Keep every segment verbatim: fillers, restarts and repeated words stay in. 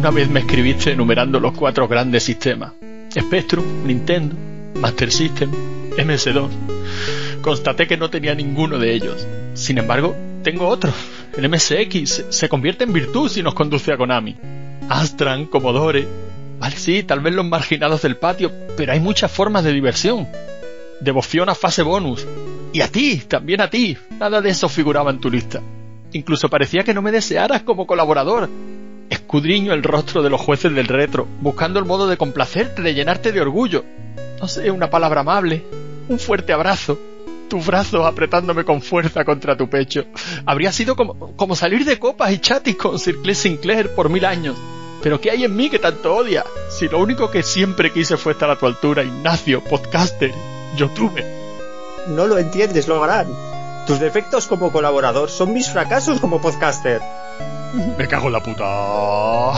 Una vez me escribiste enumerando los cuatro grandes sistemas: Spectrum, Nintendo, Master System, eme ese dos. Constaté que no tenía ninguno de ellos. Sin embargo, tengo otro. El eme ese equis se convierte en virtud si nos conduce a Konami. Astran, Commodore. Vale, sí, tal vez los marginados del patio, pero hay muchas formas de diversión. Devoción a fase bonus. Y a ti, también a ti. Nada de eso figuraba en tu lista. Incluso parecía que no me desearas como colaborador. Escudriño el rostro de los jueces del retro, buscando el modo de complacerte, de llenarte de orgullo. No sé, una palabra amable, un fuerte abrazo, tus brazos apretándome con fuerza contra tu pecho. Habría sido como, como salir de copas y chatis con Sir Clay Sinclair por mil años. ¿Pero qué hay en mí que tanto odia? Si lo único que siempre quise fue estar a tu altura, Ignacio, podcaster, youtuber. No lo entiendes, Logarán. Tus defectos como colaborador son mis fracasos como podcaster. Me cago en la puta.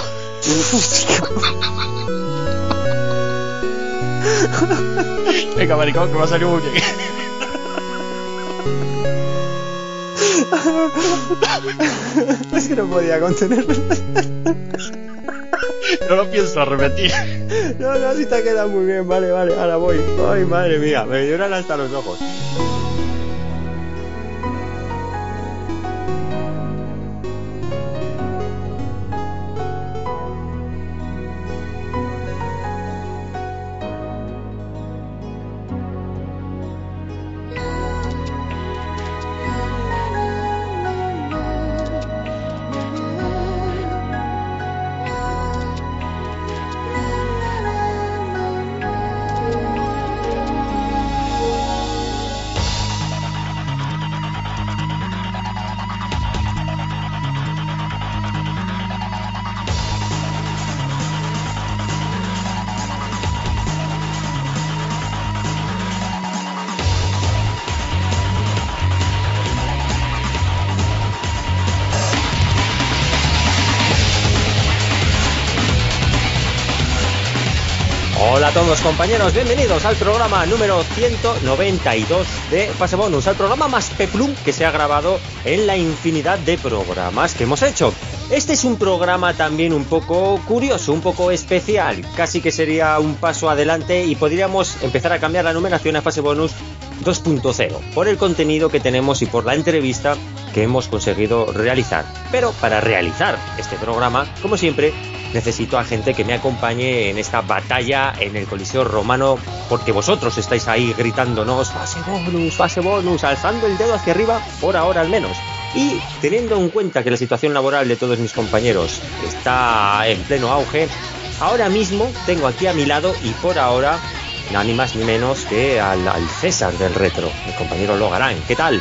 Venga, maricón, que va a salir un muñeque. Es que no podía contenerme. No lo pienso repetir. No, no, si te ha quedado muy bien. Vale, vale, ahora voy. Ay, madre mía, me lloran hasta los ojos. Hola a todos, compañeros, bienvenidos al programa número ciento noventa y dos de Fase Bonus, al programa más peplum que se ha grabado en la infinidad de programas que hemos hecho. Este es un programa también un poco curioso, un poco especial, casi que sería un paso adelante y podríamos empezar a cambiar la numeración a Fase Bonus dos punto cero, por el contenido que tenemos y por la entrevista que hemos conseguido realizar. Pero para realizar este programa, como siempre, necesito a gente que me acompañe en esta batalla en el Coliseo Romano, porque vosotros estáis ahí gritándonos fase bonus, fase bonus, alzando el dedo hacia arriba, por ahora al menos. Y teniendo en cuenta que la situación laboral de todos mis compañeros está en pleno auge, ahora mismo tengo aquí a mi lado y por ahora nada ni más ni menos que al, al César del retro, mi compañero Logarán. ¿Qué tal?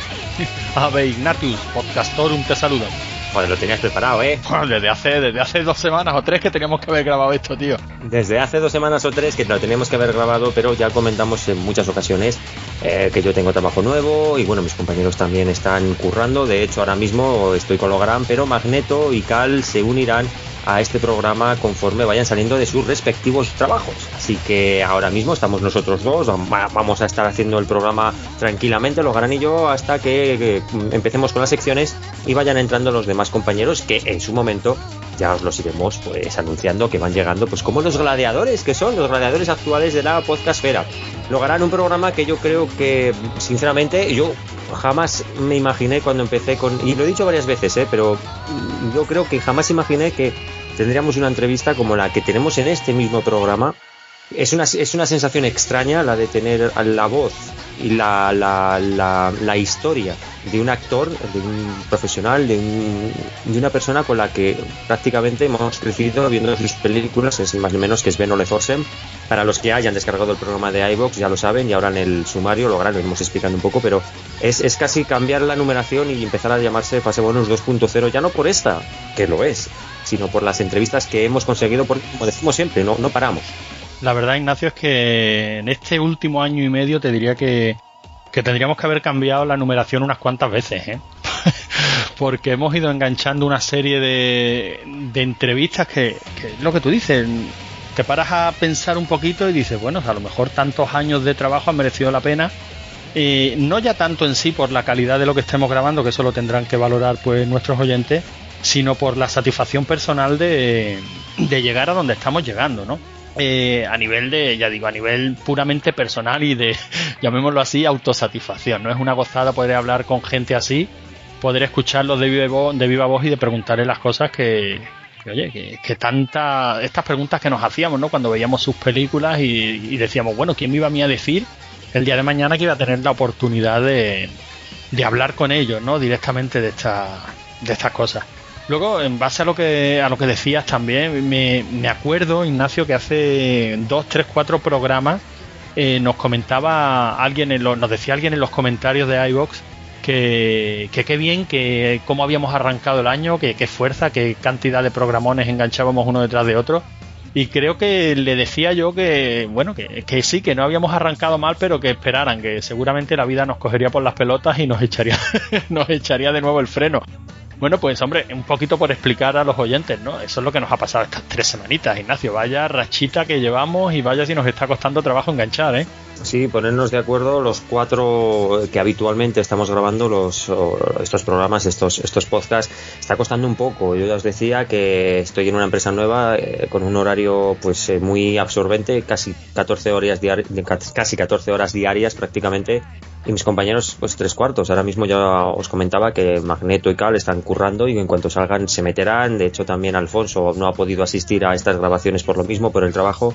Ave Ignatius, podcastorum, te saluda. Joder, lo tenías preparado, ¿eh? Bueno, desde hace, desde hace dos semanas o tres que teníamos que haber grabado esto, tío. Desde hace dos semanas o tres que lo teníamos que haber grabado, pero ya comentamos en muchas ocasiones eh, que yo tengo trabajo nuevo y bueno, mis compañeros también están currando. De hecho, ahora mismo estoy con Logarán, pero Magneto y Cal se unirán a este programa conforme vayan saliendo de sus respectivos trabajos. Así que ahora mismo estamos nosotros dos, vamos a estar haciendo el programa tranquilamente, Logarán y yo, hasta que, que empecemos con las secciones y vayan entrando los demás compañeros que en su momento ya os los iremos pues anunciando, que van llegando pues como los gladiadores que son, los gladiadores actuales de la podcastfera. Logarán, un programa que yo creo que sinceramente yo jamás me imaginé cuando empecé con, y lo he dicho varias veces, ¿eh? pero yo creo que jamás imaginé que tendríamos una entrevista como la que tenemos en este mismo programa. Es una, es una sensación extraña la de tener la voz y la, la, la, la historia de un actor, de un profesional, de, un, de una persona con la que prácticamente hemos crecido viendo sus películas, es más o menos que es Ben Ole Thorsen. Para los que hayan descargado el programa de iVoox ya lo saben y ahora en el sumario lo iremos explicando un poco, pero es, es casi cambiar la numeración y empezar a llamarse Fase Bonus dos punto cero, ya no por esta, que lo es, sino por las entrevistas que hemos conseguido, porque como decimos siempre, no, no paramos. La verdad, Ignacio, es que en este último año y medio te diría que, que tendríamos que haber cambiado la numeración unas cuantas veces, ¿eh? Porque hemos ido enganchando una serie de, de entrevistas que, que es lo que tú dices, te paras a pensar un poquito y dices, bueno, a lo mejor tantos años de trabajo han merecido la pena, eh, no ya tanto en sí por la calidad de lo que estemos grabando, que eso lo tendrán que valorar pues nuestros oyentes, sino por la satisfacción personal de, de llegar a donde estamos llegando, ¿no? Eh, a nivel de, ya digo, a nivel puramente personal y de, llamémoslo así, autosatisfacción, ¿no? Es una gozada poder hablar con gente así, poder escucharlos de viva voz, de viva voz y de preguntarle las cosas que, que oye, que, que tanta, estas preguntas que nos hacíamos, ¿no? Cuando veíamos sus películas y, y decíamos, bueno, ¿quién me iba a mí a decir el día de mañana que iba a tener la oportunidad de, de hablar con ellos, ¿no? Directamente de esta, de estas cosas. Luego, en base a lo que a lo que decías también, me, me acuerdo, Ignacio, que hace dos, tres, cuatro programas eh, nos comentaba alguien, en lo, nos decía alguien en los comentarios de iVoox que que qué bien, que cómo habíamos arrancado el año, que qué fuerza, qué cantidad de programones enganchábamos uno detrás de otro. Y creo que le decía yo que, bueno, que, que sí, que no habíamos arrancado mal, pero que esperaran, que seguramente la vida nos cogería por las pelotas y nos echaría, nos echaría de nuevo el freno. Bueno, pues hombre, un poquito por explicar a los oyentes, ¿no? Eso es lo que nos ha pasado estas tres semanitas, Ignacio. Vaya rachita que llevamos y vaya si nos está costando trabajo enganchar, ¿eh? Sí, ponernos de acuerdo los cuatro que habitualmente estamos grabando los estos programas, estos estos podcasts, está costando un poco. Yo ya os decía que estoy en una empresa nueva eh, con un horario pues eh, muy absorbente, casi catorce horas diarias, casi catorce horas diarias prácticamente. Y mis compañeros, pues tres cuartos. Ahora mismo ya os comentaba que Magneto y Cal están currando y en cuanto salgan se meterán. De hecho, también Alfonso no ha podido asistir a estas grabaciones por lo mismo, por el trabajo.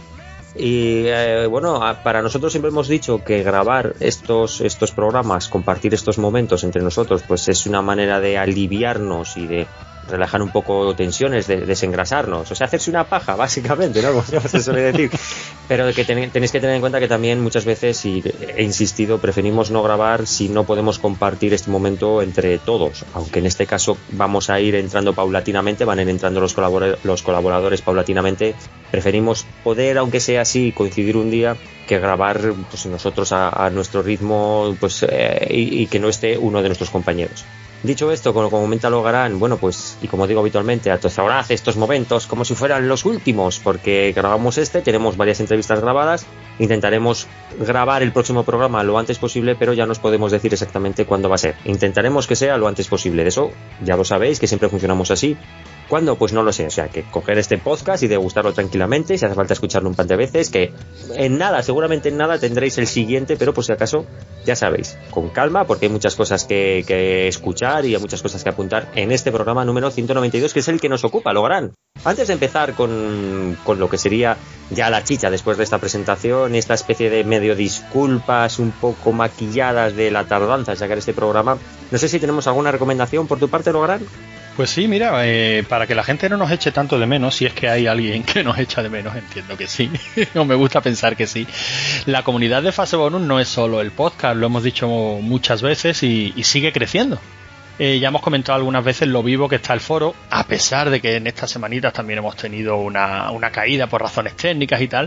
Y eh, bueno, para nosotros siempre hemos dicho que grabar estos, estos programas, compartir estos momentos entre nosotros, pues es una manera de aliviarnos y de relajar un poco tensiones, de desengrasarnos, o sea, hacerse una paja, básicamente, ¿no? Como se suele decir. Pero que ten, tenéis que tener en cuenta que también muchas veces, y he insistido, preferimos no grabar si no podemos compartir este momento entre todos, aunque en este caso vamos a ir entrando paulatinamente, van a ir entrando los, colabora- los colaboradores paulatinamente. Preferimos poder, aunque sea así, coincidir un día, que grabar pues nosotros a, a nuestro ritmo, pues eh, y, y que no esté uno de nuestros compañeros. Dicho esto, como comenta Logarán, bueno, pues, y como digo habitualmente, atesorad estos momentos como si fueran los últimos, porque grabamos este, tenemos varias entrevistas grabadas, intentaremos grabar el próximo programa lo antes posible, pero ya no os podemos decir exactamente cuándo va a ser. Intentaremos que sea lo antes posible, de eso ya lo sabéis, que siempre funcionamos así. ¿Cuándo? Pues no lo sé, o sea, que coger este podcast y degustarlo tranquilamente, si hace falta escucharlo un par de veces, que en nada, seguramente en nada tendréis el siguiente, pero por si acaso, ya sabéis, con calma, porque hay muchas cosas que, que escuchar y hay muchas cosas que apuntar en este programa número ciento noventa y dos, que es el que nos ocupa, Logarán. Antes de empezar con, con lo que sería ya la chicha después de esta presentación, esta especie de medio disculpas un poco maquilladas de la tardanza de sacar este programa, no sé si tenemos alguna recomendación por tu parte, Logarán. Pues sí, mira, eh, para que la gente no nos eche tanto de menos, si es que hay alguien que nos echa de menos, entiendo que sí, o me gusta pensar que sí. La comunidad de Fase Bonus no es solo el podcast, lo hemos dicho muchas veces y, y sigue creciendo. Eh, ya hemos comentado algunas veces lo vivo que está el foro, a pesar de que en estas semanitas también hemos tenido una, una caída por razones técnicas y tal.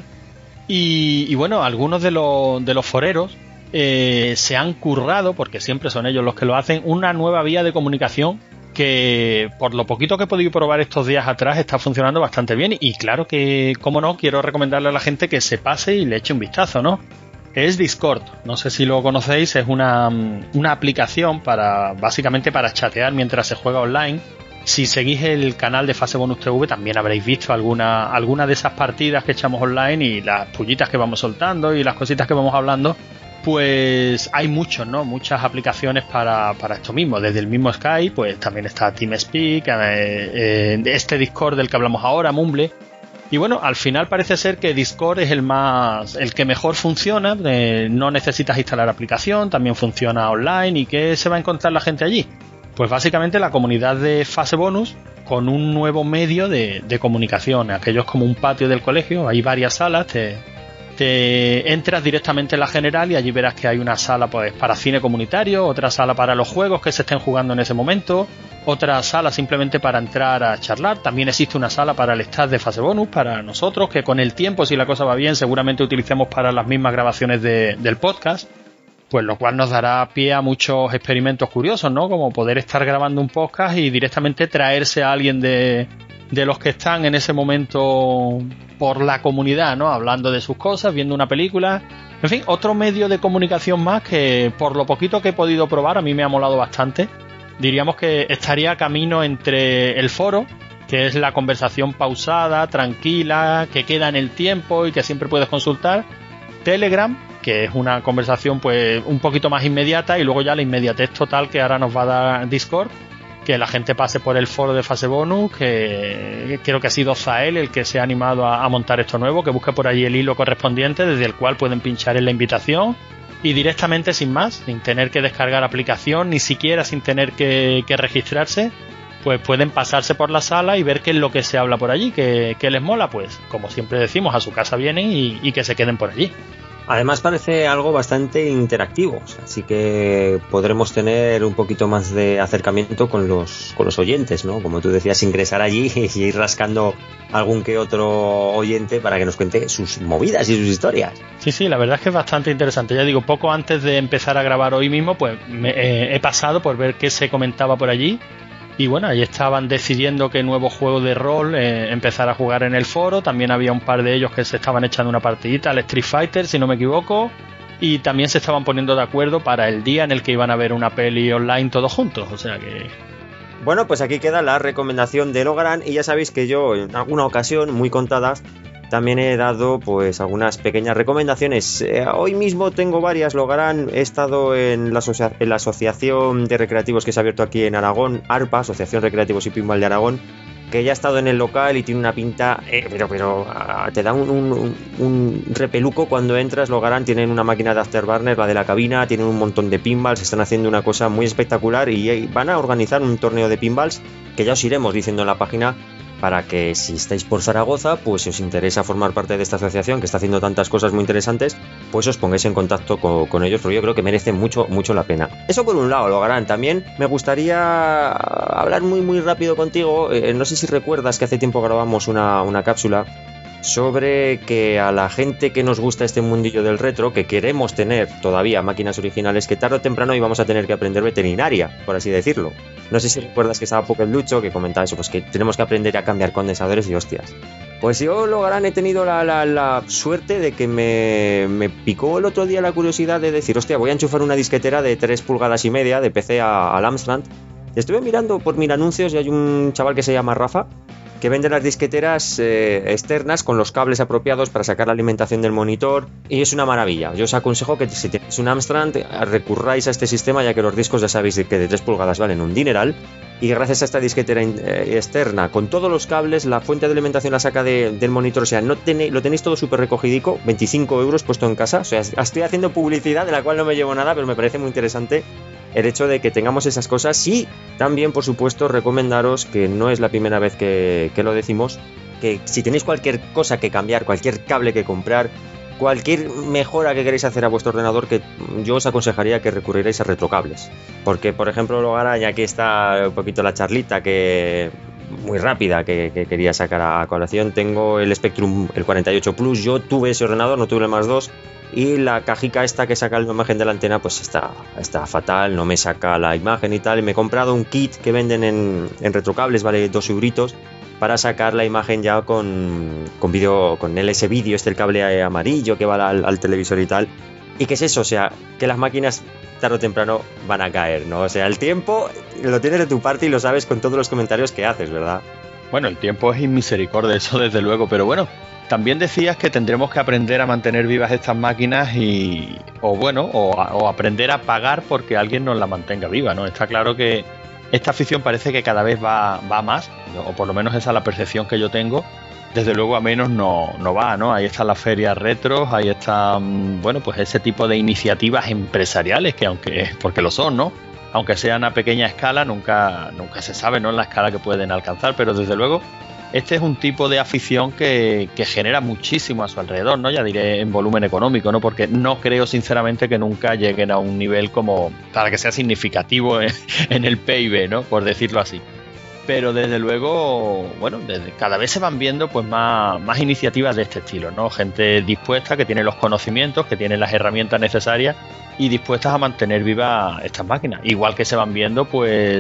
Y, y bueno, algunos de los, de los foreros eh, se han currado, porque siempre son ellos los que lo hacen, una nueva vía de comunicación que por lo poquito que he podido probar estos días atrás está funcionando bastante bien y claro que, como no, quiero recomendarle a la gente que se pase y le eche un vistazo, ¿no? Es Discord, no sé si lo conocéis, es una, una aplicación para, básicamente para chatear mientras se juega online. Si seguís el canal de Fase Bonus T V también habréis visto alguna, alguna de esas partidas que echamos online y las pullitas que vamos soltando y las cositas que vamos hablando. Pues hay muchos, ¿no? Muchas aplicaciones para, para esto mismo. Desde el mismo Skype, pues también está TeamSpeak, eh, eh, este Discord del que hablamos ahora, Mumble. Y bueno, al final parece ser que Discord es el más, el que mejor funciona. Eh, no necesitas instalar aplicación, también funciona online. ¿Y qué se va a encontrar la gente allí? Pues básicamente la comunidad de Fase Bonus con un nuevo medio de, de comunicación. Aquello es como un patio del colegio, hay varias salas. Te, Te entras directamente en la general y allí verás que hay una sala pues para cine comunitario, otra sala para los juegos que se estén jugando en ese momento, otra sala simplemente para entrar a charlar. También existe una sala para el staff de Fase Bonus, para nosotros, que con el tiempo, si la cosa va bien, seguramente utilicemos para las mismas grabaciones de, del podcast, pues lo cual nos dará pie a muchos experimentos curiosos, ¿no? Como poder estar grabando un podcast y directamente traerse a alguien de... de los que están en ese momento por la comunidad, ¿no? Hablando de sus cosas, viendo una película. En fin, otro medio de comunicación más que por lo poquito que he podido probar a mí me ha molado bastante diríamos que estaría camino entre el foro, que es la conversación pausada, tranquila, que queda en el tiempo y que siempre puedes consultar, Telegram, que es una conversación pues un poquito más inmediata, y luego ya la inmediatez total que ahora nos va a dar Discord, que la gente pase por el foro de Fase Bonus, que creo que ha sido Zael el que se ha animado a, a montar esto nuevo, que busque por allí el hilo correspondiente desde el cual pueden pinchar en la invitación y directamente, sin más, sin tener que descargar aplicación, ni siquiera sin tener que, que registrarse, pues pueden pasarse por la sala y ver qué es lo que se habla por allí, que, que les mola, pues como siempre decimos, a su casa vienen y, y que se queden por allí. Además parece algo bastante interactivo, así que podremos tener un poquito más de acercamiento con los con los oyentes, ¿no? Como tú decías, ingresar allí y ir rascando algún que otro oyente para que nos cuente sus movidas y sus historias. Sí, sí, la verdad es que es bastante interesante. Ya digo, poco antes de empezar a grabar hoy mismo, pues me, eh, he pasado por ver qué se comentaba por allí. Y bueno, ahí estaban decidiendo qué nuevo juego de rol eh, empezar a jugar en el foro. También había un par de ellos que se estaban echando una partidita al Street Fighter, si no me equivoco. Y también se estaban poniendo de acuerdo para el día en el que iban a ver una peli online todos juntos. O sea que... Bueno, pues aquí queda la recomendación de Logarán. Y ya sabéis que yo en alguna ocasión, muy contadas, también he dado pues algunas pequeñas recomendaciones. Eh, hoy mismo tengo varias, Logarán. He estado en la, asocia- en la asociación de recreativos que se ha abierto aquí en Aragón, ARPA, Asociación Recreativos y Pinball de Aragón, que ya ha estado en el local y tiene una pinta, eh, pero pero uh, te da un, un, un repeluco cuando entras. Logarán tienen una máquina de Afterburner, la de la cabina, tienen un montón de pinballs, están haciendo una cosa muy espectacular y, y van a organizar un torneo de pinballs que ya os iremos diciendo en la página, para que si estáis por Zaragoza, pues si os interesa formar parte de esta asociación que está haciendo tantas cosas muy interesantes, pues os pongáis en contacto con, con ellos, porque yo creo que merece mucho, mucho la pena. Eso por un lado, Logarán. También me gustaría hablar muy muy rápido contigo. Eh, no sé si recuerdas que hace tiempo grabamos una, una cápsula sobre que a la gente que nos gusta este mundillo del retro, que queremos tener todavía máquinas originales, que tarde o temprano íbamos a tener que aprender veterinaria, por así decirlo. No sé si recuerdas que estaba Pocket Lucho, que comentaba eso, pues que tenemos que aprender a cambiar condensadores y hostias. Pues yo, Logarán, he tenido la, la, la suerte de que me, me picó el otro día la curiosidad de decir, hostia, voy a enchufar una disquetera de tres pulgadas y media de P C a, al Amstrad. Y estuve mirando por mil anuncios y hay un chaval que se llama Rafa, que vende las disqueteras eh, externas con los cables apropiados para sacar la alimentación del monitor, y es una maravilla. Yo os aconsejo que si tenéis un Amstrad recurráis a este sistema, ya que los discos ya sabéis que de tres pulgadas valen un dineral, y gracias a esta disquetera eh, externa con todos los cables, la fuente de alimentación la saca de, del monitor. O sea, no tenéis, lo tenéis todo súper recogidico, veinticinco euros puesto en casa. O sea, estoy haciendo publicidad de la cual no me llevo nada, pero me parece muy interesante el hecho de que tengamos esas cosas. Y también, por supuesto, recomendaros, que no es la primera vez que, que lo decimos, que si tenéis cualquier cosa que cambiar, cualquier cable que comprar, cualquier mejora que queréis hacer a vuestro ordenador, que yo os aconsejaría que recurrierais a retrocables. Porque, por ejemplo, Logarán, ya aquí está un poquito la charlita que muy rápida que, que quería sacar a colación. Tengo el Spectrum, el cuarenta y ocho Plus. Yo tuve ese ordenador, no tuve el más dos. Y la cajica esta que saca la imagen de la antena, pues está, está fatal, no me saca la imagen y tal. Y me he comprado un kit que venden en, en retrocables, vale dos euritos, para sacar la imagen ya con, con vídeo, con el ese vídeo, este el cable amarillo que va al, al televisor y tal. ¿Y qué es eso? O sea, que las máquinas tarde o temprano van a caer, ¿no? O sea, el tiempo lo tienes de tu parte y lo sabes con todos los comentarios que haces, ¿verdad? Bueno, el tiempo es inmisericordia, eso desde luego, pero bueno, también decías que tendremos que aprender a mantener vivas estas máquinas y, o bueno, o, a, o aprender a pagar porque alguien nos la mantenga viva, ¿no? Está claro que esta afición parece que cada vez va, va más, o por lo menos esa es la percepción que yo tengo. Desde luego a menos no, no va, ¿no? Ahí están las ferias retros, ahí están, bueno, pues ese tipo de iniciativas empresariales que aunque, porque lo son, ¿no? Aunque sean a pequeña escala, nunca, nunca se sabe, ¿no? En la escala que pueden alcanzar, pero desde luego este es un tipo de afición que, que genera muchísimo a su alrededor, ¿no? Ya diré en volumen económico, ¿no? Porque no creo sinceramente que nunca lleguen a un nivel como para que sea significativo en, en el P I B, ¿no? Por decirlo así. Pero desde luego, bueno, desde, cada vez se van viendo pues más, más iniciativas de este estilo, ¿no? Gente dispuesta, que tiene los conocimientos, que tiene las herramientas necesarias y dispuestas a mantener vivas estas máquinas. Igual que se van viendo pues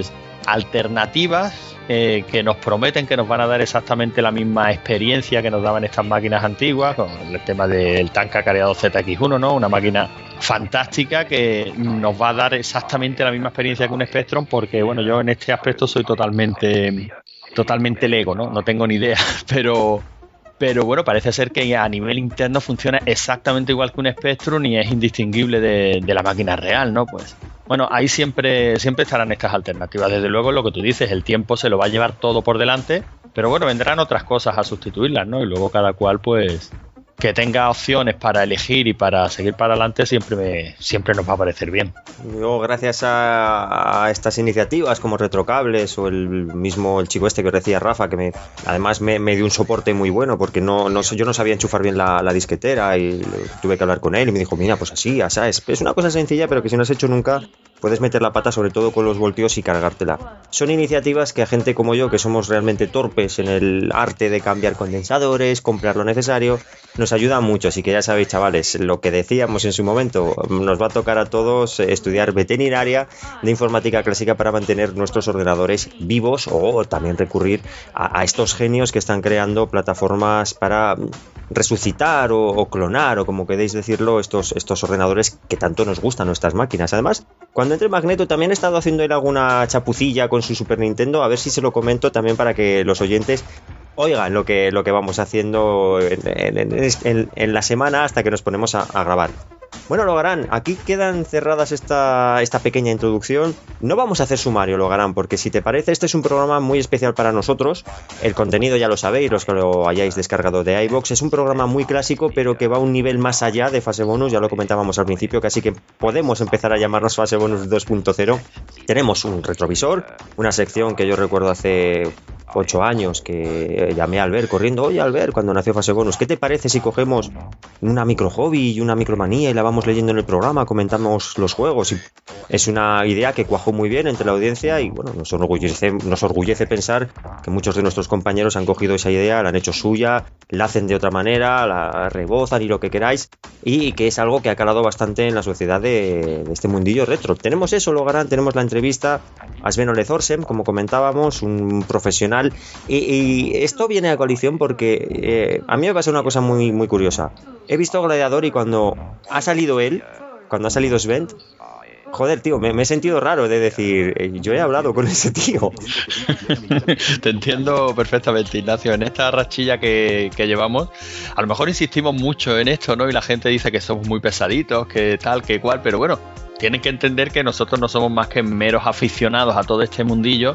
alternativas eh, que nos prometen que nos van a dar exactamente la misma experiencia que nos daban estas máquinas antiguas, con el tema del tanque careado Z X uno, ¿no? Una máquina fantástica que nos va a dar exactamente la misma experiencia que un Spectrum, porque bueno, yo en este aspecto soy totalmente totalmente lego, ¿no? No tengo ni idea, pero pero bueno, parece ser que a nivel interno funciona exactamente igual que un Spectrum y es indistinguible de, de la máquina real, ¿no? Pues bueno, ahí siempre siempre estarán estas alternativas. Desde luego, lo que tú dices, el tiempo se lo va a llevar todo por delante, pero bueno, vendrán otras cosas a sustituirlas, ¿no? Y luego cada cual, pues, que tenga opciones para elegir y para seguir para adelante siempre me, siempre nos va a parecer bien. Yo, gracias a, a estas iniciativas como Retrocables o el mismo el chico este que os decía, Rafa, que me, además me, me dio un soporte muy bueno, porque no, no yo no sabía enchufar bien la, la disquetera y tuve que hablar con él y me dijo, mira, pues así, así, es, es una cosa sencilla, pero que si no has hecho nunca puedes meter la pata, sobre todo con los voltios, y cargártela. Son iniciativas que a gente como yo, que somos realmente torpes en el arte de cambiar condensadores, comprar lo necesario, nos ayuda mucho. Así que ya sabéis, chavales, lo que decíamos en su momento, nos va a tocar a todos estudiar veterinaria de informática clásica para mantener nuestros ordenadores vivos, o también recurrir a, a estos genios que están creando plataformas para resucitar o, o clonar, o como queréis decirlo, estos, estos ordenadores que tanto nos gustan, nuestras máquinas. Además, cuando entre Magneto, también he estado haciendo él alguna chapucilla con su Super Nintendo, a ver si se lo comento también para que los oyentes oigan lo que, lo que vamos haciendo en, en, en, en la semana hasta que nos ponemos a, a grabar. Bueno, Logarán, aquí quedan cerradas esta, esta pequeña introducción. No vamos a hacer sumario, Logarán, porque si te parece, este es un programa muy especial para nosotros. El contenido ya lo sabéis, los que lo hayáis descargado de iVoox. Es un programa muy clásico, pero que va a un nivel más allá de Fase Bonus. Ya lo comentábamos al principio, casi que podemos empezar a llamarnos Fase Bonus dos punto cero. Tenemos un retrovisor, una sección que yo recuerdo hace ocho años que llamé a Albert corriendo. Oye, Albert, cuando nació Fase Bonus, ¿qué te parece si cogemos una micro hobby y una micromanía y la vamos leyendo en el programa, comentamos los juegos? Y es una idea que cuajó muy bien entre la audiencia y bueno, nos orgullece, nos orgullece pensar que muchos de nuestros compañeros han cogido esa idea, la han hecho suya, la hacen de otra manera, la rebozan y lo que queráis, y que es algo que ha calado bastante en la sociedad de, de este mundillo retro. Tenemos eso, Logarán, tenemos la entrevista a Sven Ole Thorsen, como comentábamos, un profesional, y, y esto viene a colisión porque eh, a mí me pasa una cosa muy, muy curiosa. He visto Gladiador y cuando ha salido él, cuando ha salido Sven, joder, tío, me, me he sentido raro de decir, eh, yo he hablado con ese tío. Te entiendo perfectamente, Ignacio. En esta rachilla que, que llevamos, a lo mejor insistimos mucho en esto, ¿no? Y la gente dice que somos muy pesaditos, que tal, que cual, pero bueno, tienen que entender que nosotros no somos más que meros aficionados a todo este mundillo.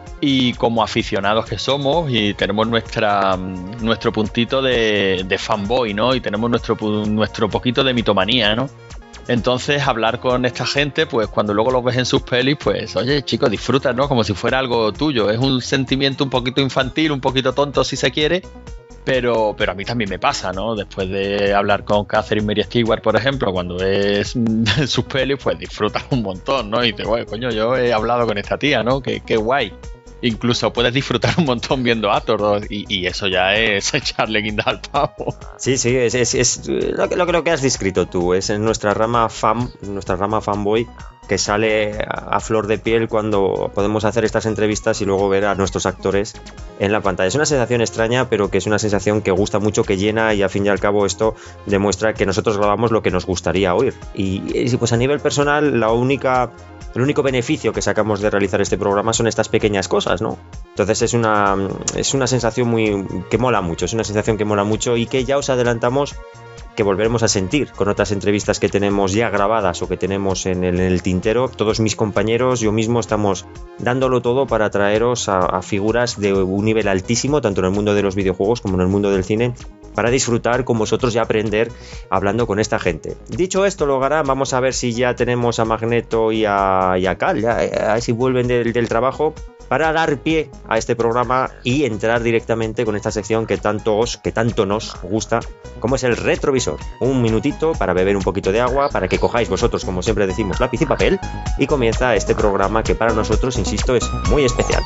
Y como aficionados que somos, y tenemos nuestra nuestro puntito de, de fanboy, ¿no? Y tenemos nuestro, nuestro poquito de mitomanía, ¿no? Entonces, hablar con esta gente, pues cuando luego los ves en sus pelis, pues, oye, chicos, disfrutas, ¿no? Como si fuera algo tuyo. Es un sentimiento un poquito infantil, un poquito tonto si se quiere, pero, pero a mí también me pasa, ¿no? Después de hablar con Catherine Mary Stewart, por ejemplo, cuando ves sus pelis, pues disfrutas un montón, ¿no? Y dices, bueno, coño, yo he hablado con esta tía, ¿no? Qué, qué guay. Incluso puedes disfrutar un montón viendo Ator y, y eso ya es echarle guinda al pavo. Sí, sí, es, es, es lo, que, lo, que, lo que has descrito tú, es en nuestra rama fan, nuestra rama fanboy, que sale a, a flor de piel cuando podemos hacer estas entrevistas y luego ver a nuestros actores en la pantalla. Es una sensación extraña, pero que es una sensación que gusta mucho, que llena, y al fin y al cabo esto demuestra que nosotros grabamos lo que nos gustaría oír. Y, y pues a nivel personal, la única... el único beneficio que sacamos de realizar este programa son estas pequeñas cosas, ¿no? Entonces es una, es una sensación muy que mola mucho, es una sensación que mola mucho y que ya os adelantamos que volveremos a sentir con otras entrevistas que tenemos ya grabadas o que tenemos en el, en el tintero. Todos mis compañeros, yo mismo, estamos dándolo todo para traeros a, a figuras de un nivel altísimo, tanto en el mundo de los videojuegos como en el mundo del cine, para disfrutar con vosotros y aprender hablando con esta gente. Dicho esto, Logarán, vamos a ver si ya tenemos a Magneto y a, y a Cal, ya, a ver si vuelven del, del trabajo, para dar pie a este programa y entrar directamente con esta sección que tanto os, que tanto nos gusta, como es el retrovisor. Un minutito para beber un poquito de agua, para que cojáis vosotros, como siempre decimos, lápiz y papel, y comienza este programa que para nosotros, insisto, es muy especial.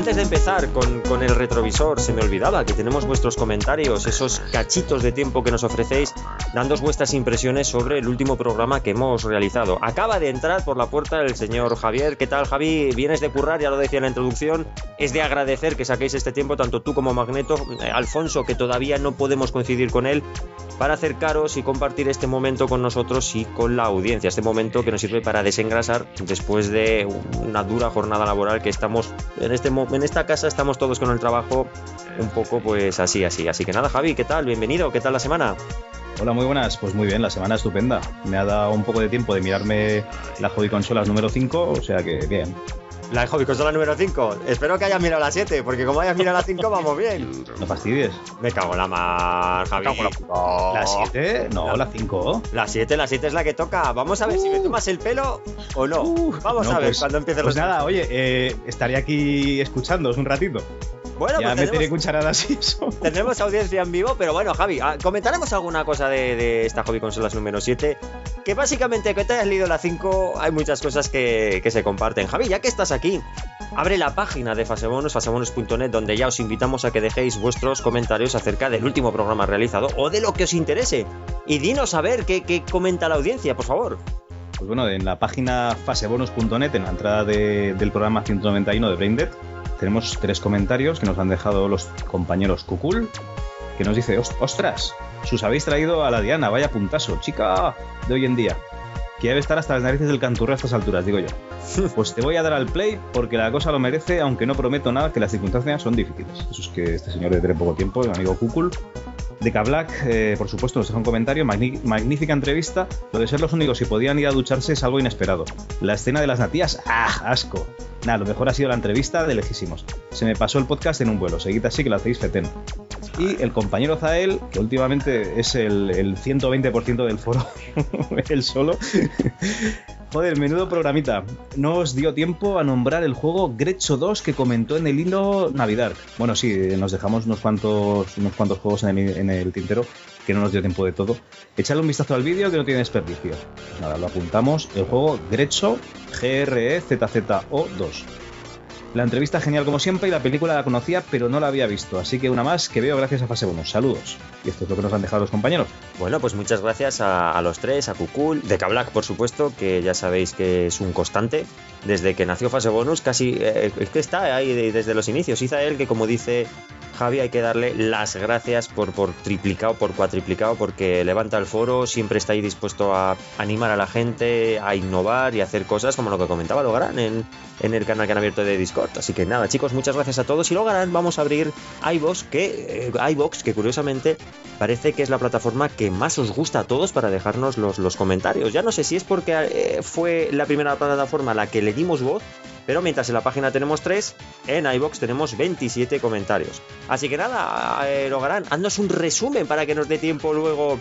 antes de empezar con, con el retrovisor, se me olvidaba que tenemos vuestros comentarios, esos cachitos de tiempo que nos ofrecéis, dándoos vuestras impresiones sobre el último programa que hemos realizado. Acaba de entrar por la puerta el señor Javier. ¿Qué tal, Javi? Vienes de currar, ya lo decía en la introducción. Es de agradecer que saquéis este tiempo, tanto tú como Magneto, eh, Alfonso, que todavía no podemos coincidir con él, para acercaros y compartir este momento con nosotros y con la audiencia. Este momento que nos sirve para desengrasar después de una dura jornada laboral que estamos en este en esta casa, estamos todos con el trabajo un poco pues así, así. Así que nada, Javi, ¿qué tal? Bienvenido, ¿qué tal la semana? Hola, muy buenas. Pues muy bien, la semana estupenda. Me ha dado un poco de tiempo de mirarme la Hobby Consolas número cinco, o sea que bien. La Hobby Consola número cinco. Espero que hayas mirado la siete, porque como hayas mirado la cinco, vamos bien. No fastidies. Me cago en la mar, Javi. Me cago en la... ¿La siete? No, la, la cinco. La siete, la siete es la que toca. Vamos a ver uh. si me tomas el pelo o no. Uh. Vamos no, a ver pues, cuando empiece pues los... nada, oye, eh, estaré aquí escuchándoos un ratito. Bueno, ya pues meteré tenemos, cucharadas y eso. Tenemos audiencia en vivo, pero bueno, Javi, comentaremos alguna cosa de, de esta Hobby Consolas número siete. Que básicamente, que te hayas leído la cinco, hay muchas cosas que, que se comparten. Javi, ya que estás aquí, abre la página de Fasebonus, fasebonus punto net, donde ya os invitamos a que dejéis vuestros comentarios acerca del último programa realizado o de lo que os interese. Y dinos a ver qué, qué comenta la audiencia, por favor. Pues bueno, en la página fasebonus punto net, en la entrada de, del programa ciento noventa y uno de Braindead, tenemos tres comentarios que nos han dejado los compañeros Kukul, que nos dice: ostras, sus habéis traído a la Diana, vaya puntazo, chica de hoy en día, que debe estar hasta las narices del canturro a estas alturas, digo yo. Pues te voy a dar al play porque la cosa lo merece, aunque no prometo nada, que las circunstancias son difíciles. Eso es que este señor de tener poco tiempo, el amigo Kukul. De K-Black, eh, por supuesto, nos deja un comentario: Magní- magnífica entrevista. Lo de ser los únicos que podían ir a ducharse es algo inesperado. La escena de las natías, ¡ah, asco! Nada, lo mejor ha sido la entrevista de lejísimos. Se me pasó el podcast en un vuelo, seguid así que lo hacéis fetén. Y el compañero Zael, que últimamente es el, el ciento veinte por ciento del foro, él solo. Joder, menudo programita. No os dio tiempo a nombrar el juego Grecho dos que comentó en el hilo Navidad. Bueno, sí, nos dejamos unos cuantos, unos cuantos juegos en el, en el tintero, que no nos dio tiempo de todo. Echadle un vistazo al vídeo que no tiene desperdicio. Pues nada, lo apuntamos. El juego Grecho, G R E Z Z O dos. La entrevista genial como siempre y la película la conocía pero no la había visto, así que una más que veo gracias a Fasebonus. Saludos. Y esto es lo que nos han dejado los compañeros. Bueno, pues muchas gracias a, a los tres, a Kukul, de K-Black por supuesto, que ya sabéis que es un constante. Desde que nació Fasebonus casi, eh, es que está ahí de, desde los inicios. Izael, que como dice Javi, hay que darle las gracias por, por triplicado, por cuatriplicado, porque levanta el foro, siempre está ahí dispuesto a animar a la gente, a innovar y a hacer cosas como lo que comentaba Logarán en, en el canal que han abierto de Discord. Así que nada, chicos, muchas gracias a todos. Y Logarán, vamos a abrir iVoox, que, eh, iVoox, que curiosamente parece que es la plataforma que más os gusta a todos para dejarnos los, los comentarios. Ya no sé si es porque eh, fue la primera plataforma a la que le dimos voz, pero mientras en la página tenemos tres, en iVoox tenemos veintisiete comentarios. Así que nada, eh, Logarán, haznos un resumen para que nos dé tiempo luego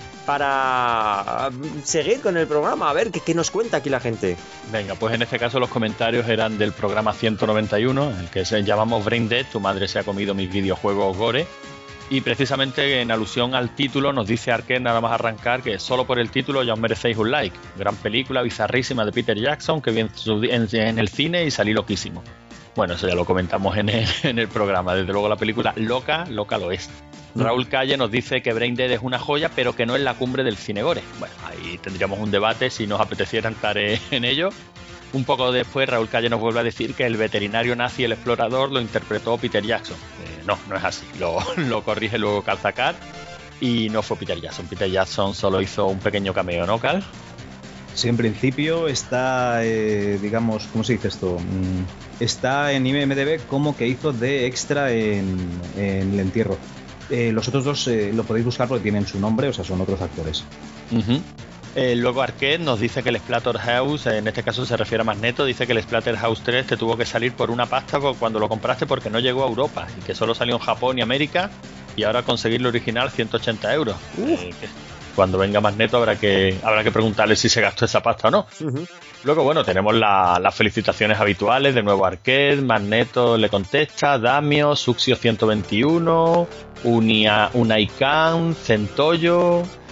para seguir con el programa, a ver qué, qué nos cuenta aquí la gente. Venga, pues en este caso los comentarios eran del programa ciento noventa y uno, el que se llamamos Brain Dead, tu madre se ha comido mis videojuegos gore. Y precisamente en alusión al título nos dice Arcade, nada más arrancar, que solo por el título ya os merecéis un like. Gran película bizarrísima de Peter Jackson que vi en, en, en el cine y salí loquísimo. Bueno, eso ya lo comentamos en el, en el programa. Desde luego la película loca, loca lo es. Raúl Calle nos dice que Brain Dead es una joya, pero que no es la cumbre del cine gore. Bueno, ahí tendríamos un debate si nos apeteciera entrar en ello. Un poco después Raúl Calle nos vuelve a decir que el veterinario nazi, el explorador, lo interpretó Peter Jackson. Eh, no, no es así. Lo, lo corrige luego Calzacar y no fue Peter Jackson. Peter Jackson solo hizo un pequeño cameo, ¿no, Cal? Sí, en principio está, eh, digamos, ¿cómo se dice esto? Mm, está en I M D B como que hizo de extra en, en el entierro. Eh, los otros dos eh, lo podéis buscar porque tienen su nombre, o sea, son otros actores. Uh-huh. Eh, luego Arcade nos dice que el Splatterhouse, en este caso se refiere a Magneto, dice que el Splatterhouse tres te tuvo que salir por una pasta cuando lo compraste porque no llegó a Europa y que solo salió en Japón y América, y ahora conseguir lo original ciento ochenta euros. Eh, que cuando venga Magneto habrá que habrá que preguntarle si se gastó esa pasta o no. Uh-huh. Luego, bueno, tenemos la, las felicitaciones habituales, de nuevo Arcade, Magneto le contesta, Damio, Suxio ciento veintiuno, Unia, Unaikan, Centollo,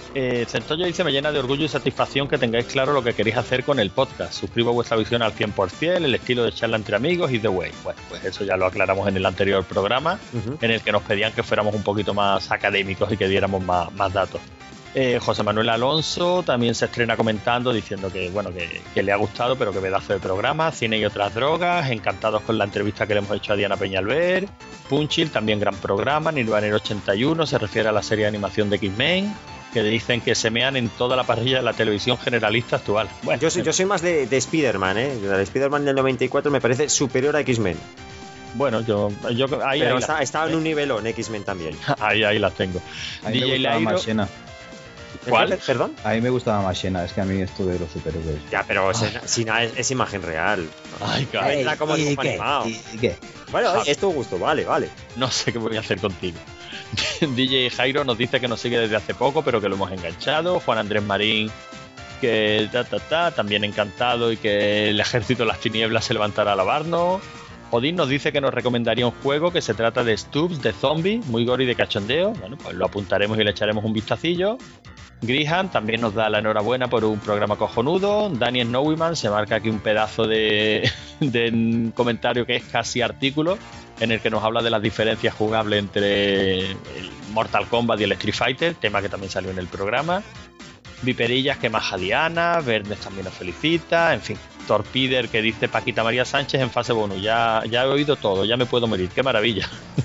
Eh, Centollo dice: me llena de orgullo y satisfacción que tengáis claro lo que queréis hacer con el podcast. Suscribo vuestra visión al cien por ciento, el estilo de charla entre amigos y The Way. Bueno, pues eso ya lo aclaramos en el anterior programa, uh-huh. en el que nos pedían que fuéramos un poquito más académicos y que diéramos más, más datos. Eh, José Manuel Alonso también se estrena comentando, diciendo que bueno que, que le ha gustado, pero que pedazo de programa. Cine y otras drogas, encantados con la entrevista que le hemos hecho a Diana Peñalver. Punchil, también gran programa. Nirvanero ochenta y uno se refiere a la serie de animación de X-Men, que dicen que se mean en toda la parrilla de la televisión generalista actual. Bueno, yo soy, yo soy más de, de Spider-Man, ¿eh? El Spider-Man del noventa y cuatro me parece superior a X-Men. Bueno, yo, yo ahí, pero ahí está, la, está en un nivelón X-Men también. Ahí, ahí las tengo. A mí me gustaba más Xena. ¿Cuál? ¿Perdón? A mí me gustaba más Xena, es que a mí esto de los superhéroes. Ya, pero Xena es, es imagen real. Ay, claro. Era como ¿Y, dibujo qué? animado. ¿Y, ¿Y qué? Bueno, ah, es tu gusto, vale, vale. No sé qué voy a hacer contigo. D J Jairo nos dice que nos sigue desde hace poco, pero que lo hemos enganchado. Juan Andrés Marín, que ta, ta, ta, también encantado y que el ejército de las tinieblas se levantará a alabarnos. Odín nos dice que nos recomendaría un juego que se trata de Stubbs, de zombie, muy gore y de cachondeo. Bueno, pues lo apuntaremos y le echaremos un vistacillo. Grihan también nos da la enhorabuena por un programa cojonudo. Daniel Nowiman se marca aquí un pedazo de, de comentario que es casi artículo, en el que nos habla de las diferencias jugables entre el Mortal Kombat y el Street Fighter, tema que también salió en el programa. Viperillas que maja Diana, Verdes también nos felicita, en fin. Torpider que dice Paquita María Sánchez en fase bonus, ya, ya he oído todo, ya me puedo morir, qué maravilla.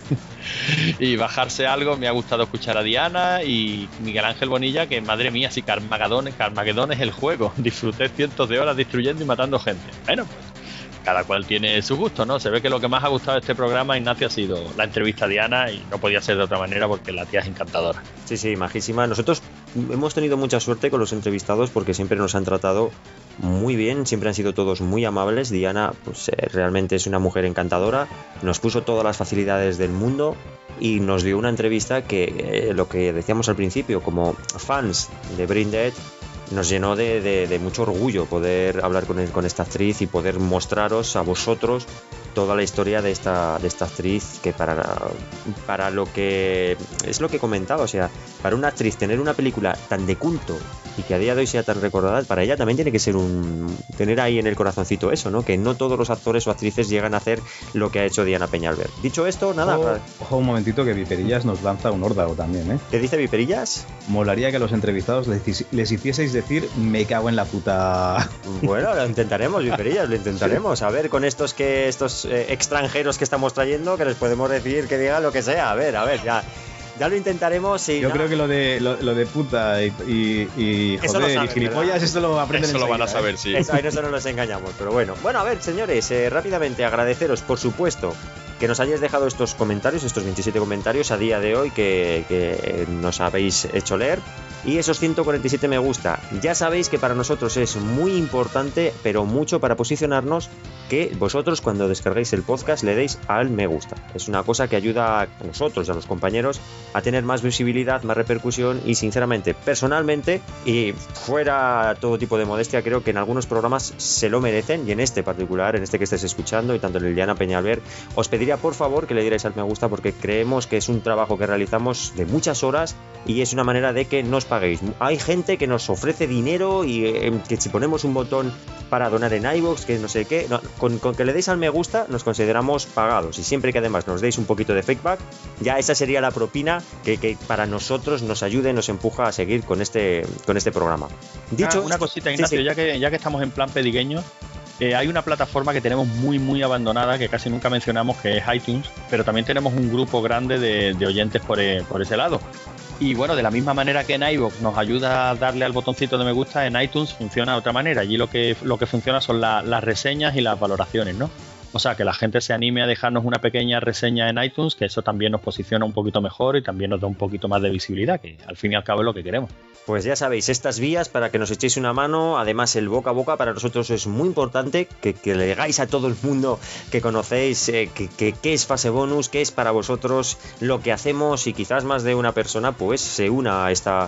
Y bajarse algo, me ha gustado escuchar a Diana. Y Miguel Ángel Bonilla, que madre mía, si Carmageddon, Carmageddon es el juego, disfruté cientos de horas destruyendo y matando gente. Bueno, pues cada cual tiene su gusto, ¿no? Se ve que lo que más ha gustado de este programa, Ignacio, ha sido la entrevista a Diana, y no podía ser de otra manera porque la tía es encantadora. Sí, sí, majísima. Nosotros hemos tenido mucha suerte con los entrevistados porque siempre nos han tratado muy bien, siempre han sido todos muy amables. Diana, pues eh, realmente es una mujer encantadora, nos puso todas las facilidades del mundo y nos dio una entrevista que, eh, lo que decíamos al principio, como fans de Brain Dead, nos llenó de, de, de mucho orgullo poder hablar con, el, con esta actriz y poder mostraros a vosotros toda la historia de esta, de esta actriz, que para, para lo que es lo que he comentado, o sea, para una actriz tener una película tan de culto y que a día de hoy sea tan recordada, para ella también tiene que ser un tener ahí en el corazoncito eso, ¿no? Que no todos los actores o actrices llegan a hacer lo que ha hecho Diana Peñalver. Dicho esto, nada. Ojo, ojo un momentito, que Viperillas nos lanza un órdago también, ¿eh? ¿Qué dice Viperillas? Molaría que a los entrevistados les, les hicieseis decir me cago en la puta. Bueno, lo intentaremos, Viperillas, lo intentaremos. A ver, con estos que estos eh, extranjeros que estamos trayendo, que les podemos decir que digan lo que sea. A ver, a ver, ya. Ya lo intentaremos. Y Yo no. creo que lo de lo, lo de puta y, y, y Eso joder saben, y gilipollas, ¿verdad? esto lo aprenden Eso lo van a enseguida, saber, ¿eh? sí. Eso, ahí no nos engañamos, pero bueno. Bueno, a ver, señores, eh, rápidamente agradeceros, por supuesto, que nos hayáis dejado estos comentarios, estos veintisiete comentarios a día de hoy que, que nos habéis hecho leer, y esos ciento cuarenta y siete me gusta. Ya sabéis que para nosotros es muy importante, pero mucho para posicionarnos, que vosotros cuando descarguéis el podcast le deis al me gusta. Es una cosa que ayuda a nosotros y a los compañeros a tener más visibilidad, más repercusión, y sinceramente, personalmente y fuera todo tipo de modestia, creo que en algunos programas se lo merecen, y en este particular, en este que estés escuchando, y tanto en el Diana Peñalver, os pediría por favor que le dierais al me gusta, porque creemos que es un trabajo que realizamos de muchas horas y es una manera de que nos paguéis. Hay gente que nos ofrece dinero y eh, que si ponemos un botón para donar en iVoox, que no sé qué, no, con, con que le deis al me gusta nos consideramos pagados, y siempre que además nos deis un poquito de feedback, ya esa sería la propina que, que para nosotros nos ayude, nos empuja a seguir con este, con este programa. Dicho una, una cosita, Ignacio, sí, sí. Ya, que, ya que estamos en plan pedigueño, eh, hay una plataforma que tenemos muy muy abandonada, que casi nunca mencionamos, que es iTunes, pero también tenemos un grupo grande de, de oyentes por, eh, por ese lado. Y bueno, de la misma manera que en iVoox nos ayuda a darle al botoncito de me gusta, en iTunes funciona de otra manera. Allí lo que, lo que funciona son la, las reseñas y las valoraciones, ¿no? O sea, que la gente se anime a dejarnos una pequeña reseña en iTunes, que eso también nos posiciona un poquito mejor y también nos da un poquito más de visibilidad, que al fin y al cabo es lo que queremos. Pues ya sabéis, estas vías para que nos echéis una mano. Además, el boca a boca para nosotros es muy importante, que, que le digáis a todo el mundo que conocéis eh, que, que, que es Fase Bonus, que es para vosotros lo que hacemos, y quizás más de una persona pues se una a esta,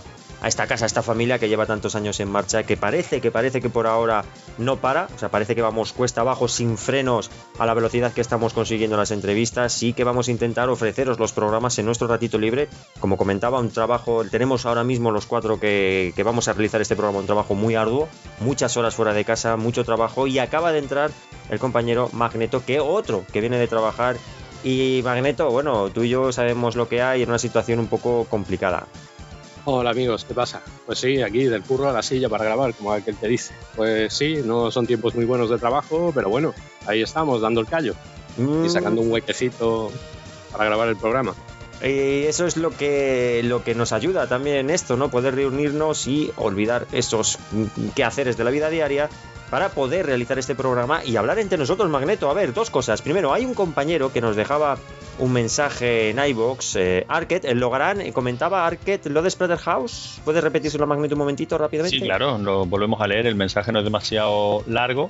a esta casa, a esta familia que lleva tantos años en marcha, que parece, que parece que por ahora no para, o sea, parece que vamos cuesta abajo sin frenos a la velocidad que estamos consiguiendo las entrevistas. Sí que vamos a intentar ofreceros los programas en nuestro ratito libre. Como comentaba, un trabajo, tenemos ahora mismo los cuatro que, que vamos a realizar este programa, un trabajo muy arduo, muchas horas fuera de casa, mucho trabajo, y acaba de entrar el compañero Magneto, que otro que viene de trabajar. Y Magneto, bueno, tú y yo sabemos lo que hay en una situación un poco complicada. Hola amigos, ¿qué pasa? Pues sí, aquí del curro a la silla para grabar, como aquel te dice. Pues sí, no son tiempos muy buenos de trabajo, pero bueno, ahí estamos, dando el callo mm. y sacando un huequecito para grabar el programa. Y eso es lo que, lo que nos ayuda también en esto, ¿no? Poder reunirnos y olvidar esos quehaceres de la vida diaria para poder realizar este programa y hablar entre nosotros, Magneto. A ver, dos cosas. Primero, hay un compañero que nos dejaba un mensaje en iVoox, eh, Arket, el Logarán, eh, comentaba Arket lo de Splatterhouse. ¿Puedes repetírselo, Magneto, un momentito rápidamente? Sí, claro, lo volvemos a leer, el mensaje no es demasiado largo.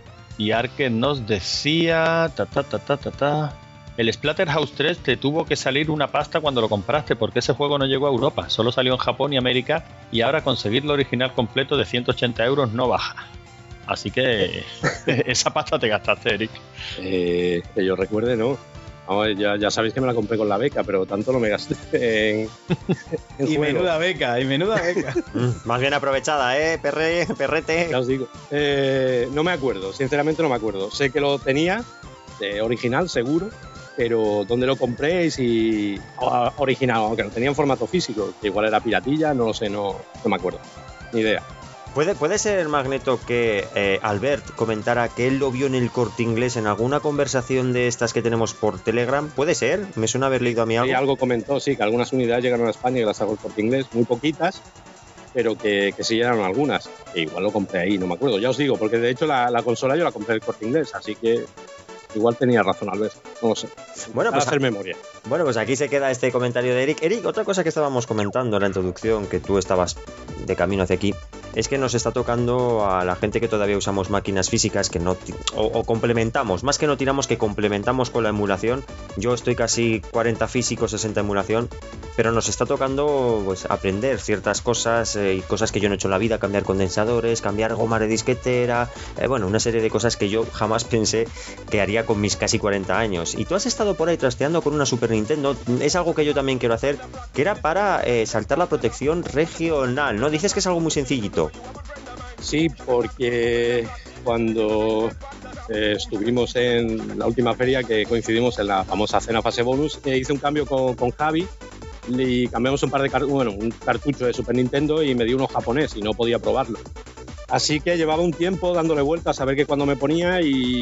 Y Arket nos decía... Ta, ta, ta, ta, ta, ta. El Splatterhouse tres te tuvo que salir una pasta cuando lo compraste, porque ese juego no llegó a Europa, solo salió en Japón y América, y ahora conseguir lo original completo de ciento ochenta euros no baja. Así que esa pasta te gastaste, Eric. Eh, que yo recuerde, no. Vamos, ya, ya sabéis que me la compré con la beca, pero tanto no me gasté en, en Y juegos. menuda beca, y menuda beca. mm, más bien aprovechada, ¿eh? Perre, perrete. Ya os digo. Eh, no me acuerdo, sinceramente no me acuerdo. Sé que lo tenía, eh, original, seguro, pero ¿dónde lo compré? Y si ah, original, aunque lo tenía en formato físico, que igual era piratilla, no lo sé, no, no me acuerdo. Ni idea. ¿Puede, puede ser, Magneto, que eh, Albert comentara que él lo vio en el Corte Inglés en alguna conversación de estas que tenemos por Telegram? ¿Puede ser? Me suena haber leído a mí algo. Sí, algo comentó, sí, que algunas unidades llegaron a España y las sacó el Corte Inglés, muy poquitas, pero que, que sí llegaron algunas. E igual lo compré ahí, no me acuerdo, ya os digo, porque de hecho la, la consola yo la compré en el Corte Inglés, así que igual tenía razón Albert, no lo sé. Bueno, Para pues hacer memoria. Bueno, pues aquí se queda este comentario de Eric. Eric, otra cosa que estábamos comentando en la introducción, que tú estabas de camino hacia aquí, es que nos está tocando a la gente que todavía usamos máquinas físicas que no o, o complementamos, más que no tiramos, que complementamos con la emulación. Yo estoy casi cuarenta físico, sesenta emulación, pero nos está tocando pues aprender ciertas cosas eh, y cosas que yo no he hecho en la vida, cambiar condensadores, cambiar goma de disquetera, eh, bueno, una serie de cosas que yo jamás pensé que haría con mis casi cuarenta años. Y tú has estado por ahí trasteando con una Super Nintendo, es algo que yo también quiero hacer, que era para eh, saltar la protección regional, ¿no? Dices que es algo muy sencillito. Sí, porque cuando eh, estuvimos en la última feria, que coincidimos en la famosa cena fase bonus, eh, hice un cambio con, con Javi y cambiamos un par de car- bueno, un cartucho de Super Nintendo y me dio uno japonés y no podía probarlo. Así que llevaba un tiempo dándole vueltas a ver qué cuando me ponía,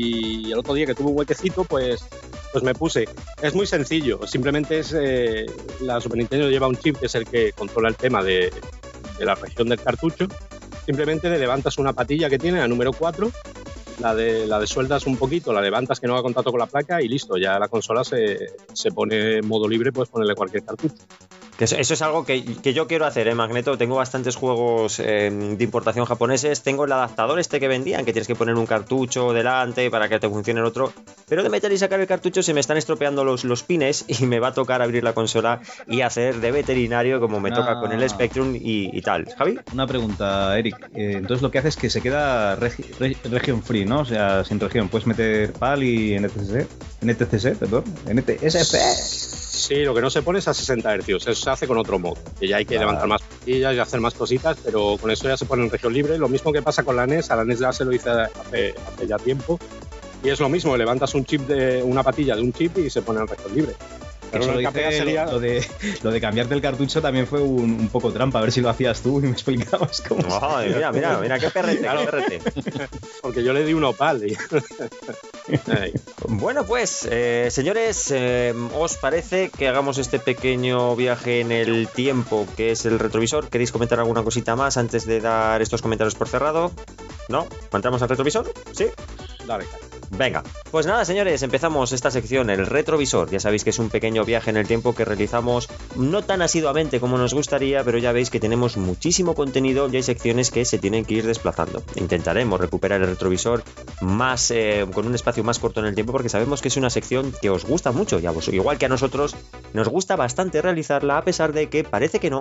y el otro día que tuve un huequecito, pues, pues me puse. Es muy sencillo, simplemente es eh, la Super Nintendo lleva un chip que es el que controla el tema de, de la región del cartucho. Simplemente le levantas una patilla que tiene, la número cuatro, la de, la de sueldas un poquito, la levantas que no haga contacto con la placa y listo, ya la consola se, se pone en modo libre, puedes ponerle cualquier cartucho. Que eso, eso es algo que, que yo quiero hacer, ¿eh, Magneto? Tengo bastantes juegos eh, de importación japoneses. Tengo el adaptador este que vendían, que tienes que poner un cartucho delante para que te funcione el otro. Pero de meter y sacar el cartucho se me están estropeando los, los pines y me va a tocar abrir la consola y hacer de veterinario como me Ah. toca con el Spectrum y, y tal. ¿Javi? Una pregunta, Eric. Eh, entonces lo que hace es que se queda regi- reg- region free, ¿no? O sea, sin región. Puedes meter P A L y N T S C. N T C C, perdón. N T S C. Sí, lo que no se pone es a sesenta hercios, eso se hace con otro modo, que ya hay que Vale. levantar más pastillas y hacer más cositas, pero con eso ya se pone en región libre. Lo mismo que pasa con la N E S, a la N E S ya se lo hice hace, hace ya tiempo, y es lo mismo, levantas un chip de una patilla de un chip y se pone en región libre. Pero Eso lo lo, que dice, sería... lo, de, lo de cambiarte el cartucho también fue un, un poco trampa. A ver si lo hacías tú y me explicabas cómo. Ay, mira, mira, mira, qué perrete, qué perrete. Porque yo le di un opal. Y... Ay. Bueno, pues, eh, señores, eh, ¿os parece que hagamos este pequeño viaje en el tiempo que es el retrovisor? ¿Queréis comentar alguna cosita más antes de dar estos comentarios por cerrado? ¿No? ¿Entramos al retrovisor? ¿Sí? Dale, cara. Venga, pues nada, señores, empezamos esta sección, el retrovisor. Ya sabéis que es un pequeño viaje en el tiempo que realizamos no tan asiduamente como nos gustaría, pero ya veis que tenemos muchísimo contenido y hay secciones que se tienen que ir desplazando. Intentaremos recuperar el retrovisor más eh, con un espacio más corto en el tiempo, porque sabemos que es una sección que os gusta mucho, y a vos, igual que a nosotros, nos gusta bastante realizarla, a pesar de que parece que no,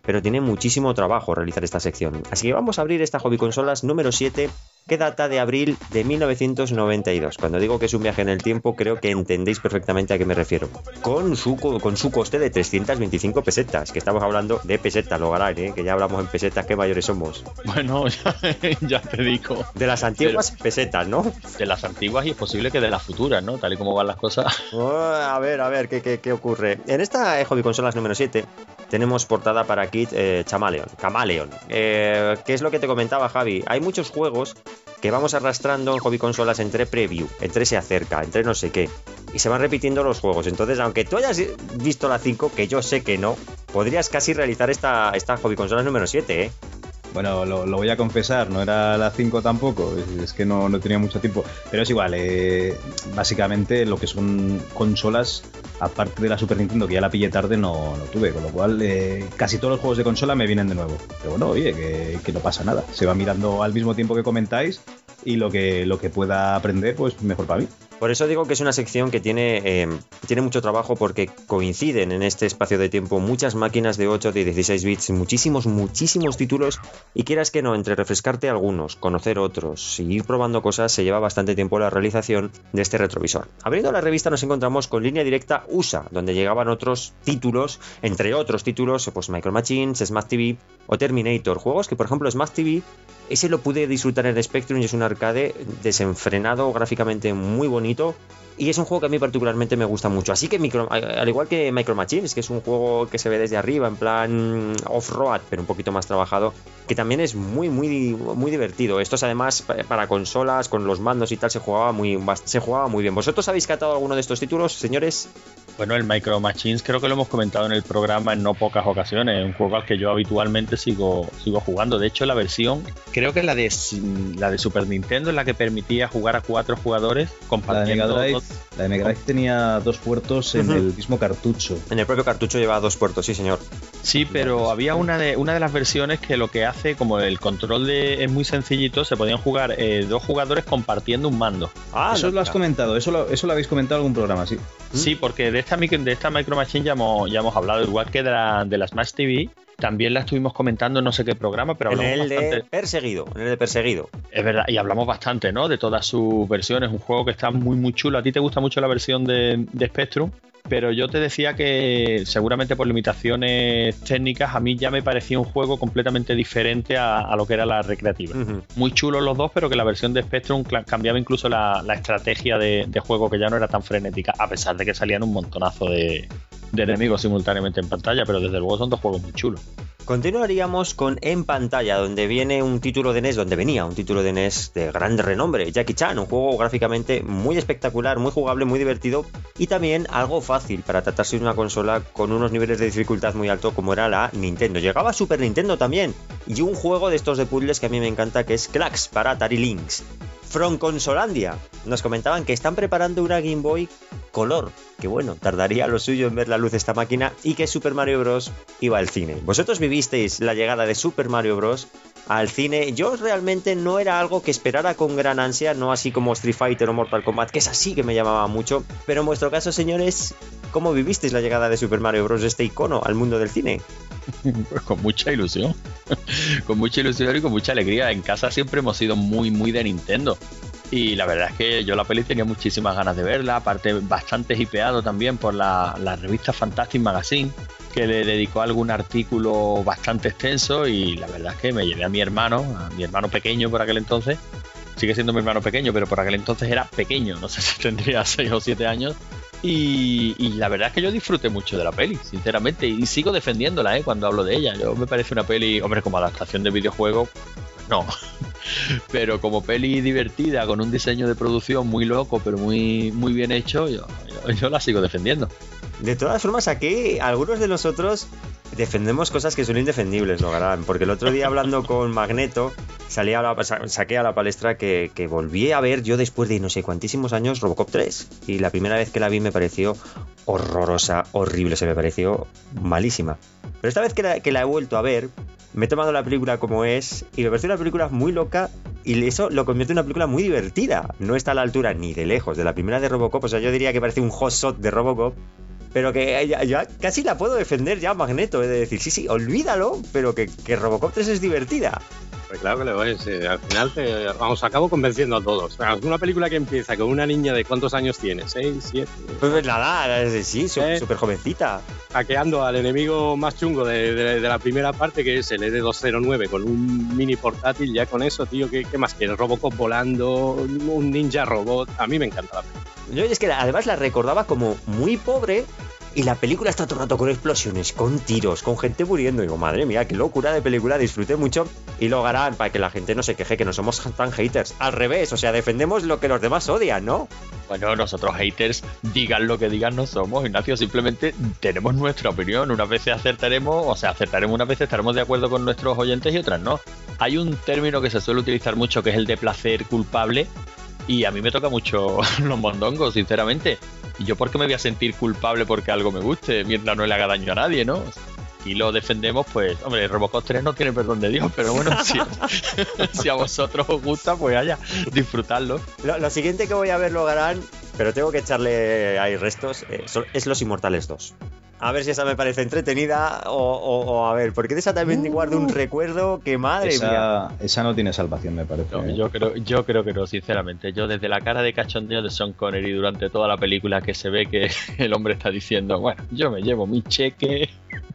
pero tiene muchísimo trabajo realizar esta sección. Así que vamos a abrir esta Hobby Consolas número siete, que data de abril de mil novecientos noventa y dos. Cuando digo que es un viaje en el tiempo, creo que entendéis perfectamente a qué me refiero. Con su, con su coste de trescientas veinticinco pesetas, que estamos hablando de pesetas, Logarán, ¿eh? Que ya hablamos en pesetas, qué mayores somos. Bueno, ya, ya te digo. De las antiguas Pero, pesetas, ¿no? De las antiguas y es posible que de las futuras, ¿no? Tal y como van las cosas. Oh, a ver, a ver, ¿qué, qué, qué ocurre? En esta Hobby Consolas número siete tenemos portada para Kit eh, Chameleon, Camaleon. Eh, ¿Qué es lo que te comentaba, Javi? Hay muchos juegos que vamos arrastrando en Hobby Consolas entre preview, entre se acerca, entre no sé qué, y se van repitiendo los juegos. Entonces, aunque tú hayas visto la cinco, que yo sé que no, podrías casi realizar esta, esta Hobby Consolas número siete, ¿eh? Bueno, lo, lo voy a confesar, no era la cinco tampoco, es, es que no, no tenía mucho tiempo, pero es igual, eh, básicamente lo que son consolas, aparte de la Super Nintendo, que ya la pillé tarde, no, no tuve, con lo cual eh, casi todos los juegos de consola me vienen de nuevo. Pero bueno, oye, que, que no pasa nada, se va mirando al mismo tiempo que comentáis y lo que, lo que pueda aprender, pues mejor para mí. Por eso digo que es una sección que tiene, eh, tiene mucho trabajo, porque coinciden en este espacio de tiempo muchas máquinas de ocho, de dieciséis bits, muchísimos, muchísimos títulos, y quieras que no, entre refrescarte algunos, conocer otros y ir probando cosas, se lleva bastante tiempo la realización de este retrovisor. Abriendo la revista nos encontramos con Línea Directa U S A, donde llegaban otros títulos, entre otros títulos, pues Micro Machines, Smash T V o Terminator, juegos que por ejemplo Smash T V, ese lo pude disfrutar en Spectrum y es un arcade desenfrenado, gráficamente muy bonito, y es un juego que a mí particularmente me gusta mucho. Así que micro, al igual que Micro Machines, que es un juego que se ve desde arriba en plan off-road, pero un poquito más trabajado, que también es muy muy muy divertido. Estos además para consolas, con los mandos y tal, se jugaba muy se jugaba muy bien. ¿Vosotros habéis catado alguno de estos títulos, señores? Bueno, el Micro Machines creo que lo hemos comentado en el programa en no pocas ocasiones, un juego al que yo habitualmente sigo sigo jugando. De hecho, la versión, creo que la de la de Super Nintendo es la que permitía jugar a cuatro jugadores compartiendo. La de Mega Drive, la de Mega Drive tenía dos puertos en uh-huh. el mismo cartucho. En el propio cartucho llevaba dos puertos, sí señor. Sí, pero había una de una de las versiones que lo que hace, como el control de, es muy sencillito, se podían jugar eh, dos jugadores compartiendo un mando. Ah, eso lo has comentado, eso lo, eso lo habéis comentado en algún programa, sí. Sí, porque de esta, de esta Micro Machine ya hemos, ya hemos hablado, igual que de la, de la Smash T V. También la estuvimos comentando en no sé qué programa, pero hablamos en el bastante. de Perseguido, en el de Perseguido. Es verdad, y hablamos bastante, ¿no? De todas sus versiones. Un juego que está muy, muy chulo. A ti te gusta mucho la versión de, de Spectrum, pero yo te decía que seguramente por limitaciones técnicas a mí ya me parecía un juego completamente diferente a, a lo que era la recreativa. Uh-huh. Muy chulos los dos, pero que la versión de Spectrum cambiaba incluso la, la estrategia de, de juego, que ya no era tan frenética, a pesar de que salían un montonazo de, de enemigos simultáneamente en pantalla, pero desde luego son dos juegos muy chulos. Continuaríamos con En Pantalla, donde viene un título de N E S, donde venía un título de N E S de gran renombre, Jackie Chan, un juego gráficamente muy espectacular, muy jugable, muy divertido y también algo fácil para tratarse de una consola con unos niveles de dificultad muy altos como era la Nintendo. Llegaba Super Nintendo también, y un juego de estos de puzzles que a mí me encanta, que es Clax para Atari Lynx. From Consolandia nos comentaban que están preparando una Game Boy Color, que bueno, tardaría lo suyo en ver la luz esta máquina, y que Super Mario Bros. Iba al cine. ¿Vosotros vivisteis la llegada de Super Mario Bros. Al cine? Yo realmente no era algo que esperara con gran ansia, no así como Street Fighter o Mortal Kombat, que es así que me llamaba mucho, pero en vuestro caso, señores, ¿cómo vivisteis la llegada de Super Mario Bros., este icono, al mundo del cine? Pues con mucha ilusión, con mucha ilusión y con mucha alegría. En casa siempre hemos sido muy, muy de Nintendo. Y la verdad es que yo la peli tenía muchísimas ganas de verla, aparte bastante hipeado también por la, la revista Fantastic Magazine, que le dedicó algún artículo bastante extenso, y la verdad es que me llevé a mi hermano, a mi hermano pequeño por aquel entonces, sigue siendo mi hermano pequeño, pero por aquel entonces era pequeño, no sé si tendría seis o siete años, y, y la verdad es que yo disfruté mucho de la peli, sinceramente, y sigo defendiéndola, ¿eh? Cuando hablo de ella. Yo me parece una peli, hombre, como adaptación de videojuego, no, pero como peli divertida, con un diseño de producción muy loco, pero muy, muy bien hecho, yo, yo, yo la sigo defendiendo. De todas formas, aquí algunos de nosotros defendemos cosas que son indefendibles, ¿no, Garán? Porque el otro día, hablando con Magneto, salí a la, saqué a la palestra que, que volví a ver yo después de no sé cuantísimos años Robocop tres, y la primera vez que la vi me pareció horrorosa, horrible, se me pareció malísima. Pero esta vez que la, que la he vuelto a ver, me he tomado la película como es y me pareció una película muy loca, y eso lo convierte en una película muy divertida. No está a la altura ni de lejos de la primera de Robocop, o sea, yo diría que parece un hot shot de Robocop, pero que ya, ya casi la puedo defender ya, Magneto, es de decir, sí, sí, olvídalo, pero que, que Robocop tres es divertida. Pues claro que lo es, eh, al final te, vamos, acabo convenciendo a todos. O sea, una película que empieza con una niña de ¿cuántos años tiene? ¿seis, siete? Pues nada, sí, súper eh, jovencita. Hackeando al enemigo más chungo de, de, de la primera parte, que es el E D dos cero nueve, con un mini portátil, ya con eso, tío, ¿qué, qué más quieres? Robocop volando, un ninja robot, a mí me encanta la película. Yo es que además la recordaba como muy pobre. Y la película está todo el rato con explosiones, con tiros, con gente muriendo. Y digo, madre mía, qué locura de película, disfruté mucho. Y lo harán para que la gente no se queje que no somos tan haters. Al revés, o sea, defendemos lo que los demás odian, ¿no? Bueno, nosotros haters, digan lo que digan, no somos, Ignacio. Simplemente tenemos nuestra opinión. Unas veces acertaremos, o sea, acertaremos unas veces, estaremos de acuerdo con nuestros oyentes y otras no. Hay un término que se suele utilizar mucho que es el de placer culpable. Y a mí me toca mucho los mondongos, sinceramente. ¿Y yo por qué me voy a sentir culpable porque algo me guste? Mientras no le haga daño a nadie, ¿no? Y lo defendemos, pues, hombre, Robocop tres no tiene perdón de Dios, pero bueno, si, si a vosotros os gusta, pues allá, disfrutadlo. Lo, lo siguiente que voy a ver lo harán, pero tengo que echarle ahí restos, eh, es Los Inmortales dos. A ver si esa me parece entretenida o, o, o a ver, porque de esa también uh, guardo un recuerdo que madre esa, mía. Esa no tiene salvación, me parece. No, yo, creo, yo creo que no, sinceramente. Yo desde la cara de cachondeo de Sean Connery durante toda la película que se ve que el hombre está diciendo, bueno, yo me llevo mi cheque.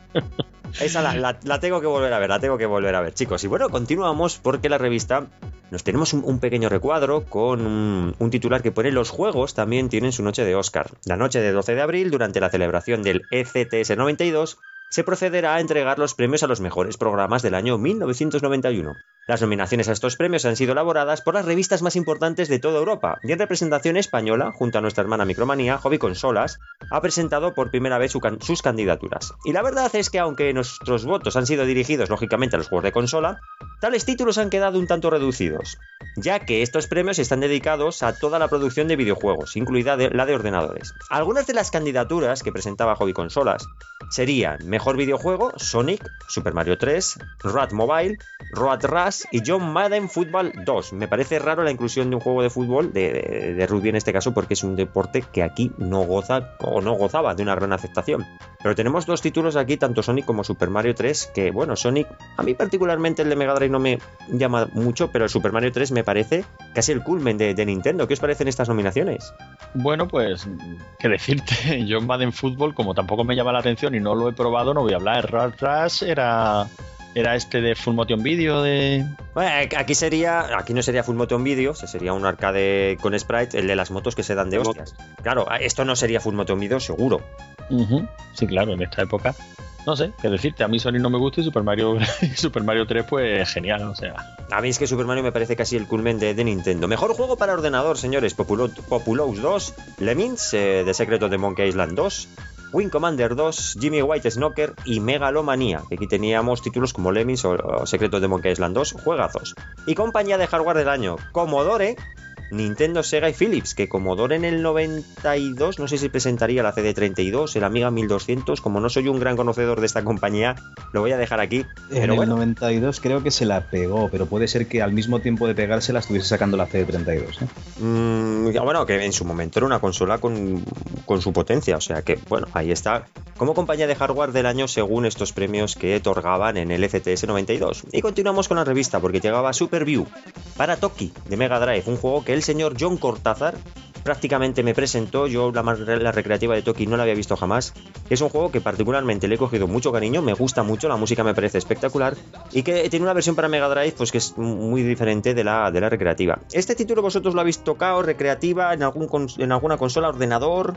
Esa la, la, la tengo que volver a ver, la tengo que volver a ver, chicos. Y bueno, continuamos porque la revista nos tenemos un, un pequeño recuadro con un, un titular que pone: los juegos también tienen su noche de Oscar. La noche de doce de abril, durante la celebración del E C T S noventa y dos, se procederá a entregar los premios a los mejores programas del año mil novecientos noventa y uno. Las nominaciones a estos premios han sido elaboradas por las revistas más importantes de toda Europa, y en representación española, junto a nuestra hermana Micromanía, Hobby Consolas, ha presentado por primera vez su can- sus candidaturas. Y la verdad es que aunque nuestros votos han sido dirigidos lógicamente a los juegos de consola, tales títulos han quedado un tanto reducidos, ya que estos premios están dedicados a toda la producción de videojuegos, incluida de la de ordenadores. Algunas de las candidaturas que presentaba Hobby Consolas serían Mejor Videojuego, Sonic, Super Mario tres, Road Mobile, Road Rush y John Madden Football dos. Me parece raro la inclusión de un juego de fútbol, de, de, de rugby en este caso, porque es un deporte que aquí no goza o no gozaba de una gran aceptación. Pero tenemos dos títulos aquí, tanto Sonic como Super Mario tres, que bueno, Sonic, a mí particularmente el de Mega Drive no me llama mucho, pero el Super Mario tres me parece casi el culmen de, de Nintendo. ¿Qué os parecen estas nominaciones? Bueno, pues, qué decirte, John Madden Football, como tampoco me llama la atención y no lo he probado, no voy a hablar. Road Rush era... ¿Era este de Full Motion Video? De... Bueno, aquí sería, aquí no sería Full Motion Video, sería un arcade con sprite, el de las motos que se dan de hostias. Claro, esto no sería Full Motion Video seguro. Uh-huh. Sí, claro, en esta época. No sé, qué decirte, a mí Sonic no me gusta y Super Mario Super Mario tres, pues genial, o sea. A mí es que Super Mario me parece casi el culmen de, de Nintendo. Mejor juego para ordenador, señores: Populo, Populous dos, Lemmings, eh, The Secret of the Monkey Island dos, Wing Commander dos, Jimmy White Snooker y Megalomanía. Aquí teníamos títulos como Lemmings o, o Secretos de Monkey Island dos, juegazos. Y compañía de hardware del año: Commodore, Nintendo, Sega y Philips, que Commodore en el noventa y dos no sé si presentaría la C D treinta y dos, el Amiga mil doscientos. Como no soy un gran conocedor de esta compañía, lo voy a dejar aquí. En pero el bueno. noventa y dos creo que se la pegó, pero puede ser que al mismo tiempo de pegársela estuviese sacando la C D treinta y dos, ¿eh? Mm, ya, bueno, que en su momento era una consola con, con su potencia, o sea que, bueno, ahí está. Como compañía de hardware del año según estos premios que otorgaban en el E C T S noventa y dos. Y continuamos con la revista porque llegaba Super View para Toki de Mega Drive, un juego que el señor John Cortázar prácticamente me presentó. Yo la, la recreativa de Toki no la había visto jamás. Es un juego que particularmente le he cogido mucho cariño, me gusta mucho, la música me parece espectacular y que tiene una versión para Mega Drive pues que es muy diferente de la, de la recreativa. ¿Este título vosotros lo habéis tocado, recreativa, en, algún, en alguna consola, ordenador?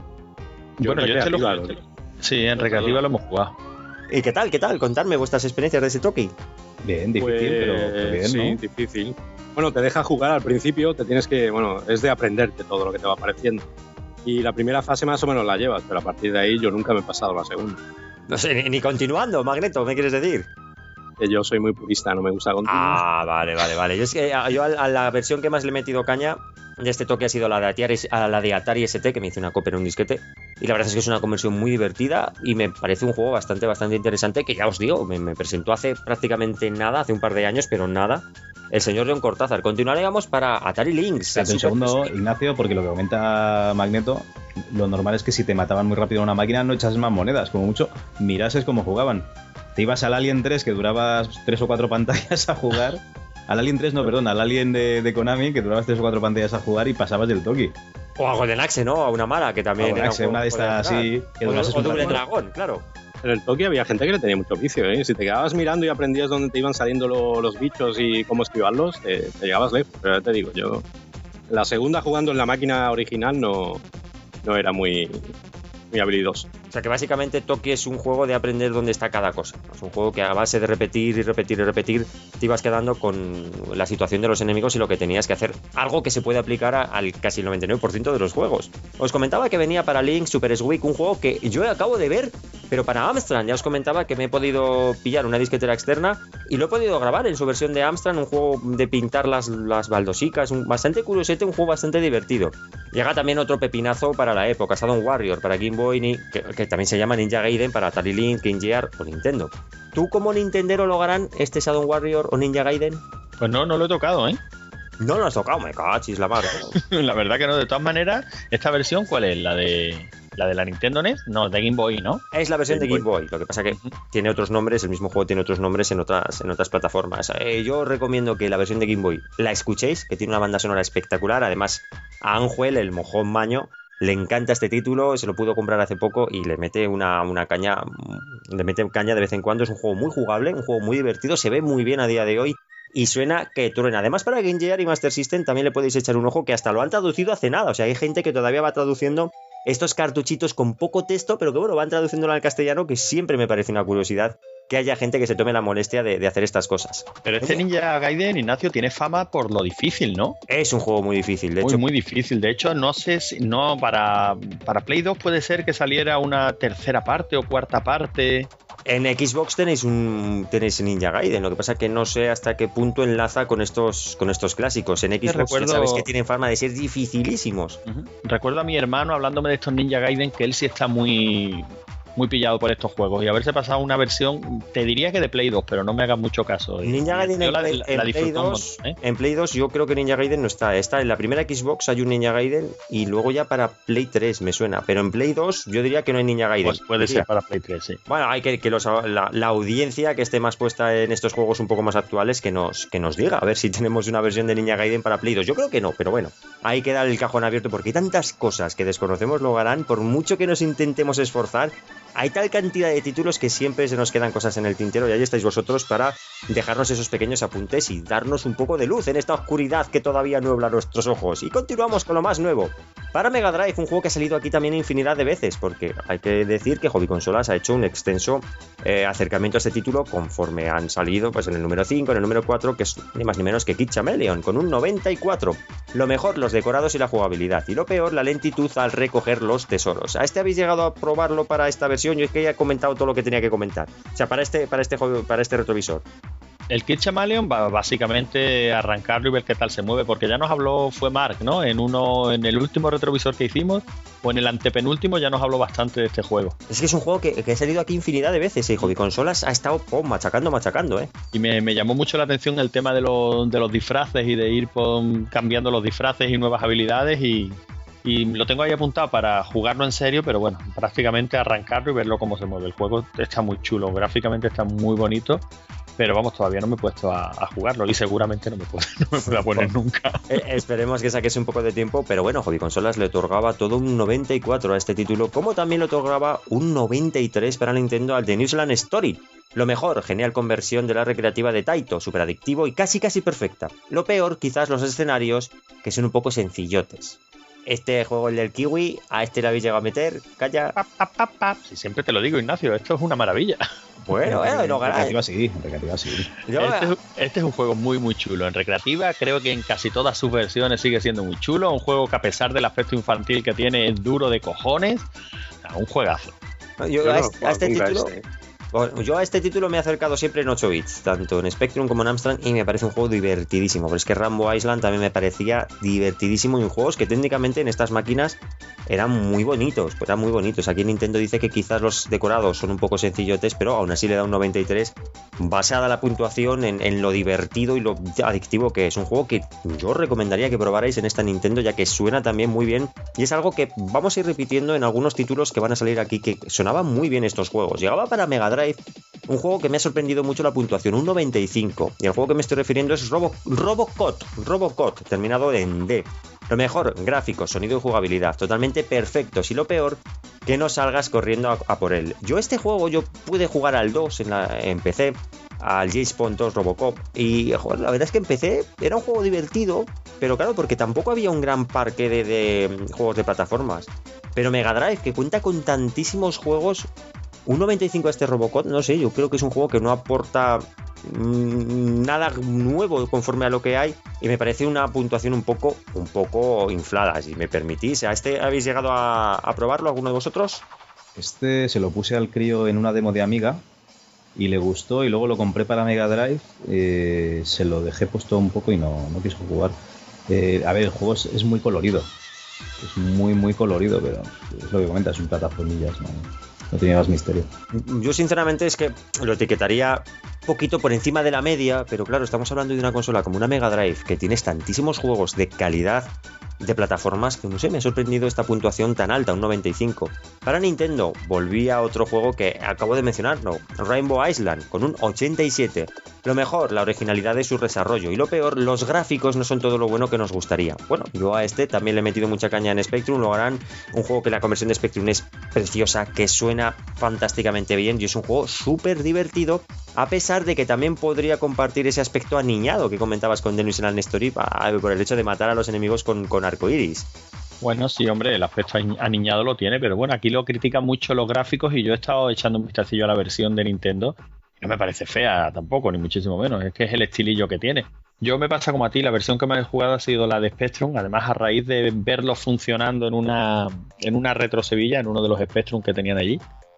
Yo bueno, yo este lo jugué. Sí, en recreativa lo hemos jugado. ¿Y qué tal, qué tal? Contadme vuestras experiencias de ese Toki. Bien, difícil, pues, pero, pero bien, sí, ¿no? difícil. Bueno, te deja jugar al principio, te tienes que, bueno, es de aprenderte todo lo que te va apareciendo. Y la primera fase más o menos la llevas, pero a partir de ahí yo nunca me he pasado la segunda. No sé, ni, ni continuando, Magneto, ¿me quieres decir? Que yo soy muy purista, no me gusta continuar. Ah, vale, vale, vale. Yo es que yo a, a la versión que más le he metido caña de este toque ha sido la de Atari, a la de Atari S T, que me hice una copia en un disquete. Y la verdad es que es una conversión muy divertida y me parece un juego bastante, bastante interesante, que ya os digo, me, me presentó hace prácticamente nada, hace un par de años, pero nada. el señor León Cortázar. Continuaríamos para Atari Lynx. Espérate un segundo, Ignacio, porque lo que comenta Magneto, lo normal es que si te mataban muy rápido una máquina no echas más monedas, como mucho mirases cómo jugaban. Te ibas al Alien tres, que durabas tres o cuatro pantallas a jugar. Al Alien tres, no, perdón, al Alien de, de Konami, que durabas tres o cuatro pantallas a jugar y pasabas del toki. O a Golden Axe, ¿no? A una mala, que también Golden era Axe, una de estas así. O, o Double Dragón, claro. En el Toki había gente que le tenía mucho vicio, ¿eh? Si te quedabas mirando y aprendías dónde te iban saliendo lo, los bichos y cómo esquivarlos, te, te llegabas lejos. Pero ya te digo, yo la segunda jugando en la máquina original no, no era muy, muy habilidoso. O sea que básicamente Toki es un juego de aprender dónde está cada cosa. Es un juego que a base de repetir y repetir y repetir te ibas quedando con la situación de los enemigos y lo que tenías que hacer. Algo que se puede aplicar a, al casi el noventa y nueve por ciento de los juegos. Os comentaba que venía para Link Super Sweep, un juego que yo acabo de ver, pero para Amstrad. Ya os comentaba que me he podido pillar una disquetera externa y lo he podido grabar en su versión de Amstrad, un juego de pintar las, las baldosicas, un, bastante curiosete, un juego bastante divertido. Llega también otro pepinazo para la época, Shadow Warrior para Game Boy, que, que también se llama Ninja Gaiden para Atari Lynx, Game Gear o Nintendo. ¿Tú como Nintendero lo harán este Shadow Warrior o Ninja Gaiden? Pues no, no lo he tocado, ¿eh? No lo has tocado, me cachis la mar. La verdad que no, de todas maneras, ¿esta versión cuál es? ¿La de la de la Nintendo N E S? No, de Game Boy, ¿no? Es la versión Game de Game Boy. Boy, lo que pasa que uh-huh. tiene otros nombres, el mismo juego tiene otros nombres en otras, en otras plataformas. Eh, yo os recomiendo que la versión de Game Boy la escuchéis, que tiene una banda sonora espectacular. Además, a Ángel, el mojón maño, le encanta este título, se lo pudo comprar hace poco y le mete una, una caña, le mete caña de vez en cuando. Es un juego muy jugable, un juego muy divertido, se ve muy bien a día de hoy y suena que truena. Además, para Game Gear y Master System también le podéis echar un ojo, que hasta lo han traducido hace nada. O sea, hay gente que todavía va traduciendo estos cartuchitos con poco texto, pero que bueno, van traduciéndolo al castellano, que siempre me parece una curiosidad que haya gente que se tome la molestia de, de hacer estas cosas. Pero este Ninja Gaiden, Ignacio, tiene fama por lo difícil, ¿no? Es un juego muy difícil, de muy, hecho. Muy difícil. De hecho, no sé si no para, para Play dos puede ser que saliera una tercera parte o cuarta parte. En Xbox tenéis un tenéis Ninja Gaiden, lo que pasa es que no sé hasta qué punto enlaza con estos con estos clásicos. En Xbox recuerdo... ya sabéis que tienen fama de ser dificilísimos. Uh-huh. Recuerdo a mi hermano hablándome de estos Ninja Gaiden, que él sí está muy... muy pillado por estos juegos y haberse pasado una versión, te diría que de Play dos, pero no me hagas mucho caso. Ninja Gaiden en, la, Play, la, en, la Play dos, ¿eh? En Play dos yo creo que Ninja Gaiden no está, está en la primera Xbox hay un Ninja Gaiden y luego ya para Play tres me suena, pero en Play dos yo diría que no hay Ninja Gaiden. Pues puede diría. ser para Play tres, sí. Bueno, hay que, que los, la, la audiencia que esté más puesta en estos juegos un poco más actuales que nos, que nos diga, a ver si tenemos una versión de Ninja Gaiden para Play dos. Yo creo que no, pero bueno, hay que dar el cajón abierto porque hay tantas cosas que desconocemos lo harán, por mucho que nos intentemos esforzar. Hay tal cantidad de títulos que siempre se nos quedan cosas en el tintero y ahí estáis vosotros para dejarnos esos pequeños apuntes y darnos un poco de luz en esta oscuridad que todavía nubla nuestros ojos. Y continuamos con lo más nuevo. Para Mega Drive, un juego que ha salido aquí también infinidad de veces, porque hay que decir que Hobby Consolas ha hecho un extenso eh, acercamiento a este título conforme han salido pues en el número cinco, en el número cuatro, que es ni más ni menos que Kid Chameleon, con un noventa y cuatro. Lo mejor, los decorados y la jugabilidad, y lo peor, la lentitud al recoger los tesoros. ¿A este habéis llegado a probarlo para esta versión? Yo es que ya he comentado todo lo que tenía que comentar. O sea, para este, para este, para este retrovisor. El Kid Chameleon va básicamente a arrancarlo y ver qué tal se mueve, porque ya nos habló, fue Mark, ¿no? En uno, en el último retrovisor que hicimos, o en el antepenúltimo ya nos habló bastante de este juego. Es que es un juego que, que ha salido aquí infinidad de veces, y Hobby Consolas ha estado oh, machacando, machacando, ¿eh? Y me, me llamó mucho la atención el tema de los, de los disfraces y de ir pon, cambiando los disfraces y nuevas habilidades y... Y lo tengo ahí apuntado para jugarlo en serio, pero bueno, prácticamente arrancarlo y verlo cómo se mueve. El juego está muy chulo, gráficamente está muy bonito, pero vamos, todavía no me he puesto a, a jugarlo y seguramente no me puedo, no me puedo poner nunca. Eh, esperemos que saques un poco de tiempo, pero bueno, Hobby Consolas le otorgaba todo un noventa y cuatro a este título, como también le otorgaba un noventa y tres para Nintendo al The Newsland Story. Lo mejor, genial conversión de la recreativa de Taito, súper adictivo y casi casi perfecta. Lo peor, quizás los escenarios, que son un poco sencillotes. Este juego, el del kiwi, a este le habéis llegado a meter, calla. Pa, pa, pa, pa. Si siempre te lo digo, Ignacio, esto es una maravilla. Bueno, eh, no ganáis. Recreativa sí, recreativa sí. Yo, este, es, este es un juego muy, muy chulo. En recreativa creo que en casi todas sus versiones sigue siendo muy chulo. Un juego que a pesar del aspecto infantil que tiene es duro de cojones. Un juegazo. Yo, Yo a, no, este, a este título... Este. Yo a este título me he acercado siempre en ocho bits, tanto en Spectrum como en Amstrad, y me parece un juego divertidísimo. Pero es que Rambo Island también me parecía divertidísimo en juegos que técnicamente en estas máquinas eran muy bonitos, eran muy bonitos. Aquí Nintendo dice que quizás los decorados son un poco sencillotes, pero aún así le da un noventa y tres basada la puntuación en, en lo divertido y lo adictivo que es. Un juego que yo os recomendaría que probarais en esta Nintendo, ya que suena también muy bien y es algo que vamos a ir repitiendo en algunos títulos que van a salir aquí, que sonaban muy bien estos juegos. Llegaba para Mega Drive un juego que me ha sorprendido mucho la puntuación, un noventa y cinco, y el juego que me estoy refiriendo es Robo, Robocop, Robocop, terminado en D. Lo mejor, gráficos, sonido y jugabilidad, totalmente perfectos, y lo peor, que no salgas corriendo a, a por él. Yo este juego, yo pude jugar al dos en, la, en P C, al James Bond dos Robocop, y joder, la verdad es que en P C era un juego divertido, pero claro, porque tampoco había un gran parque de, de juegos de plataformas. Pero Mega Drive, que cuenta con tantísimos juegos, un noventa y cinco a este Robocop, no sé, yo creo que es un juego que no aporta mmm, nada nuevo conforme a lo que hay, y me parece una puntuación un poco un poco inflada, si me permitís. ¿A este habéis llegado a, a probarlo alguno de vosotros? Este se lo puse al crío en una demo de Amiga y le gustó, y luego lo compré para Mega Drive, eh, se lo dejé puesto un poco y no, no quiso jugar. Eh, a ver, el juego es, es muy colorido, es muy muy colorido, pero es lo que comentas, son plataformillas, ¿no? No tenía más misterio. Yo sinceramente es que lo etiquetaría un poquito por encima de la media, pero claro, estamos hablando de una consola como una Mega Drive que tienes tantísimos juegos de calidad de plataformas que no sé, me ha sorprendido esta puntuación tan alta, un noventa y cinco. Para Nintendo volví a otro juego que acabo de mencionar, no, Rainbow Island, con un ochenta y siete. Lo mejor, la originalidad de su desarrollo, y lo peor, los gráficos no son todo lo bueno que nos gustaría. Bueno, yo a este también le he metido mucha caña en Spectrum, lo harán, un juego que la conversión de Spectrum es preciosa, que suena fantásticamente bien, y es un juego súper divertido, a pesar de que también podría compartir ese aspecto aniñado que comentabas con Dennis en el Story, por el hecho de matar a los enemigos con, con arcoiris. Bueno, sí, hombre, el aspecto aniñado lo tiene, pero bueno, aquí lo critican mucho los gráficos, y yo he estado echando un vistacillo a la versión de Nintendo. No me parece fea tampoco, ni muchísimo menos, es que es el estilillo que tiene. Yo me pasa como a ti, la versión que me he jugado ha sido la de Spectrum, además a raíz de verlo funcionando en una, en una Retro Sevilla, en uno de los Spectrum que tenían allí.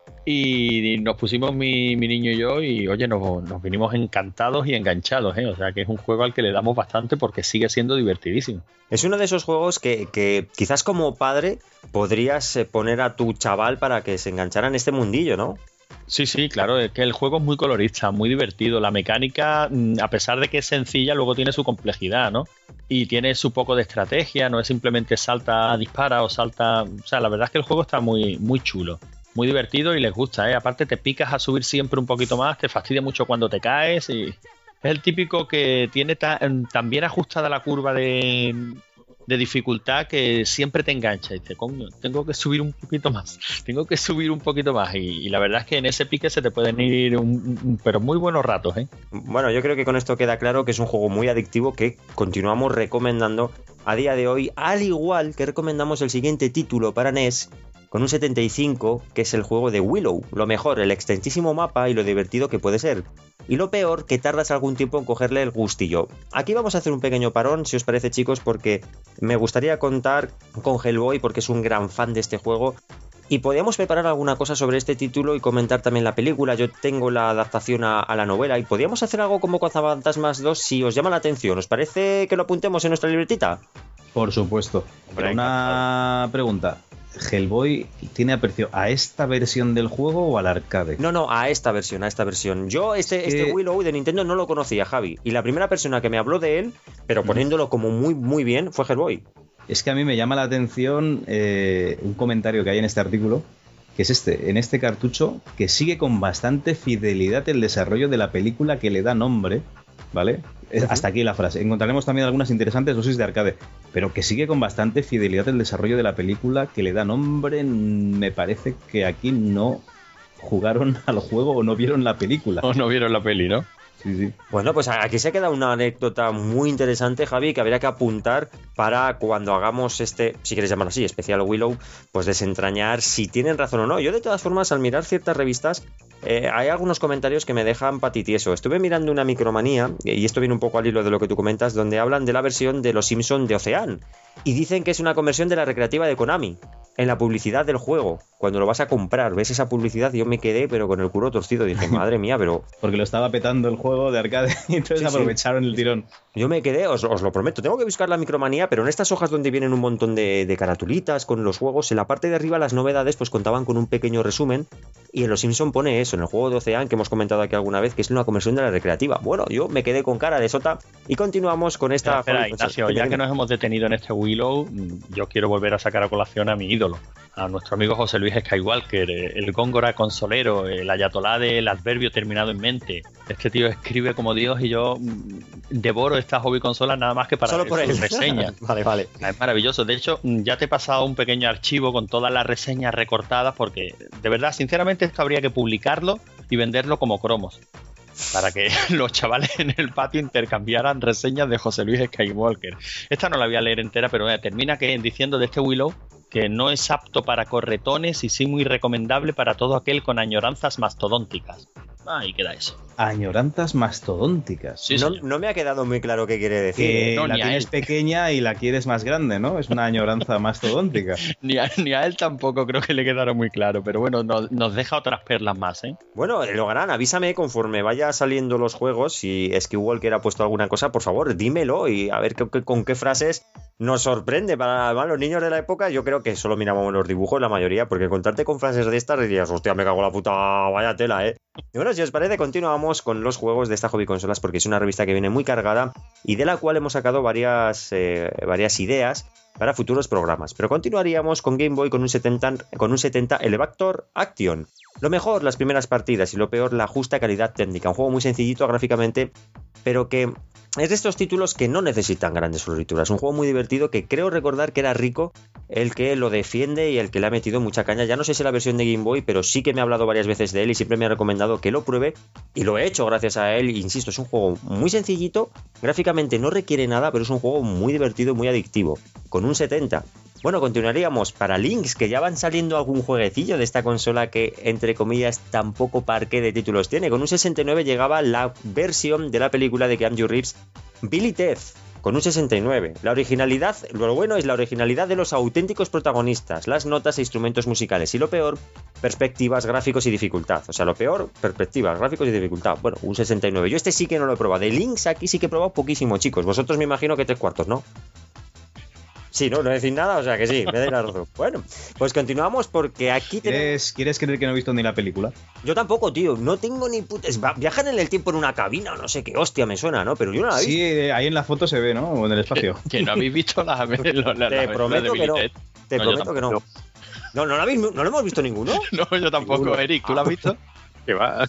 Y nos pusimos mi, mi niño y yo, y oye, nos, nos vinimos encantados y enganchados, ¿eh? O sea que es un juego al que le damos bastante porque sigue siendo divertidísimo. Es uno de esos juegos que, que quizás como padre podrías poner a tu chaval para que se enganchara en este mundillo, ¿no? Sí, sí, claro, es que el juego es muy colorista, muy divertido. La mecánica, a pesar de que es sencilla, luego tiene su complejidad, ¿no? Y tiene su poco de estrategia, no es simplemente salta, dispara o salta... O sea, la verdad es que el juego está muy, muy chulo. Muy divertido y les gusta, ¿eh? Aparte te picas a subir siempre un poquito más, te fastidia mucho cuando te caes, y es el típico que tiene ta- tan bien ajustada la curva de, de dificultad que siempre te engancha y dices, coño, tengo que subir un poquito más, tengo que subir un poquito más, y, y la verdad es que en ese pique se te pueden ir un, un, pero muy buenos ratos, ¿eh? Bueno, yo creo que con esto queda claro que es un juego muy adictivo que continuamos recomendando a día de hoy, al igual que recomendamos el siguiente título para N E S, con un setenta y cinco, que es el juego de Willow. Lo mejor, el extensísimo mapa y lo divertido que puede ser. Y lo peor, que tardas algún tiempo en cogerle el gustillo. Aquí vamos a hacer un pequeño parón, si os parece, chicos, porque me gustaría contar con Hellboy, porque es un gran fan de este juego, y podríamos preparar alguna cosa sobre este título y comentar también la película. Yo tengo la adaptación a, a la novela, y podríamos hacer algo como Cazafantasmas dos si os llama la atención. ¿Os parece que lo apuntemos en nuestra libretita? Por supuesto. Pero una pregunta. ¿Hellboy tiene aprecio a esta versión del juego o al arcade? No, no, a esta versión, a esta versión. Yo este, es que... este Willow de Nintendo no lo conocía, Javi. Y la primera persona que me habló de él, pero poniéndolo como muy, muy bien, fue Hellboy. Es que a mí me llama la atención eh, un comentario que hay en este artículo, que es este, en este cartucho, que sigue con bastante fidelidad el desarrollo de la película que le da nombre, ¿vale? Uh-huh. Hasta aquí la frase. Encontraremos también algunas interesantes dosis de arcade, pero que sigue con bastante fidelidad el desarrollo de la película que le da nombre. Me parece que aquí no jugaron al juego o no vieron la película. O no vieron la peli, ¿no? Sí, sí. Bueno, pues aquí se queda una anécdota muy interesante, Javi, que habría que apuntar para cuando hagamos este, si quieres llamarlo así, especial Willow, pues desentrañar si tienen razón o no. Yo, de todas formas, al mirar ciertas revistas, eh, hay algunos comentarios que me dejan patitieso. Estuve mirando una Micromanía, y esto viene un poco al hilo de lo que tú comentas, donde hablan de la versión de Los Simpson de Ocean, y dicen que es una conversión de la recreativa de Konami en la publicidad del juego. cuando lo vas a comprar, ves esa publicidad y yo me quedé pero con el culo torcido. Dije, madre mía, pero... Porque lo estaba petando el juego de arcade y entonces sí, aprovecharon sí. el tirón. Yo me quedé, os, os lo prometo, tengo que buscar la Micromanía, pero en estas hojas donde vienen un montón de, de caratulitas con los juegos, en la parte de arriba las novedades pues contaban con un pequeño resumen y en Los Simpson pone eso, en el juego de Ocean que hemos comentado aquí alguna vez, que es una conversión de la recreativa. Bueno, yo me quedé con cara de sota y continuamos con esta... Espera, espera Ignacio, ya que nos hemos detenido en este Willow, yo quiero volver a sacar a colación a mi ídolo, a nuestro amigo José Luis Skywalker, el Góngora consolero, el ayatolá del adverbio terminado en mente. Este tío escribe como Dios y yo devoro estas hobby consolas nada más que para solo por sus reseñas. Vale, vale. Es maravilloso. De hecho, ya te he pasado un pequeño archivo con todas las reseñas recortadas porque, de verdad, sinceramente, esto habría que publicarlo y venderlo como cromos para que los chavales en el patio intercambiaran reseñas de José Luis Skywalker. Esta no la voy a leer entera, pero eh, termina que diciendo de este Willow que no es apto para corretones y sí muy recomendable para todo aquel con añoranzas mastodónticas. Ahí queda eso. Añoranzas mastodónticas. Sí, no, no me ha quedado muy claro qué quiere decir. Que ¿eh? no, la tienes pequeña y la quieres más grande, ¿no? Es una añoranza mastodóntica. ni, a, ni a él tampoco creo que le quedaron muy claro, pero bueno, nos, nos deja otras perlas más, ¿eh? Bueno, Logarán, avísame conforme vaya saliendo los juegos. Si Skywalker ha puesto alguna cosa, por favor, dímelo y a ver qué, qué, con qué frases nos sorprende. Para, para los niños de la época, yo creo que solo mirábamos los dibujos la mayoría, porque contarte con frases de estas dirías, hostia, me cago en la puta, vaya tela, ¿eh? Y bueno, si os parece, continuamos con los juegos de esta Hobby Consolas, porque es una revista que viene muy cargada y de la cual hemos sacado varias, eh, varias ideas para futuros programas. Pero continuaríamos con Game Boy con un setenta, con un setenta Elevactor Action. Lo mejor, las primeras partidas, y lo peor, la justa calidad técnica. Un juego muy sencillito gráficamente, pero que es de estos títulos que no necesitan grandes florituras. Un juego muy divertido que creo recordar que era Rico el que lo defiende y el que le ha metido mucha caña. Ya no sé si es la versión de Game Boy, pero sí que me ha hablado varias veces de él y siempre me ha recomendado que lo pruebe y lo he hecho gracias a él. Insisto, es un juego muy sencillito, gráficamente no requiere nada, pero es un juego muy divertido y muy adictivo. Con un setenta. Bueno, continuaríamos para Lynx, que ya van saliendo algún jueguecillo de esta consola que, entre comillas, tampoco parque de títulos tiene. Con un sesenta y nueve llegaba la versión de la película de Keanu Reeves, Bill y Ted, con un sesenta y nueve. La originalidad, lo bueno es la originalidad de los auténticos protagonistas, las notas e instrumentos musicales. Y lo peor, perspectivas, gráficos y dificultad. O sea, lo peor, perspectivas, gráficos y dificultad. Bueno, un sesenta y nueve. Yo este sí que no lo he probado. De Lynx aquí sí que he probado poquísimo, chicos. Vosotros me imagino que tres cuartos, ¿no? Sí, no, no decir nada, o sea que sí, me da la razón. Bueno, pues continuamos porque aquí ¿Quieres, tenemos... ¿Quieres creer que no he visto ni la película? Yo tampoco, tío, no tengo ni puta... Viajan en el tiempo en una cabina, no sé qué hostia me suena, ¿no? Pero yo no la he visto. Sí, ahí en la foto se ve, ¿no? O en el espacio. Que, que no habéis visto la... la, la Te la prometo que no. Te no, prometo que no. No, no, no, la ¿no lo hemos visto ninguno? No, yo tampoco, ninguno. Eric, ¿tú la has visto? Que va.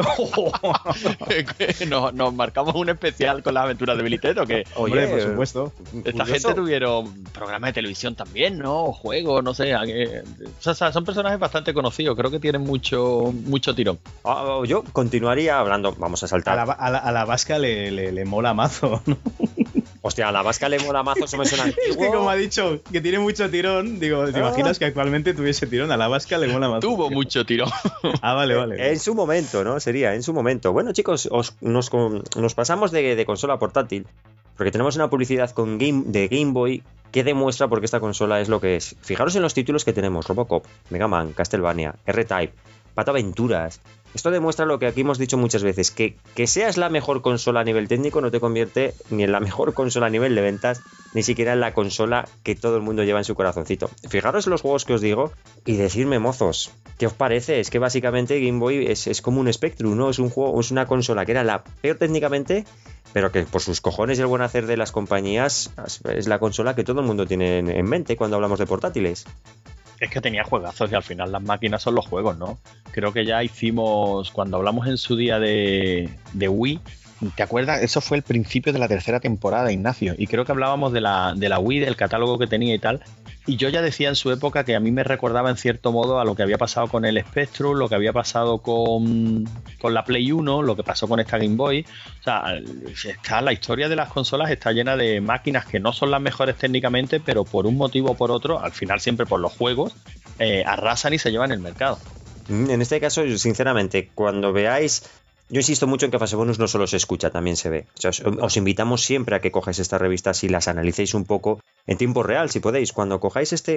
¿Nos, ¿Nos marcamos un especial con las aventuras de Billy Ted o qué? Hombre, por supuesto. Esta curioso. Gente tuvieron programas de televisión también, ¿no? Juegos, no sé. O sea, son personajes bastante conocidos. Creo que tienen mucho mucho tirón. Oh, yo continuaría hablando. Vamos a saltar. A la, a la, a la vasca le, le, le mola mazo, ¿no? Hostia, a la vasca le mola mazo, eso me suena antiguo. Es que como ha dicho que tiene mucho tirón, digo, ¿te ah. imaginas que actualmente tuviese tirón? A la vasca le mola mazo. Tuvo mucho tirón. Ah, vale, vale. En su momento, ¿no? Sería, en su momento. Bueno, chicos, os, nos, nos pasamos de, de consola portátil, porque tenemos una publicidad con Game, de Game Boy que demuestra por qué esta consola es lo que es. Fijaros en los títulos que tenemos: Robocop, Mega Man, Castlevania, R-Type, Pato Aventuras. Esto demuestra lo que aquí hemos dicho muchas veces, que que seas la mejor consola a nivel técnico no te convierte ni en la mejor consola a nivel de ventas, ni siquiera en la consola que todo el mundo lleva en su corazoncito. Fijaros en los juegos que os digo y decirme, mozos, ¿qué os parece? Es que básicamente Game Boy es, es como un Spectrum, ¿no? Es un juego, es una consola que era la peor técnicamente, pero que por sus cojones y el buen hacer de las compañías es la consola que todo el mundo tiene en, en mente cuando hablamos de portátiles. Es que tenía juegazos y al final las máquinas son los juegos, ¿no? Creo que ya hicimos, cuando hablamos en su día de, de Wii, ¿te acuerdas? Eso fue el principio de la tercera temporada, Ignacio, y creo que hablábamos de la, de la Wii, del catálogo que tenía y tal, y yo ya decía en su época que a mí me recordaba en cierto modo a lo que había pasado con el Spectrum, lo que había pasado con, con la Play uno, lo que pasó con esta Game Boy. O sea, está, la historia de las consolas está llena de máquinas que no son las mejores técnicamente, pero por un motivo o por otro, al final siempre por los juegos, eh, arrasan y se llevan el mercado. En este caso, sinceramente, cuando veáis... Yo insisto mucho en que Fase Bonus no solo se escucha, también se ve. O sea, os, os invitamos siempre a que cojáis estas revistas y las analicéis un poco en tiempo real, si podéis. Cuando cojáis este,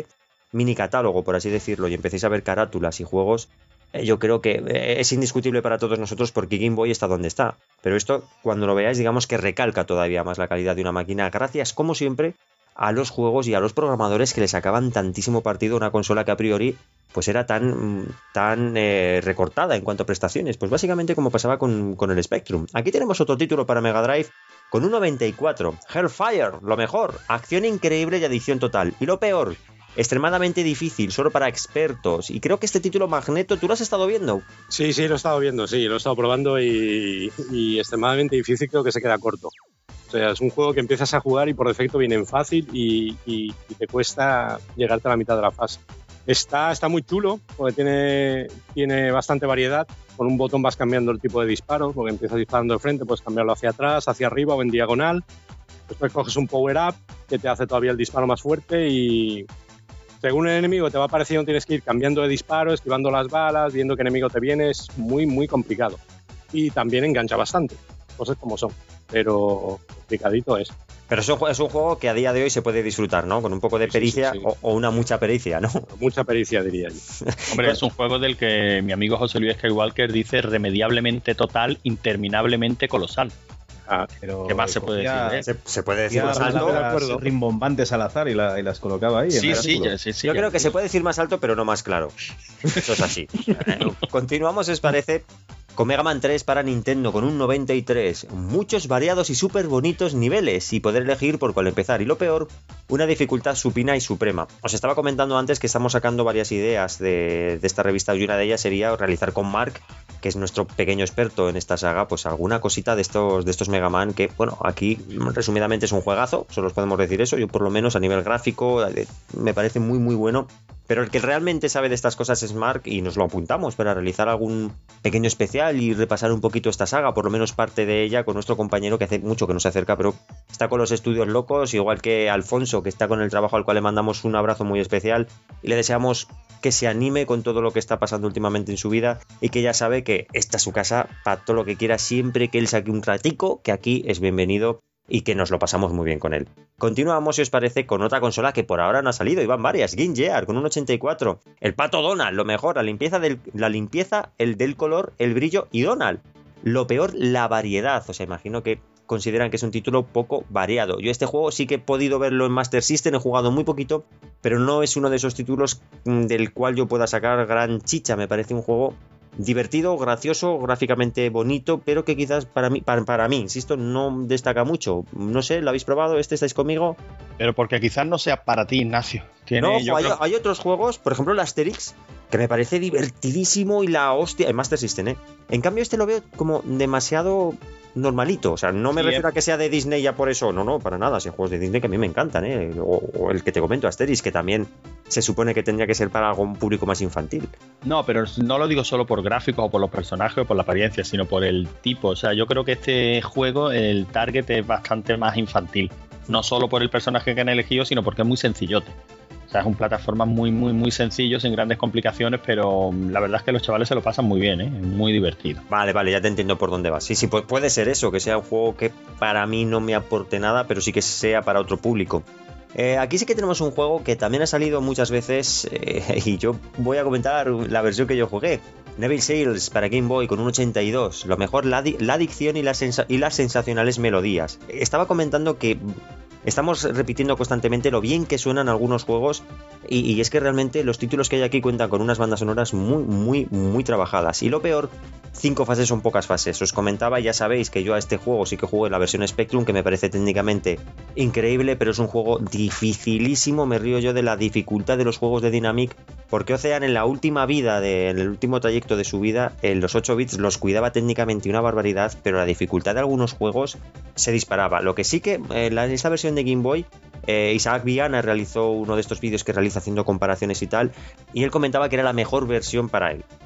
mini catálogo, por así decirlo, y empecéis a ver carátulas y juegos, eh, yo creo que eh, es indiscutible para todos nosotros porque Game Boy está donde está. Pero esto, cuando lo veáis, digamos que recalca todavía más la calidad de una máquina, gracias, como siempre, a los juegos y a los programadores que le sacaban tantísimo partido a una consola que a priori pues era tan, tan eh, recortada en cuanto a prestaciones. Pues básicamente como pasaba con, con el Spectrum. Aquí tenemos otro título para Mega Drive con un noventa y cuatro. Hellfire, lo mejor. Acción increíble y adicción total. Y lo peor, extremadamente difícil, solo para expertos. Y creo que este título, Magneto, ¿tú lo has estado viendo? Sí, sí, lo he estado viendo, sí, lo he estado probando y, y extremadamente difícil, creo que se queda corto. O sea, es un juego que empiezas a jugar y por defecto viene en fácil y, y, y te cuesta llegarte a la mitad de la fase. Está, está muy chulo porque tiene, tiene bastante variedad. Con un botón vas cambiando el tipo de disparo, porque empiezas disparando de frente, puedes cambiarlo hacia atrás, hacia arriba o en diagonal. Después coges un power-up que te hace todavía el disparo más fuerte y según el enemigo te va apareciendo, tienes que ir cambiando de disparo, esquivando las balas, viendo qué enemigo te viene. Es muy, muy complicado. Y también engancha bastante, cosas como son, pero complicadito es. Pero es un, es un juego que a día de hoy se puede disfrutar, ¿no? Con un poco de pericia, sí, sí, sí. O, o una mucha pericia, ¿no? Mucha pericia, diría yo. Hombre, es un juego del que mi amigo José Luis Skywalker dice remediablemente total, interminablemente colosal. Ah, pero ¿qué más se puede decir? ¿eh? Se, se puede decir más alto, rimbombantes al azar y, la, y las colocaba ahí. Sí, sí, ya, sí, sí. Yo ya, creo que sí. se puede decir más alto, pero no más claro. Eso es así. Continuamos, ¿os parece? Con Mega Man tres para Nintendo con un noventa y tres, muchos variados y súper bonitos niveles y poder elegir por cuál empezar. Y lo peor, una dificultad supina y suprema. Os estaba comentando antes que estamos sacando varias ideas de, de esta revista y una de ellas sería realizar con Mark, que es nuestro pequeño experto en esta saga, pues alguna cosita de estos, de estos Mega Man que, bueno, aquí resumidamente es un juegazo, solo os podemos decir eso. Yo por lo menos a nivel gráfico me parece muy muy bueno. Pero el que realmente sabe de estas cosas es Mark y nos lo apuntamos para realizar algún pequeño especial y repasar un poquito esta saga, por lo menos parte de ella, con nuestro compañero que hace mucho que nos acerca, pero está con los estudios locos, igual que Alfonso, que está con el trabajo, al cual le mandamos un abrazo muy especial y le deseamos que se anime con todo lo que está pasando últimamente en su vida y que ya sabe que esta es su casa para todo lo que quiera, siempre que él saque un ratico, que aquí es bienvenido y que nos lo pasamos muy bien con él. Continuamos, si os parece, con otra consola que por ahora no ha salido, y van varias, Game Gear con un ochenta y cuatro, el Pato Donald, lo mejor, la limpieza, del, la limpieza, el del color, el brillo y Donald. Lo peor, la variedad, o sea, imagino que consideran que es un título poco variado. Yo este juego sí que he podido verlo en Master System, he jugado muy poquito, pero no es uno de esos títulos del cual yo pueda sacar gran chicha. Me parece un juego divertido, gracioso, gráficamente bonito, pero que quizás para mí, para, para mí, insisto, no destaca mucho. No sé, ¿lo habéis probado? ¿Este estáis conmigo? Pero porque quizás no sea para ti, Ignacio. Tiene, no, yo hay, creo... hay otros juegos, por ejemplo el Asterix, que me parece divertidísimo y la hostia, en Master System, ¿eh? En cambio este lo veo como demasiado normalito, o sea, no me sí, refiero eh. a que sea de Disney ya por eso, no, no, para nada, son juegos de Disney que a mí me encantan, ¿eh? O, o el que te comento, Asterix, que también se supone que tendría que ser para algún público más infantil. No, pero no lo digo solo por gráficos o por los personajes o por la apariencia, sino por el tipo, o sea, yo creo que este juego, el target es bastante más infantil, no solo por el personaje que han elegido, sino porque es muy sencillote. O sea, es un plataforma muy, muy, muy sencillo, sin grandes complicaciones, pero la verdad es que los chavales se lo pasan muy bien, ¿eh? Muy divertido. Vale, vale, ya te entiendo por dónde vas. Sí, sí, puede ser eso, que sea un juego que para mí no me aporte nada, pero sí que sea para otro público. Eh, aquí sí que tenemos un juego que también ha salido muchas veces eh, y yo voy a comentar la versión que yo jugué. Neville Sales para Game Boy con un ochenta y dos. Lo mejor, la, adi- la adicción y, la sensa- y las sensacionales melodías. Estaba comentando que estamos repitiendo constantemente lo bien que suenan algunos juegos y, y es que realmente los títulos que hay aquí cuentan con unas bandas sonoras muy, muy, muy trabajadas. Y lo peor, cinco fases son pocas fases. Os comentaba, ya sabéis que yo a este juego sí que jugué la versión Spectrum, que me parece técnicamente increíble, pero es un juego dificilísimo. Me río yo de la dificultad de los juegos de Dynamic, porque Ocean en la última vida, de, en el último trayecto de su vida, en los ocho bits los cuidaba técnicamente una barbaridad, pero la dificultad de algunos juegos se disparaba. Lo que sí que en eh, esta versión de Game Boy, eh, Isaac Viana realizó uno de estos vídeos que realiza haciendo comparaciones y tal, y él comentaba que era la mejor versión para él.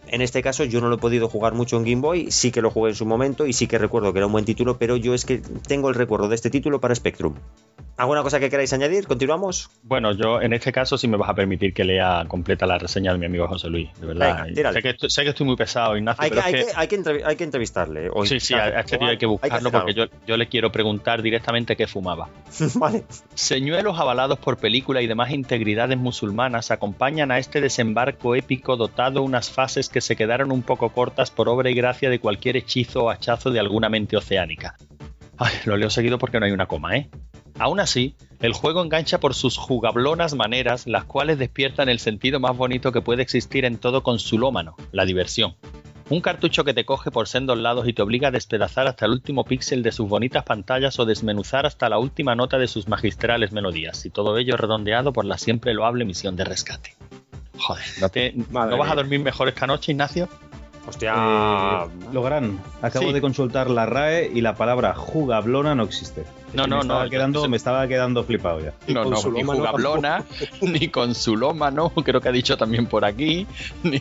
En este caso yo no lo he podido jugar mucho en Game Boy, sí que lo jugué en su momento y sí que recuerdo que era un buen título, pero yo es que tengo el recuerdo de este título para Spectrum. ¿Alguna cosa que queráis añadir? ¿Continuamos? Bueno, yo en este caso sí me vas a permitir que lea completa la reseña de mi amigo José Luis, de verdad. Venga, sé, que estoy, sé que estoy muy pesado, Ignacio, hay pero que, hay, es que, que... hay, que entrev hay que entrevistarle. O sí, sí, a este tío hay que buscarlo hay que porque yo, yo le quiero preguntar directamente qué fumaba. Vale. Señuelos avalados por película y demás integridades musulmanas acompañan a este desembarco épico dotado unas fases que se quedaron un poco cortas por obra y gracia de cualquier hechizo o hachazo de alguna mente oceánica. Ay, lo leo seguido porque no hay una coma, ¿eh? Aún así, el juego engancha por sus jugablonas maneras, las cuales despiertan el sentido más bonito que puede existir en todo consulómano, la diversión. Un cartucho que te coge por sendos lados y te obliga a despedazar hasta el último píxel de sus bonitas pantallas o desmenuzar hasta la última nota de sus magistrales melodías, y todo ello redondeado por la siempre loable misión de rescate. Joder, ¿no, te, ¿no vas a dormir mejor esta noche, Ignacio? Hostia, eh, Logran, acabo sí. de consultar la R A E y la palabra jugablona no existe. No, no, me estaba no. Quedando, yo, me estaba quedando flipado ya. No, no, ni jugablona, ni consulómano, creo que ha dicho también por aquí, ni...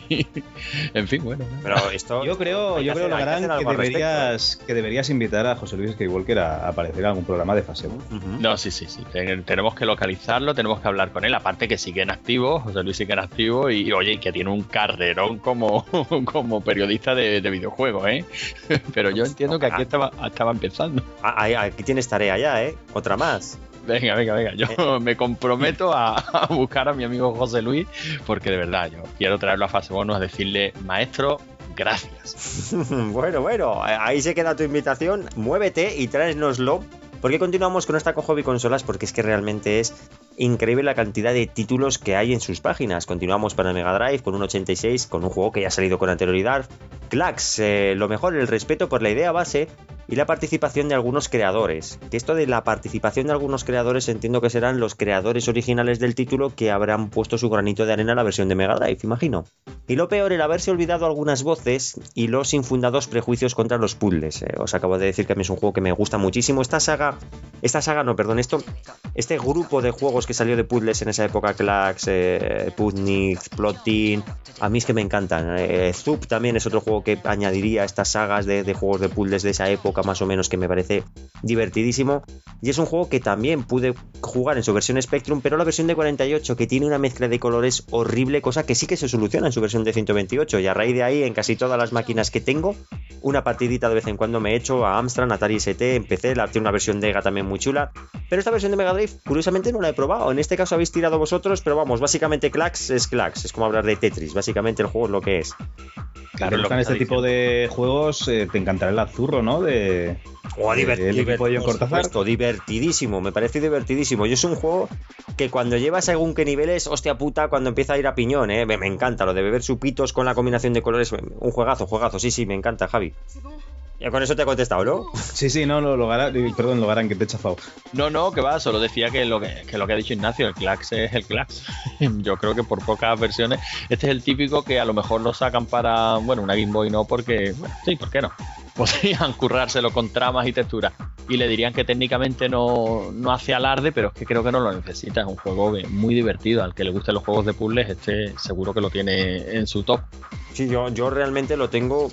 En fin, bueno. Pero esto... Yo creo, yo creo Logran, que, que, deberías, que deberías invitar a José Luis Skywalker a, a aparecer en algún programa de Fase uno. Uh-huh. No, sí, sí, sí. Tenemos que localizarlo, tenemos que hablar con él. Aparte que sigue en activo, José Luis sigue en activo y, oye, que tiene un carrerón como, como periodista de, de videojuegos, ¿eh? Pero yo entiendo que aquí estaba, estaba empezando. Ah, aquí tienes tarea ya, ¿eh? Otra más. Venga, venga, venga. Yo eh. me comprometo a, a buscar a mi amigo José Luis porque de verdad yo quiero traerlo a Fase Bonus a decirle, maestro, gracias. Bueno, bueno, ahí se queda tu invitación. Muévete y tráenoslo. ¿Por qué continuamos con esta Hobby Consolas? Porque es que realmente es increíble la cantidad de títulos que hay en sus páginas. Continuamos para Mega Drive con un ochenta y seis, con un juego que ya ha salido con anterioridad. Clax, eh, lo mejor, el respeto por la idea base y la participación de algunos creadores. Que esto de la participación de algunos creadores entiendo que serán los creadores originales del título que habrán puesto su granito de arena a la versión de Mega Drive, imagino. Y lo peor, el haberse olvidado algunas voces y los infundados prejuicios contra los puzzles. Eh, os acabo de decir que a mí es un juego que me gusta muchísimo. Esta saga, esta saga no, perdón, esto, este grupo de juegos que salió de puzzles en esa época, Clax, eh, Putnik, Plotting, a mí es que me encantan. Eh, Zup también es otro juego que añadiría a estas sagas de, de juegos de puzzles de esa época, más o menos, que me parece divertidísimo. Y es un juego que también pude jugar en su versión Spectrum, pero la versión de cuarenta y ocho, que tiene una mezcla de colores horrible, cosa que sí que se soluciona en su versión de ciento veintiocho, y a raíz de ahí, en casi todas las máquinas que tengo, una partidita de vez en cuando me he hecho a Amstrad, Atari S T, empecé, la, tiene una versión de EGA también muy chula, pero esta versión de Mega Drive, curiosamente, no la he probado. En este caso habéis tirado vosotros, pero vamos, básicamente Clax es Clax, es como hablar de Tetris, básicamente el juego es lo que es. Claro, si te gustan este tipo de juegos, eh, te encantará el Azurro, ¿no? De... Oh, divertido, divertidísimo, me parece divertidísimo. Yo es un juego que cuando llevas según qué niveles, hostia puta, cuando empieza a ir a piñón, eh, me, me encanta lo de beber supitos con la combinación de colores, un juegazo, juegazo, sí, sí, me encanta, Javi. Ya con eso te he contestado, ¿no? Sí, sí, no, no, Logarán, perdón, Logarán, que te he chafado. No, no, que va, solo decía que lo que, que lo que ha dicho Ignacio, el Clax es el Clax. Yo creo que por pocas versiones, este es el típico que a lo mejor lo sacan para, bueno, una Game Boy no, porque, bueno, sí, ¿por qué no? Podrían currárselo con tramas y texturas y le dirían que técnicamente no, no hace alarde, pero es que creo que no lo necesita. Es un juego muy divertido. Al que le gusten los juegos de puzzles, este seguro que lo tiene en su top. Sí, yo, yo realmente lo tengo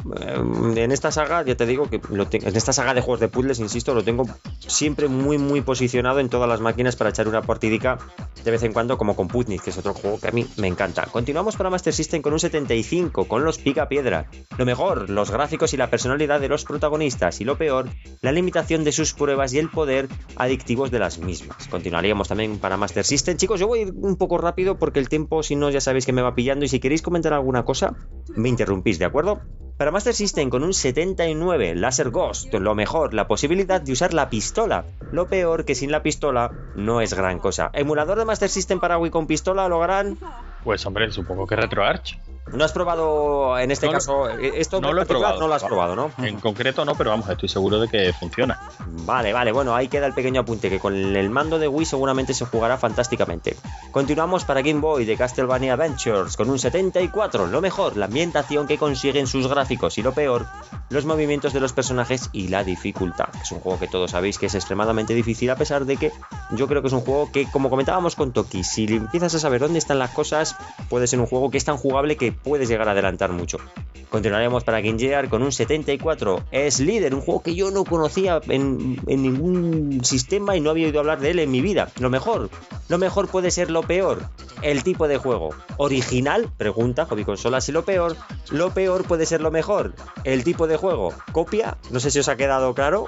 en esta saga, ya te digo que lo tengo, en esta saga de juegos de puzzles, insisto, lo tengo siempre muy muy posicionado en todas las máquinas para echar una partidica de vez en cuando, como con Putnik, que es otro juego que a mí me encanta. Continuamos para Master System con un setenta y cinco, con los Pica Piedra. Lo mejor, los gráficos y la personalidad de los protagonistas, y lo peor, la limitación de sus pruebas y el poder adictivos de las mismas. Continuaríamos también para Master System. Chicos, yo voy a ir un poco rápido porque el tiempo, si no, ya sabéis que me va pillando, y si queréis comentar alguna cosa, me interrumpís, ¿de acuerdo? Para Master System con un setenta y nueve, Laser Ghost, lo mejor, la posibilidad de usar la pistola. Lo peor, que sin la pistola no es gran cosa. ¿Emulador de Master System para Wii con pistola, Logarán? Pues hombre, supongo que RetroArch. ¿No has probado en este no, caso esto? No lo he probado. No lo has probado, ¿no? En concreto no, pero vamos, estoy seguro de que funciona. Vale, vale, bueno, ahí queda el pequeño apunte, que con el mando de Wii seguramente se jugará fantásticamente. Continuamos para Game Boy de Castlevania Adventures con un setenta y cuatro. Lo mejor, la ambientación que consiguen sus gráficos, y lo peor, los movimientos de los personajes y la dificultad. Es un juego que todos sabéis que es extremadamente difícil, a pesar de que yo creo que es un juego que, como comentábamos con Toki, si empiezas a saber dónde están las cosas, puede ser un juego que es tan jugable que puedes llegar a adelantar mucho. Continuaremos para Game Gear con un setenta y cuatro. Slither, un juego que yo no conocía en, en ningún sistema y no había oído hablar de él en mi vida. Lo mejor, lo mejor puede ser lo peor. El tipo de juego. Original, pregunta Hobby Consolas, y lo peor, lo peor puede ser lo mejor. El tipo de juego. Copia, no sé si os ha quedado claro.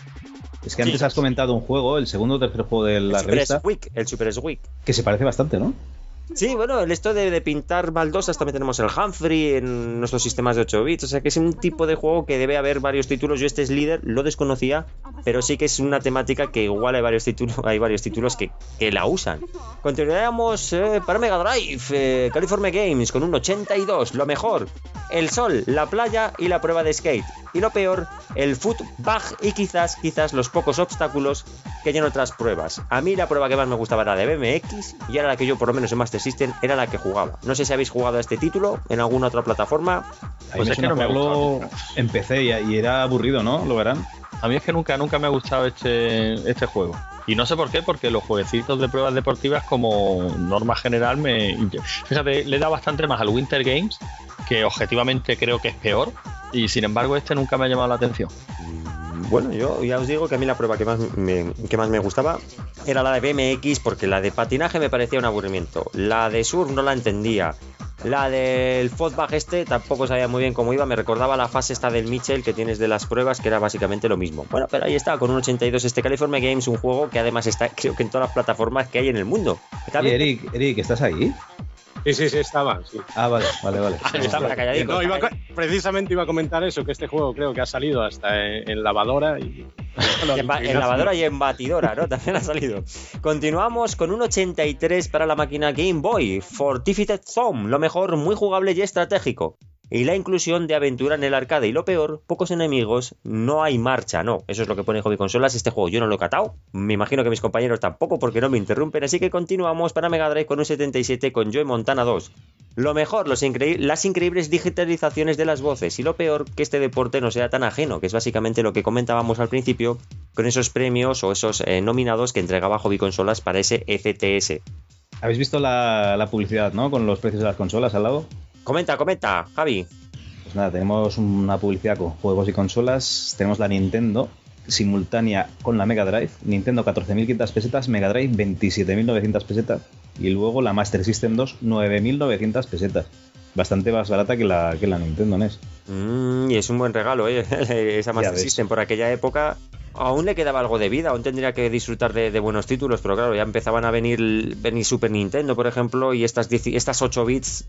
Es que antes sí has comentado un juego, el segundo o tercer juego de la el revista. Super Squeak, el Super Squeak. Que se parece bastante, ¿no? Sí, bueno, el esto de, de pintar baldosas, también tenemos el Humphrey en nuestros sistemas de ocho bits, o sea que es un tipo de juego que debe haber varios títulos. Yo este Slither lo desconocía, pero sí que es una temática que igual hay varios títulos, hay varios títulos que, que la usan. Continuamos eh, para Mega Drive, eh, California Games con un ochenta y dos, lo mejor, el sol, la playa y la prueba de skate. Y lo peor, el foot bug y quizás, quizás los pocos obstáculos que hay en otras pruebas. A mí la prueba que más me gustaba era de B M X y era la que yo por lo menos en Master System era la que jugaba. No sé si habéis jugado a este título en alguna otra plataforma. Pues es que no me ha gustado. Empecé y, y era aburrido, ¿no? Lo verán. A mí es que nunca, nunca me ha gustado este, este juego. Y no sé por qué, porque los jueguecitos de pruebas deportivas como norma general me... Fíjate, le da bastante más al Winter Games, que objetivamente creo que es peor, y sin embargo este nunca me ha llamado la atención. Bueno, yo ya os digo que a mí la prueba que más me, que más me gustaba era la de B M X, porque la de patinaje me parecía un aburrimiento. La de surf no la entendía. La del Fotbag este tampoco sabía muy bien cómo iba. Me recordaba la fase esta del Mitchell que tienes de las pruebas, que era básicamente lo mismo. Bueno, pero ahí está, con un ochenta y dos este California Games, un juego que además está, creo que en todas las plataformas que hay en el mundo. Oye, Eric, Eric, ¿estás ahí? Sí, sí, sí, estaba. Sí. Ah, vale, vale, vale. Ah, estaba calladito. No, iba a, precisamente iba a comentar eso, que este juego creo que ha salido hasta en, en lavadora y... en, ba- en lavadora y en batidora, ¿no? También ha salido. Continuamos con un ochenta y tres para la máquina Game Boy, Fortified Zone, lo mejor, muy jugable y estratégico. Y la inclusión de aventura en el arcade. Y lo peor, pocos enemigos, no hay marcha, no. Eso es lo que pone Hobby Consolas. Este juego yo no lo he catado. Me imagino que mis compañeros tampoco, porque no me interrumpen. Así que continuamos para Mega Drive con un setenta y siete con Joy Montana dos. Lo mejor, los incre- las increíbles digitalizaciones de las voces. Y lo peor, que este deporte no sea tan ajeno, que es básicamente lo que comentábamos al principio, con esos premios o esos eh, nominados que entregaba Hobby Consolas para ese F T S. ¿Habéis visto la, la publicidad, no? Con los precios de las consolas al lado. Comenta, comenta, Javi. Pues nada, tenemos una publicidad con juegos y consolas. Tenemos la Nintendo simultánea con la Mega Drive. Nintendo catorce mil quinientas pesetas, Mega Drive veintisiete mil novecientas pesetas. Y luego la Master System dos, nueve mil novecientas pesetas. Bastante más barata que la, que la Nintendo N E S. Mm, y es un buen regalo, ¿eh? Esa Master System por aquella época. Aún le quedaba algo de vida, aún tendría que disfrutar de, de buenos títulos, pero claro, ya empezaban a venir, venir Super Nintendo, por ejemplo, y estas, diez, estas ocho bits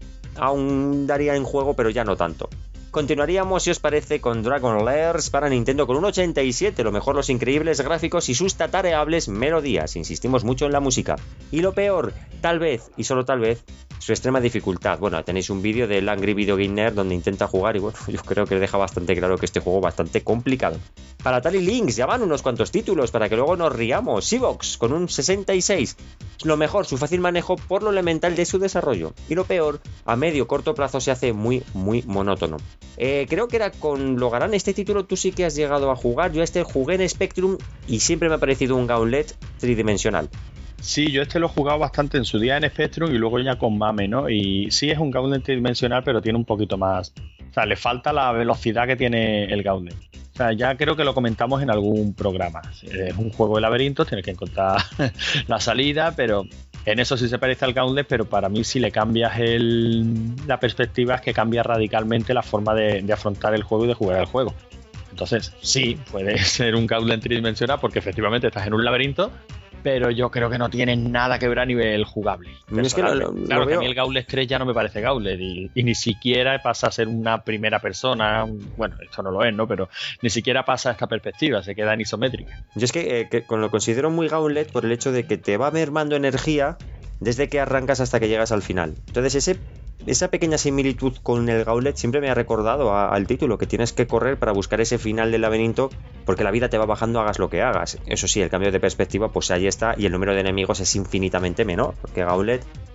aún daría en juego, pero ya no tanto. Continuaríamos, si os parece, con Dragon Lairs para Nintendo con un ochenta y siete, lo mejor, los increíbles gráficos y sus tatareables melodías. Insistimos mucho en la música. Y lo peor, tal vez, y solo tal vez, su extrema dificultad. Bueno, tenéis un vídeo del Angry Video Game Nerd donde intenta jugar y bueno, yo creo que deja bastante claro que este juego es bastante complicado. Para Atari Lynx ya van unos cuantos títulos para que luego nos riamos. Seabox con un sesenta y seis. Lo mejor, su fácil manejo por lo elemental de su desarrollo. Y lo peor, a medio corto plazo se hace muy, muy monótono. Eh, creo que era con Logarán, este título tú sí que has llegado a jugar. Yo este jugué en Spectrum y siempre me ha parecido un gauntlet tridimensional. Sí, yo este lo he jugado bastante en su día en Spectrum y luego ya con Mame, ¿no? Y sí es un gauntlet tridimensional, pero tiene un poquito más... O sea, le falta la velocidad que tiene el gauntlet. O sea, ya creo que lo comentamos en algún programa. Es un juego de laberintos, tienes que encontrar la salida, pero en eso sí se parece al gauntlet, pero para mí si le cambias el, la perspectiva es que cambia radicalmente la forma de, de afrontar el juego y de jugar el juego. Entonces, sí, puede ser un gauntlet tridimensional porque efectivamente estás en un laberinto, pero yo creo que no tiene nada que ver a nivel jugable. Es que lo, lo, claro, lo que veo... a mí el Gauntlet tres ya no me parece Gauntlet y, y ni siquiera pasa a ser una primera persona. Bueno, esto no lo es, ¿no? Pero ni siquiera pasa a esta perspectiva, se queda en isométrica. Yo es que, eh, que lo considero muy Gauntlet por el hecho de que te va mermando energía desde que arrancas hasta que llegas al final. Entonces ese... esa pequeña similitud con el Gauntlet siempre me ha recordado a, al título, que tienes que correr para buscar ese final del laberinto porque la vida te va bajando hagas lo que hagas. Eso sí, el cambio de perspectiva pues ahí está y el número de enemigos es infinitamente menor, porque Gauntlet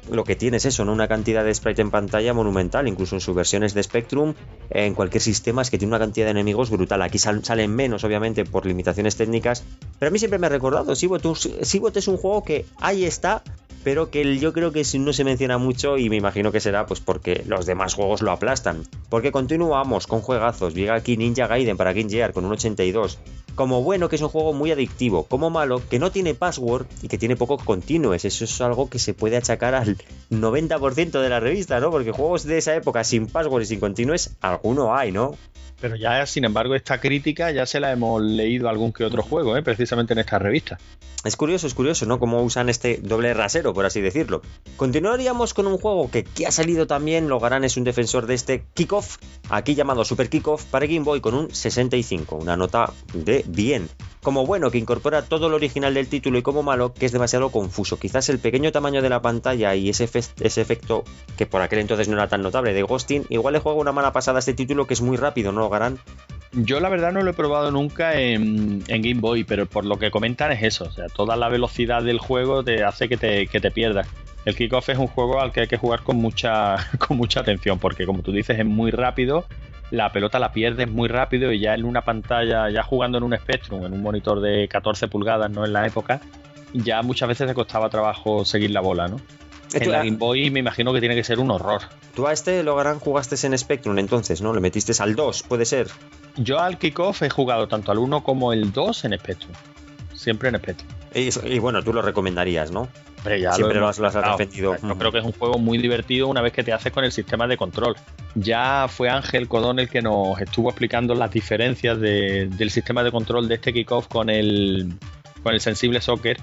lo que tiene es eso, ¿no? Una cantidad de sprite en pantalla monumental, incluso en sus versiones de Spectrum, en cualquier sistema, es que tiene una cantidad de enemigos brutal. Aquí sal, salen menos, obviamente, por limitaciones técnicas, pero a mí siempre me ha recordado, Seabot, Seabot es un juego que ahí está, pero que yo creo que no se menciona mucho, y me imagino que será pues porque los demás juegos lo aplastan. Porque continuamos con juegazos. Llega aquí Ninja Gaiden para Game Gear con un ochenta y dos. Como bueno, que es un juego muy adictivo. Como malo, que no tiene password y que tiene pocos continues. Eso es algo que se puede achacar al noventa por ciento de la revista, ¿no? Porque juegos de esa época sin password y sin continues, alguno hay, ¿no? Pero ya, sin embargo, esta crítica ya se la hemos leído a algún que otro juego, ¿eh? Precisamente en esta revista. Es curioso, es curioso, ¿no? Cómo usan este doble rasero, por así decirlo. Continuaríamos con un juego que, que ha salido también. Logarán es un defensor de este Kickoff, aquí llamado Super Kickoff, para Game Boy con un sesenta y cinco. Una nota de bien. Como bueno, que incorpora todo lo original del título, y como malo, que es demasiado confuso. Quizás el pequeño tamaño de la pantalla y ese, efe ese efecto, que por aquel entonces no era tan notable, de ghosting, igual le juega una mala pasada a este título, que es muy rápido, ¿no, Logarán? Yo la verdad no lo he probado nunca en, en Game Boy, pero por lo que comentan es eso, o sea, toda la velocidad del juego te hace que te, que te pierdas. El Kickoff es un juego al que hay que jugar con mucha, con mucha atención, porque como tú dices es muy rápido, la pelota la pierdes muy rápido, y ya en una pantalla, ya jugando en un Spectrum, en un monitor de catorce pulgadas, no en la época, ya muchas veces te costaba trabajo seguir la bola, ¿no? En la Game Boy me imagino que tiene que ser un horror. Tú a este Logarán jugaste en Spectrum entonces, ¿no? Le metiste al dos, puede ser. Yo al Kickoff he jugado tanto al uno como el dos en Spectrum. Siempre en Spectrum. Y, y bueno, tú lo recomendarías, ¿no? Hombre, ya siempre lo, lo has, lo has defendido. Yo creo que es un juego muy divertido una vez que te haces con el sistema de control. Ya fue Ángel Codón el que nos estuvo explicando las diferencias de, del sistema de control de este Kickoff con el, con el Sensible Soccer.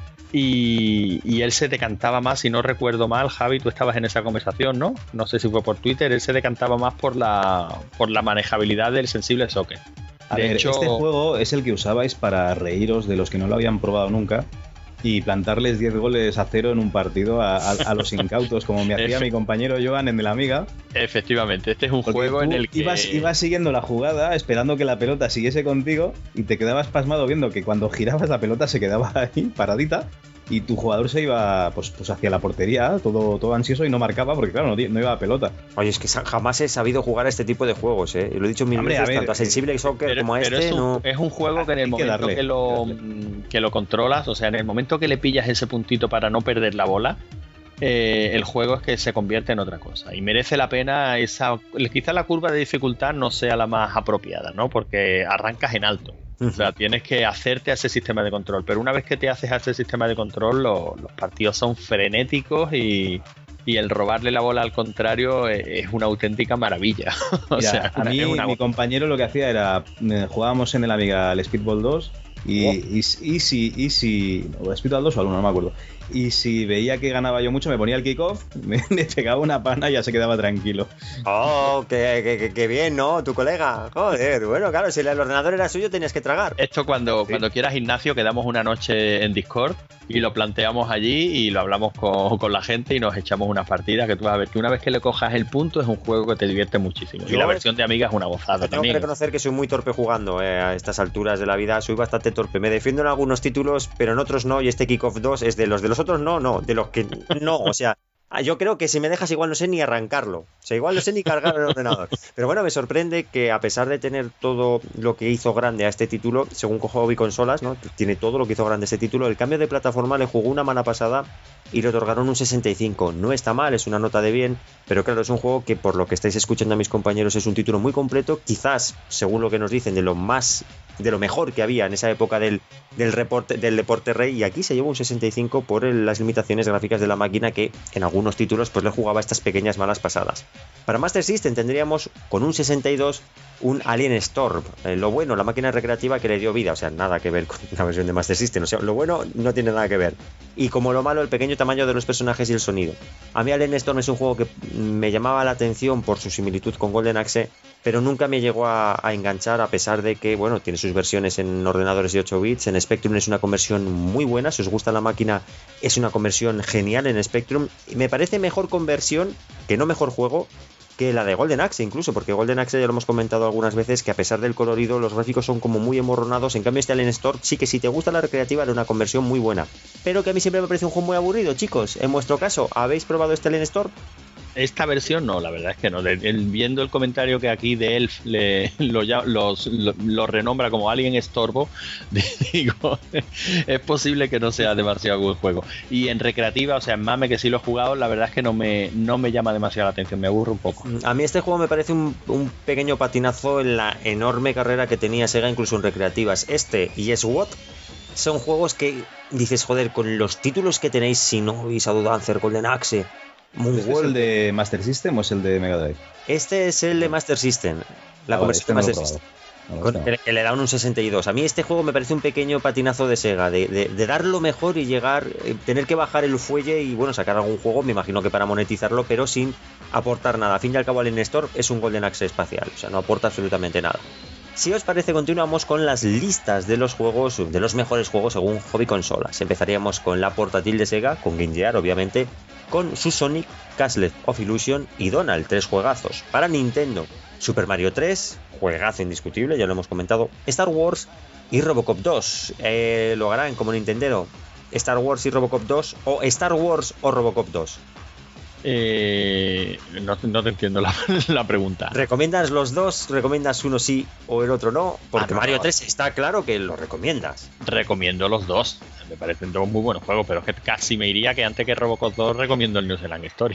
Y, y él se decantaba más, si no recuerdo mal, Javi, tú estabas en esa conversación, ¿no? No sé si fue por Twitter, él se decantaba más por la, por la manejabilidad del Sensible Soccer. A de ver, hecho, este juego es el que usabais para reíros de los que no lo habían probado nunca y plantarles diez goles a cero en un partido a, a, a los incautos, como me hacía mi compañero Joan en el Amiga. Efectivamente, este es un Porque juego en el que... Ibas, ibas siguiendo la jugada, esperando que la pelota siguiese contigo, y te quedabas pasmado viendo que cuando girabas la pelota se quedaba ahí, paradita, y tu jugador se iba pues, pues hacia la portería, todo, todo ansioso, y no marcaba porque, claro, no, no iba a pelota. Oye, es que jamás he sabido jugar a este tipo de juegos, ¿eh? Lo he dicho mil veces, tanto a Sensible Soccer pero, como a pero este. Es un, no... es un juego que en el Hay momento que, que, lo, que lo controlas, o sea, en el momento que le pillas ese puntito para no perder la bola, eh, el juego es que se convierte en otra cosa. Y merece la pena esa... Quizá la curva de dificultad no sea la más apropiada, ¿no? Porque arrancas en alto. O sea, tienes que hacerte a ese sistema de control. Pero una vez que te haces a ese sistema de control, lo, los partidos son frenéticos y, y el robarle la bola al contrario es, es una auténtica maravilla. o Mira, sea, a mí, una... mi compañero lo que hacía era, eh, jugábamos en el Amiga al Speedball dos y, oh. y, y, y si, y si, o Speedball dos o al uno, no me acuerdo. Y si veía que ganaba yo mucho, me ponía el Kickoff, me, me pegaba una pana y ya se quedaba tranquilo. ¡Oh, qué, qué, qué bien, ¿no? Tu colega. Joder, bueno, claro, si el ordenador era suyo tenías que tragar. Esto cuando, sí. cuando quieras, Ignacio, quedamos una noche en Discord y lo planteamos allí y lo hablamos con, con la gente y nos echamos unas partidas, que tú vas a ver que una vez que le cojas el punto es un juego que te divierte muchísimo. Yo, y la versión de Amiga es una gozada tengo también. Tengo que reconocer que soy muy torpe jugando eh, a estas alturas de la vida, soy bastante torpe. Me defiendo en algunos títulos, pero en otros no, y este Kickoff dos es de los de los otros no, no, de los que no, o sea, yo creo que si me dejas igual no sé ni arrancarlo, o sea, igual no sé ni cargar el ordenador. Pero bueno, me sorprende que a pesar de tener todo lo que hizo grande a este título, según Hobby Consolas, ¿no? Tiene todo lo que hizo grande este título, el cambio de plataforma le jugó una mala pasada y le otorgaron un sesenta y cinco. No está mal, es una nota de bien, pero claro, es un juego que por lo que estáis escuchando a mis compañeros es un título muy completo, quizás, según lo que nos dicen, de lo más, de lo mejor que había en esa época del, del, reporte, del deporte rey, y aquí se llevó un sesenta y cinco por el, las limitaciones gráficas de la máquina, que en algunos títulos pues le jugaba estas pequeñas malas pasadas. Para Master System tendríamos con un sesenta y dos un Alien Storm. Eh, lo bueno, la máquina recreativa que le dio vida, o sea, nada que ver con la versión de Master System, o sea, lo bueno no tiene nada que ver. Y como lo malo, el pequeño tamaño de los personajes y el sonido. A mí Alien Storm es un juego que me llamaba la atención por su similitud con Golden Axe, pero nunca me llegó a, a enganchar, a pesar de que, bueno, tiene sus versiones en ordenadores de ocho bits, en Spectrum es una conversión muy buena, si os gusta la máquina es una conversión genial en Spectrum, y me parece mejor conversión, que no mejor juego, que la de Golden Axe incluso, porque Golden Axe ya lo hemos comentado algunas veces que a pesar del colorido los gráficos son como muy emorronados. En cambio este Alien Storm sí que si te gusta la recreativa era una conversión muy buena, pero que a mí siempre me parece un juego muy aburrido. Chicos, en vuestro caso, ¿habéis probado este Alien Storm? Esta versión no, la verdad es que no. De, el, viendo el comentario que aquí de Elf le, lo, los, lo, lo renombra como Alien Estorbo, digo, es posible que no sea demasiado buen juego. Y en recreativa, o sea, en Mame, que sí lo he jugado, la verdad es que no me, no me llama demasiado la atención, me aburre un poco. A mí este juego me parece un, un pequeño patinazo en la enorme carrera que tenía Sega, incluso en recreativas. Este y Yes What son juegos que dices, joder, con los títulos que tenéis, si no habéis a Dancer, Golden Axe, ¿Este es el de Master System o es el de Mega Drive? Este es el de Master System. La ah, conversión vale, este de no Master System. No, Con no. el, el le da un sesenta y dos. A mí este juego me parece un pequeño patinazo de Sega, de, de, de dar lo mejor y llegar, eh, tener que bajar el fuelle y bueno, sacar algún juego, me imagino que para monetizarlo, pero sin aportar nada. A fin y al cabo, Alien Storm es un Golden Axe espacial, o sea, no aporta absolutamente nada. Si os parece, continuamos con las listas de los juegos, de los mejores juegos según Hobby Consolas. Empezaríamos con la portátil de Sega, con Game Gear, obviamente, con su Sonic, Castle of Illusion y Donald, tres juegazos. Para Nintendo, Super Mario tres, juegazo indiscutible, ya lo hemos comentado, Star Wars y Robocop dos. Eh, lo harán como Nintendero, Star Wars y Robocop dos, o Star Wars o Robocop dos. Eh, no, no te entiendo la, la pregunta. ¿Recomiendas los dos? ¿Recomiendas uno sí o el otro no? Porque Ah, no, Mario no. tres está claro que lo recomiendas. Recomiendo los dos. Me parecen dos muy buenos juegos, pero es que casi me iría que antes que Robocop dos recomiendo el New Zealand Story.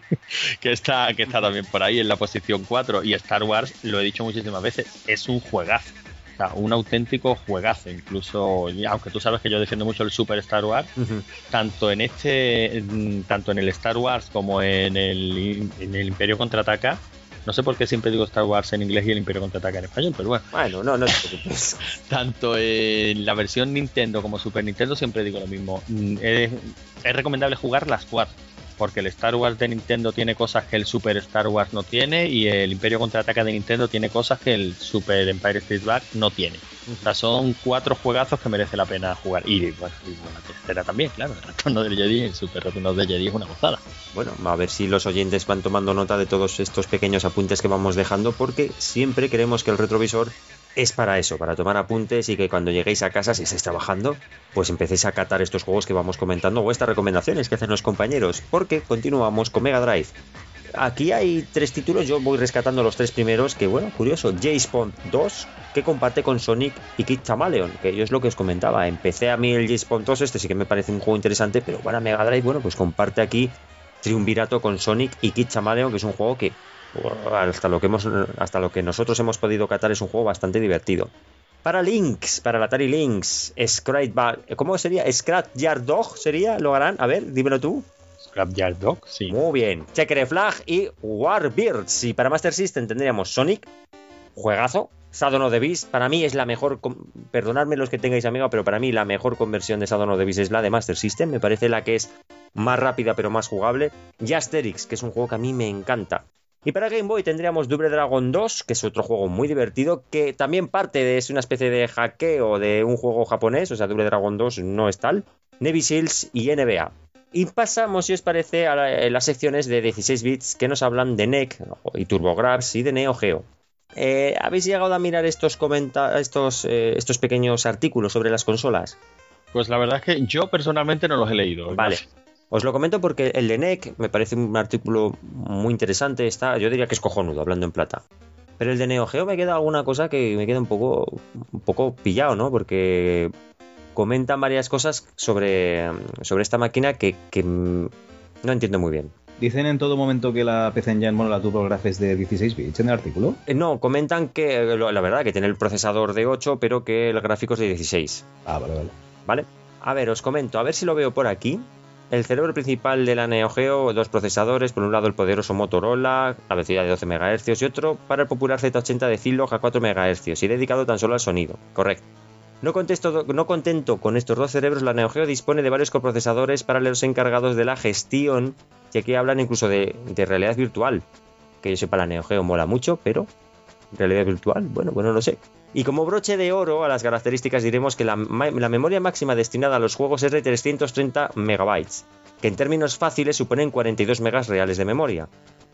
que, está, que está también por ahí en la posición cuatro. Y Star Wars, lo he dicho muchísimas veces, es un juegazo. O sea, un auténtico juegazo. Incluso, aunque tú sabes que yo defiendo mucho el Super Star Wars, Uh-huh. tanto en este, tanto en el Star Wars como en el, en el Imperio Contraataca. No sé por qué siempre digo Star Wars en inglés y el Imperio Contraataca en español, pero bueno. Bueno, no, no te preocupes. Tanto en la versión Nintendo como Super Nintendo siempre digo lo mismo. Es, es recomendable jugar las cuatro, porque el Star Wars de Nintendo tiene cosas que el Super Star Wars no tiene y el Imperio Contraataca de Nintendo tiene cosas que el Super Empire Strikes Back no tiene. O sea, son cuatro juegazos que merece la pena jugar. Y bueno, y la tercera también, claro, el Retorno del Jedi, el Super Retorno del Jedi es una gozada. Bueno, a ver si los oyentes van tomando nota de todos estos pequeños apuntes que vamos dejando, porque siempre queremos que el retrovisor es para eso, para tomar apuntes y que cuando lleguéis a casa, si estáis trabajando, pues empecéis a catar estos juegos que vamos comentando o estas recomendaciones que hacen los compañeros, porque continuamos con Mega Drive. Aquí hay tres títulos, yo voy rescatando los tres primeros, que bueno, curioso, J-Spawn dos, que comparte con Sonic y Kid Chameleon, que yo es lo que os comentaba, empecé a mí el J-Spawn dos, este sí que me parece un juego interesante, pero para Mega Drive, bueno, pues comparte aquí triunvirato con Sonic y Kid Chameleon, que es un juego que hasta lo que hemos hasta lo que nosotros hemos podido catar es un juego bastante divertido. Para Lynx, para el Atari Lynx, Scrapyard, ¿cómo sería? Scrapyard Dog sería, lo harán, a ver, dímelo tú. Scrapyard Dog, sí. Muy bien. Checker Flag y Warbirds. Y para Master System tendríamos Sonic, juegazo. Shadow of the Beast, para mí es la mejor, perdonadme los que tengáis amigo, pero para mí la mejor conversión de Shadow of the Beast es la de Master System, me parece la que es más rápida pero más jugable. Y Asterix, que es un juego que a mí me encanta. Y para Game Boy tendríamos Double Dragon dos, que es otro juego muy divertido, que también parte de es una especie de hackeo de un juego japonés, o sea, Double Dragon dos no es tal. Navy Seals y N B A. Y pasamos, si os parece, a la- las secciones de dieciséis bits que nos hablan de N E C y TurboGrafx y de Neo Geo. Eh, ¿Habéis llegado a mirar estos, comenta estos, eh, estos pequeños artículos sobre las consolas? Pues la verdad es que yo personalmente no los he leído. Vale. Os lo comento porque el de N E C me parece un artículo muy interesante. Está, yo diría que es cojonudo, hablando en plata. Pero el de Neo Geo me queda alguna cosa que me queda un poco, un poco pillado, ¿no? Porque comentan varias cosas sobre, sobre esta máquina que, que no entiendo muy bien. Dicen en todo momento que la P C Engine, bueno, la TurboGrafx es de dieciséis bits en el artículo. Eh, No, comentan que, la verdad, que tiene el procesador de ocho, pero que el gráfico es de dieciséis. Ah, vale, vale. ¿Vale? A ver, os comento, a ver si lo veo por aquí. El cerebro principal de la Neo Geo, dos procesadores, por un lado el poderoso Motorola a velocidad de doce megahercios y otro para el popular Z ochenta de Zilog a cuatro megahercios y dedicado tan solo al sonido. Correcto. No, contesto, no contento con estos dos cerebros, la Neo Geo dispone de varios coprocesadores paralelos encargados de la gestión, y aquí hablan incluso de, de realidad virtual. Que yo sepa, la Neo Geo mola mucho, pero realidad virtual, bueno, bueno, no sé. Y como broche de oro a las características diremos que la, la memoria máxima destinada a los juegos es de trescientos treinta megabytes, que en términos fáciles suponen cuarenta y dos megas reales de memoria.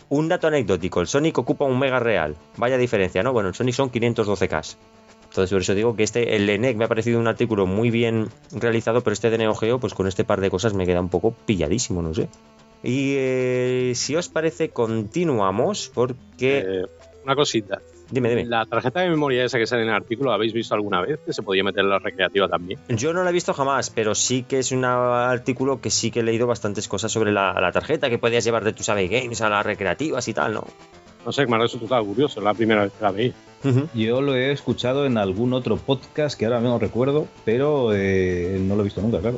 Un dato anecdótico, el Sonic ocupa un mega real. Vaya diferencia, ¿no? Bueno, el Sonic son quinientos doce K. Entonces, por eso digo que este, el N E C me ha parecido un artículo muy bien realizado, pero este de Neo Geo, pues con este par de cosas me queda un poco pilladísimo, no sé. Y eh, si os parece, continuamos, porque... Eh, una cosita. Dime, dime. La tarjeta de memoria esa que sale en el artículo, ¿la habéis visto alguna vez? Que se podía meter en la recreativa también. Yo no la he visto jamás, pero sí que es un artículo que sí que he leído bastantes cosas sobre la, la tarjeta que podías llevar de tus A V Games a las recreativas y tal, ¿no? No sé, me ha resultado curioso, es la primera vez que la veí. Uh-huh. Yo lo he escuchado en algún otro podcast que ahora no recuerdo, pero eh, no lo he visto nunca, claro.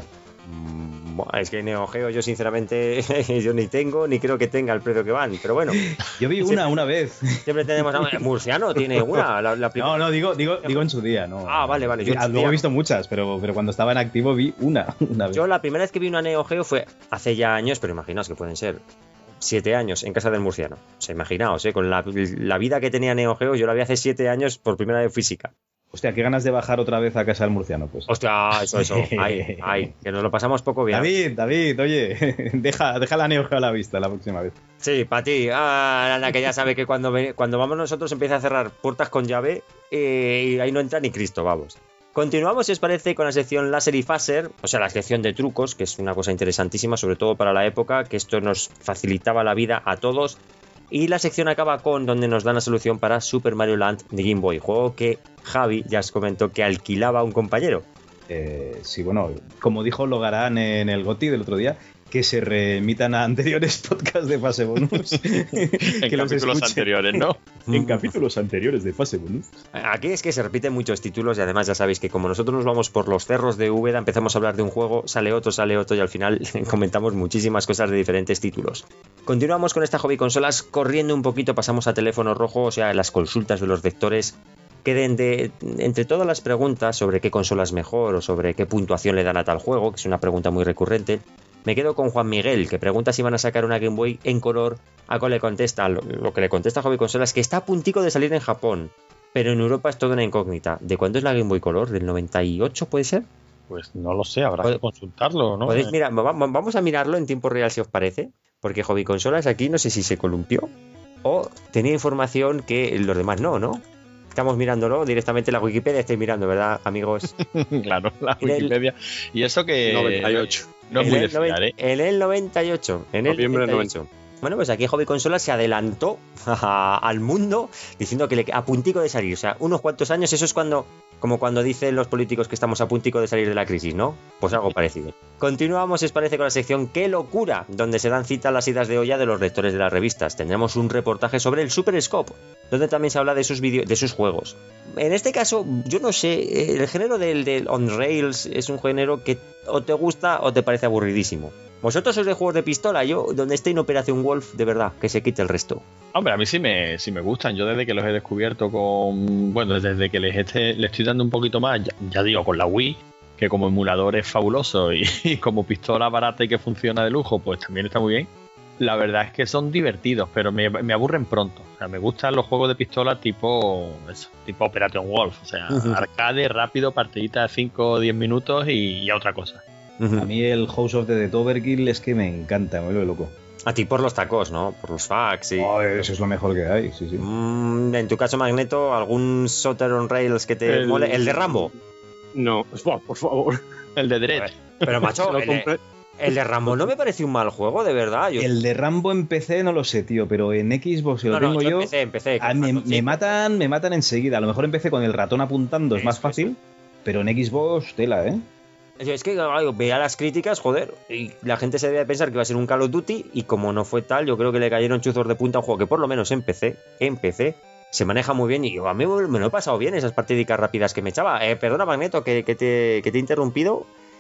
Es que Neo Geo yo sinceramente yo ni tengo ni creo que tenga el precio que van, pero bueno. Yo vi una siempre, una vez. Siempre tenemos a Murciano, tiene una. La, la no, no, digo, digo, digo en su día, no. Ah, vale, vale. Yo Luego día... he visto muchas, pero, pero cuando estaba en activo vi una, una vez. Yo la primera vez que vi una Neo Geo fue hace ya años, pero imaginaos que pueden ser siete años en casa del Murciano. O sea, imaginaos, ¿eh? Con la, la vida que tenía Neo Geo, yo la vi hace siete años por primera vez física. Hostia, qué ganas de bajar otra vez a casa del Murciano, pues. Hostia, eso, eso. Ay, ay, que nos lo pasamos poco bien. David, David, oye, deja, deja la Neo Geo a la vista la próxima vez. Sí, para ti. Ah, la que ya sabe que cuando, cuando vamos nosotros empieza a cerrar puertas con llave eh, y ahí no entra ni Cristo, vamos. Continuamos, si os parece, con la sección Láser y Phaser, o sea, la sección de trucos, que es una cosa interesantísima, sobre todo para la época, que esto nos facilitaba la vida a todos. Y la sección acaba con donde nos dan la solución para Super Mario Land de Game Boy, juego que Javi ya os comentó que alquilaba a un compañero. Eh, sí, bueno, como dijo Logarán en el GOTY del otro día, que se remitan a anteriores podcasts de Fase Bonus. En que capítulos anteriores, ¿no? En capítulos anteriores de Fase Bonus. Aquí es que se repiten muchos títulos y además ya sabéis que como nosotros nos vamos por los cerros de Úbeda, empezamos a hablar de un juego, sale otro, sale otro y al final comentamos muchísimas cosas de diferentes títulos. Continuamos con esta hobby consolas, corriendo un poquito pasamos a teléfono rojo, o sea, las consultas de los lectores. Queden de, entre todas las preguntas sobre qué consola es mejor o sobre qué puntuación le dan a tal juego, que es una pregunta muy recurrente, me quedo con Juan Miguel, que pregunta si van a sacar una Game Boy en color. A cual le contesta, lo, lo que le contesta a Hobby Consolas, que está a puntico de salir en Japón, pero en Europa es toda una incógnita. ¿De cuándo es la Game Boy Color? ¿Del noventa y ocho puede ser? Pues no lo sé, habrá que consultarlo, ¿no? Podéis mirar, vamos a mirarlo en tiempo real si os parece, porque Hobby Consolas aquí no sé si se columpió o tenía información que los demás no, ¿no? Estamos mirándolo directamente en la Wikipedia, estáis mirando, ¿verdad, amigos? Claro, la En el- Wikipedia. Y eso que noventa y ocho. no es En muy el de fiar, noven- ¿eh? En el noventa y ocho. En el Noviembre del noventa y ocho. Bueno, pues aquí Hobby Consolas se adelantó a- al mundo diciendo que le a puntico de salir. O sea, unos cuantos años, eso es cuando, como cuando dicen los políticos que estamos a puntico de salir de la crisis, ¿no? Pues algo parecido. Continuamos, si os parece, con la sección ¡Qué locura!, donde se dan cita a las idas de olla de los lectores de las revistas. Tendremos un reportaje sobre el Super Scope, donde también se habla de sus, video, de sus juegos. En este caso, yo no sé, el género del, del on rails es un género que o te gusta o te parece aburridísimo. Vosotros sois de juegos de pistola, yo donde esté en Operación Wolf, de verdad, que se quite el resto. Hombre, a mí sí me, sí me gustan. Yo desde que los he descubierto con... Bueno, desde que les esté, le estoy dando un poquito más, ya, ya digo, con la Wii, que como emulador es fabuloso y, y como pistola barata y que funciona de lujo, pues también está muy bien. La verdad es que son divertidos, pero me, me aburren pronto. O sea, me gustan los juegos de pistola tipo eso, tipo Operation Wolf. O sea, Ujú. arcade, rápido, partidita de cinco o diez minutos y, y a otra cosa. A mí el House of the Dead Overkill es que me encanta, me vuelve loco. A ti por los tacos, ¿no? Por los facts y... Oh, eso es lo mejor que hay, sí, sí. Mm, en tu caso, Magneto, ¿algún Soter on Rails que te El- mole? El de Rambo. No, buah, por favor. El de Dread. Pero, macho, Lo el de, compré. el de Rambo no me pareció un mal juego, de verdad. Yo... El de Rambo en P C no lo sé, tío, pero en Xbox si no, lo no, tengo yo yo... empecé, empecé. ah, me, me matan, me matan enseguida. A lo mejor empecé con el ratón apuntando, es más Eso, fácil, pero en Xbox tela, ¿eh? Es que claro, veía las críticas, joder, y la gente se debía pensar que iba a ser un Call of Duty, y como no fue tal, yo creo que le cayeron chuzos de punta a un juego que por lo menos en P C, en P C, se maneja muy bien, y yo, a mí me lo he pasado bien esas partidicas rápidas que me echaba. Eh, perdona, Magneto, que, que, te, que te he interrumpido.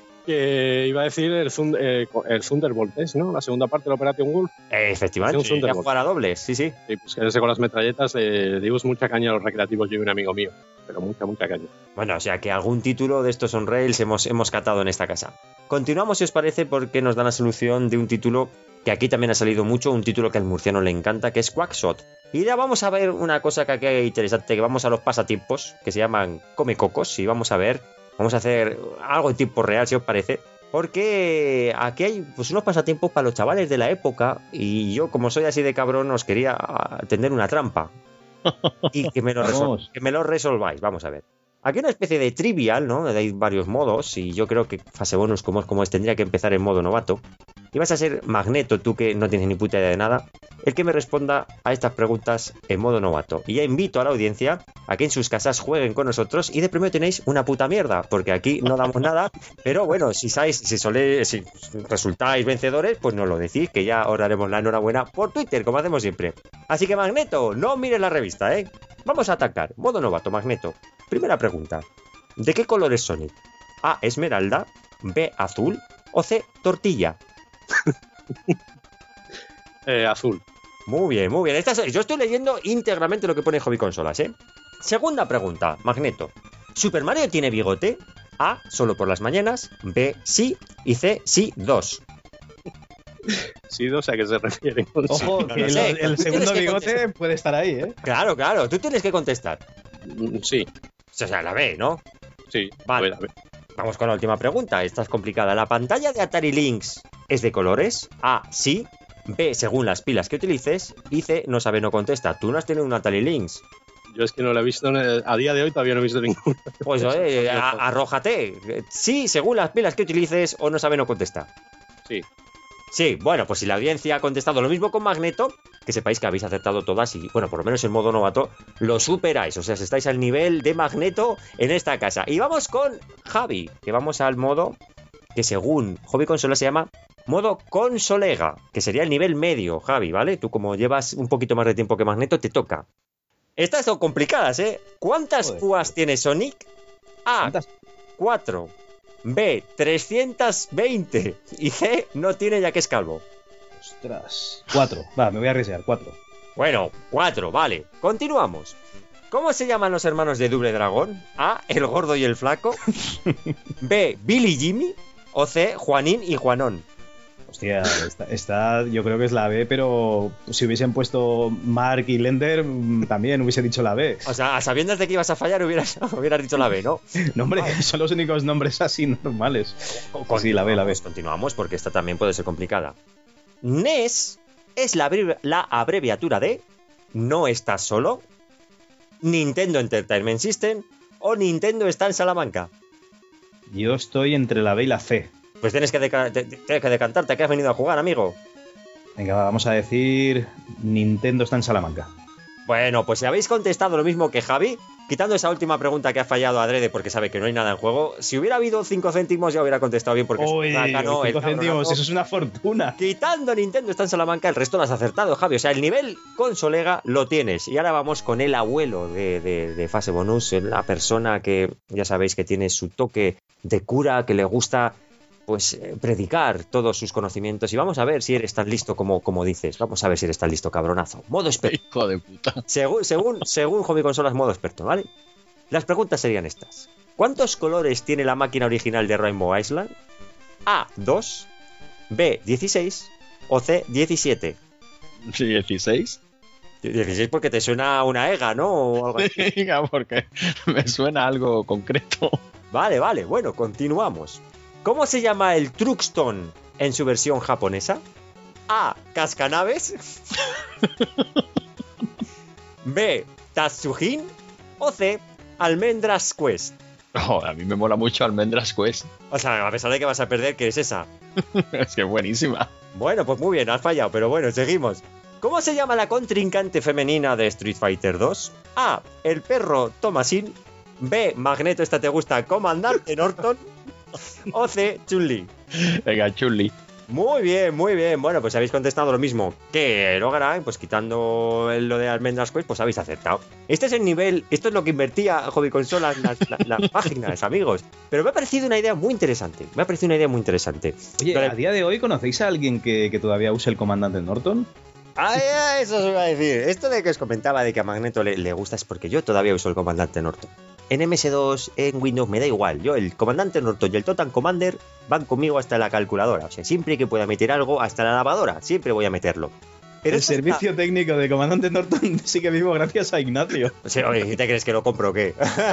Que iba a decir el, Thund- eh, el Thunderbolt, ¿es, no? La segunda parte de la Operación Wolf. Eh, efectivamente, Sí, un ya Thunderbolt. jugar a dobles, sí, sí. Sí, pues que ese con las metralletas eh, dimos mucha caña a los recreativos yo y un amigo mío. Pero mucha, mucha caña. Bueno, o sea que algún título de estos on rails hemos, hemos catado en esta casa. Continuamos, si os parece, porque nos dan la solución de un título que aquí también ha salido mucho, un título que al murciano le encanta, que es Quackshot. Y ya vamos a ver una cosa que aquí es interesante, que vamos a los pasatiempos, que se llaman Come Cocos, y vamos a ver, vamos a hacer algo en tiempo real, si os parece, porque aquí hay pues unos pasatiempos para los chavales de la época y yo, como soy así de cabrón, os quería tender una trampa y que me lo, resol- que me lo resolváis. Vamos a ver. Aquí hay una especie de trivial, ¿no? Hay varios modos y yo creo que fase bonus como es como es tendría que empezar en modo novato. Y vas a ser Magneto, tú que no tienes ni puta idea de nada, el que me responda a estas preguntas en modo novato. Y ya invito a la audiencia a que en sus casas jueguen con nosotros y de premio tenéis una puta mierda, porque aquí no damos nada, pero bueno, si sabéis, si, solé, si resultáis vencedores, pues nos lo decís, que ya os daremos la enhorabuena por Twitter, como hacemos siempre. Así que Magneto, no mires la revista, ¿eh? Vamos a atacar. Modo novato, Magneto. Primera pregunta. ¿De qué color es Sonic? A, esmeralda, B, azul o C, tortilla. eh, azul. Muy bien, muy bien. Esta es, yo estoy leyendo íntegramente lo que pone Hobby Consolas, ¿eh? Segunda pregunta, Magneto. ¿Super Mario tiene bigote? A, solo por las mañanas, B, sí y C, sí, dos. Sí, dos, ¿a qué se refiere? Ojo, No, que no el, sé, el tú segundo tienes que bigote contestar. puede estar ahí, ¿eh? Claro, claro, tú tienes que contestar. Sí, O sea, la B, ¿no? sí. Vale. A ver, a ver. Vamos con la última pregunta, esta es complicada. ¿La pantalla de Atari Lynx es de colores? A, sí, B, según las pilas que utilices, y C, no sabe, no contesta. Tú no has tenido un Atari Lynx. Yo es que no la he visto, a día de hoy todavía no he visto ninguna. Pues oye, a- arrójate. Sí, según las pilas que utilices, o no sabe, no contesta. Sí. Sí, bueno, pues si la audiencia ha contestado lo mismo con Magneto, que sepáis que habéis acertado todas y, bueno, por lo menos en modo novato, lo superáis. O sea, estáis al nivel de Magneto en esta casa. Y vamos con Javi, que vamos al modo que según Hobby Consola se llama modo consolega, que sería el nivel medio, Javi, ¿vale? Tú como llevas un poquito más de tiempo que Magneto, te toca. Estas son complicadas, ¿eh? ¿Cuántas Joder. púas tiene Sonic? A, ¿Cuántas? cuatro. B, trescientos veinte. Y C, no tiene ya que es calvo. Ostras. Cuatro. Va, me voy a arriesgar. Cuatro. Bueno, cuatro, vale. Continuamos. ¿Cómo se llaman los hermanos de Double Dragón? A, el gordo y el flaco. B, Billy y Jimmy. O C, Juanín y Juanón. Hostia, esta, esta yo creo que es la B, pero si hubiesen puesto Mark y Lender, mm, también hubiese dicho la B. O sea, a sabiendas de que ibas a fallar, hubieras, hubieras dicho la B, ¿no? No, hombre, son los únicos nombres así normales. Sí, la B, la B. Continuamos, Continuamos, porque esta también puede ser complicada. N E S es la, abrevi- la abreviatura de No estás solo, Nintendo Entertainment System o Nintendo está en Salamanca. Yo estoy entre la B y la C. Pues tienes que, deca- te- te- tienes que decantarte, ¿a qué has venido a jugar, amigo? Venga, va, vamos a decir Nintendo está en Salamanca. Bueno, pues si habéis contestado lo mismo que Javi, quitando esa última pregunta que ha fallado adrede porque sabe que no hay nada en juego, si hubiera habido cinco céntimos ya hubiera contestado bien porque Uy, es un zácano, el cinco céntimos, cabronazo. eso es una fortuna. Quitando Nintendo está en Salamanca, el resto lo has acertado, Javi. O sea, el nivel consolega lo tienes. Y ahora vamos con el abuelo de, de, de fase bonus, la persona que ya sabéis que tiene su toque de cura, que le gusta pues eh, predicar todos sus conocimientos. Y vamos a ver si eres tan listo como, como dices. Vamos a ver si eres tan listo, cabronazo. Modo experto. Hijo de puta. Según, según, según Hobby Consolas, modo experto, ¿vale? Las preguntas serían estas. ¿Cuántos colores tiene la máquina original de Rainbow Island? A, dos. B, dieciséis. O C, diecisiete. Sí, dieciséis. dieciséis porque te suena una EGA, ¿no? O algo así. Venga, porque me suena algo concreto. Vale, vale, bueno, continuamos. ¿Cómo se llama el Truxton en su versión japonesa? A, cascanaves. B, Tatsujin. O C, almendras quest. Oh, a mí me mola mucho Almendras Quest. O sea, a pesar de que vas a perder, que es esa. Es que es buenísima. Bueno, pues muy bien, has fallado, pero bueno, seguimos. ¿Cómo se llama la contrincante femenina de Street Fighter dos? A, el perro Thomasin. B, Magneto, esta te gusta, Comandante Norton. O C, Chun-Li. Venga, Chun-Li. Muy bien, muy bien. Bueno, pues habéis contestado lo mismo que Logarán, pues quitando el- lo de Almendras Quest, pues habéis acertado. Este es el nivel, esto es lo que invertía Hobby Consolas, las, las, las páginas, amigos. Pero me ha parecido una idea muy interesante. Me ha parecido una idea muy interesante. Oye, Vale. ¿a día de hoy conocéis a alguien que, que todavía use el comandante Norton? Ah, ya, eso os iba a decir. Esto de que os comentaba de que a Magneto le, le gusta es porque yo todavía uso el comandante Norton. En M S dos, en Windows, me da igual. Yo, el comandante Norton y el Total Commander van conmigo hasta la calculadora. O sea, siempre que pueda meter algo, hasta la lavadora, siempre voy a meterlo. El servicio técnico de Comandante Norton sigue vivo gracias a Ignacio. Sí, oye, ¿te crees que lo compro o qué?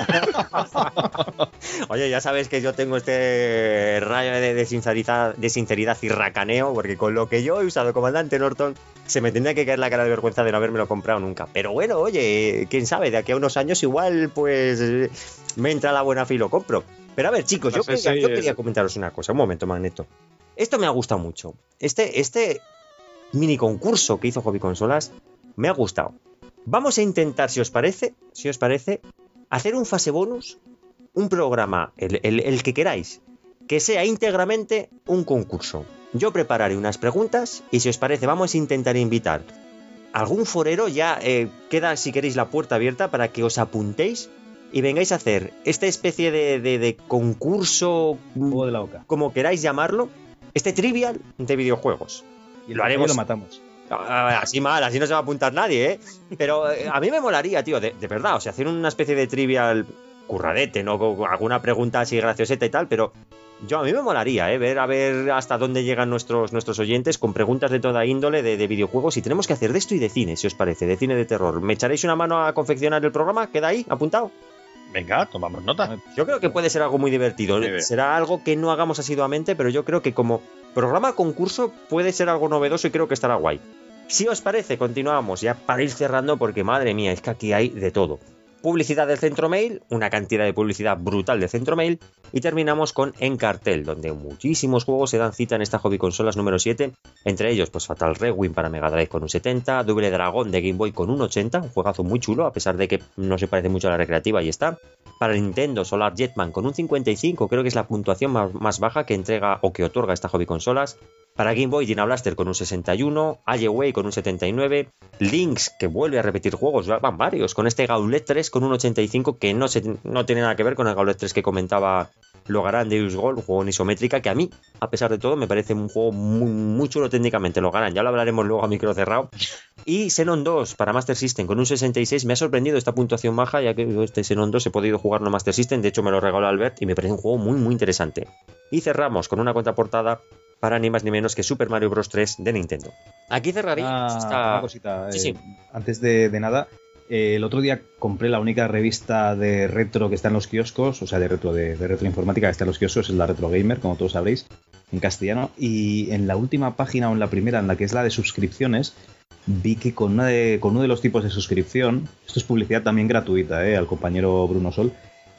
Oye, ya sabes que yo tengo este rayo de, de, sinceridad, de sinceridad y racaneo, porque con lo que yo he usado Comandante Norton, se me tendría que caer la cara de vergüenza de no habérmelo comprado nunca. Pero bueno, oye, quién sabe, de aquí a unos años igual, pues, me entra la buena fe y lo compro. Pero a ver, chicos, yo, quería, yo quería comentaros una cosa. Un momento, Magneto. Esto me ha gustado mucho. Este, este mini concurso que hizo Hobby Consolas me ha gustado. Vamos a intentar, si os parece, si os parece, hacer un fase bonus, un programa, el, el, el que queráis, que sea íntegramente un concurso. Yo prepararé unas preguntas y si os parece vamos a intentar invitar a algún forero. Ya eh, queda, si queréis, la puerta abierta para que os apuntéis y vengáis a hacer esta especie de, de, de concurso, juego de la boca, como queráis llamarlo, este trivial de videojuegos. Y lo haremos. Lo matamos. Así mal, así no se va a apuntar nadie, ¿eh? Pero eh, a mí me molaría, tío, de, de verdad, o sea, hacer una especie de trivial curradete, ¿no? Con alguna pregunta así gracioseta y tal, pero yo a mí me molaría, ¿eh? Ver a ver hasta dónde llegan nuestros, nuestros oyentes con preguntas de toda índole de, de videojuegos, y tenemos que hacer de esto y de cine, si os parece, de cine de terror. ¿Me echaréis una mano a confeccionar el programa? ¿Queda ahí apuntado? Venga, tomamos nota. Yo creo que puede ser algo muy divertido. Sí, será algo que no hagamos asiduamente, pero yo creo que como programa concurso puede ser algo novedoso y creo que estará guay. Si os parece, continuamos ya para ir cerrando, porque madre mía, es que aquí hay de todo. Publicidad del Centro Mail, una cantidad de publicidad brutal del Centro Mail, y terminamos con En Cartel, donde muchísimos juegos se dan cita en esta Hobby Consolas número siete, entre ellos pues Fatal Rewind para Mega Drive con un setenta, Double Dragon de Game Boy con un ochenta, un juegazo muy chulo, a pesar de que no se parece mucho a la recreativa, y está. Para Nintendo, Solar Jetman con un cincuenta y cinco, creo que es la puntuación más, más baja que entrega o que otorga esta Hobby Consolas. Para Game Boy, Dyna Blaster con un sesenta y uno, Away con un setenta y nueve, Lynx, que vuelve a repetir juegos, van varios, con este Gauntlet tres con un ochenta y cinco, que no, se, no tiene nada que ver con el Gauntlet tres que comentaba Logarán de Deus Gold, un juego en isométrica, que a mí, a pesar de todo, me parece un juego muy, muy chulo técnicamente. Logarán, ya lo hablaremos luego a micro cerrado. Y Xenon dos para Master System con un sesenta y seis, me ha sorprendido esta puntuación baja, ya que este Xenon dos he podido jugarlo en Master System, de hecho me lo regaló Albert y me parece un juego muy muy interesante. Y cerramos con una contraportada para ni más ni menos que Super Mario Bros. tres de Nintendo. Aquí cerraría ah, esta... una cosita. Sí, eh, sí. Antes de, de nada, eh, el otro día compré la única revista de retro que está en los kioscos, o sea, de retro de, de retroinformática que está en los kioscos, es la Retro Gamer, como todos sabréis, en castellano. Y en la última página, o en la primera, en la que es la de suscripciones, vi que con, una de, con uno de los tipos de suscripción, esto es publicidad también gratuita, eh, al compañero Bruno Sol,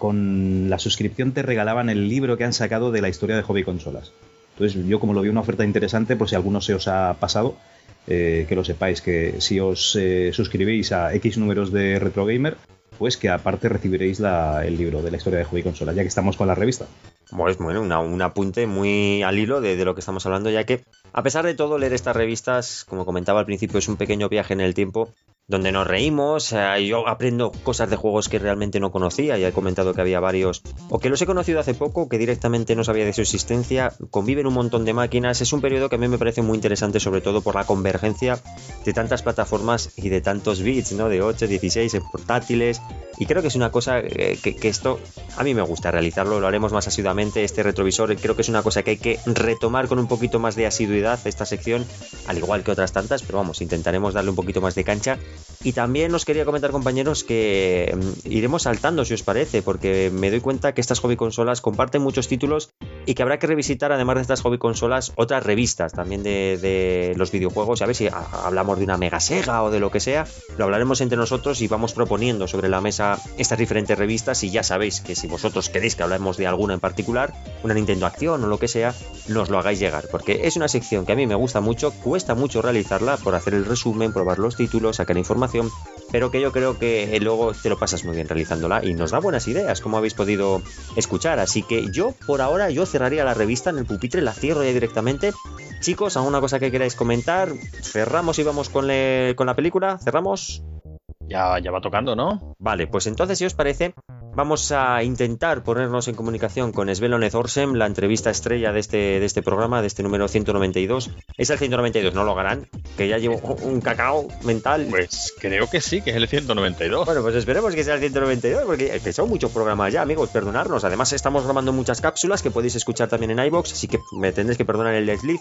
con la suscripción te regalaban el libro que han sacado de la historia de Hobby Consolas. Entonces yo, como lo vi una oferta interesante, por si alguno se os ha pasado, eh, que lo sepáis, que si os eh, suscribís a X números de Retro Gamer, pues que aparte recibiréis la, el libro de la historia de Hobby Consolas, ya que estamos con la revista. Pues bueno, una, un apunte muy al hilo de, de lo que estamos hablando, ya que a pesar de todo, leer estas revistas, como comentaba al principio, es un pequeño viaje en el tiempo donde nos reímos. Eh, yo aprendo cosas de juegos que realmente no conocía, ya he comentado que había varios, o que los he conocido hace poco, que directamente no sabía de su existencia. Conviven un montón de máquinas. Es un periodo que a mí me parece muy interesante, sobre todo por la convergencia de tantas plataformas y de tantos bits, ¿no? De ocho, dieciséis, en portátiles, y creo que es una cosa eh, que, que esto a mí me gusta realizarlo, lo haremos más asiduamente. Este retrovisor creo que es una cosa que hay que retomar con un poquito más de asiduidad, esta sección, al igual que otras tantas, pero vamos, intentaremos darle un poquito más de cancha. Y también os quería comentar, compañeros, que iremos saltando, si os parece, porque me doy cuenta que estas hobby consolas comparten muchos títulos y que habrá que revisitar, además de estas hobby consolas, otras revistas también de, de los videojuegos. A ver si hablamos de una Mega Sega o de lo que sea, lo hablaremos entre nosotros y vamos proponiendo sobre la mesa estas diferentes revistas. Y ya sabéis que si vosotros queréis que hablemos de alguna en particular, una Nintendo Acción o lo que sea, nos lo hagáis llegar, porque es una sección que a mí me gusta mucho, cuesta mucho realizarla por hacer el resumen, probar los títulos, sacar información, pero que yo creo que luego te lo pasas muy bien realizándola y nos da buenas ideas, como habéis podido escuchar. Así que yo, por ahora, yo cerraría la revista en el pupitre, la cierro ya directamente. Chicos, ¿alguna cosa que queráis comentar? ¿Cerramos y vamos con, le, con la película? ¿Cerramos? Ya, ya va tocando, ¿no? Vale, pues entonces, si os parece, vamos a intentar ponernos en comunicación con Svelonez Orsem, la entrevista estrella de este, de este programa, de este número ciento noventa y dos. Es el ciento noventa y dos, no lo harán, que ya llevo un cacao mental. Pues creo que sí, que es el ciento noventa y dos. Bueno, pues esperemos que sea el ciento noventa y dos, porque que son muchos programas ya, amigos, perdonarnos. Además, estamos grabando muchas cápsulas que podéis escuchar también en iVoox, así que me tendréis que perdonar el desliz.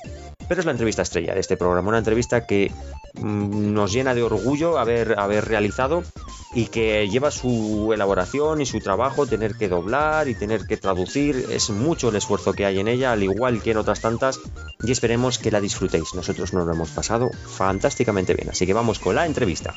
pero es la entrevista estrella de este programa, una entrevista que mmm, nos llena de orgullo haber, haber realizado y que lleva su elaboración y su trabajo, tener que doblar y tener que traducir, es mucho el esfuerzo que hay en ella, al igual que en otras tantas, y esperemos que la disfrutéis. Nosotros nos lo hemos pasado fantásticamente bien, así que vamos con la entrevista.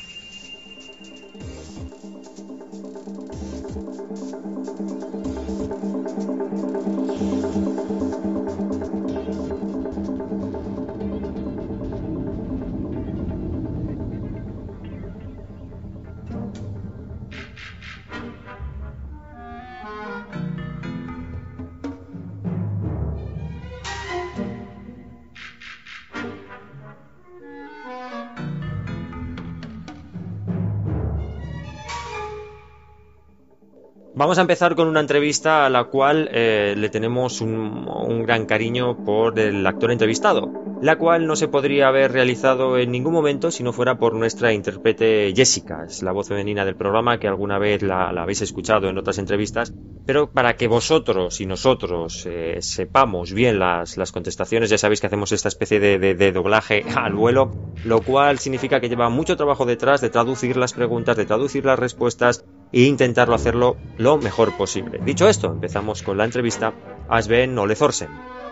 Vamos a empezar con una entrevista a la cual eh, le tenemos un, un gran cariño por el actor entrevistado, la cual no se podría haber realizado en ningún momento si no fuera por nuestra intérprete Jessica. Es la voz femenina del programa que alguna vez la, la habéis escuchado en otras entrevistas, pero para que vosotros y nosotros eh, sepamos bien las, las contestaciones, ya sabéis que hacemos esta especie de, de, de doblaje al vuelo, lo cual significa que lleva mucho trabajo detrás de traducir las preguntas, de traducir las respuestas e intentarlo hacerlo lo mejor posible. Dicho esto, empezamos con la entrevista a Sven Ole Thorsen.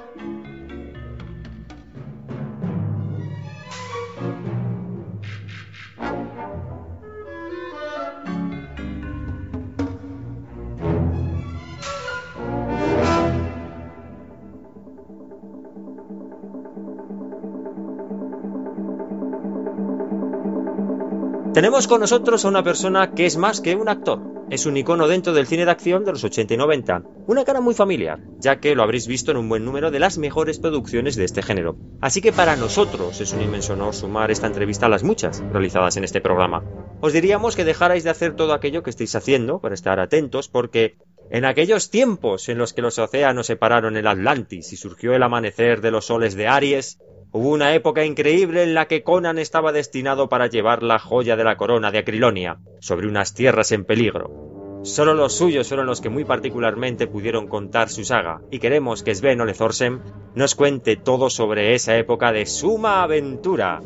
Tenemos con nosotros a una persona que es más que un actor. Es un icono dentro del cine de acción de los ochenta y noventa. Una cara muy familiar, ya que lo habréis visto en un buen número de las mejores producciones de este género. Así que para nosotros es un inmenso honor sumar esta entrevista a las muchas realizadas en este programa. Os diríamos que dejarais de hacer todo aquello que estáis haciendo para estar atentos, porque en aquellos tiempos en los que los océanos separaron el Atlantis y surgió el amanecer de los soles de Aries, hubo una época increíble en la que Conan estaba destinado para llevar la joya de la corona de Acrilonia sobre unas tierras en peligro. Solo los suyos fueron los que muy particularmente pudieron contar su saga, y queremos que Sven Ole Thorsen nos cuente todo sobre esa época de suma aventura.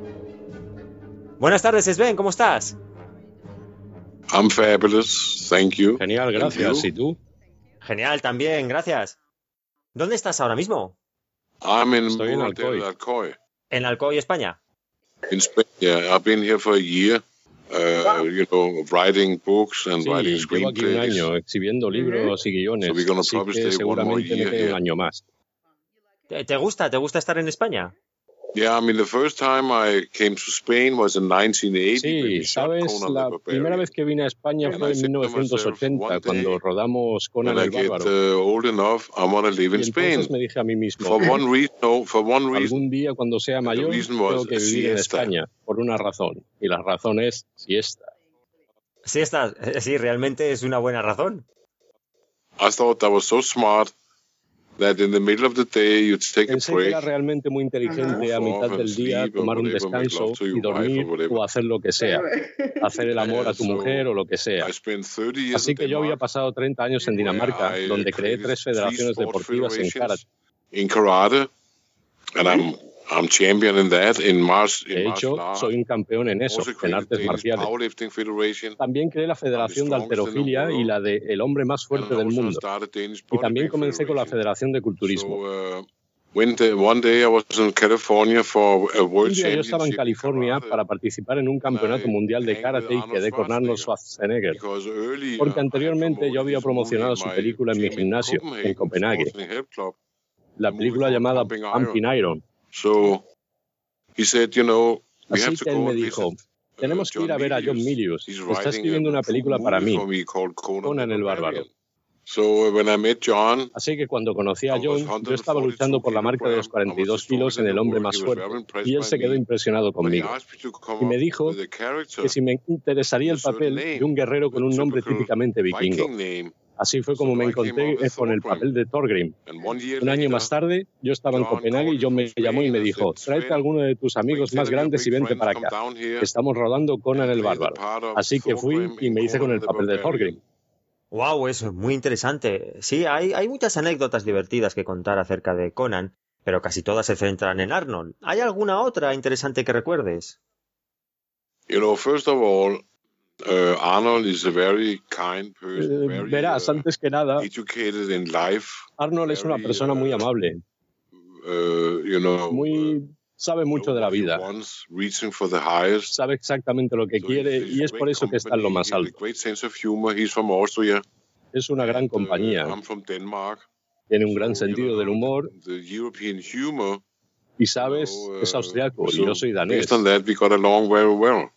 Buenas tardes, Sven, ¿cómo estás? I'm fabulous, thank you. Genial, gracias. ¿Y tú? Genial, también, gracias. ¿Dónde estás ahora mismo? I'm in Estoy en Alcoy. Alcoy. En Alcoy, España. In Spain, yeah. I've been here for a year, uh, you know, writing books and Sí, writing llevo aquí un screenplays. año exhibiendo libros y guiones, So we're gonna así probably que stay one more seguramente me year quede here. un año más. ¿Te, te gusta? ¿Te gusta estar en España? Yeah, I mean, the first time I came to Spain was in nineteen eighty. when Sí, we shot sabes, Conan la the Barbarian. primera vez que vine a España And fue I en said to mil novecientos ochenta, myself, one cuando day, rodamos Conan When I el get Bárbaro. uh, old enough, I want to live in Y entonces Spain. me dije a mí mismo, For one reason, no, for one reason. algún día cuando sea mayor reason was tengo que vivir en siesta. España, por una razón, y la razón es siesta. Sí, está, sí, realmente es una buena razón. I thought that was so smart that in the middle of the day you'd take a Pensé que break. era realmente muy inteligente a Go mitad off del and día sleep or tomar un whatever, make descanso love to your y wife or dormir whatever. o hacer lo que sea, hacer el amor a tu So, mujer o lo que sea. I spent thirty years Así in que yo había Denmark, pasado treinta años en Dinamarca, where I donde creé created tres three federaciones sport deportivas en karate. federations in karate, and I'm I'm champion in that in Mars in De martial hecho, arts. soy un campeón en eso, Also en created artes Danish marciales. Powerlifting Federation. También creé la Federación de strongest in the Halterofilia y world. la de El Hombre Más And Fuerte del also Mundo. started Danish Y también Bodybuilding comencé con la Federation. Federación de Culturismo. So, uh, when the, one day I was in California for a Un World día yo estaba en Championship in California karate, para participar en un campeonato I mundial de hanged karate y with quedé con Arnold Schwarzenegger. Schwarzenegger, Because earlier porque I had anteriormente yo había promoted his movie promocionado in su my película en mi gym in gimnasio, en Copenhagen, Copenhague, Sportsling Health Club, la a movie película called llamada Pumping Pumping Iron. Iron. So he said, you know, we have Así to que él go me and dijo, visit uh, tenemos que ir John a ver a John Milius. Milius, He's está writing escribiendo a una true película para movie mí, for me called Conan, Conan the el Bárbaro. Barbarian. So uh, when I met John, Así que cuando conocí a I was John, yo estaba luchando one forty-two por la marca de los kilograms. I cuarenta y was the dos kilos strongest en in el the hombre world. más He was very fuerte, impressed y él by se quedó me. impresionado But he conmigo. asked me to come Y me up dijo with a character que si me interesaría el with a certain papel name, de un guerrero con the un nombre typical típicamente vikingo. Viking name. Así fue So como me I came encontré up with con el Thorgrim. papel de Thorgrim. And one year Un año later, más tarde, yo estaba en John Copenhague called y me John from me llamó y Spain me and dijo, said, tráete a Sven, alguno de tus bring amigos ten más of your grandes y big vente friends, para come acá. down here Estamos rodando Conan and el play the Bárbaro. part of Así que fui Thorgrim y in me hice con Conan el the papel de Barbarian. Thorgrim. Wow, es muy interesante. Sí, hay, hay muchas anécdotas divertidas que contar acerca de Conan. pero casi todas se centran en Arnold. ¿Hay alguna otra interesante que recuerdes? You know, first of all, uh, Arnold is a very kind person, Eh, very verás, uh, antes que nada, educated in life. Arnold es una very, persona muy uh, amable, Uh, you know, uh, muy sabe mucho de la know what he vida, wants, reaching for the highest. sabe exactamente lo que So quiere he's- he's y es great por eso que está en lo company, más he has a alto. great sense of humor. He's from Austria. Es una gran and, uh, compañía, I'm from Denmark. tiene un gran So, you sentido del know, humor The, the European humor, y, you sabes, know, es uh, austriaco y so yo soy danés. based on that, we got along very well.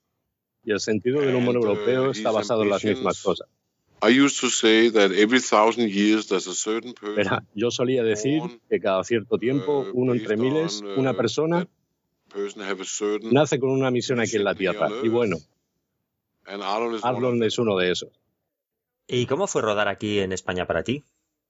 Y el sentido del humor And, uh, europeo está his basado en las mismas ambitions- cosas. I used to say that every thousand years there's a certain person Verá, yo solía decir que cada cierto tiempo, uh, uno entre based miles, on, uh, una persona that person have a certain nace con una misión aquí en la mission here Tierra. on Y bueno, Earth. And Arnold is one of Arnold them. es uno de esos. ¿Y cómo fue rodar aquí en España para ti?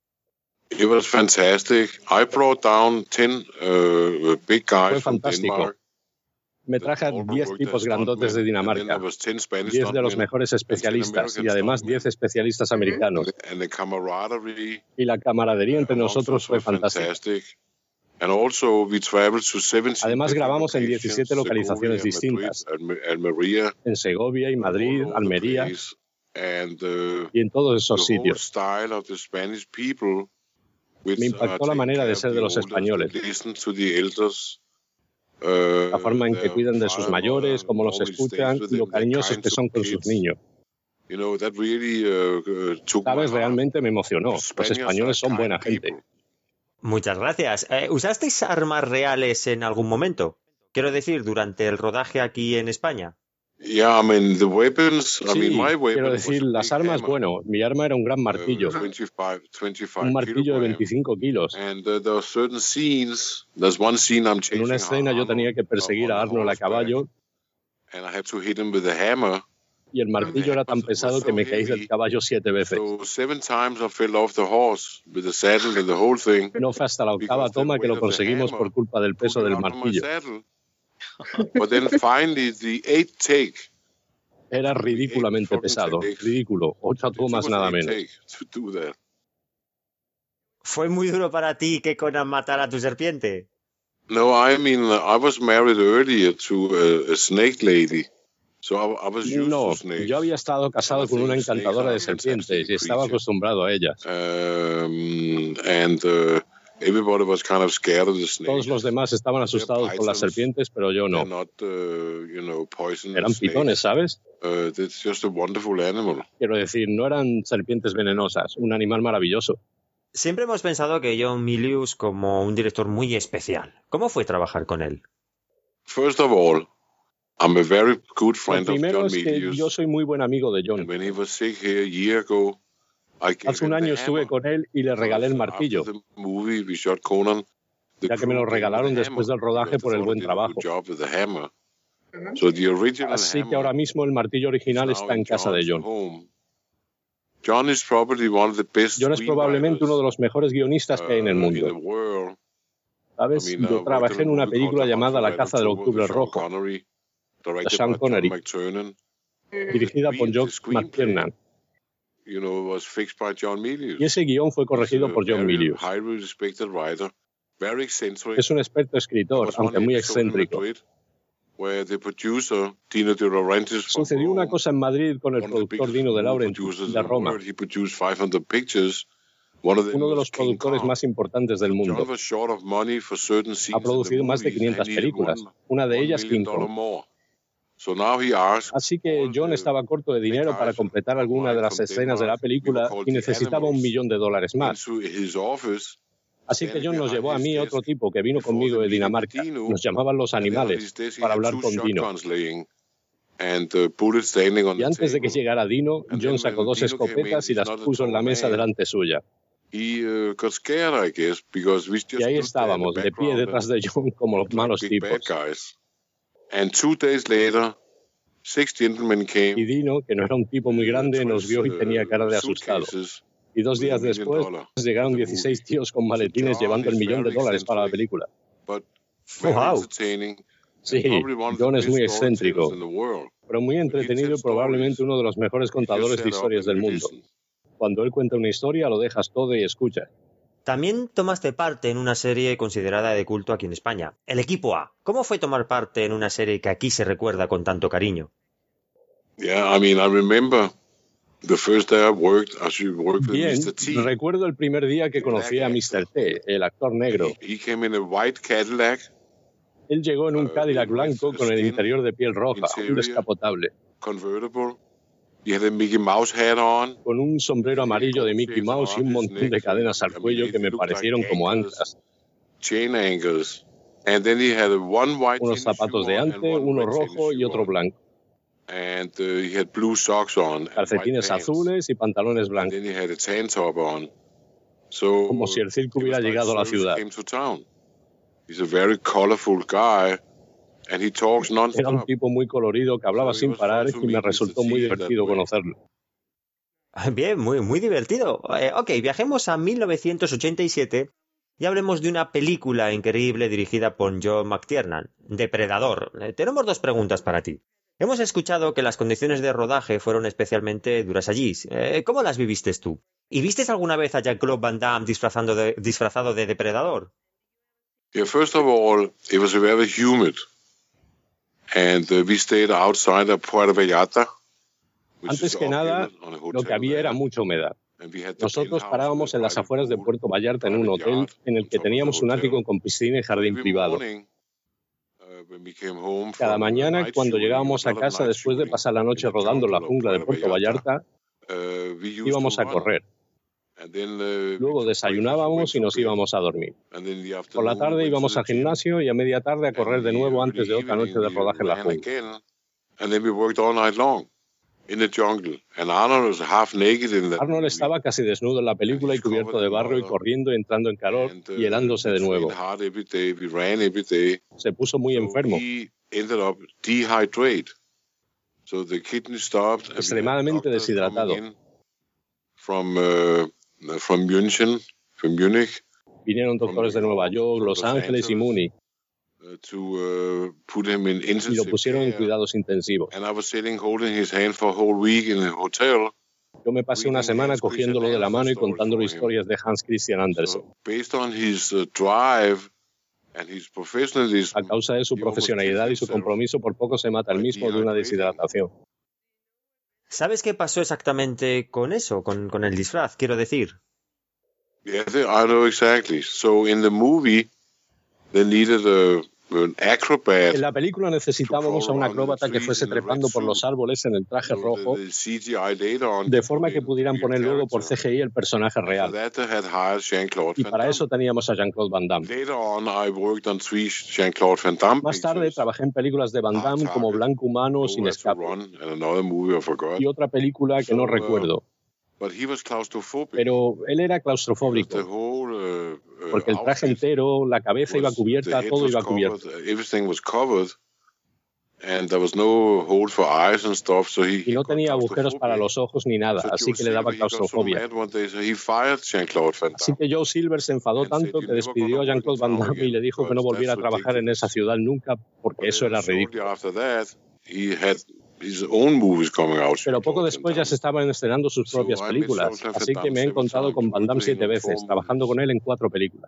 It was fantastic. I brought down ten uh, big guys Fue from fantástico. Denmark. Me traje a diez tipos grandotes de Dinamarca, diez de los mejores especialistas y además diez especialistas americanos. And the camaraderie Y la camaradería entre amongst nosotros us fue was fantástica. fantastic. And also we traveled to seventeen Además different grabamos en locations, diecisiete localizaciones Segovia, distintas, Madrid, and, and Maria, en Segovia y Madrid, all over the Almería place. And uh, y en todos the esos whole sitios. style of the Spanish people, which Me impactó are la manera de taking ser care de of los the oldest, españoles. that listen to the elders, uh, La forma en que their cuidan de sus father, mayores, cómo los normally escuchan stays with y lo them, their cariñosos kinds que of son con sus kids. niños. You know, that really uh, uh, took my Sabes, heart. realmente me emocionó. The Los Spaniards españoles son are buena kind gente. people. Muchas gracias. Eh, ¿Usasteis armas reales en algún momento? Quiero decir, durante el rodaje aquí en España. Yeah, I mean, the weapons, I Sí, mean, my weapon quiero was decir, a las big armas, hammer, bueno, mi arma era un gran uh, martillo, twenty-five, twenty-five un martillo de kilograms. veinticinco kilos. And uh, there are certain scenes, there's one scene I'm En chasing una escena yo tenía que Arnold perseguir on a a Arnold a horseback, caballo and I had to hit him with a hammer. y el martillo era tan pesado que me caí del caballo siete veces. So seven times I fell off the horse with the saddle and the whole thing. No fue hasta la octava toma que lo conseguimos por culpa del peso Pulled del it out of my martillo. saddle. But then finally, the eighth take, Era ridículamente pesado, ridículo. Ocho it took tomas us nada eight menos. takes to do that. ¿Fue muy duro para ti que Conan matara a tu serpiente? No, I mean, uh, I was married earlier to a, a snake lady. So I, I was used No, to snakes. yo había estado casado con una encantadora de serpientes y estaba acostumbrado a ellas. Um, and uh, everybody was kind of scared of the snakes. Todos los demás estaban asustados por las serpientes, pero yo They're no. not, uh, you know, poisonous Eran pitones, ¿sabes? Uh, it's just a wonderful animal. Quiero decir, no eran serpientes venenosas, un animal maravilloso. Siempre hemos pensado que John Milius como un director muy especial. ¿Cómo fue trabajar con él? First of all, I'm a very good Lo friend of primero John es que Milius. yo soy muy buen amigo de John. And when he was sick here a year ago, I gave Hace un him the año estuve hammer. con él y le regalé el martillo, After the movie we shot Conan, the ya que me lo crew gave him regalaron the después hammer del rodaje because por they el thought buen he did a trabajo. good job with the hammer. So the original Así que hammer ahora mismo el martillo is original now está in en casa de John's John. home. John is probably one of the best John es probablemente uno de los mejores guionistas que hay en el uh, in the mundo. world. ¿Sabes? I mean, Yo uh, trabajé en una película llamada La caza del octubre rojo, Connery, de Sean Connery, McTiernan, dirigida por John McTiernan. You know, was fixed by John Milius. Y ese guión fue corregido por John Milius. Highly respected writer, very eccentric. Es un experto escritor, aunque muy excéntrico. Where the producer, Dino De Laurentiis, from Sucedió una Rome, cosa en Madrid con el one of the productor biggest Dino De movie Laurentiis producers in de the Roma, world. He produced five hundred pictures. One of them uno de was los King productores Kong. más importantes del John mundo. was short of money for certain scenes Ha in the producido más de movies, quinientas and he needed películas, one- una de one ellas million King dollar Kong. more. So now he asked Así que all John the estaba corto de dinero para completar alguna de las escenas de la película y necesitaba un millón de dólares más. into his office. Así que John nos llevó a mí, otro tipo que vino conmigo de Dinamarca. Nos llamaban los animales para hablar con Dino. And, uh, bullets standing on Y the antes de que table. llegara Dino, And John then sacó when dos Dino came escopetas in, y las he's not a puso en la tall mesa man. delante suya. He uh, got scared, I guess, because we just Y ahí stood there in the estábamos, de pie background detrás and de John como los looked malos like big bad tipos. guys. And two days later, six gentlemen came. Y Dino, que no era un tipo muy grande, nos vio y with, tenía uh, cara de asustado. suitcases Y dos with a días million después dollar llegaron for the dieciséis movie. tíos con maletines So John llevando el is millón de very dólares para la eccentric, película. but very Wow. entertaining. Sí, and probably one of the John es best muy storytellers excéntrico, in the world. pero muy entretenido y probablemente uno de los mejores contadores de historias del mundo. Cuando él cuenta una historia, lo dejas todo y escuchas. También tomaste parte en una serie considerada de culto aquí en España, El Equipo A. ¿Cómo fue tomar parte en una serie que aquí se recuerda con tanto cariño? Yeah, I mean, I remember the first day I worked, I should work with Bien, mister T. recuerdo el primer día que conocí a mister T, el actor negro. He came in a white Cadillac. Él llegó en un Cadillac blanco con el interior de piel roja, un descapotable, Convertible. He had a Mickey Mouse hat on. con un sombrero amarillo de Mickey Mouse y un montón de cadenas al cuello que me parecieron como anclas. Chain anchors. And then he had a one white Unos zapatos de ante, uno rojo y otro blanco. And uh, he had blue socks on. Calcetines azules y pantalones And blancos, then he had a tan top on. So como si el circo hubiera llegado a la ciudad. came to town. He's a very colorful guy. And he talks Era un non-stop. tipo muy colorido que hablaba sin parar y me resultó muy divertido conocerlo. Bien, muy, muy divertido. Eh, ok, viajemos a mil novecientos ochenta y siete y hablemos de una película increíble dirigida por Joe McTiernan, Depredador. Eh, tenemos dos preguntas para ti. Hemos escuchado que las condiciones de rodaje fueron especialmente duras allí. Eh, ¿Cómo las viviste tú? ¿Y vistes alguna vez a Jean-Claude Van Damme disfrazando de, disfrazado de depredador? Yeah, first of all, it was very humid. And uh, we stayed outside of Puerto Vallarta. which Antes is que up nada, in- on a lo hotel que había there. era mucha humedad. And we had the Nosotros penthouse parábamos with en las a afueras de private Puerto pool, Vallarta en un private hotel yard en el on que top of the teníamos un hotel. ático con piscina y jardín Every privado. morning, uh, when we came home Cada from mañana, night cuando shooting, llegábamos a a lot of casa night después de shooting pasar la noche in the rodando en la jungle of jungla de Puerto Puerto Vallarta, Vallarta, uh, we used íbamos to a run. correr. And then, uh, we Luego took breakfast, we went desayunábamos y to nos bed. íbamos a dormir. And in the Por la afternoon, we tarde went to íbamos the al gym. gimnasio y a media tarde a And correr in de the nuevo early antes de otra noche evening, de we rodaje en la ran jungla. again. And then we worked all night long in the jungle. And Arnold was half naked in that Arnold movie. estaba casi desnudo en la película y cubierto de barro y corriendo y entrando en calor And uh, y helándose we de nuevo. trained hard every day. We ran every day. Se puso muy So enfermo, he ended up dehydrated. So the kidney stopped. And we had extremadamente doctors coming deshidratado. in from uh, from München, from Munich, Vinieron from doctores de New Nueva York, York, from Los Los Ángeles y Angeles, Múnich uh, to uh, put him in y lo intensive pusieron en care. cuidados intensivos. And I was sitting holding his hand for a whole week in the hotel. Yo me pasé una reading semana Hans Christian cogiéndolo de la mano y Andersen stories contándole for him. historias de Hans Christian Andersen. So based on his uh, drive and his professionalism, A causa de su he almost profesionalidad killed y su himself compromiso, por poco se mata el by mismo de una dehydrating. deshidratación. ¿Sabes qué pasó exactamente con eso, con, con el disfraz? Quiero decir. Yeah, I know exactly. So in the movie, they needed a, an acrobat. En la película necesitábamos a un acróbata que fuese trepando por los árboles en el traje So rojo, the, the C G I later on de could forma put que in pudieran real poner luego por character. C G I el personaje And for real. that, they had hired Jean-Claude Y Van para Damme. eso teníamos a Jean-Claude Van Damme. Later on, I worked on three Jean-Claude Van Damme Más tarde pictures. trabajé en películas de Van Hard Damme como Target, Blanco Humano, Sin Nowhere to Escape, Run, and another movie I forgot. y otra película que no So, uh, recuerdo. But he was claustrophobic. Pero él era Because the claustrofóbico, whole uh, uh, porque el traje outfit entero, la cabeza iba was, the cubierta, head todo was iba covered, cubierto. uh, everything was covered, and there was no hole for eyes and stuff. So he, Y he no got tenía agujeros para claustrophobia. los ojos ni nada, So así Joe que le daba Silver, he got so claustrofobia. mad one day, so he fired Jean-Claude Van Así Damme que Joe Silver se enfadó and said, tanto "You're que never despidió gonna a work in Jean-Claude Van town Damme y again le dijo que no because volviera a that's trabajar en esa ridiculous." ciudad nunca porque But eso then era shortly ridículo. after that, he had his own movies coming out. Pero poco Jean-Claude Van después ya Damme. se estaban estrenando sus So propias I met películas, Jean-Claude Van así que Damme me he seven encontrado times, con Van Damme worked with him siete in veces, four trabajando movies. con él en cuatro películas.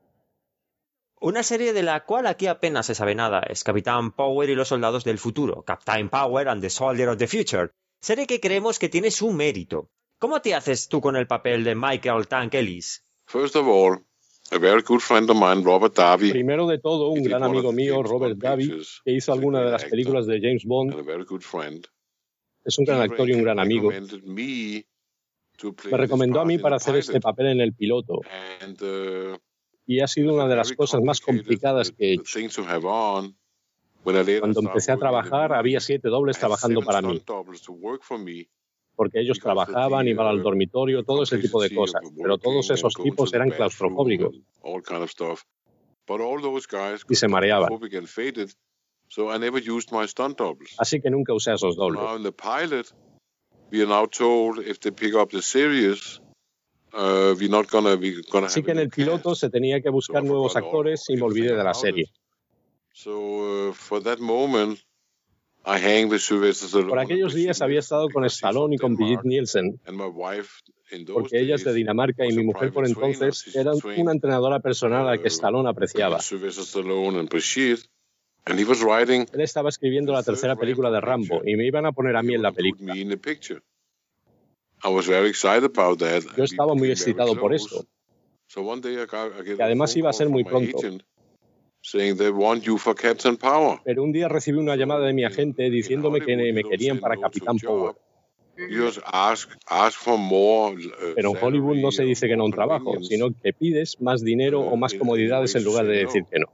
Una serie de la cual aquí apenas se sabe nada es Capitán Power y los soldados del futuro, Captain Power and the Soldier of the Future, serie que creemos que tiene su mérito. ¿Cómo te haces tú con el papel de Michael Tank Ellis? First of all, a very good friend of mine, Robert Davi, Primero de todo, un he did gran one of amigo the mío, James Robert Bond Davi, pictures. que hizo He's a alguna de great las actor películas de James Bond, and a very good friend. es un gran He actor y un gran amigo. recommended me to play Me this recomendó a part mí in para the hacer este pilot. papel en el piloto, And uh, y ha it sido was una a de las very cosas más complicated complicadas uh, que he hecho. thing to have on. When I later Cuando started empecé a working in the trabajar, había movies, siete I dobles had trabajando seven para mí, stunt doubles to work for me porque ellos because of trabajaban, the iban al uh, dormitorio, todo ese tipo de complexity of cosas, pero todos working and esos going to tipos the eran bathroom claustrofóbicos and all kind of stuff. But all those guys y got se mareaban, claustrophobic and faded, so I never used my stunt doubles. así que nunca usé a esos So dobles. now in the pilot, we are now told if they pick up the series, uh, we're not gonna be gonna Así have que a en new el piloto cast. se tenía que So buscar I nuevos forgot all, actores y me olvidé everything de la about serie. it. So uh, for that moment, I hang with Sylvester Stallone. Por aquellos días había estado con Stallone y con Brigitte Nielsen, And my wife in those porque ella es de days Dinamarca y was mi a mujer por private trainer. entonces She era trained, una entrenadora personal a la que uh, Stallone apreciaba. Sylvester Stallone and Brigitte. And he was writing Él estaba escribiendo the la tercera third película de Rambo Rambo picture. y me iban a poner a He mí en la would put película. me in the picture. I was very excited about that. Yo And we estaba muy became very excitado por close. esto, So one day I got I get que a además phone iba a call ser muy from my pronto. agent saying they want you for Captain Power. Pero un día recibí una llamada de mi In, agente in diciéndome que Hollywood, you me don't querían say para no to a Capitán Power. job. You just ask ask for more uh, Pero en Hollywood no salary se or dice que no a more un trabajo, convenience sino que pides más dinero o uh, más in, in the comodidades way en to lugar say de decir no. que no.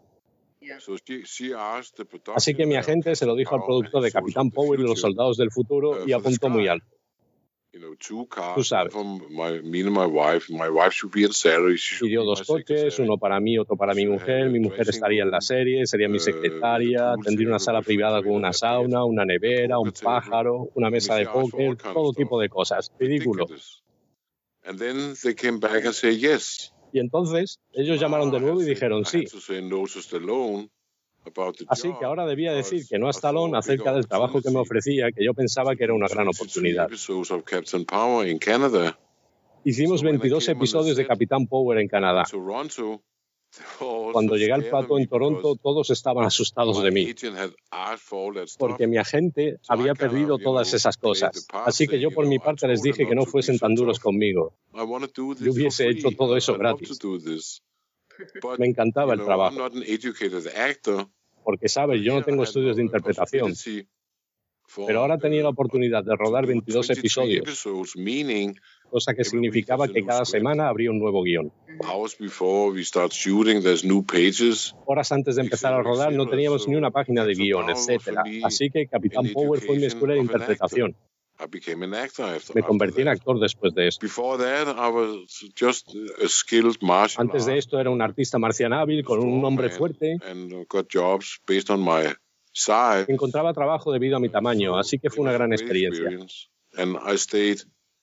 So she, she asked the Así que production mi guy of agente se lo Captain dijo al Power and productor de his Soldiers Capitán of the Power y los Future soldados del futuro uh, y for the apuntó muy sky. alto. You know, two Tú cars, one sabes. for my, me and my wife. My wife should be in salary. She should Pidió be dos my coches, secretary. uno para mí, otro para I mi should have mujer. a Mi mujer dressing estaría en la room serie, sería mi uh, with a secretaria, pool tendría una table, sala privada con refrigerator, una a bed, sauna, una a nevera, un poker table. pájaro, una I mean, mesa she de asked for all póker, kind of todo stuff. tipo de cosas. Ridículo. Ridiculous. And then they came back and said yes. Y entonces ellos llamaron de Now I nuevo had, y said, dijeron I had sí. to say no to Stallone about the Así que job ahora debía decir because que no a I saw Stallone a bigger acerca del trabajo que me opportunity ofrecía, que yo pensaba to que era do una gran twenty-three oportunidad. episodes of Captain Power in Canada. Hicimos So when I veintidós came on the episodios de set Capitán Power en in Canadá. Toronto, they were all Cuando so llegué al scared of plató me en Toronto, because todos estaban asustados my de mí, agent had asked for all that stuff. porque mi agente So I había kind perdido of, you todas know, esas played the cosas. part Así que saying, yo you por mi know, I parte les told her dije que not no to be fuesen so tan duros tough. conmigo. I want to do Yo this for hubiese hecho free. todo I, eso I love to gratis. do this. But, Me encantaba you el know, I'm trabajo, not an educated actor. porque, sabes, But yo no here I tengo had estudios de a interpretación, possibility pero for ahora tenía la uh, oportunidad de to rodar do veintidós twenty-three episodios, episodes, meaning cosa que every week there's significaba a que new cada script. semana habría un nuevo guión. Hours before we start shooting, there's new pages, Horas antes de empezar a et cetera, et rodar no cetera. teníamos ni una So página de Captain guión, Power was for etcétera. me Así que an Capitán Power fue mi education escuela de of an actor. interpretación. I became an actor after, Me after convertí en that. actor después de esto. Before that, I was just a skilled martial Antes de art esto era un artista marcial hábil con un nombre strongman fuerte. and got jobs based on my size. Encontraba trabajo debido a mi tamaño, So así que it fue una was a gran great experiencia. experience. And I stayed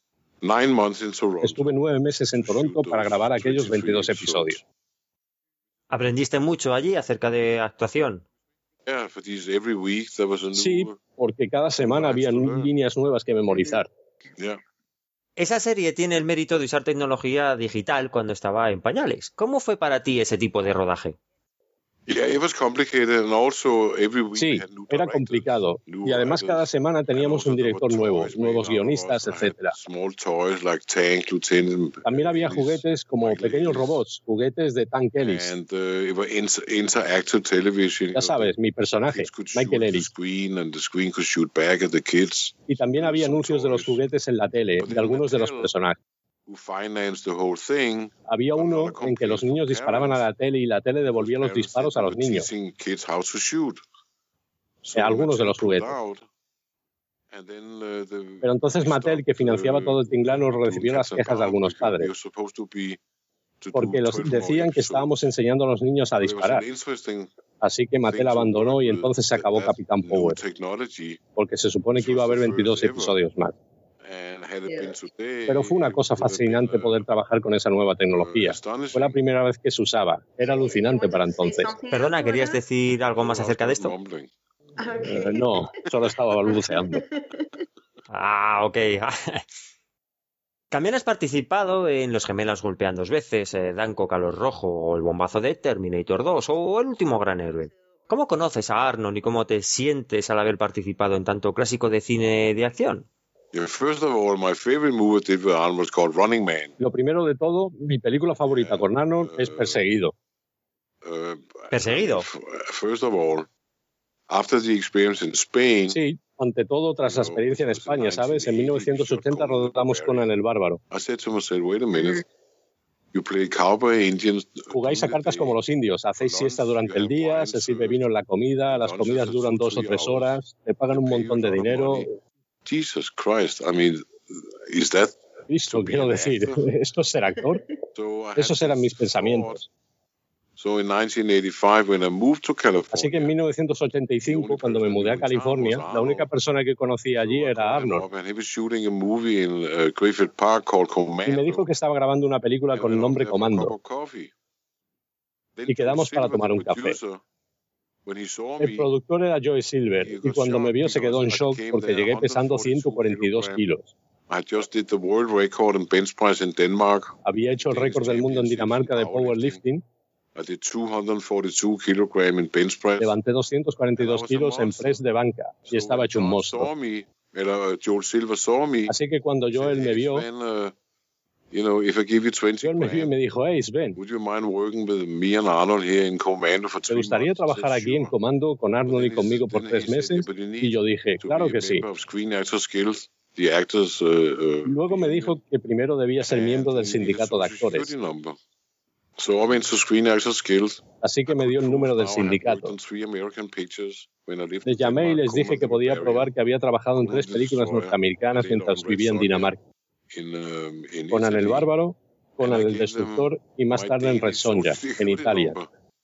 nine months in Toronto Estuve nueve meses en to shoot Toronto para those grabar aquellos twenty-three veintidós episodes. episodios. ¿Aprendiste mucho allí acerca de actuación? Yeah, for these every week there was a new. Sí, porque cada semana lines había to learn. líneas nuevas que memorizar. Yeah. Esa serie tiene el mérito de usar tecnología digital cuando estaba en pañales. ¿Cómo fue para ti ese tipo de rodaje? Yeah, it was complicated, and also every week we Sí, had new era directors, complicado. new Y además cada writers, semana and teníamos also un there were director nuevo, toys made nuevos out of guionistas, us. I had etcétera. small toys like Tank, Lieutenant También había Ellis, juguetes como Michael pequeños Ellis, robots, juguetes de Tank Ellis. and uh, it was inter- interactive television. You Ya know, the sabes, mi personaje, kids could shoot Michael at the Ellis. screen, and the screen could shoot back at the kids. Y también There were había some anuncios de los toys. juguetes en la tele, But de then algunos de los Mattel, personajes. who financed the whole thing, Había got a lot uno of en que los complaints from niños disparaban a parents la tele y la tele because devolvía los parents said disparos they a were los niños. teaching kids how to shoot. Eh, So algunos de Mattel los pulled juguetes. out, and then uh, the, Pero entonces we Mattel, que stopped financiaba uh, todo el tinglano, doing recibió las Captain quejas de Power algunos because we padres, were supposed to be to do porque los twelve more decían que episodes. estábamos enseñando a los niños a But it was an disparar. interesting Así que thing Mattel to abandonó work y with entonces se that, acabó that Capitán new Power, technology, porque se supone which que iba a was haber the veintidós first ever. episodios más. And had it been Pero fue una today, cosa it would have been fascinante uh, poder trabajar con esa nueva uh, tecnología. Fue la astonishing. primera vez que se usaba. Era alucinante para entonces. Perdona, ¿querías decir algo más Uh, I was acerca de just esto? mumbling. Eh, no, solo estaba balbuceando. Ah, ok. También has participado en Los Gemelos Golpean Dos Veces, eh, Danco Calor Rojo, o El Bombazo de Terminator dos, o El Último Gran Héroe. ¿Cómo conoces a Arnold y cómo te sientes al haber participado en tanto clásico de cine de acción? Yeah, first of all, my favorite movie I did with Arnold was called Running Man. Lo primero de todo, mi película favorita con Arnold es Uh, Perseguido. uh, ¿Perseguido? f- First of all, after the experience in Spain, Sí, ante todo, tras la experiencia en España, ¿sabes? En mil novecientos ochenta rodamos Conan el Bárbaro. I said to myself, wait a minute. You play cowboy Indians. Jugáis a cartas como los indios, hacéis siesta durante el día, se sirve vino en la comida, las comidas duran dos o tres horas, te pagan un montón de dinero. Jesus Christ, I mean, is that Cristo, quiero decir, ¿esto es ser actor? so? I had Esos eran mis this pensamientos. thought. So in nineteen eighty-five, when I moved to California, Así que en mil novecientos ochenta y cinco, cuando me mudé a California, la única persona que conocí allí so I era called him Arnold. up, and he was shooting a movie in uh, Griffith Park called Commando. Y me dijo que estaba grabando una película And con I el went nombre over there for a cup Comando. of coffee. Then Y quedamos Joe para Silver, tomar the un café. producer, El productor era Joe Silver y cuando me vio se quedó en shock porque llegué pesando ciento cuarenta y dos kilos. Había hecho el récord del mundo en Dinamarca de powerlifting. Levanté doscientos cuarenta y dos kilos en press de banca y estaba hecho un monstruo. Así que cuando Joel me vio, Joel me vio y me dijo, hey Sven, ¿te gustaría trabajar aquí en Comando con Arnold y conmigo por tres meses? Y yo dije, claro que sí. Luego me dijo que primero debía ser miembro del sindicato de actores. Así que me dio el número del sindicato. Les llamé y les dije que podía probar que había trabajado en tres películas norteamericanas mientras vivía en Dinamarca. Conan el Bárbaro, Conan el Destructor y más tarde en Red Sonja, en Italia.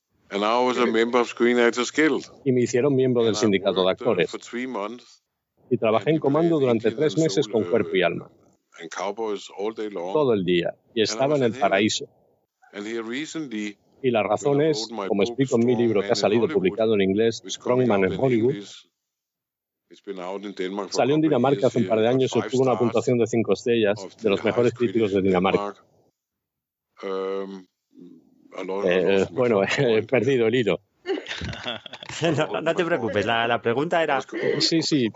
Y me hicieron miembro del sindicato de actores. Y trabajé en Comando durante tres meses con cuerpo y alma. Todo el día. Y estaba en el paraíso. Y la razón es, como explico en mi libro que ha salido publicado en inglés, Strongman en Hollywood, salió en Dinamarca hace un par de años y obtuvo una puntuación de cinco estrellas de los mejores críticos de Dinamarca. Eh, bueno, he perdido el hilo. no, no te preocupes, la, la pregunta era... Sí, sí.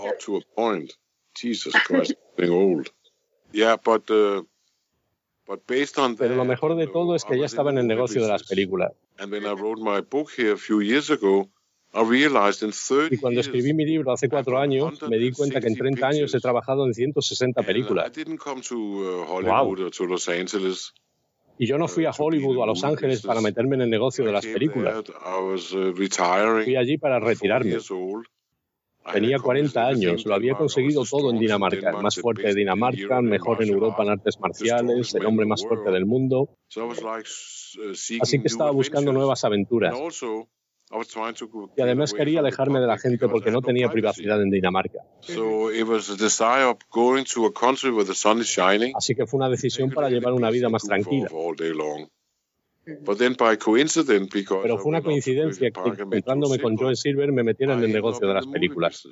Pero lo mejor de todo es que ya estaba en el negocio de las películas. Y cuando escribí mi libro hace cuatro años, me di cuenta que en treinta años he trabajado en ciento sesenta películas. Wow. Y yo no fui a Hollywood o a Los Ángeles para meterme en el negocio de las películas. Fui allí para retirarme. Tenía cuarenta años, lo había conseguido todo en Dinamarca. El más fuerte de Dinamarca, el mejor en Europa en artes marciales, el hombre más fuerte del mundo. Así que estaba buscando nuevas aventuras. Y además quería alejarme de la gente porque no tenía privacidad en Dinamarca. Así que fue una decisión para llevar una vida más tranquila. Pero fue una coincidencia que, encontrándome con Joe Silver, me metiera en el negocio de las películas.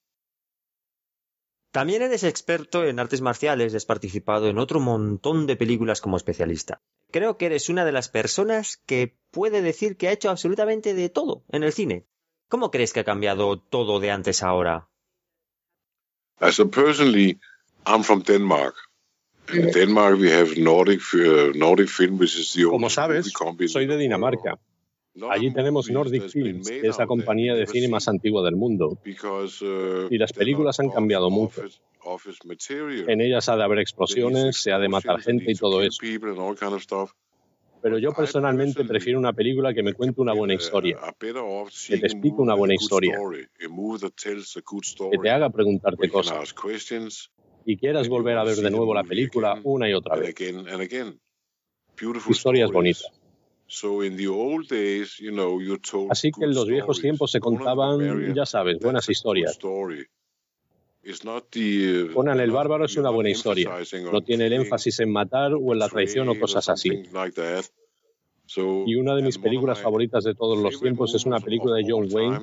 También eres experto en artes marciales y has participado en otro montón de películas como especialista. Creo que eres una de las personas que puede decir que ha hecho absolutamente de todo en el cine. ¿Cómo crees que ha cambiado todo de antes a ahora? As a personally, I'm from Denmark. In Denmark we have Nordic, uh, Nordic Film, which is the Como sabes, soy de Dinamarca. Allí tenemos Nordic Films, que es la compañía de cine más antigua del mundo. Y las películas han cambiado mucho. En ellas ha de haber explosiones, se ha de matar gente y todo eso. Pero yo personalmente prefiero una película que me cuente una buena historia, que te explique una buena historia, que te haga preguntarte cosas y quieras volver a ver de nuevo la película una y otra vez. Historias bonitas. Así que en los viejos tiempos se contaban, ya sabes, buenas historias. Conan el Bárbaro es una buena historia. No tiene el énfasis en matar o en la traición o cosas así. Y una de mis películas favoritas de todos los tiempos es una película de John Wayne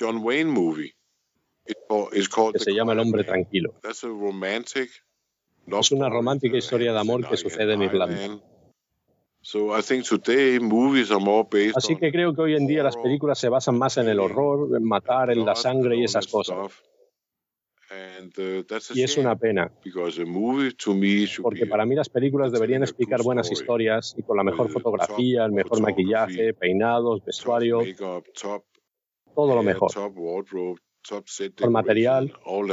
que se llama El hombre tranquilo. Es una romántica historia de amor que sucede en Irlanda. Así que creo que hoy en día las películas se basan más en el horror, en matar, en la sangre y esas cosas. Y es una pena, porque para mí las películas deberían explicar buenas historias y con la mejor fotografía, el mejor maquillaje, peinados, vestuario, todo lo mejor. Por material,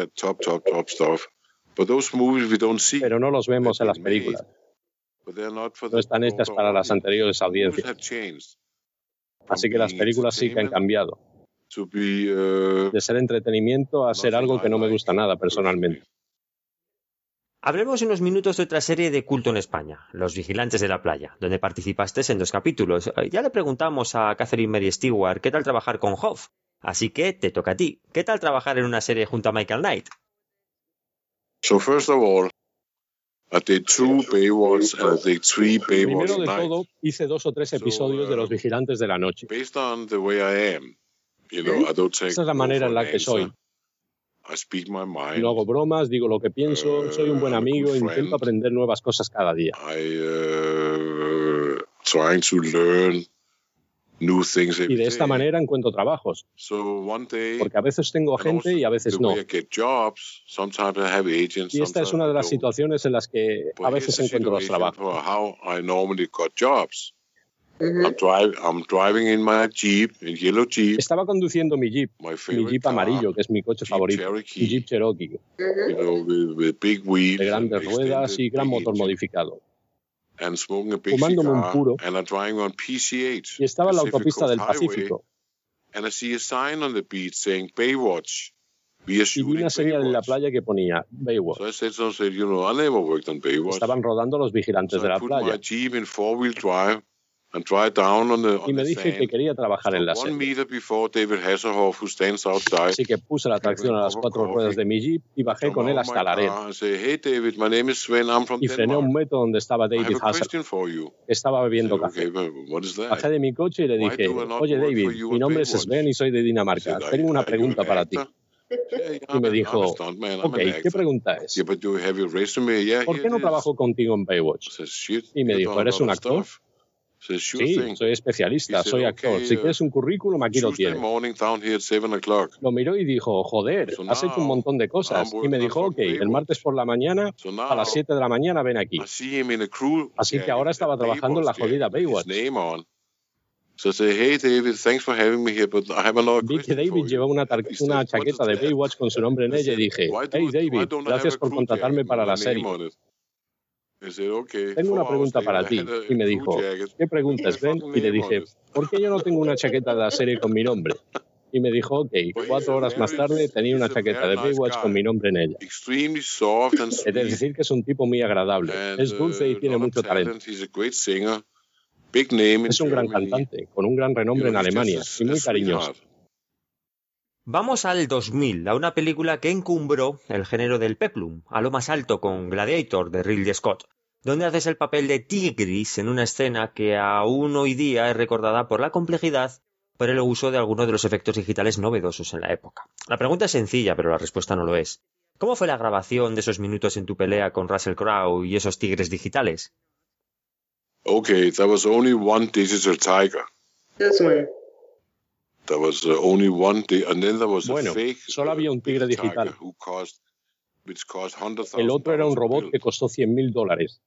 pero no los vemos en las películas. No están hechas para las anteriores audiencias. Así que las películas sí que han cambiado. De ser entretenimiento a ser algo que no me gusta nada personalmente. Hablemos unos minutos de otra serie de culto en España, Los Vigilantes de la Playa, donde participaste en dos capítulos. Ya le preguntamos a Catherine Mary Stewart qué tal trabajar con Hoff. Así que te toca a ti. ¿Qué tal trabajar en una serie junto a Michael Knight? So first of all, I did two Baywatch and I did three Baywatch Primero de todo, hice dos o tres episodios de Los Vigilantes de la Noche. Based on the way I am, You know, I don't take Esa es la no manera for en an la que soy. answer. I speak my mind. No hago bromas, digo lo que pienso, soy un buen Uh, I'm a amigo good e intento friend. aprender nuevas cosas cada día. I uh, trying to learn new things Y every de esta day. manera encuentro trabajos, So one day, porque a veces tengo and gente also y a veces the no. way I get jobs, sometimes I have agents, Y esta es sometimes una I de las don't. situaciones en las que a But here's veces the encuentro los situation trabajos. for how I normally got jobs. I'm, drive, I'm driving in my Jeep, in yellow Jeep, Estaba conduciendo mi Jeep, my mi favorite Jeep car, amarillo, que es mi coche Jeep favorito, un Cherokee, Jeep Cherokee, you know, with, with big de wheels and grandes ruedas extended y gran big motor engine, modificado, and smoking a big fumándome un cigar, puro, and I'm driving on P C H, y estaba en la Pacific autopista Coast del Highway, Pacífico, and I see a sign on the beach saying Baywatch. We are y vi shooting una señal en la Baywatch. playa que ponía So I Baywatch. said, so I said, you know, I never worked on Baywatch. Estaban rodando los vigilantes So de I la put my playa, Jeep in four-wheel drive and drive down on the y on me the dije que sand. quería trabajar en Stop la one serie. meter before David Hasselhoff, who stands outside, Así que puse la having tracción a a las cup of cuatro ruedas coffee. de mi Jeep y I bajé jump con él out of my hasta la arena. car and say, hey David, my name is Sven, I'm from Y frené a un Denmark. metro donde estaba I have David a Hasselhoff, question for you. que estaba I said, bebiendo okay, café. but what is that? Bajé de mi coche y le Why dije, do I not oye work for David, you mi on nombre es Sven Baywatch? y soy de He Dinamarca. said, are, Tengo una are you an pregunta para ti. actor? Yeah, Y I'm me a, I'm a dijo, stuntman, I'm ok, an ¿qué actor. pregunta es? Yeah, but do you have your resume? Yeah, ¿Por here qué it no is. trabajo contigo en Baywatch? I said, shit, Y me you've dijo, done a ¿eres lot un of actor? stuff. I said, sure Sí, thing. soy He especialista, said, soy actor. okay, Si uh, quieres un currículum, aquí lo Tuesday tienes. morning down here at seven o'clock. Lo miró y dijo, joder, So has hecho un now, montón de I'm cosas. Y me working on dijo, ok, fucking el martes Baywatch. por la mañana, So a las now, siete de la mañana, ven I aquí. see him in a crew Así que jacket, ahora a estaba trabajando en la Baywatch jodida jacket with his Baywatch. name on. So I say, hey David, thanks for having me here, but I have another Vi que question David for llevaba you. una, tar- He una said, what is chaqueta de that? Baywatch con su nombre en I ella y said, dije, why do hey why David, don't I have gracias a por crew contratarme jacket with para my la name serie. on it? I said, okay. Tengo una Four hours pregunta later, para I ti. had a, Y a me crew dijo, jacket ¿qué with pregunta my es, Ben? fucking Y le name on dije, it. ¿por qué yo no tengo una chaqueta de la serie con mi nombre? Y me dijo, ok, But he's cuatro a horas más very, tarde tenía he's una a chaqueta very de nice Baywatch con guy. mi nombre en ella. Extremely soft and Es de sweet, decir que es un tipo muy agradable, and es dulce y a tiene lot of mucho talento. talent. He's a great singer, big name in Es un gran Germany. cantante, con un gran You renombre know, en he's just Alemania a, y a muy cariñoso. sweetheart. Vamos al dos mil, a una película que encumbró el género del peplum, a lo más alto con Gladiator de Ridley Scott, donde haces el papel de Tigris en una escena que aún hoy día es recordada por la complejidad por el uso de algunos de los efectos digitales novedosos en la época. La pregunta es sencilla, pero la respuesta no lo es. ¿Cómo fue la grabación de esos minutos en tu pelea con Russell Crowe y esos tigres digitales? Okay, there was only one digital tiger. This one. There was uh, only one, di- and then there was a Bueno, fake solo uh, había un big tigre tiger digital. who cost, which cost hundred El thousand otro era un dollars to robot que build. costó cien mil dólares.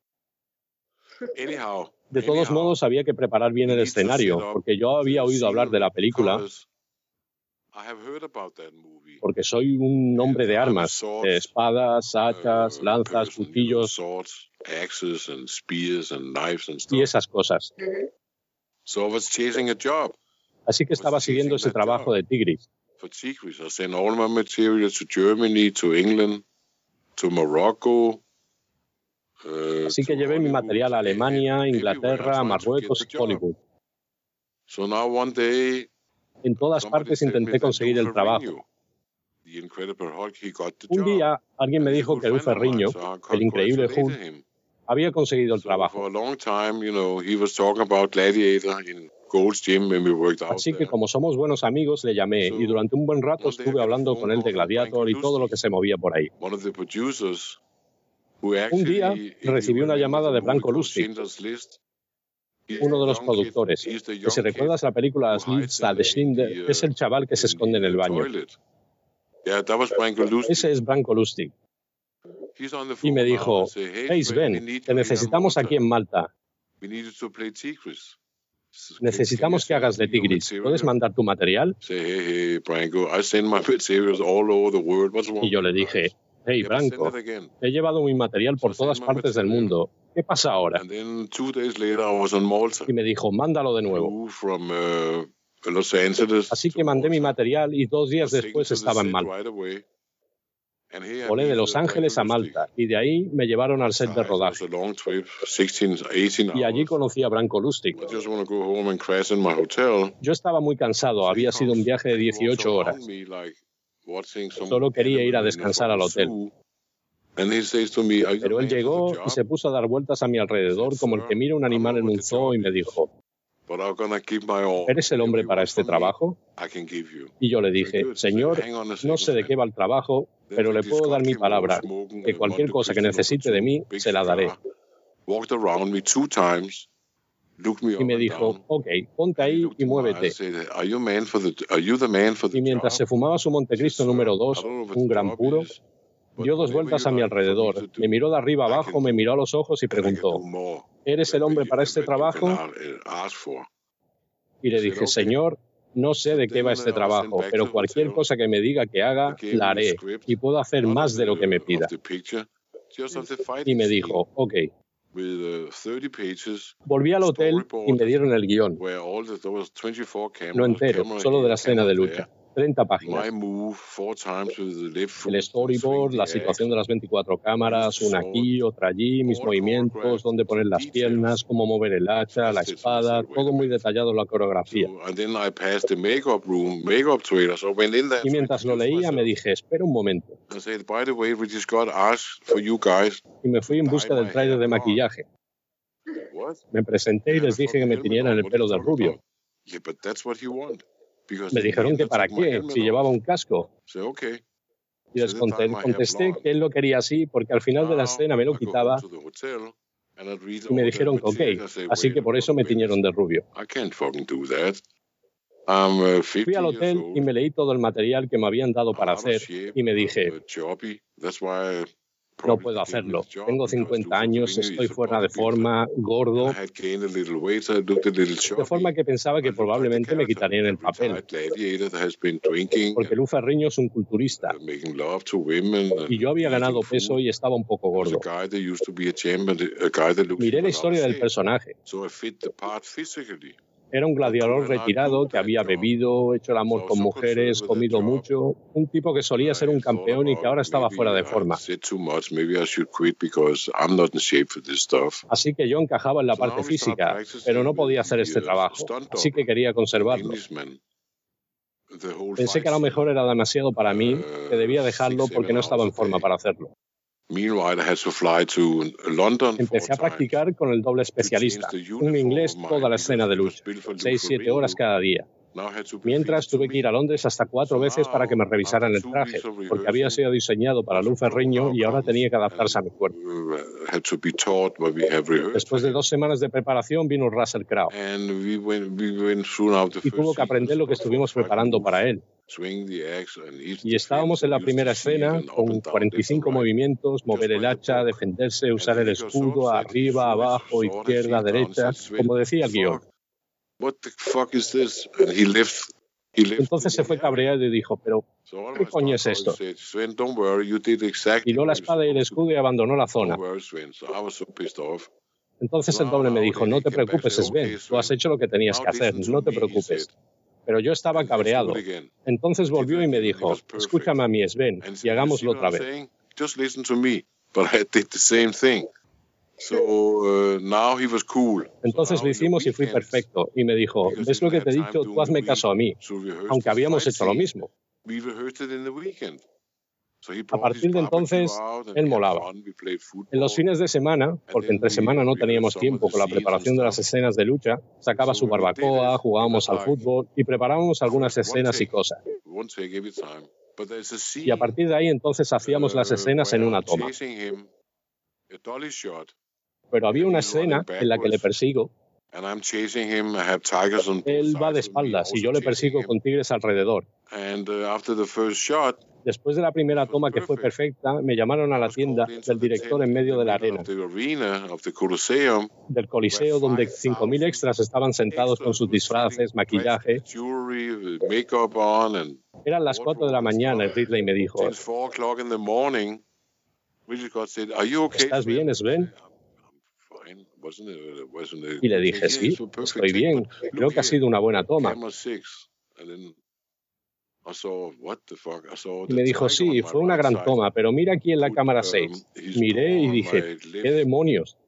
Anyhow, De todos anyhow, modos, había que preparar bien we el need to set escenario, up porque yo había the oído hablar de la scenery película, because I have heard about that movie. porque soy un hombre de And I'm a armas, sword de espadas, hachas, uh, lanzas, person, you know, cuchillos swords, axes, and spears, and knives and y stuff. esas cosas. So I was chasing a job Así que estaba siguiendo ese trabajo de Tigris. for Tigris. I sent all my material to Germany, to England, to Morocco. Uh, Así que to llevé mi Hollywood, material a e- e- Alemania, everywhere. I Inglaterra, tried to get Marruecos the y job. Hollywood. So now one day, En todas somebody partes said me intenté that conseguir Lou el trabajo. Ferrigno, the Incredible Hulk, he got the Un job. día alguien And me he's a dijo good que Lou friend of mine, Ferrigno, so I el increíble congratulated Hulk, him. había conseguido el So for trabajo. a long time, you know, he was talking about Gladiator in Gold's Gym when we worked out Así que there. como somos buenos amigos, le llamé y So durante un buen rato one day I estuve got a hablando phone con él call de from Branko Gladiator y todo lo Lustig, que se movía por ahí. one of the producers, who Un día actually, if you recibí una remember llamada the de movie Branko called Lustig, Schindler's List, he's uno the de los young kid, productores, he's the que si young kid recuerdas la película who hides Lista in de the, in Schindler, the, es el uh, chaval que se in esconde en the el uh, baño. toilet. Yeah, that was Branko Lustig. Ese es Branko Lustig. He's on the Y me phone now dijo, and say, hey hey Sven, we Sven, need te you here in necesitamos Malta. aquí en Malta. We need you to play Tigris. Can, can you Necesitamos que send hagas de me your Tigris. ¿Puedes material? mandar tu material? Say, hey, hey, Branko, I send my materials all over the world. What's wrong Y yo with le you dije, guys? hey Yeah, but send Branko, it again. he llevado mi material So I por todas sent my partes del material, mundo. ¿Qué pasa ahora? and then two days later I was on Malta. Y me dijo, mándalo de nuevo. Flew from uh, Los Angeles Así to que mandé mi Malta. material y dos días Was taken después to the estaba en set Malta. right away. And here I Volé de meet Los uh, Ángeles Branko a Lustig. Malta y de ahí me llevaron al set de Tired. It was rodaje. a long trip, sixteen, eighteen Y allí hours. conocí a Branko Lustig. I just want to go home and crash in my hotel. Yo estaba muy cansado, So he había sido un comes viaje de and he walks dieciocho around horas. me like watching some Solo quería ir a animal in a descansar al fucking hotel. zoo. And he says to me, are you the Pero él man for the llegó y job? se puso a dar vueltas a mi I said, alrededor como el sir, que mira un I don't animal know en what un the zoo job y me is. dijo, but I'm gonna give my all. ¿Eres el hombre para este trabajo? I can give you. Y yo le dije, Señor, no sé de qué va el trabajo, pero le puedo dar mi palabra, que cualquier cosa que necesite de mí, se la daré. Walked around me two times, looked me Y me up and dijo, down. ok, ponte ahí y muévete. Are you man for the, are you the man for the Y mientras se job? fumaba su Montecristo número dos, un gran puro, dio dos vueltas a mi alrededor, me miró de arriba abajo, me miró a los ojos y preguntó, ¿eres el hombre para este trabajo? Y le dije, Señor, no sé de qué va este trabajo, pero cualquier cosa que me diga que haga, la haré, y puedo hacer más de lo que me pida. Y me dijo, ok. Volví al hotel y me dieron el guión. No entero, solo de la escena de lucha. treinta páginas. El storyboard, la situación de las veinticuatro cámaras, una aquí, otra allí, mis movimientos, dónde poner las piernas, cómo mover el hacha, la espada, todo muy detallado en la coreografía. Y mientras lo leía me dije, espera un momento. Y me fui en busca del tráiler de maquillaje. Me presenté y les dije que me tiñeran el pelo de rubio. Me dijeron que para qué, si llevaba un casco. Y les contesté que él lo quería así porque al final de la escena me lo quitaba y me dijeron que ok, así que por eso me tiñeron de rubio. Fui al hotel y me leí todo el material que me habían dado para hacer y me dije, no puedo hacerlo. Tengo cincuenta años, estoy fuera de forma, gordo, de forma que pensaba que probablemente me quitarían el papel. Porque Lou Ferrigno es un culturista y yo había ganado peso y estaba un poco gordo. Miré la historia del personaje. Era un gladiador retirado que había bebido, hecho el amor con mujeres, comido mucho, un tipo que solía ser un campeón y que ahora estaba fuera de forma. Así que yo encajaba en la parte física, pero no podía hacer este trabajo, así que quería conservarlo. Pensé que a lo mejor era demasiado para mí, que debía dejarlo porque no estaba en forma para hacerlo. Empecé a practicar con el doble especialista, un inglés toda la escena de lucha, seis siete horas cada día. Mientras tuve que ir a Londres hasta cuatro veces para que me revisaran el traje, porque había sido diseñado para Lou Ferrigno y ahora tenía que adaptarse a mi cuerpo. Después de dos semanas de preparación vino Russell Crowe y tuvo que aprender lo que estuvimos preparando para él. Y estábamos en la primera escena con cuarenta y cinco movimientos, mover el hacha, defenderse, usar el escudo, arriba, abajo, izquierda, derecha, como decía el guión. Entonces se fue cabreado y dijo, pero ¿qué coño es esto? Tiró la espada y el escudo y abandonó la zona. Entonces el doble me dijo, no te preocupes, Sven, tú has hecho lo que tenías que hacer, no te preocupes. Pero yo estaba cabreado. Entonces volvió y me dijo, escúchame a mí, Sven, y hagámoslo otra vez. Entonces lo hicimos y fui perfecto. Y me dijo, ¿ves lo que te he dicho? Tú hazme caso a mí. Aunque habíamos hecho lo mismo. A partir de entonces, él molaba. En los fines de semana, porque entre semana no teníamos tiempo con la preparación de las escenas de lucha, sacaba su barbacoa, jugábamos al fútbol y preparábamos algunas escenas y cosas. Y a partir de ahí entonces hacíamos las escenas en una toma. Pero había una escena en la que le persigo. Él va de espaldas y yo le persigo con tigres alrededor. Después de la primera toma, que fue perfecta, me llamaron a la tienda del director en medio de la arena, del Coliseo, donde cinco mil extras estaban sentados con sus disfraces, maquillaje. Eran las cuatro de la mañana y Ridley me dijo, ¿estás bien, Sven? Y le dije, sí, estoy bien, creo que ha sido una buena toma. Y me dijo, sí, fue una gran toma, pero mira aquí en la cámara seis. Miré y dije, ¿qué demonios?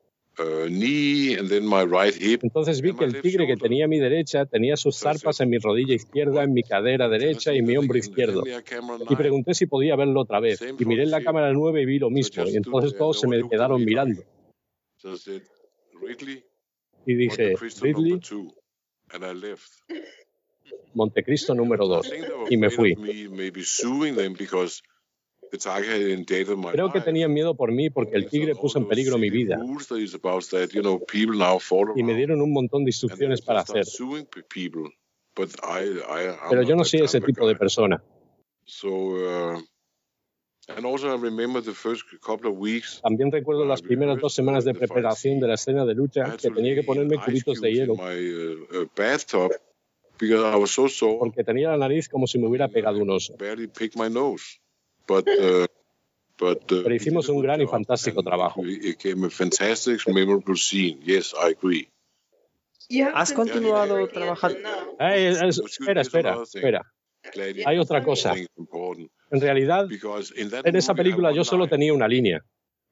Entonces vi que el tigre que tenía a mi derecha tenía sus zarpas en mi rodilla izquierda, en mi cadera derecha y en mi hombro izquierdo. Y pregunté si podía verlo otra vez. Y miré en la cámara nueve y vi lo mismo. Y entonces todos se me quedaron mirando. Y dije, Ridley, and I left. Montecristo número I dos. think they were Y me afraid fui. of me maybe suing them because the tiger had endangered my Creo que life. tenían miedo por mí porque el tigre puso en peligro mi vida Rules there is about that, you know, people now follow y me around. dieron un montón de And they instrucciones para start hacer. suing pe- people. But I, I, I'm Pero not yo no that soy ese type of tipo de guy. persona. So, uh, and also I remember the first couple of weeks. También recuerdo las primeras dos semanas de preparación de la escena de I lucha had que to tenía que lay in ponerme ice cubitos de cubes in hielo my uh, uh, bathtub because I was so sore. porque tenía la nariz como si me hubiera pegado un oso. Barely picked my nose. But, uh, but, uh, Pero hicimos un gran y fantástico trabajo. It became a fantastic, memorable scene. Yes, I agree. ¿Has continuado trabajando? Eh, es- espera, espera, espera. Hay otra cosa. En realidad, en esa película yo solo tenía una línea.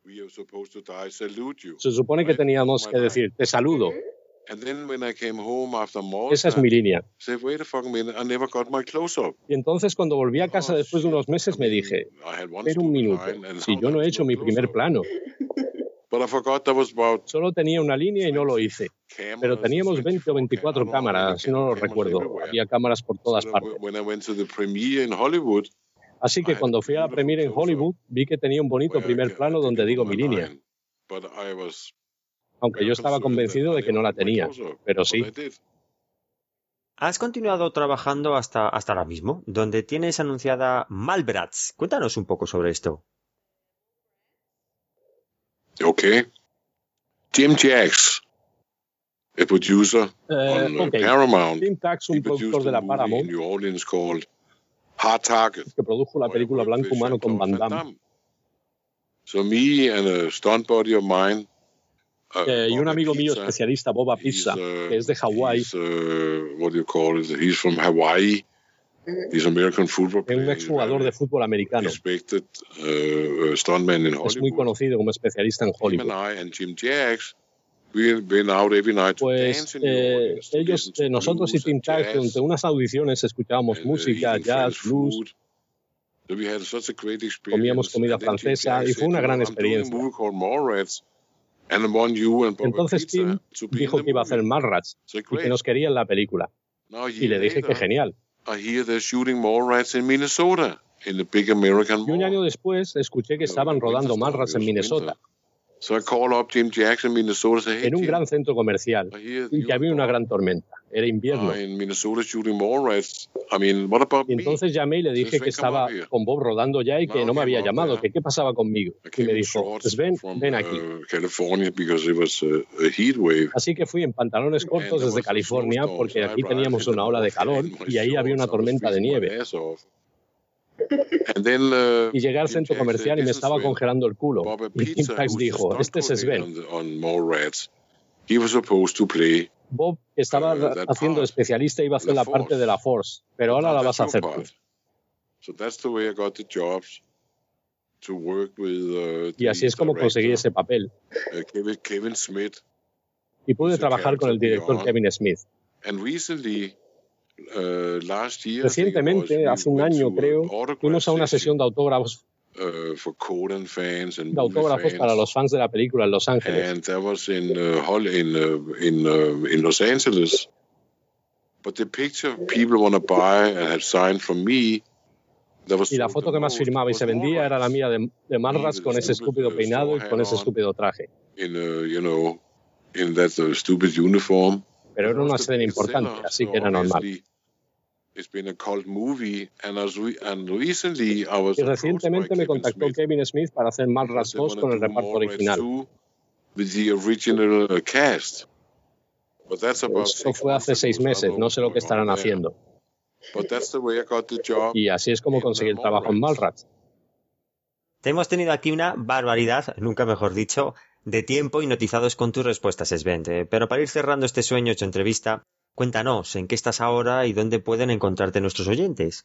Se supone que teníamos que decir, te saludo. Esa es mi línea. Y entonces cuando volví a casa después de unos meses me dije, espera un minuto, si yo no he hecho mi primer plano. Solo tenía una línea y no lo hice. Pero teníamos veinte o veinticuatro cámaras, no lo recuerdo. Había cámaras por todas partes. Así que cuando fui a la premiere en Hollywood, vi que tenía un bonito primer plano donde digo mi línea. Aunque yo estaba convencido de que no la tenía, pero sí. Has continuado trabajando hasta, hasta ahora mismo, donde tienes anunciada Mallrats. Cuéntanos un poco sobre esto. Okay. Jim Jacks, a producer Eh, on uh, ok. Paramount. Tim Tax, He un produced productor de a la movie in Paramount, New Orleans called Hard Target. que produjo la película Blanco Humano con Van Damme. So me and a stunt buddy of mine, uh, Eh, y un Bob amigo mío Pizza, especialista, Boba he's, Pizza, uh, que es de Hawái, he's, uh, what do you call it? He's from Hawaii. He's an American football es player. un exjugador de fútbol americano. Respected uh, stuntman in Es muy Hollywood. conocido como especialista en Him Hollywood. and I and Jim Jacks, we've been out every night to Pues dance in New eh, Orleans, to ellos, listen to eh, nosotros y blues Tim and Tax, jazz, durante unas audiciones escuchábamos and, uh, música, eating jazz, French blues, food. So we had such a great experience. comíamos comida And then Jim francesa Jacks y fue said, una "You know, gran I'm doing a experiencia. movie called Mallrats, and I want you and Bob Entonces Pizza Tim to be in dijo the que iba a hacer movie." Mallrats So y que great. nos quería en la película. Now a Y year le dije que later, genial. I hear they're shooting Mallrats in Minnesota, in the big American Y un año mall. después escuché que You know, estaban in winter rodando storm, Mallrats it en was Minnesota, winter. So I call up Jim Jacks in Minnesota, say, "Hey en un Jim, gran centro comercial, I hear y you que and había una Bob gran tormenta. Era invierno. are in Minnesota shooting Mallrats. I mean, what about Y me?" entonces llamé y le dije Sven, que come up estaba here. con Bob rodando ya y que Now no me came había up llamado, there. que qué pasaba conmigo. I Y came me in dijo, shorts Sven, from ven aquí. uh, California because it was a, a heat wave. Así que fui en pantalones And cortos there desde was a California snowstorm, porque so I aquí arrived teníamos in the una ola de morning calor in my y ahí había una shorts. I was tormenta de freezing my nieve. ass off. And then, uh, Y llegué al Jim centro Jacks comercial said, y me "Listen, estaba Sven, congelando el culo. Bob Y Tim Pizza, Tax who's the dijo, stunt este es Sven. coordinator on, the, on Mallrats, he was supposed to play Bob estaba uh, that haciendo de part, especialista y iba a hacer La la parte Force. de la Force, pero but ahora now la that's vas a your hacer tú. part. So that's the way I got the jobs to work with uh, Y así the es como conseguí director, ese papel. uh, Kevin, Kevin Smith, Y pude who's a trabajar con el character director beyond. Kevin Smith. And recently, uh, last year, I think it was, Recientemente, we hace un went año to creo, an autograph fuimos a una session sesión de autógrafos, uh, for Conan fans and de movie autógrafos para fans, los fans de la película en Los Ángeles. and that was in uh, Hol- in uh, in uh, in Los Angeles. But the picture people want to buy and have signed from me, that was Y la sold foto the que más most firmaba y was se vendía era la Mallrats. mía de, de Mallrats Me con with ese a stupid estúpido uh, peinado straw y con hat ese on, estúpido traje. in uh, you know, in that uh, stupid uniform. Pero But era it una was the escena bestseller, importante, así so que era normal. obviously it's been a cult movie. And as we and recently I was Y approached by recientemente me Kevin contactó Smith Kevin Smith para hacer because Mallrats they dos want to con el do reparto Mallrats original. two with the original uh, cast. But that's about Esto six fue months hace ago, seis so I don't meses, know no what's sé lo que going on estarán there. haciendo. But that's the way I got the job Y así es como in conseguí uh, el trabajo en Mallrats. Mallrats. Te hemos tenido aquí una barbaridad, nunca mejor dicho, de tiempo hipnotizados con tus respuestas, Sven. Eh, Pero para ir cerrando este sueño hecho entrevista, cuéntanos en qué estás ahora y dónde pueden encontrarte nuestros oyentes.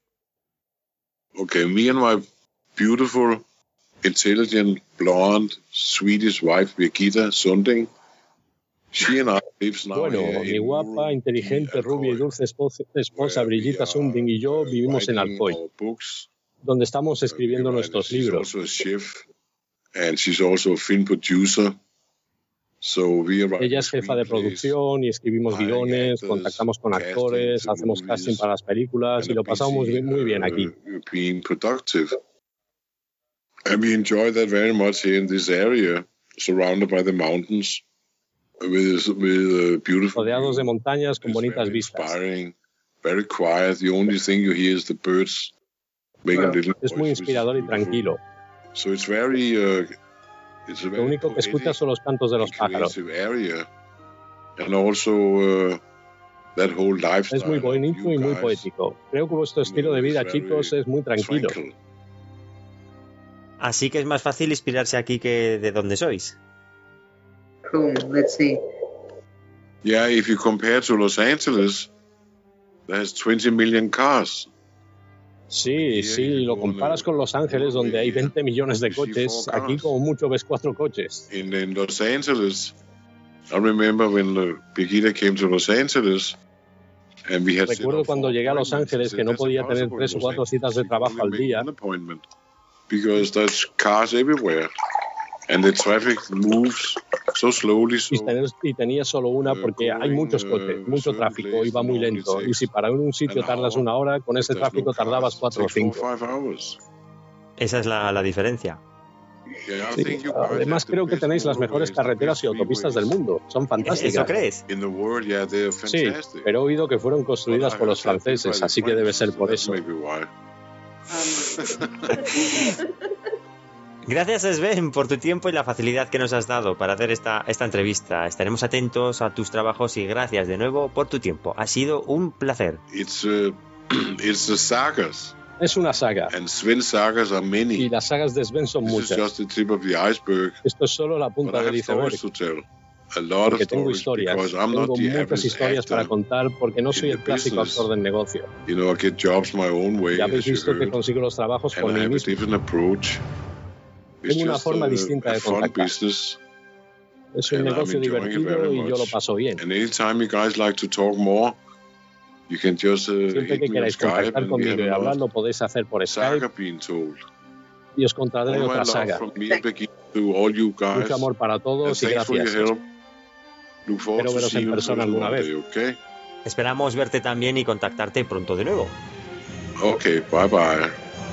Okay, me and my beautiful, intelligent, blonde Swedish wife Birgitta Sunding. She and I lives now Bueno, here mi in guapa, Muro, inteligente, the rubia y Alcoy, dulce esposa, esposa where we Brigitta are Sunding y yo uh, vivimos en writing Alcoy, our books. donde estamos Uh, we escribiendo write, nuestros she's libros. also a chef, and she's also a film producer. So we write Ella es jefa de producción y escribimos guiones, contactamos con actores, hacemos casting para las películas y lo pasamos muy bien, muy bien aquí. Being productive. And we enjoy that very much here in this area, surrounded by the mountains, with, with uh, beautiful. Rodeados de montañas con bonitas vistas. Inspiring, very quiet. The only thing you hear is the birds making a little Es muy inspirador y tranquilo. So it's very, uh, it's a very Lo único que escuchas son los cantos de los pájaros. Area. And also, uh, that whole lifestyle es muy bonito y muy poético. Creo que vuestro estilo de vida, chicos, es muy tranquilo. Así que es más fácil inspirarse aquí que de donde sois. Cool, let's see. Yeah, if you compare to Los Angeles, there's twenty million cars. Sí, sí, lo comparas con Los Ángeles, donde hay veinte millones de coches. Aquí como mucho ves cuatro coches. In, in Los Angeles, I remember when uh, Birgitta came to Los Angeles. And we had Recuerdo cuando llegué a Los Ángeles que no podía tener tres o cuatro citas de trabajo al día. Because there's cars everywhere and the traffic moves so slowly. So, y, tener, y tenía solo una porque hay muchos coches, mucho tráfico y va muy lento. Y si para ir a un sitio tardas una hora, con ese tráfico tardabas cuatro o cinco. Esa es la, la diferencia. Sí. Además creo que tenéis las mejores carreteras y autopistas del mundo. Son fantásticas. ¿Eso crees? Sí, pero he oído que fueron construidas por los franceses, así que debe ser por eso. Gracias, Sven, por tu tiempo y la facilidad que nos has dado para hacer esta, esta entrevista. Estaremos atentos a tus trabajos y gracias de nuevo por tu tiempo. Ha sido un placer. It's, uh, it's the sagas. Es una saga. And Sven sagas are many. Y las sagas de Sven son muchas. Just the tip of the iceberg. Esto es solo la punta del iceberg. Porque tengo historias, tengo muchas historias para contar porque no soy el clásico actor del negocio. You know, I get jobs my own way, ya habéis visto que consigo los trabajos por mí mismo. Tengo una forma distinta de contactar. Es un negocio divertido y yo lo paso bien. Siempre que queráis contactar conmigo y hablar, lo podéis hacer por Skype y os contaré de otra saga. Mucho amor para todos y gracias. Espero veros en persona alguna vez. Esperamos verte también y contactarte pronto de nuevo. Ok, bye bye.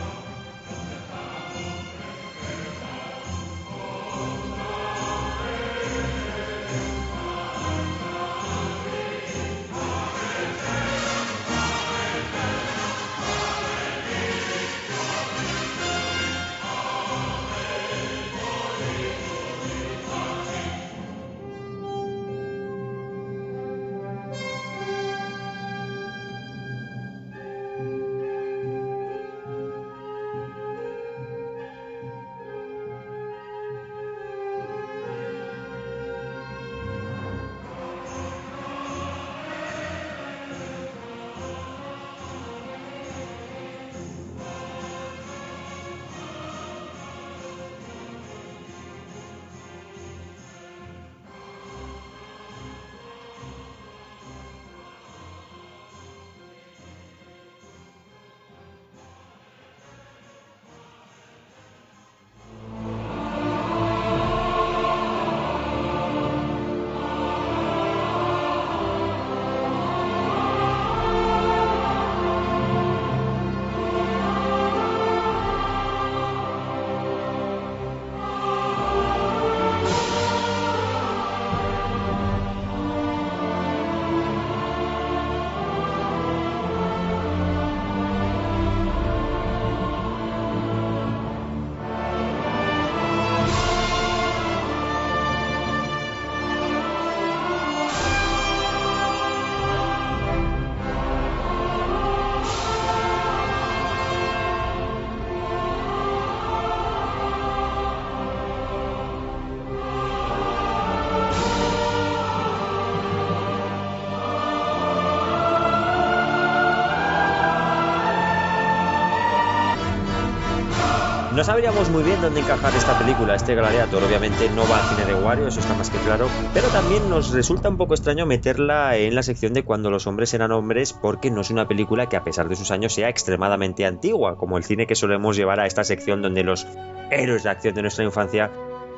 No sabríamos muy bien dónde encajar esta película, este Gladiator. Obviamente no va al cine de Wario, eso está más que claro, pero también nos resulta un poco extraño meterla en la sección de cuando los hombres eran hombres, porque no es una película que a pesar de sus años sea extremadamente antigua, como el cine que solemos llevar a esta sección donde los héroes de acción de nuestra infancia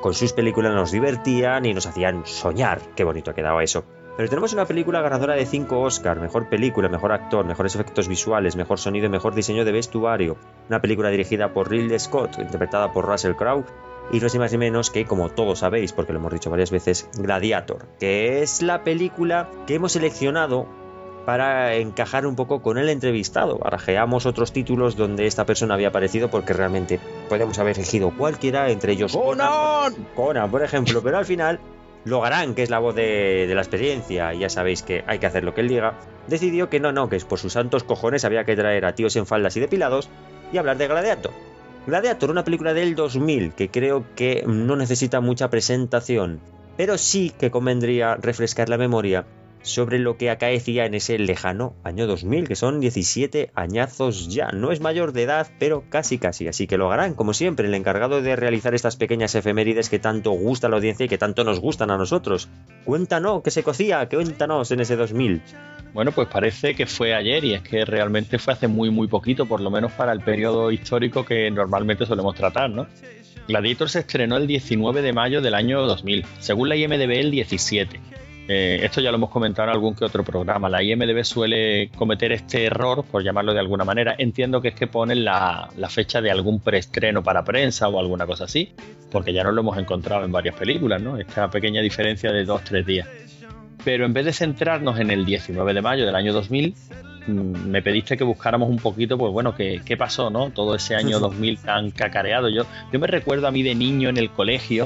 con sus películas nos divertían y nos hacían soñar. Qué bonito quedaba eso. Pero tenemos una película ganadora de cinco Oscar, mejor película, mejor actor, mejores efectos visuales, mejor sonido y mejor diseño de vestuario. Una película dirigida por Ridley Scott, interpretada por Russell Crowe, y no es ni más ni menos que, como todos sabéis, porque lo hemos dicho varias veces, Gladiator, que es la película que hemos seleccionado para encajar un poco con el entrevistado. Barajeamos otros títulos donde esta persona había aparecido porque realmente podemos haber elegido cualquiera, entre ellos Conan, Conan por ejemplo, pero al final Logarán, que es la voz de, de la experiencia, y ya sabéis que hay que hacer lo que él diga, decidió que no, no, que por sus santos cojones había que traer a tíos en faldas y depilados y hablar de Gladiator. Gladiator, una película del dos mil que creo que no necesita mucha presentación, pero sí que convendría refrescar la memoria sobre lo que acaecía en ese lejano año dos mil, que son diecisiete añazos ya. No es mayor de edad, pero casi casi, así que lo harán, como siempre, el encargado de realizar estas pequeñas efemérides que tanto gusta a la audiencia y que tanto nos gustan a nosotros. Cuéntanos, ¿qué se cocía? Cuéntanos en ese dos mil. Bueno, pues parece que fue ayer, y es que realmente fue hace muy muy poquito, por lo menos para el periodo histórico que normalmente solemos tratar, ¿no? Gladiator se estrenó el diecinueve de mayo del año dos mil, según la I M D B el diecisiete. Eh, esto ya lo hemos comentado en algún que otro programa. La I M D B suele cometer este error, por llamarlo de alguna manera. Entiendo que es que ponen la, la fecha de algún preestreno para prensa o alguna cosa así, porque ya nos lo hemos encontrado en varias películas, ¿no? Esta pequeña diferencia de dos, tres días. Pero en vez de centrarnos en el diecinueve de mayo del año dos mil, me pediste que buscáramos un poquito, pues bueno, qué, qué pasó, ¿no? Todo ese año dos mil tan cacareado. Yo, yo me recuerdo a mí de niño en el colegio,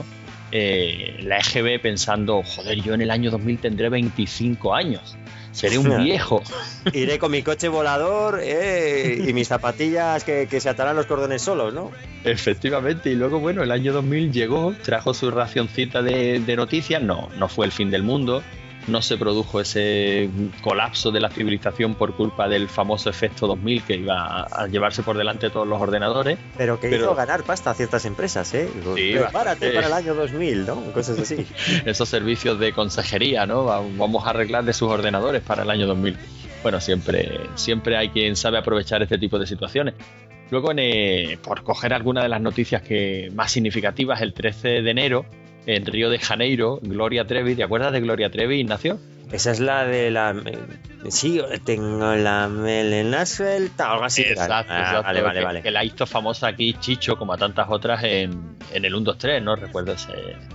Eh, la E G B pensando, joder, yo en el año dos mil tendré veinticinco años, seré un viejo. Iré con mi coche volador eh, y mis zapatillas que, que se atarán los cordones solos, ¿no? Efectivamente, y luego, bueno, el año dos mil llegó, trajo su racioncita de, de noticias. No, no fue el fin del mundo, no se produjo ese colapso de la civilización por culpa del famoso efecto dos mil que iba a, a llevarse por delante todos los ordenadores. Pero que pero, hizo ganar pasta a ciertas empresas, ¿eh? Sí, prepárate para el año dos mil, ¿no? Cosas así. Esos servicios de consejería, ¿no? Vamos a arreglar de sus ordenadores para el año dos mil. Bueno, siempre, siempre hay quien sabe aprovechar este tipo de situaciones. Luego, en, eh, por coger alguna de las noticias que más significativas, el trece de enero, en Río de Janeiro, Gloria Trevi. ¿Te acuerdas de Gloria Trevi, Ignacio? Esa es la de la... Sí, tengo la melena suelta, algo así. Exacto, ah, exacto. Vale, vale, que, vale. Que la hizo famosa aquí Chicho, como a tantas otras, en, en el uno dos tres, ¿no? Recuerdo ese,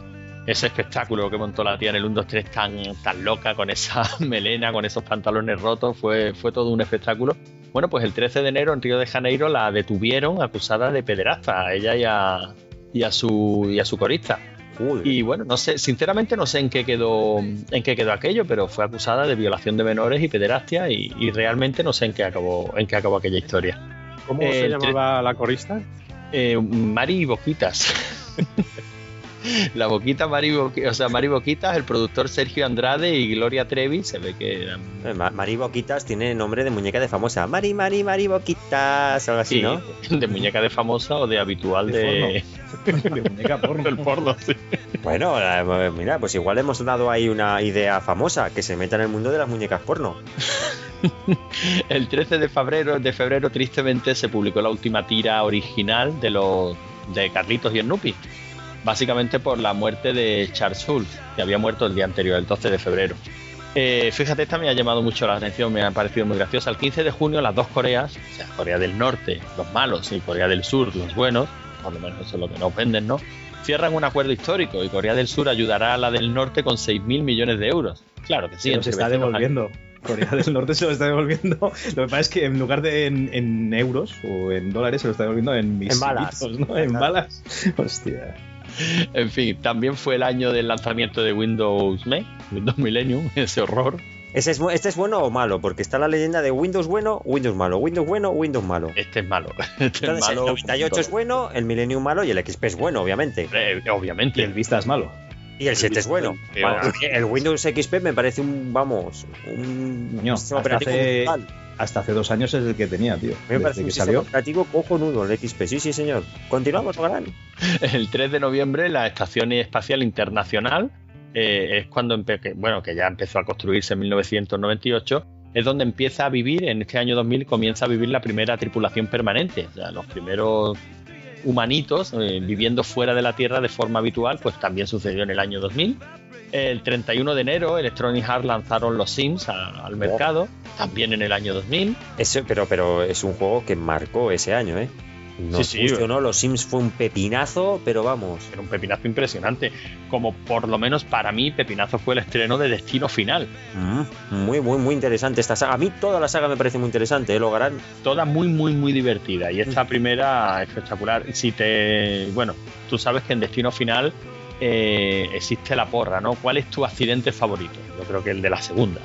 ese espectáculo que montó la tía en el uno dos tres tan, tan loca, con esa melena, con esos pantalones rotos. Fue, fue todo un espectáculo. Bueno, pues el trece de enero en Río de Janeiro la detuvieron acusada de pederasta, a ella y a, y a, su, y a su corista. Uy. Y bueno, no sé, sinceramente no sé en qué quedó en qué quedó aquello, pero fue acusada de violación de menores y pederastia, y, y realmente no sé en qué acabó en qué acabó aquella historia. ¿Cómo eh, se llamaba la corista? Eh, Mari Boquitas. La Boquita Mari Boquitas, o sea, Mari Boquitas, el productor Sergio Andrade y Gloria Trevi, se ve que eran... eh, Mari Boquitas tiene nombre de muñeca de famosa. Mari, Mari, Mari Boquitas, algo así, sí, ¿no? De muñeca de famosa o de habitual de... de... de muñeca porno. El porno, sí. Bueno, mira, pues igual hemos dado ahí una idea famosa, que se meta en el mundo de las muñecas porno. El trece de febrero, de febrero, tristemente, se publicó la última tira original de los de Carlitos y Snoopy. Básicamente por la muerte de Charles Schulz, que había muerto el día anterior, el doce de febrero. Eh, fíjate, esta me ha llamado mucho la atención, me ha parecido muy graciosa. El quince de junio, las dos Coreas, o sea, Corea del Norte, los malos, y Corea del Sur, los buenos, por lo menos eso es lo que nos venden, ¿no? Cierran un acuerdo histórico y Corea del Sur ayudará a la del Norte con seis mil millones de euros. Claro que sí. Se nos está devolviendo. Años. Corea del Norte se lo está devolviendo. Lo que pasa es que en lugar de en, en euros o en dólares, se lo está devolviendo en misilitos, en balas, ¿no? En balas. Hostia. En fin, también fue el año del lanzamiento de Windows Me, Windows Millennium, ese horror. ¿Ese es, ¿Este es bueno o malo? Porque está la leyenda de Windows bueno, Windows malo, Windows bueno, Windows malo. Este es malo. Este Entonces, es malo. El noventa y ocho es bueno, el Millennium malo y el X P es bueno, obviamente. Eh, obviamente. Y el Vista es malo. Y el siete es bueno. Bueno, el Windows X P me parece un, vamos, un no, sistema operativo hace, hasta hace dos años es el que tenía, tío. Me parece un que sistema salió. operativo cojonudo el X P. Sí, sí, señor. Continuamos, Gran. El tres de noviembre, la Estación Espacial Internacional, eh, es cuando empe- bueno, que ya empezó a construirse en mil novecientos noventa y ocho, es donde empieza a vivir, en este año dos mil, comienza a vivir la primera tripulación permanente. O sea, los primeros humanitos eh, viviendo fuera de la Tierra de forma habitual, pues también sucedió en el año dos mil. El treinta y uno de enero Electronic Arts lanzaron los Sims a, al mercado, también en el año dos mil. Eso, pero, pero es un juego que marcó ese año, ¿eh? No sí, sí, o no, los Sims fue un pepinazo, pero vamos. Era un pepinazo impresionante. Como por lo menos para mí, pepinazo fue el estreno de Destino Final. Mm, muy, muy, muy interesante esta saga. A mí toda la saga me parece muy interesante, ¿eh? Logarán. Toda muy, muy, muy divertida. Y esta primera espectacular. Si te. Bueno, tú sabes que en Destino Final eh, existe la porra, ¿no? ¿Cuál es tu accidente favorito? Yo creo que el de la segunda.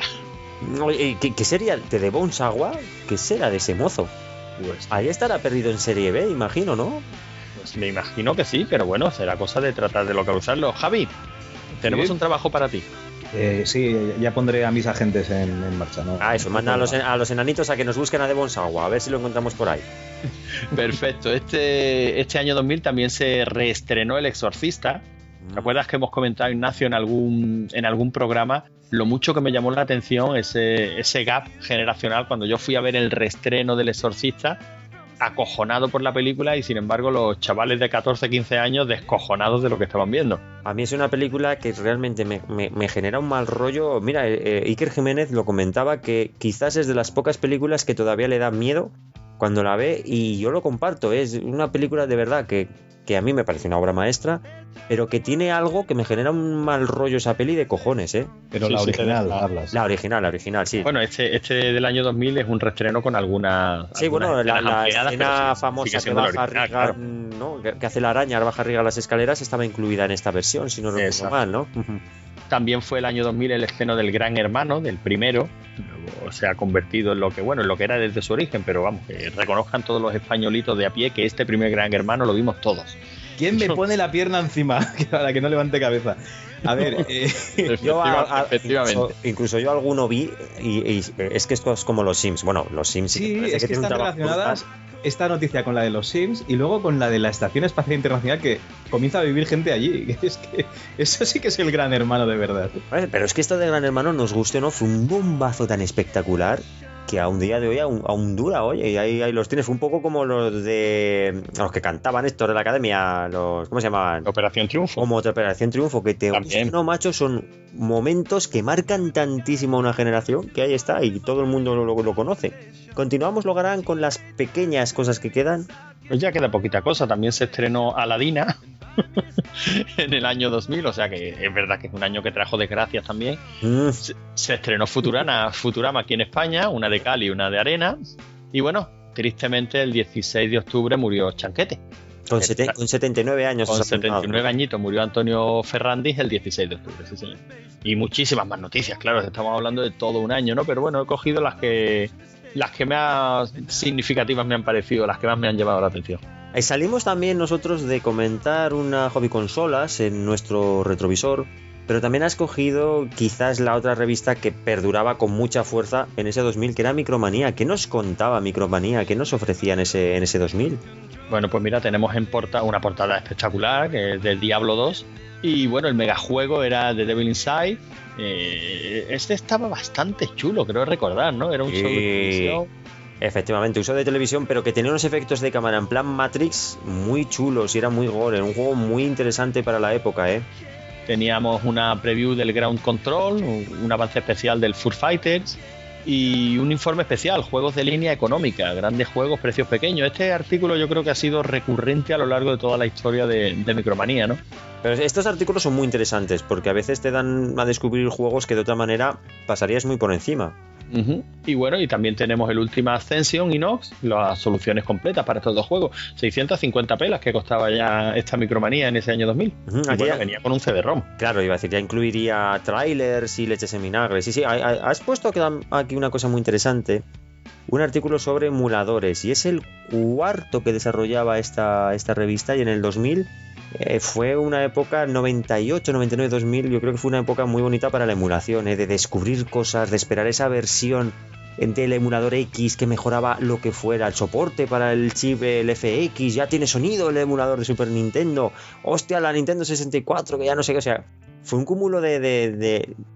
¿Qué, qué sería? ¿Te de Bonsawa? ¿Qué será de ese mozo? Pues, ahí estará perdido en Serie B, imagino, ¿no? Pues me imagino que sí, pero bueno, será cosa de tratar de localizarlo. Javi, tenemos ¿Sí? un trabajo para ti. Eh, sí, ya pondré a mis agentes en, en marcha, ¿no? Ah, eso, manda a los, a los enanitos a que nos busquen a Devon Sawa, a ver si lo encontramos por ahí. Perfecto. Este, este año dos mil también se reestrenó El Exorcista. ¿Te acuerdas que hemos comentado, Ignacio, en algún, en algún programa lo mucho que me llamó la atención ese, ese gap generacional cuando yo fui a ver el reestreno del Exorcista, acojonado por la película, y sin embargo los chavales de catorce, quince años descojonados de lo que estaban viendo? A mí es una película que realmente me, me, me genera un mal rollo. Mira, eh, Iker Jiménez lo comentaba, que quizás es de las pocas películas que todavía le da miedo cuando la ve, y yo lo comparto. Es una película de verdad que, que a mí me parece una obra maestra, pero que tiene algo que me genera un mal rollo esa peli de cojones, ¿eh? Pero Sí, la sí, original, la- hablas. La original, la original, sí. Bueno, este, este del año dos mil es un reestreno con alguna. Sí, bueno, la, la escena famosa que siendo la baja original, Riga, claro. ¿no? que, que hace la araña, baja Riga las escaleras, estaba incluida en esta versión, si no recuerdo Exacto. mal, ¿no? También fue el año dos mil el estreno del Gran Hermano, del primero. Luego se ha convertido en lo que, bueno, en lo que era desde su origen, pero vamos, que reconozcan todos los españolitos de a pie que este primer Gran Hermano lo vimos todos. ¿Quién me pone la pierna encima para que no levante cabeza? A ver, eh, Yo a- a- Efectivamente. Incluso, incluso yo alguno vi y, y es que esto es como los Sims. Bueno, los Sims sí, sí, que parece es que tienen un están trabajo relacionadas brutal. esta noticia con la de los Sims y luego con la de la Estación Espacial Internacional, que comienza a vivir gente allí. Es que eso sí que es el Gran Hermano de verdad. Vale, pero es que esto de Gran Hermano, nos guste o no, fue un bombazo tan espectacular que a un día de hoy aún, aún dura, oye, y ahí, ahí los tienes. Fue un poco como los de los que cantaban estos de la academia, los ¿cómo se llamaban? Operación Triunfo. Como otra Operación Triunfo, que te También. no, macho, son momentos que marcan tantísimo a una generación, que ahí está y todo el mundo lo, lo, lo conoce. Continuamos, Logarán, con las pequeñas cosas que quedan. Pues ya queda poquita cosa. También se estrenó Aladina en el año dos mil, o sea que es verdad que es un año que trajo desgracias también. Mm, Se, se estrenó Futurama, Futurama aquí en España, una de cal y una de arena. Y bueno, tristemente el dieciséis de octubre murió Chanquete. con, sete- con setenta y nueve años. Con os ha apuntado, setenta y nueve ¿no? añitos murió Antonio Ferrandis el dieciséis de octubre, sí señor. Y muchísimas más noticias, claro, estamos hablando de todo un año, ¿no? Pero bueno, he cogido las que las que más significativas me han parecido, las que más me han llamado la atención. Eh, Salimos también nosotros de comentar una hobby consolas en nuestro retrovisor, pero también has cogido quizás la otra revista que perduraba con mucha fuerza en ese dos mil, que era Micromanía. ¿Qué nos contaba Micromanía? ¿Qué nos ofrecía en ese, en ese dos mil? Bueno, pues mira, tenemos en porta una portada espectacular, que es del Diablo dos. Y bueno, el megajuego era The Devil Inside. Eh, este estaba bastante chulo, creo recordar, ¿no? Era un Sí. show de televisión. Efectivamente, uso de televisión, pero que tenía unos efectos de cámara en plan Matrix muy chulos y era muy gore. Era un juego muy interesante para la época, ¿eh? Teníamos una preview del Ground Control, un avance especial del Fur Fighters y un informe especial, juegos de línea económica, grandes juegos, precios pequeños. Este artículo yo creo que ha sido recurrente a lo largo de toda la historia de, de Micromanía, ¿no? Pero estos artículos son muy interesantes porque a veces te dan a descubrir juegos que de otra manera pasarías muy por encima. Uh-huh. Y bueno, y también tenemos el Ultima Ascension Inox, las soluciones completas para estos dos juegos, seiscientas cincuenta pelas que costaba ya esta Micromanía en ese año dos mil. Ujú, Y aquí bueno, ya- venía con un C D-ROM. Claro, iba a decir, ya incluiría trailers y leches en vinagre. Sí, sí, ha- ha- has puesto aquí una cosa muy interesante. Un artículo sobre emuladores, y es el cuarto que desarrollaba esta, esta revista, y en el dos mil eh, fue una época, noventa y ocho, noventa y nueve, dos mil, yo creo que fue una época muy bonita para la emulación, eh, de descubrir cosas, de esperar esa versión del emulador X que mejoraba lo que fuera, el soporte para el chip, el F X, ya tiene sonido el emulador de Super Nintendo, hostia, la Nintendo sesenta y cuatro, que ya no sé qué, o sea, fue un cúmulo de, de, de,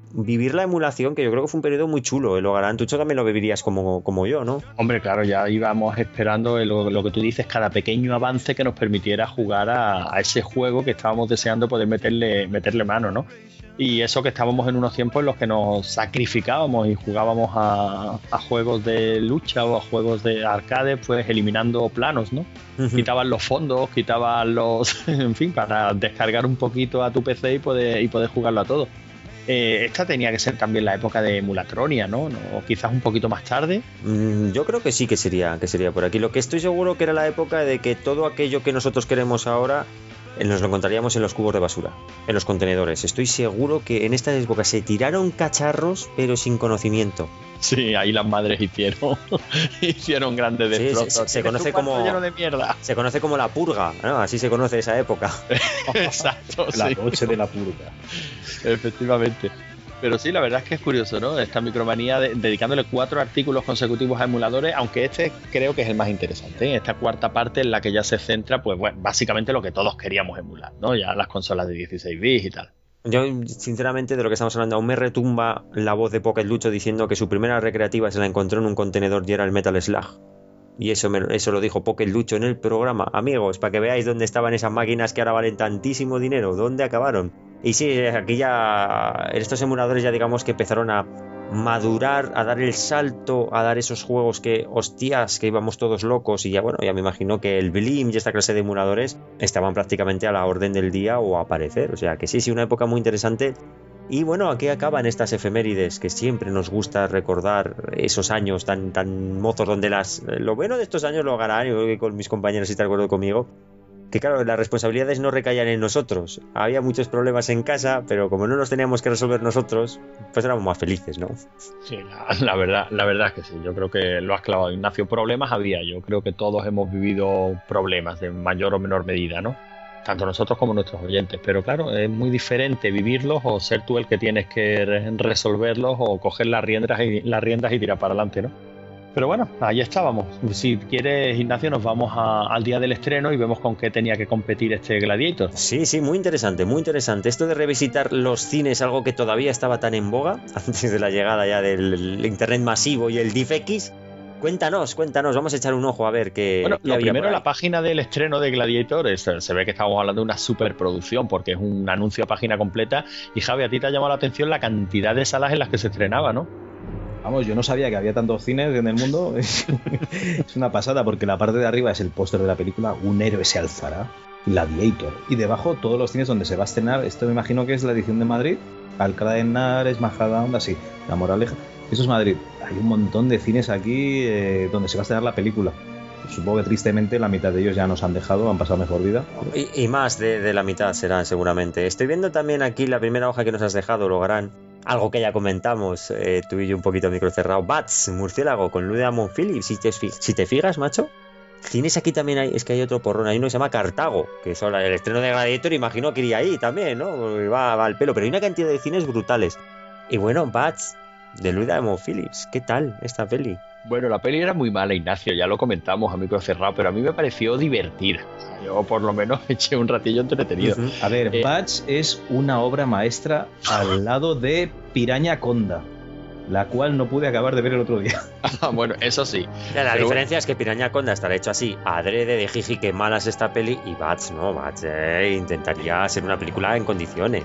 vivir la emulación, que yo creo que fue un periodo muy chulo. El Logarán, tú también lo vivirías como, como yo, ¿no? Hombre, claro, ya íbamos esperando lo, lo que tú dices, cada pequeño avance que nos permitiera jugar a, a ese juego que estábamos deseando poder meterle, meterle mano, ¿no? Y eso que estábamos en unos tiempos en los que nos sacrificábamos y jugábamos a, a juegos de lucha o a juegos de arcade, pues eliminando planos, ¿no? Uh-huh. Quitaban los fondos, quitaban los... en fin, para descargar un poquito a tu P C y poder, y poder jugarlo a todo. Eh, esta tenía que ser también la época de Emulatronia, ¿no? O quizás un poquito más tarde. Mm, yo creo que sí que sería, que sería por aquí. Lo que estoy seguro que era la época de que todo aquello que nosotros queremos ahora nos lo encontraríamos en los cubos de basura, en los contenedores. Estoy seguro que en esta época se tiraron cacharros, pero sin conocimiento. Sí, ahí las madres hicieron hicieron grandes destrozos. Sí, se, se, se conoce como lleno de mierda. Se conoce como la purga, ¿no? Así se conoce esa época. Exacto, la sí. noche de la purga. Efectivamente. Pero sí, la verdad es que es curioso, ¿no? Esta micromanía de, dedicándole cuatro artículos consecutivos a emuladores, aunque este creo que es el más interesante, ¿eh? Esta cuarta parte en la que ya se centra, pues bueno, básicamente lo que todos queríamos emular, ¿no? Ya las consolas de dieciséis bits y tal. Yo, sinceramente, de lo que estamos hablando, aún me retumba la voz de Pocket Lucho diciendo que su primera recreativa se la encontró en un contenedor y era el Metal Slug. Y eso, me, eso lo dijo Pocket Lucho en el programa. Amigos, para que veáis dónde estaban esas máquinas que ahora valen tantísimo dinero, dónde acabaron. Y sí, aquí ya, estos emuladores ya digamos que empezaron a madurar, a dar el salto, a dar esos juegos que, hostias, que íbamos todos locos. Y ya bueno, ya me imagino que el Blim y esta clase de emuladores estaban prácticamente a la orden del día o a aparecer. O sea que sí, sí, una época muy interesante. Y bueno, aquí acaban estas efemérides que siempre nos gusta recordar esos años tan, tan mozos donde las... Lo bueno de estos años lo ganarán, yo con mis compañeros, si te acuerdo conmigo, que claro, las responsabilidades no recaían en nosotros. Había muchos problemas en casa, pero como no los teníamos que resolver nosotros, pues éramos más felices, ¿no? Sí, la, la verdad, la verdad es que sí. Yo creo que lo has clavado, Ignacio. Problemas había. Yo creo que todos hemos vivido problemas de mayor o menor medida, ¿no? Tanto nosotros como nuestros oyentes, pero claro, es muy diferente vivirlos o ser tú el que tienes que resolverlos o coger las riendas y, las riendas y tirar para adelante, ¿no? Pero bueno, ahí estábamos. Si quieres, Ignacio, nos vamos a, al día del estreno y vemos con qué tenía que competir este Gladiator. Sí, sí, muy interesante, muy interesante. Esto de revisitar los cines, algo que todavía estaba tan en boga antes de la llegada ya del internet masivo y el D F X. Cuéntanos, cuéntanos, vamos a echar un ojo a ver qué... Bueno, qué lo había primero, la página del estreno de Gladiator, es, se ve que estamos hablando de una superproducción porque es un anuncio a página completa. Y Javi, a ti te ha llamado la atención la cantidad de salas en las que se estrenaba, ¿no? Vamos, yo no sabía que había tantos cines en el mundo. Es una pasada porque la parte de arriba es el póster de la película, un héroe se alzará, Gladiator. Y debajo todos los cines donde se va a estrenar, esto me imagino que es la edición de Madrid, Alcalá de Henares, Majadahonda, sí, La Moraleja. Eso es Madrid. Hay un montón de cines aquí eh, donde se va a estrenar la película. Supongo que tristemente la mitad de ellos ya nos han dejado, han pasado mejor vida. Y, y más de, de la mitad serán seguramente. Estoy viendo también aquí la primera hoja que nos has dejado, Logarán. Algo que ya comentamos, eh, tú y yo un poquito micro cerrado. Bats, murciélago, con Lou Diamond Phillips. Si te, si te fijas, macho, tienes aquí también, hay, es que hay otro porrón, hay uno que se llama Cartago, que es el estreno de Gladiator, imagino que iría ahí también, ¿no? Va, va al pelo, pero hay una cantidad de cines brutales. Y bueno, Bats, de Lou Diamond Phillips, ¿qué tal esta peli? Bueno, la peli era muy mala, Ignacio, ya lo comentamos a micro cerrado, pero a mí me pareció divertida. O sea, yo por lo menos eché un ratillo entretenido. Uh-huh. A ver, eh, Bats es una obra maestra al lado de Piraña Conda, la cual no pude acabar de ver el otro día. Ah, bueno, eso sí. Ya, la pero diferencia bueno. es que Piraña Conda estará hecho así, adrede de jiji, que mala es esta peli, y Bats no, Bats eh, intentaría hacer una película en condiciones.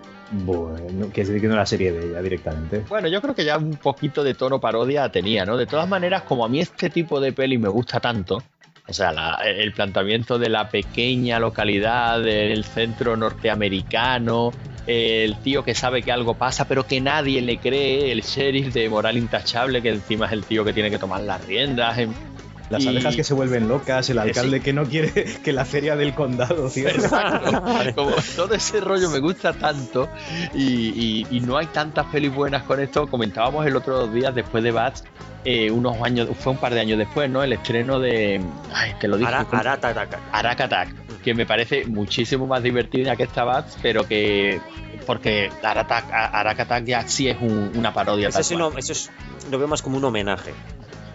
Bueno, que se dedique a la serie de ella directamente. Bueno, yo creo que ya un poquito de tono parodia tenía, ¿no? De todas maneras, como a mí este tipo de peli me gusta tanto, o sea, la, el planteamiento de la pequeña localidad del centro norteamericano, el tío que sabe que algo pasa pero que nadie le cree, el sheriff de moral intachable, que encima es el tío que tiene que tomar las riendas. En, Las y... abejas que se vuelven locas, el alcalde sí. que no quiere que la feria del condado cierre. Exacto. Como todo ese rollo me gusta tanto y, y, y no hay tantas pelis buenas con esto. Comentábamos el otro día después de Bats, eh, unos años, fue un par de años después, ¿no? El estreno de, ay, te lo dije, Ara, Arat Attack. Arak Attack, que me parece muchísimo más divertida que esta Bats, pero que porque Arak Attack ya sí es un, una parodia. Eso, es uno, eso es, lo veo más como un homenaje.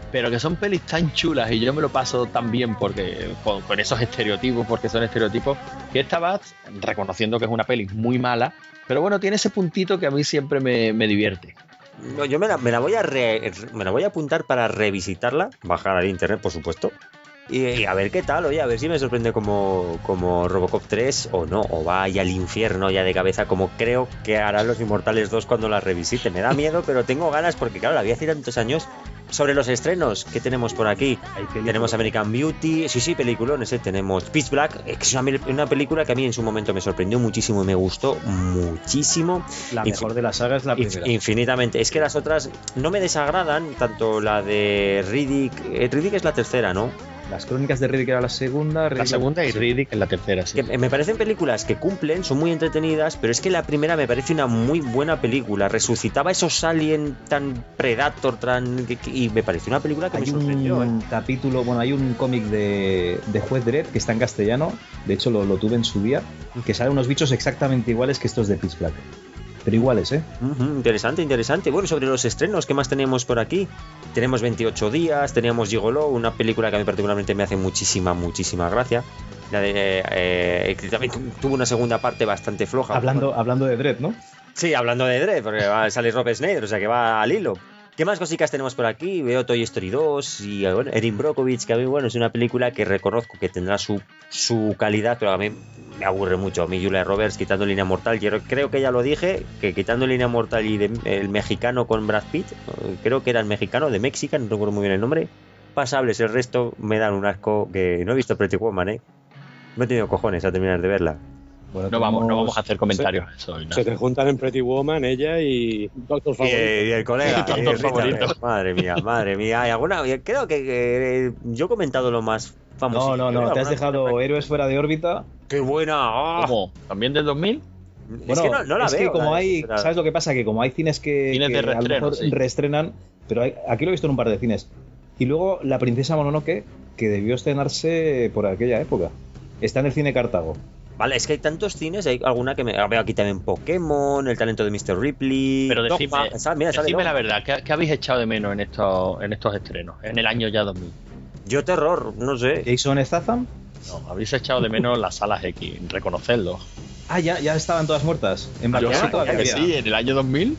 pero que son pelis tan chulas y yo me lo paso tan bien porque con, con esos estereotipos, porque son estereotipos, que esta Bats, reconociendo que es una peli muy mala, pero bueno, tiene ese puntito que a mí siempre me, me divierte. No, yo me la, me la voy a re, me la voy a apuntar para revisitarla, bajar al internet, por supuesto. Y, y a ver qué tal, oye, a ver si me sorprende como, como Robocop tres o no, o va ya al infierno ya de cabeza, como creo que harán Los Inmortales dos cuando la revisite. Me da miedo, pero tengo ganas porque, claro, la vi hace tantos años. Sobre los estrenos que tenemos por aquí, tenemos American Beauty, sí, sí, peliculones, ¿eh? Tenemos Pitch Black, que es una, una película que a mí en su momento me sorprendió muchísimo y me gustó muchísimo. La mejor Infin- de la saga es la primera. Infinitamente. Es que las otras no me desagradan, tanto la de Riddick, eh, Riddick es la tercera, ¿no? Las Crónicas de Riddick era la segunda. La segunda y Riddick en la tercera, sí. Que me parecen películas que cumplen, son muy entretenidas, pero es que la primera me parece una muy buena película. Resucitaba esos aliens tan Predator, tan... y me pareció una película que hay me sorprendió. Hay un ¿eh? capítulo, bueno, hay un cómic de, de Juez Dredd que está en castellano, de hecho lo, lo tuve en su día, que salen unos bichos exactamente iguales que estos de Pitch Black. Pero iguales, ¿eh? Uh-huh, interesante, interesante. Bueno, sobre los estrenos, ¿qué más tenemos por aquí? Tenemos veintiocho días, teníamos Gigolo, una película que a mí particularmente me hace muchísima, muchísima gracia. La de, eh, eh, que también tuvo una segunda parte bastante floja. Hablando, bueno, hablando de Dredd, ¿no? Sí, hablando de Dredd, porque va a salir Rob Schneider, o sea que va al hilo. ¿Qué más cositas tenemos por aquí? Veo Toy Story dos y bueno, Erin Brockovich, que a mí, bueno, es una película que reconozco que tendrá su, su calidad, pero a mí me aburre mucho. A mí Julia Roberts quitando Línea Mortal, yo creo que ya lo dije, que quitando Línea Mortal y de, el mexicano con Brad Pitt, creo que era el mexicano de Mexican, no recuerdo muy bien el nombre, pasables, el resto me dan un asco que no he visto Pretty Woman, ¿eh? No he tenido cojones a terminar de verla. Bueno, no, vamos, no vamos a hacer comentarios. Se, eso, se te juntan en Pretty Woman, ella y Doctor Favorito. Y, y el colega. y el favorito. Madre mía, madre mía. ¿Hay alguna? Creo que, que yo he comentado lo más famoso. No, no, no. Te has dejado cosa? Héroes fuera de órbita. ¡Qué buena! Oh. ¿Cómo? ¿También del dos mil? Bueno, es que no, no la es veo. Que como hay, era... ¿sabes lo que pasa? Que como hay cines que, cines que de reestreno, a lo mejor sí. reestrenan, pero hay, aquí lo he visto en un par de cines. Y luego La Princesa Mononoke, que debió estrenarse por aquella época. Está en el cine Cartago. Vale, es que hay tantos cines, hay alguna que me veo aquí también Pokémon, El talento de míster Ripley. Pero decime, Dogma, ¿sabes? Mira, decime sale la verdad, ¿qué, ¿qué habéis echado de menos en estos, en estos estrenos? En el año ya dos mil. Yo terror, no sé. ¿Jason Statham? No, habéis echado de menos las salas X, reconocerlo. Ah, ya, ya estaban todas muertas. En Yo sí, todavía que sí, en el año dos mil.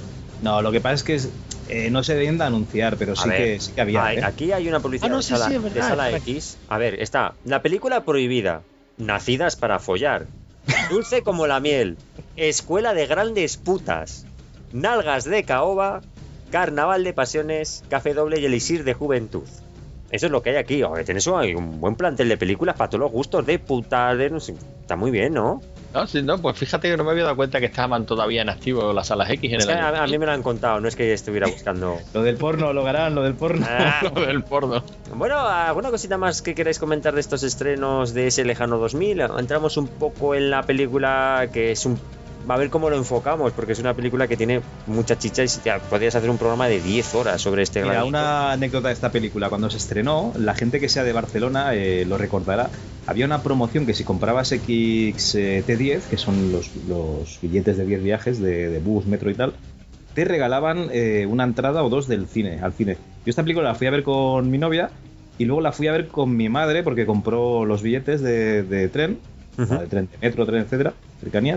No, lo que pasa es que es, eh, no se deben de anunciar, pero sí, ver, que, sí que había. Hay, ¿eh? Aquí hay una publicidad ah, no, de sí, sala, sí, verdad, de sala X. A ver, está la película prohibida, Nacidas para follar, Dulce como la miel, Escuela de grandes putas, Nalgas de caoba, Carnaval de pasiones, Café doble y Elixir de juventud. Eso es lo que hay aquí. Oye, tenés un buen plantel de películas para todos los gustos, de putas, de no sé. Está muy bien, ¿no? No, sí, no, pues fíjate que no me había dado cuenta que estaban todavía en activo las salas X en es el año. A, a mí me lo han contado, no es que estuviera buscando. Lo del porno, lo harán, lo del porno. Ah, lo del porno. Bueno, ¿alguna cosita más que queráis comentar de estos estrenos de ese lejano dos mil? Entramos un poco en la película, que es un... A ver cómo lo enfocamos, porque es una película que tiene mucha chicha y ya, podrías hacer un programa de diez horas sobre este Mira, gran... una anécdota de esta película. Cuando se estrenó, la gente que sea de Barcelona eh, lo recordará. Había una promoción que si comprabas X T diez, que son los, los billetes de diez viajes de, de bus, metro y tal, te regalaban eh, una entrada o dos del cine, al cine. Yo esta película la fui a ver con mi novia y luego la fui a ver con mi madre porque compró los billetes de, de tren, uh-huh. o sea, de tren, de metro, tren, etcétera, cercanías.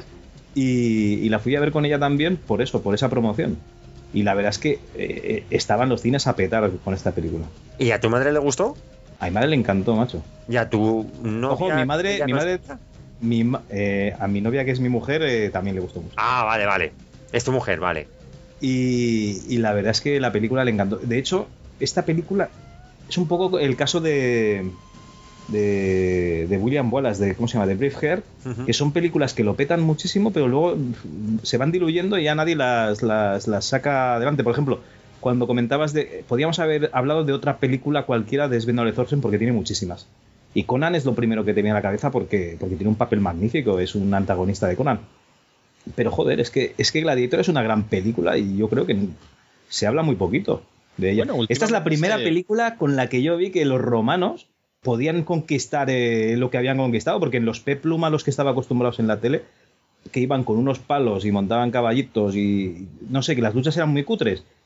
Y, y la fui a ver con ella también por eso, por esa promoción. Y la verdad es que eh, estaban los cines a petar con esta película. ¿Y a tu madre le gustó? A mi madre le encantó, macho. ¿Y a tu novia? Ojo, mi madre, mi madre mi, eh, a mi novia, que es mi mujer, eh, también le gustó mucho. Ah, vale, vale. Es tu mujer, vale. Y, y la verdad es que la película le encantó. De hecho, esta película es un poco el caso de... De, de William Wallace, de ¿cómo se llama? De Braveheart, uh-huh. que son películas que lo petan muchísimo, pero luego se van diluyendo y ya nadie las, las, las saca adelante. Por ejemplo, cuando comentabas de... Podíamos haber hablado de otra película cualquiera de Sven-Ole Thorsen, porque tiene muchísimas. Y Conan es lo primero que te viene a la cabeza porque, porque tiene un papel magnífico, es un antagonista de Conan. Pero joder, es que, es que Gladiator es una gran película y yo creo que se habla muy poquito de ella. Bueno, esta es la primera se... película con la que yo vi que los romanos podían conquistar eh, lo que habían conquistado, porque en los peplum a los que estaba acostumbrados en la tele, que iban con unos palos y montaban caballitos y no sé, que las luchas eran muy cutres.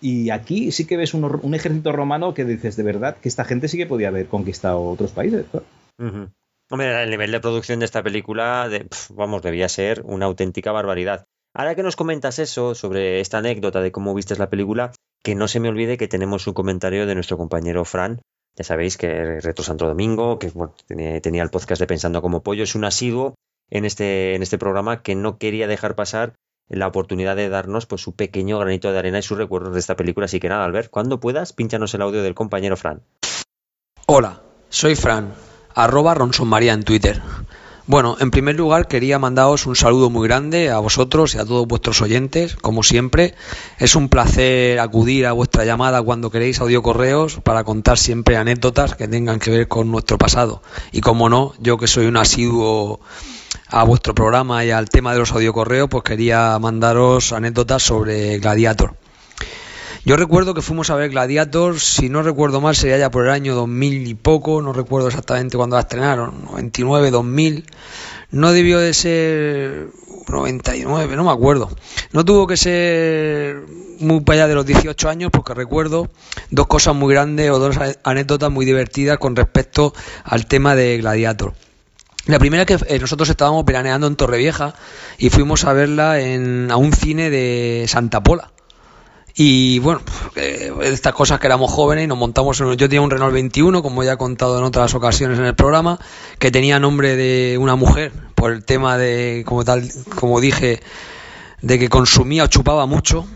Y aquí sí que ves un, un ejército romano que dices, de verdad, que esta gente sí que podía haber conquistado otros países. Uh-huh. Hombre, el nivel de producción de esta película, de, pf, vamos, debía ser una auténtica barbaridad. Ahora que nos comentas eso, sobre esta anécdota de cómo viste la película, que no se me olvide que tenemos un comentario de nuestro compañero Fran. Ya sabéis que Retro Santo Domingo, que bueno, tenía, tenía el podcast de Pensando como Pollo, es un asiduo en este, en este programa que no quería dejar pasar la oportunidad de darnos pues su pequeño granito de arena y sus recuerdos de esta película. Así que nada, Albert, cuando puedas, pínchanos el audio del compañero Fran. Hola, soy Fran, arroba Ronsonmaría en Twitter. Bueno, en primer lugar quería mandaros un saludo muy grande a vosotros y a todos vuestros oyentes, como siempre. Es un placer acudir a vuestra llamada cuando queréis audiocorreos para contar siempre anécdotas que tengan que ver con nuestro pasado. Y como no, yo que soy un asiduo a vuestro programa y al tema de los audiocorreos, pues quería mandaros anécdotas sobre Gladiator. Yo recuerdo que fuimos a ver Gladiator, si no recuerdo mal sería ya por el año dos mil y poco, no recuerdo exactamente cuándo la estrenaron, noventa y nueve, dos mil, no debió de ser noventa y nueve, no me acuerdo. No tuvo que ser muy para allá de los dieciocho años porque recuerdo dos cosas muy grandes o dos anécdotas muy divertidas con respecto al tema de Gladiator. La primera es que nosotros estábamos veraneando en Torrevieja y fuimos a verla en, a un cine de Santa Pola. Y bueno, eh, estas cosas que éramos jóvenes y nos montamos en un, yo tenía un Renault veintiuno, como ya he contado en otras ocasiones en el programa, que tenía nombre de una mujer por el tema de, como tal, como dije, de que consumía o chupaba mucho.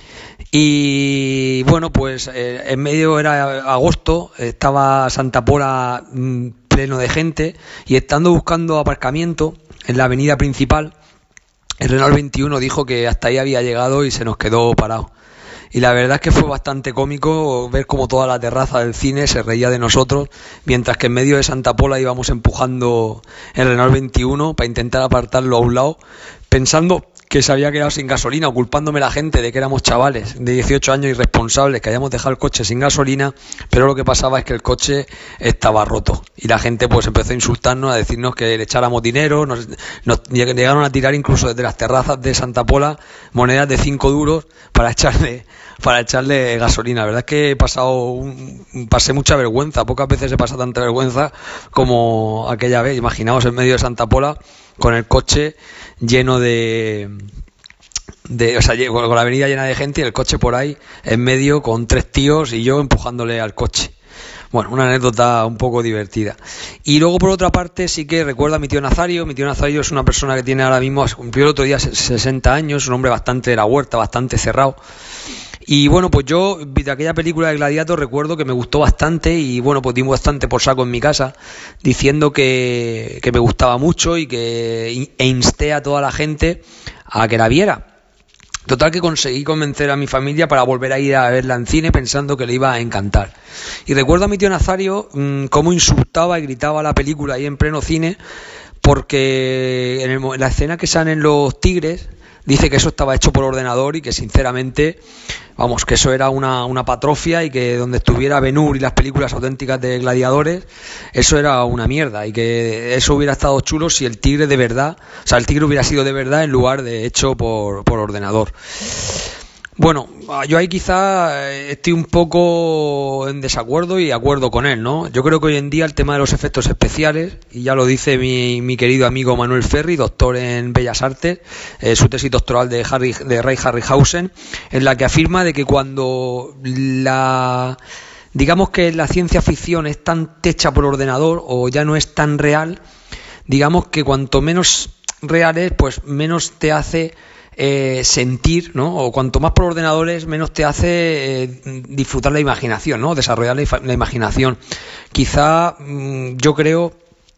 Y bueno, pues eh, en medio era agosto, estaba Santa Pola mmm, pleno de gente y estando buscando aparcamiento en la avenida principal, el Renault veintiuno dijo que hasta ahí había llegado y se nos quedó parado. Y la verdad es que fue bastante cómico ver cómo toda la terraza del cine se reía de nosotros, mientras que en medio de Santa Pola íbamos empujando el Renault veintiuno para intentar apartarlo a un lado, pensando que se había quedado sin gasolina, o culpándome la gente de que éramos chavales de dieciocho años irresponsables, que habíamos dejado el coche sin gasolina, pero lo que pasaba es que el coche estaba roto. Y la gente pues empezó a insultarnos, a decirnos que le echáramos dinero, nos, nos llegaron a tirar incluso desde las terrazas de Santa Pola monedas de cinco duros para echarle para echarle gasolina. La verdad es que he pasado un, pasé mucha vergüenza, pocas veces he pasado tanta vergüenza como aquella vez. Imaginaos en medio de Santa Pola con el coche lleno de, de o sea, con la avenida llena de gente y el coche por ahí en medio con tres tíos y yo empujándole al coche. Bueno, una anécdota un poco divertida. Y luego, por otra parte, sí que recuerdo a mi tío Nazario. Mi tío Nazario es una persona que tiene ahora mismo, cumplió el otro día sesenta años, un hombre bastante de la huerta, bastante cerrado. Y bueno, pues yo de aquella película de Gladiator recuerdo que me gustó bastante y bueno, pues dimos bastante por saco en mi casa diciendo que, que me gustaba mucho y que e insté a toda la gente a que la viera. Total que conseguí convencer a mi familia para volver a ir a verla en cine pensando que le iba a encantar. Y recuerdo a mi tío Nazario mmm, cómo insultaba y gritaba la película ahí en pleno cine porque en, el, en la escena que salen los tigres dice que eso estaba hecho por ordenador y que sinceramente, vamos, que eso era una, una patrofia y que donde estuviera Ben-Hur y las películas auténticas de gladiadores, eso era una mierda y que eso hubiera estado chulo si el tigre de verdad, o sea, el tigre hubiera sido de verdad en lugar de hecho por, por ordenador. Bueno, yo ahí quizá estoy un poco en desacuerdo y acuerdo con él, ¿no? Yo creo que hoy en día el tema de los efectos especiales, y ya lo dice mi, mi querido amigo Manuel Ferri, doctor en Bellas Artes, eh, su tesis doctoral de, Harry, de Ray Harryhausen, en la que afirma de que cuando la... digamos que la ciencia ficción es tan hecha por ordenador o ya no es tan real, digamos que cuanto menos real es, pues menos te hace... Eh, sentir, ¿no? O cuanto más por ordenadores, menos te hace eh, disfrutar la imaginación, ¿no? Desarrollar la, la imaginación. Quizá mmm, yo creo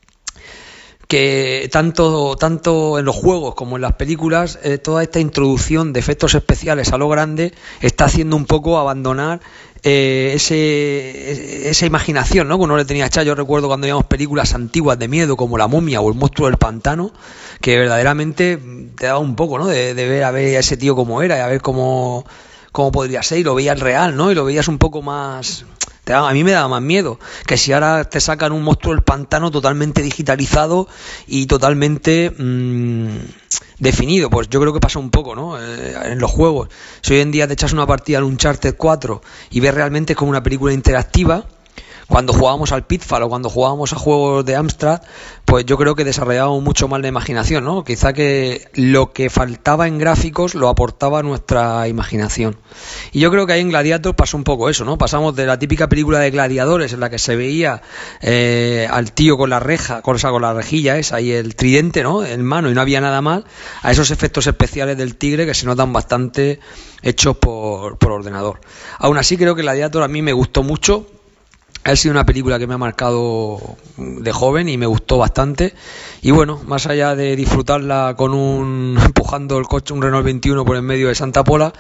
que tanto tanto en los juegos como en las películas eh, toda esta introducción de efectos especiales a lo grande está haciendo un poco abandonar eh, ese esa imaginación, ¿no? Que uno le tenía echado. Yo recuerdo cuando veíamos películas antiguas de miedo como La momia o El monstruo del pantano, que verdaderamente te daba un poco, ¿no? De, de ver a ver a ese tío cómo era y a ver cómo cómo podría ser, y lo veías real, ¿no? Y lo veías un poco más... Te daba, a mí me daba más miedo que si ahora te sacan un monstruo del pantano totalmente digitalizado y totalmente mmm, definido. Pues yo creo que pasa un poco, ¿no? Eh, en los juegos. Si hoy en día te echas una partida al Uncharted cuatro y ves realmente como una película interactiva, cuando jugábamos al Pitfall o cuando jugábamos a juegos de Amstrad, pues yo creo que desarrollábamos mucho más la imaginación, ¿no? Quizá que lo que faltaba en gráficos lo aportaba nuestra imaginación. Y yo creo que ahí en Gladiator pasó un poco eso, ¿no? Pasamos de la típica película de gladiadores en la que se veía eh, al tío con la reja, con, o sea, con la rejilla esa y el tridente, ¿no? En mano y no había nada más, a esos efectos especiales del tigre que se notan bastante hechos por, por ordenador. Aún así creo que Gladiator a mí me gustó mucho. Ha sido una película que me ha marcado de joven y me gustó bastante. Y bueno, más allá de disfrutarla con un empujando el coche, un Renault veintiuno por en medio de Santa Pola,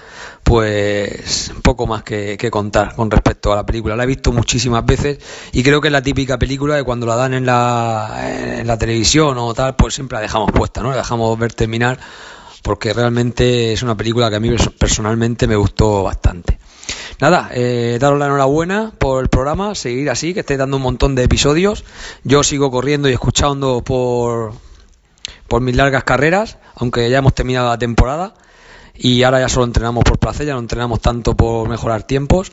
pues poco más que, que contar con respecto a la película. La he visto muchísimas veces y creo que es la típica película de cuando la dan en la, en la televisión o tal, pues siempre la dejamos puesta, ¿no? La dejamos ver terminar porque realmente es una película que a mí personalmente me gustó bastante. Nada, eh, daros la enhorabuena por el programa, seguir así, que estáis dando un montón de episodios. Yo sigo corriendo y escuchando por, por mis largas carreras, aunque ya hemos terminado la temporada y ahora ya solo entrenamos por placer, ya no entrenamos tanto por mejorar tiempos.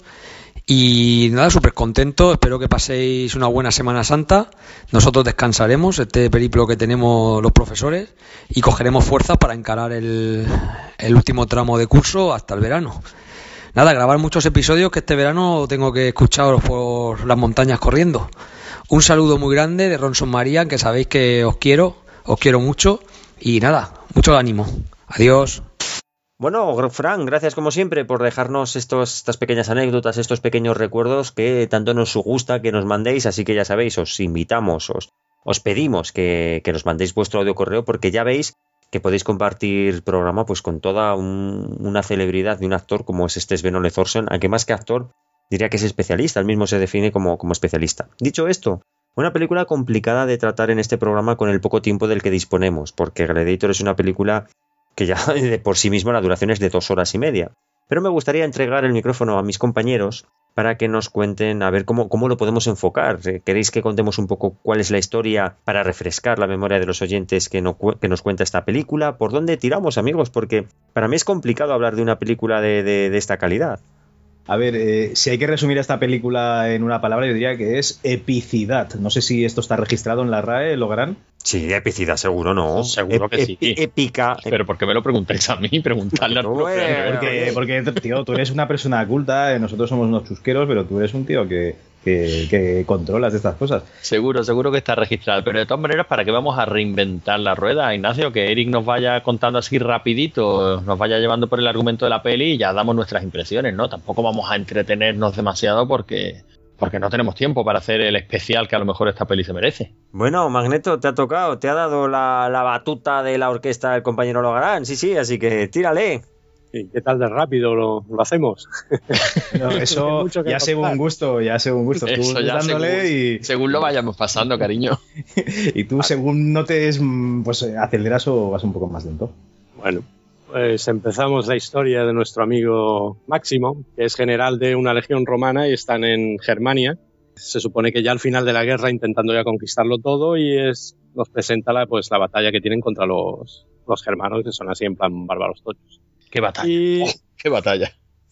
Y nada, súper contento, espero que paséis una buena Semana Santa. Nosotros descansaremos este periplo que tenemos los profesores y cogeremos fuerzas para encarar el, el último tramo de curso hasta el verano. Nada, grabar muchos episodios que este verano tengo que escucharos por las montañas corriendo. Un saludo muy grande de Ronson María, que sabéis que os quiero, os quiero mucho. Y nada, mucho ánimo. Adiós. Bueno, Fran, gracias como siempre por dejarnos estos, estas pequeñas anécdotas, estos pequeños recuerdos que tanto nos gusta que nos mandéis. Así que ya sabéis, os invitamos, os, os pedimos que, que nos mandéis vuestro audio correo, porque ya veis que podéis compartir programa pues con toda un, una celebridad de un actor como es este Sven Ole Thorsen, aunque más que actor diría que es especialista, él mismo se define como, como especialista. Dicho esto, una película complicada de tratar en este programa con el poco tiempo del que disponemos, porque Gladiator es una película que ya de por sí mismo la duración es de dos horas y media. Pero me gustaría entregar el micrófono a mis compañeros para que nos cuenten a ver cómo, cómo lo podemos enfocar. ¿Queréis que contemos un poco cuál es la historia para refrescar la memoria de los oyentes que, no, que nos cuenta esta película? ¿Por dónde tiramos, amigos? Porque para mí es complicado hablar de una película de, de, de esta calidad. A ver, eh, si hay que resumir esta película en una palabra, yo diría que es epicidad. No sé si esto está registrado en la R A E, ¿Logarán? Sí, epicidad, seguro no. Seguro que sí. Épica. Pero ¿por qué me lo preguntáis a mí? Preguntarle a No, Arturo. eh, Porque, porque, tío, tú eres una persona culta, nosotros somos unos chusqueros, pero tú eres un tío que, que, que controlas de estas cosas. Seguro, seguro que está registrado. Pero de todas maneras, ¿para qué vamos a reinventar la rueda, Ignacio? Que Eric nos vaya contando así rapidito, nos vaya llevando por el argumento de la peli y ya damos nuestras impresiones, ¿no? Tampoco vamos a entretenernos demasiado porque... porque no tenemos tiempo para hacer el especial que a lo mejor esta peli se merece. Bueno, Magneto, te ha tocado, te ha dado la, la batuta de la orquesta el compañero Logarán, sí, sí, así que tírale. ¿Y qué tal de rápido lo, lo hacemos? No, eso ya según gusto, ya según gusto. Eso tú ya dándole según, y... según lo vayamos pasando, cariño. Y tú según notes, pues aceleras o vas un poco más lento. Bueno, pues empezamos la historia de nuestro amigo Máximo, que es general de una legión romana y están en Germania. Se supone que ya al final de la guerra intentando ya conquistarlo todo y es nos presenta la, pues, la batalla que tienen contra los, los germanos, que son así en plan bárbaros tochos. ¡Qué batalla! Y, oh, ¡Qué batalla!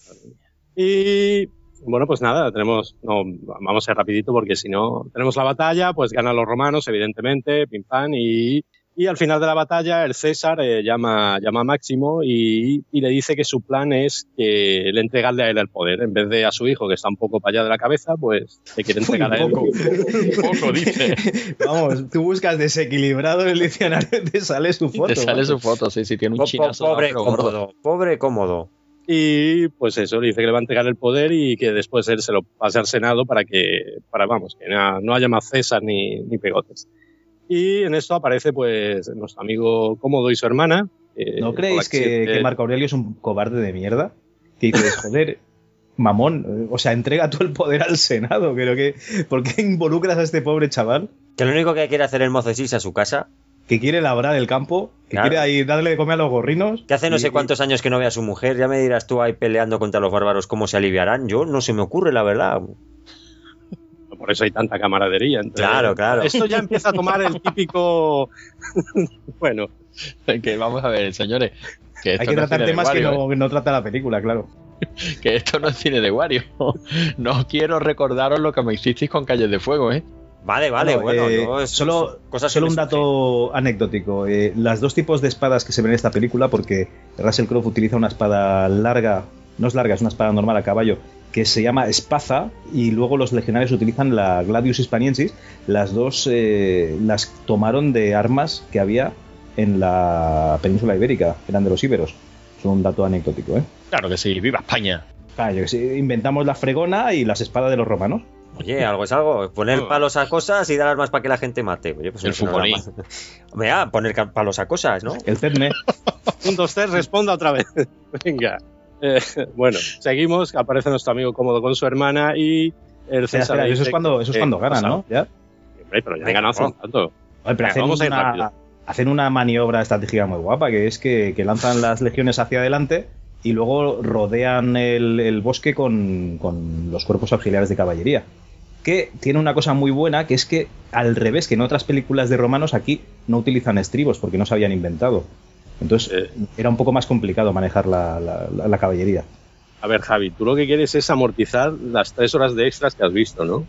Y bueno, pues nada, tenemos, no, vamos a ir rapidito porque si no, tenemos la batalla, pues ganan los romanos, evidentemente, pim pam, y, y al final de la batalla el César eh, llama, llama a Máximo y, y le dice que su plan es que le entregarle a él el poder, en vez de a su hijo, que está un poco para allá de la cabeza, pues le quiere entregar a él. Poco, poco dice. Vamos, tú buscas desequilibrado en el diccionario y te sale su foto. Te sale ¿no? su foto, sí, sí, tiene un Po- chinazo. Pobre pero cómodo, gordo. pobre cómodo. Y pues eso, le dice que le va a entregar el poder y que después él se lo pase al Senado para que, para vamos, que no, no haya más César ni, ni pegotes. Y en esto aparece pues nuestro amigo Cómodo y su hermana. Eh, ¿No creéis que, siete... que Marco Aurelio es un cobarde de mierda? Que dices, joder, mamón, o sea, entrega tú el poder al Senado. Creo que, ¿por qué involucras a este pobre chaval? Que lo único que quiere hacer el mozo es irse a su casa que quiere labrar el campo, que Claro. quiere ahí darle de comer a los gorrinos. Que hace no y- sé cuántos años que no ve a su mujer, ya me dirás tú ahí peleando contra los bárbaros cómo se aliviarán. Yo no se me ocurre, la verdad. Por eso hay tanta camaradería. entre- Claro, claro. Esto ya empieza a tomar el típico... bueno, Que vamos a ver, señores. Que esto Hay que no es tratar cine de temas que Wario, no, que no trata la película, claro. ¿eh? Que esto no es cine de Wario. No quiero recordaros lo que me hicisteis con Calles de Fuego, ¿eh? Vale, vale, bueno, eh, yo es- solo, cosas que solo me un dato anecdótico. Eh, las dos tipos de espadas que se ven en esta película, porque Russell Crowe utiliza una espada larga, no es larga, es una espada normal a caballo, que se llama espaza, y luego los legionarios utilizan la Gladius Hispaniensis. Las dos eh, las tomaron de armas que había en la península ibérica, eran de los íberos. Es un dato anecdótico, ¿eh? Claro que sí, viva España. Ah, yo que sé, inventamos la fregona y las espadas de los romanos. Oye, algo es algo. Poner palos a cosas y dar armas para que la gente mate. Oye, pues El eso no futbolín. da más. Hombre, ah, poner ca- palos a cosas, ¿no? El C E D M E. un, dos, tres, responda otra vez. Venga. Eh, bueno, seguimos. Aparece nuestro amigo cómodo con su hermana y el Espera, César. espera, le eso es dice cuando, eso es que- cuando ganan, pasa. ¿no? ¿Ya? Hombre, pero ya han Venga, ganado hace no. un rato. Oye, pero Venga, hacen, vamos a ir una, rápido. hacen una maniobra estratégica muy guapa, que es que, que lanzan las legiones hacia adelante y luego rodean el, el bosque con, con los cuerpos auxiliares de caballería. Que tiene una cosa muy buena, que es que, al revés que en otras películas de romanos, aquí no utilizan estribos porque no se habían inventado. Entonces Eh. era un poco más complicado manejar la, la- la- la caballería. A ver, Javi, tú lo que quieres es amortizar las tres horas de extras que has visto, ¿no?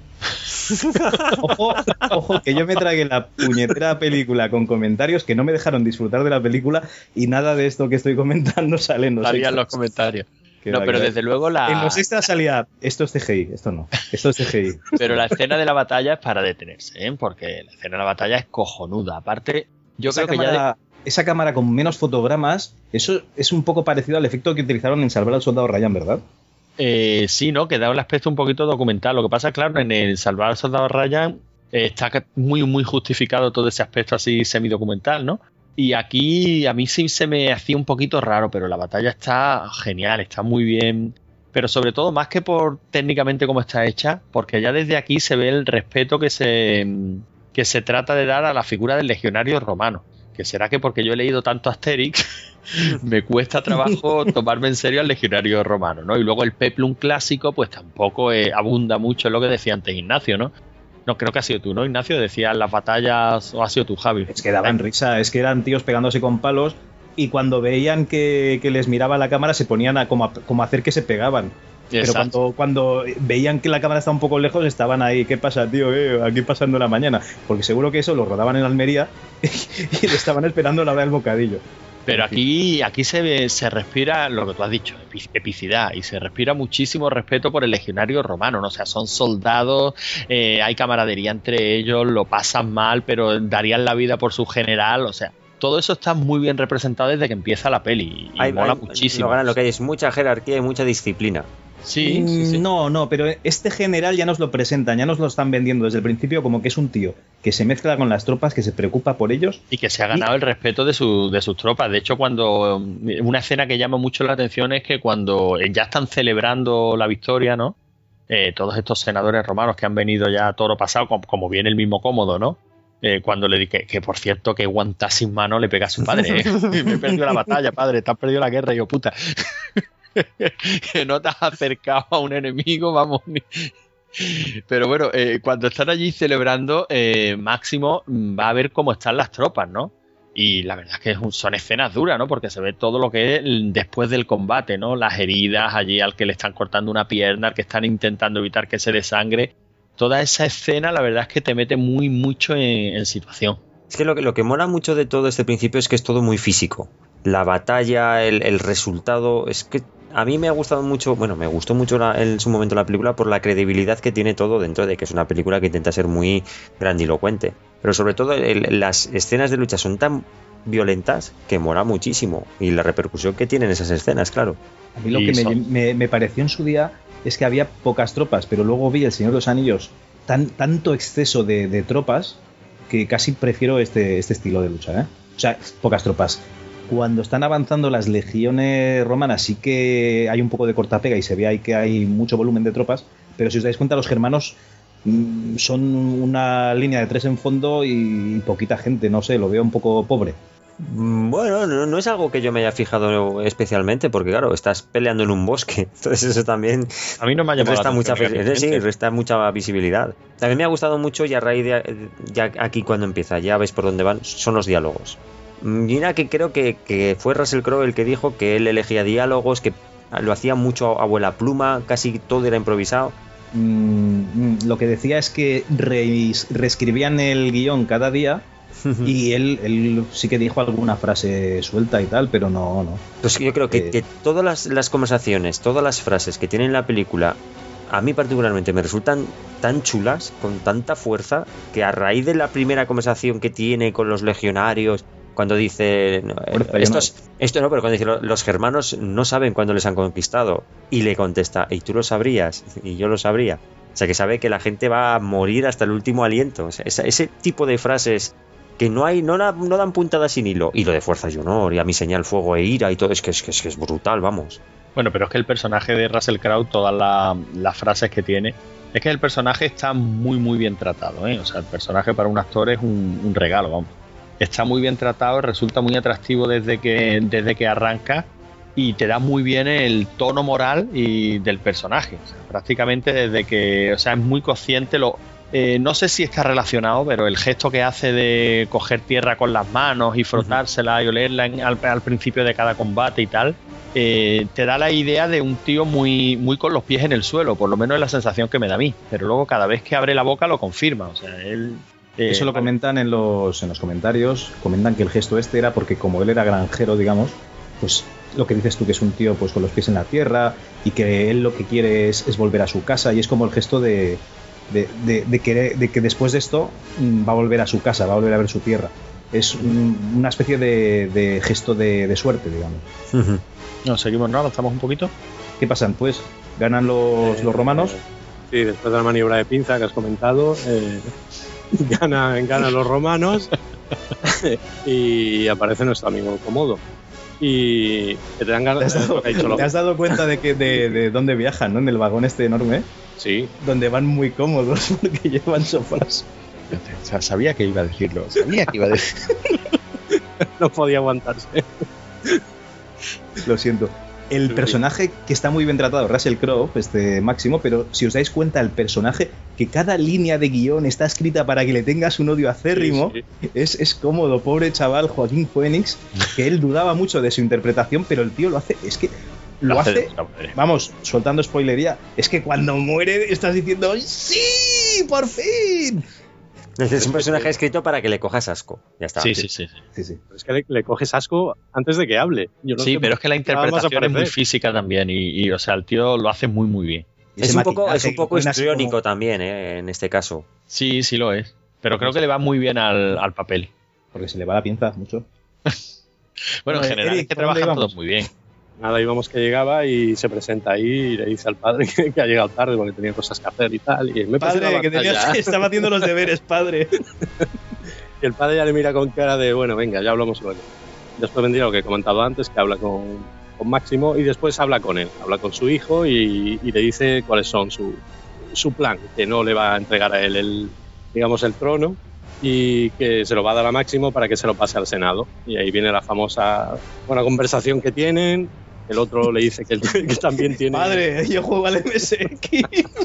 Ojo, ojo, que yo me tragué la puñetera película con comentarios que no me dejaron disfrutar de la película y nada de esto que estoy comentando sale en los Salía en extras. los comentarios. Que No, va, pero que va. desde luego la. En los extras salía, esto es C G I, esto no, esto es C G I. Pero la escena de la batalla es para detenerse, ¿eh? Porque la escena de la batalla es cojonuda. Aparte, yo esa, creo que ya. cámara, de- esa cámara con menos fotogramas, eso es un poco parecido al efecto que utilizaron en Salvar al Soldado Ryan, ¿verdad? Eh, sí, ¿no? Que da el aspecto un poquito documental. Lo que pasa, claro, en el Salvar al Soldado Ryan eh, está ca- muy, muy justificado todo ese aspecto así semidocumental, ¿no? Y aquí a mí sí se me hacía un poquito raro, pero la batalla está genial, está muy bien. Pero sobre todo, más que por técnicamente cómo está hecha, porque ya desde aquí se ve el respeto que se, que se trata de dar a la figura del legionario romano. Que será que porque yo he leído tanto Asterix, me cuesta trabajo tomarme en serio al legionario romano, ¿no? Y luego el peplum clásico, pues tampoco eh, abunda mucho en lo que decía antes Ignacio, ¿no? No, creo que ha sido tú, ¿no, Ignacio? Decías las batallas, o ha sido tú, Javi. Es que daban risa, es que eran tíos pegándose con palos y cuando veían que, que les miraba la cámara se ponían a como, a como a hacer que se pegaban. Pero Exacto. cuando, cuando veían que la cámara estaba un poco lejos, estaban ahí, ¿qué pasa, tío? Eh, aquí pasando la mañana. Porque seguro que eso lo rodaban en Almería y le estaban esperando la hora del bocadillo. Pero aquí, aquí se, ve- se respira lo que tú has dicho, epi- epicidad, y se respira muchísimo respeto por el legionario romano, ¿no? O sea, son soldados, eh, hay camaradería entre ellos, lo pasan mal, pero darían la vida por su general, o sea, todo eso está muy bien representado desde que empieza la peli y Hay- mola hay- muchísimo. Lo, ganan, lo que hay es mucha jerarquía y mucha disciplina. Sí, sí, sí. Mm, No, no, pero este general ya nos lo presentan, ya nos lo están vendiendo desde el principio como que es un tío que se mezcla con las tropas, que se preocupa por ellos. Y que se ha ganado el respeto de, su, de sus tropas. De hecho, cuando una escena que llama mucho la atención es que cuando ya están celebrando la victoria, ¿no? Eh, todos estos senadores romanos que han venido ya a toro pasado, como, como viene el mismo Cómodo, ¿no? Eh, cuando le dije que, que, por cierto, que guantá sin mano le pega a su padre. ¿eh? Me he perdido la batalla, padre, te has perdido la guerra, y yo, puta. Que no te has acercado a un enemigo, vamos. Ni... Pero bueno, eh, cuando están allí celebrando, eh, Máximo va a ver cómo están las tropas, ¿no? Y la verdad es que es un- son escenas duras, ¿no? Porque se ve todo lo que es el- después del combate, ¿no? Las heridas allí al que le están cortando una pierna, al que están intentando evitar que se desangre. Toda esa escena, la verdad es que te mete muy mucho en, en situación. Es que lo, que lo que mola mucho de todo este principio es que es todo muy físico. La batalla, el, el resultado, es que a mí me ha gustado mucho, bueno, me gustó mucho la- en su momento la película por la credibilidad que tiene todo dentro de que es una película que intenta ser muy grandilocuente. Pero sobre todo el- las escenas de lucha son tan violentas que mola muchísimo. Y la repercusión que tienen esas escenas, claro. A mí lo Y que me, son- me- me pareció en su día es que había pocas tropas, pero luego vi El Señor de los Anillos, tan, tanto exceso de, de tropas que casi prefiero este, este estilo de lucha, ¿eh? O sea, pocas tropas. Cuando están avanzando las legiones romanas sí que hay un poco de cortapega y se ve ahí que hay mucho volumen de tropas, pero si os dais cuenta los germanos mm, son una línea de tres en fondo y poquita gente, no sé, lo veo un poco pobre. Bueno, no, no es algo que yo me haya fijado especialmente, porque claro, estás peleando en un bosque, entonces eso también a mí no me ha llamado resta, la mucha, atención, sí, resta mucha visibilidad. También me ha gustado mucho, y a raíz de ya aquí cuando empieza, ya ves por dónde van, son los diálogos. Mira que creo que, que fue Russell Crowe el que dijo que él elegía diálogos, que lo hacía mucho a abuela pluma, casi todo era improvisado. Mm, lo que decía es que re, reescribían el guión cada día. Y él, él sí que dijo alguna frase suelta y tal, pero no, no. Pues yo creo que, eh, que todas las, las conversaciones, todas las frases que tiene en la película, a mí particularmente me resultan tan chulas, con tanta fuerza, que a raíz de la primera conversación que tiene con los legionarios, cuando dice no, eh, estos, esto no, pero cuando dice los germanos no saben cuándo les han conquistado, y le contesta, y tú lo sabrías, y yo lo sabría. O sea, que sabe que la gente va a morir hasta el último aliento. O sea, ese, ese tipo de frases que no hay, no, no dan puntadas sin hilo, y lo de fuerza y honor, y a mi señal fuego e ira y todo, es que es, que es, que es brutal, vamos. Bueno, pero es que el personaje de Russell Crowe, todas la, las frases que tiene, es que el personaje está muy muy bien tratado, ¿eh? O sea, el personaje para un actor es un, un regalo, vamos. Está muy bien tratado, resulta muy atractivo desde que, desde que arranca, y te da muy bien el tono moral y del personaje. O sea, prácticamente desde que, o sea, es muy consciente lo... Eh, no sé si está relacionado, pero el gesto que hace de coger tierra con las manos y frotársela y olerla en, al, al principio de cada combate y tal, eh, te da la idea de un tío muy, muy con los pies en el suelo, por lo menos es la sensación que me da a mí. Pero luego cada vez que abre la boca lo confirma. O sea, él, eh, Eso lo comentan en los, en los comentarios, comentan que el gesto este era porque como él era granjero, digamos, pues lo que dices tú, que es un tío pues con los pies en la tierra y que él lo que quiere es, es volver a su casa, y es como el gesto de... De, de, de, que, de que después de esto va a volver a su casa, va a volver a ver su tierra. Es un, una especie de, de gesto de, de suerte, digamos. Uh-huh. No, seguimos, ¿no? Avanzamos un poquito. ¿Qué pasan? Pues ganan los, eh, los romanos. Eh, sí, después de la maniobra de pinza que has comentado, eh, ganan, ganan los romanos y aparece nuestro amigo Comodo. Y te dan ganas. ¿Te has dado, ¿te has dado cuenta de, que, de, de dónde viajan, ¿no? En el vagón este enorme. Sí. Donde van muy cómodos porque llevan sofás. O sea, sabía que iba a decirlo. Sabía que iba a decirlo. No podía aguantarse. Lo siento. El personaje que está muy bien tratado, Russell Crowe, este Máximo, pero si os dais cuenta, el personaje que cada línea de guión está escrita para que le tengas un odio acérrimo, sí, sí. Es, es cómodo, pobre chaval, Joaquín Phoenix, que él dudaba mucho de su interpretación, pero el tío lo hace, es que lo, lo hace, hace vamos, soltando spoilería, es que cuando muere estás diciendo ¡sí! ¡Por fin! Es un personaje escrito para que le cojas asco. Ya está. Sí, sí, sí. sí. sí, sí. Es que le, le coges asco antes de que hable. Yo no sí, sé, pero es que la interpretación es muy física también. Y, y, o sea, el tío lo hace muy, muy bien. Es un, poco, es un poco histriónico como... también, ¿eh? En este caso. Sí, sí lo es. Pero creo que le va muy bien al, al papel. Porque se le va la pinza mucho. Bueno, en general Eric, es que trabajan todos muy bien. Nada, íbamos que llegaba y se presenta ahí y le dice al padre que, que ha llegado tarde porque tenía cosas que hacer y tal. Y me padre, que tenía, estaba haciendo los deberes, padre. Y el padre ya le mira con cara de, bueno, venga, ya hablamos luego. Después vendría lo que he comentado antes, que habla con, con Máximo, y después habla con él, habla con su hijo y, y le dice cuáles son su, su plan, que no le va a entregar a él el, digamos, el trono, y que se lo va a dar a Máximo para que se lo pase al Senado. Y ahí viene la famosa buena conversación que tienen. El otro le dice que, que también tiene... Padre, yo juego al M S X.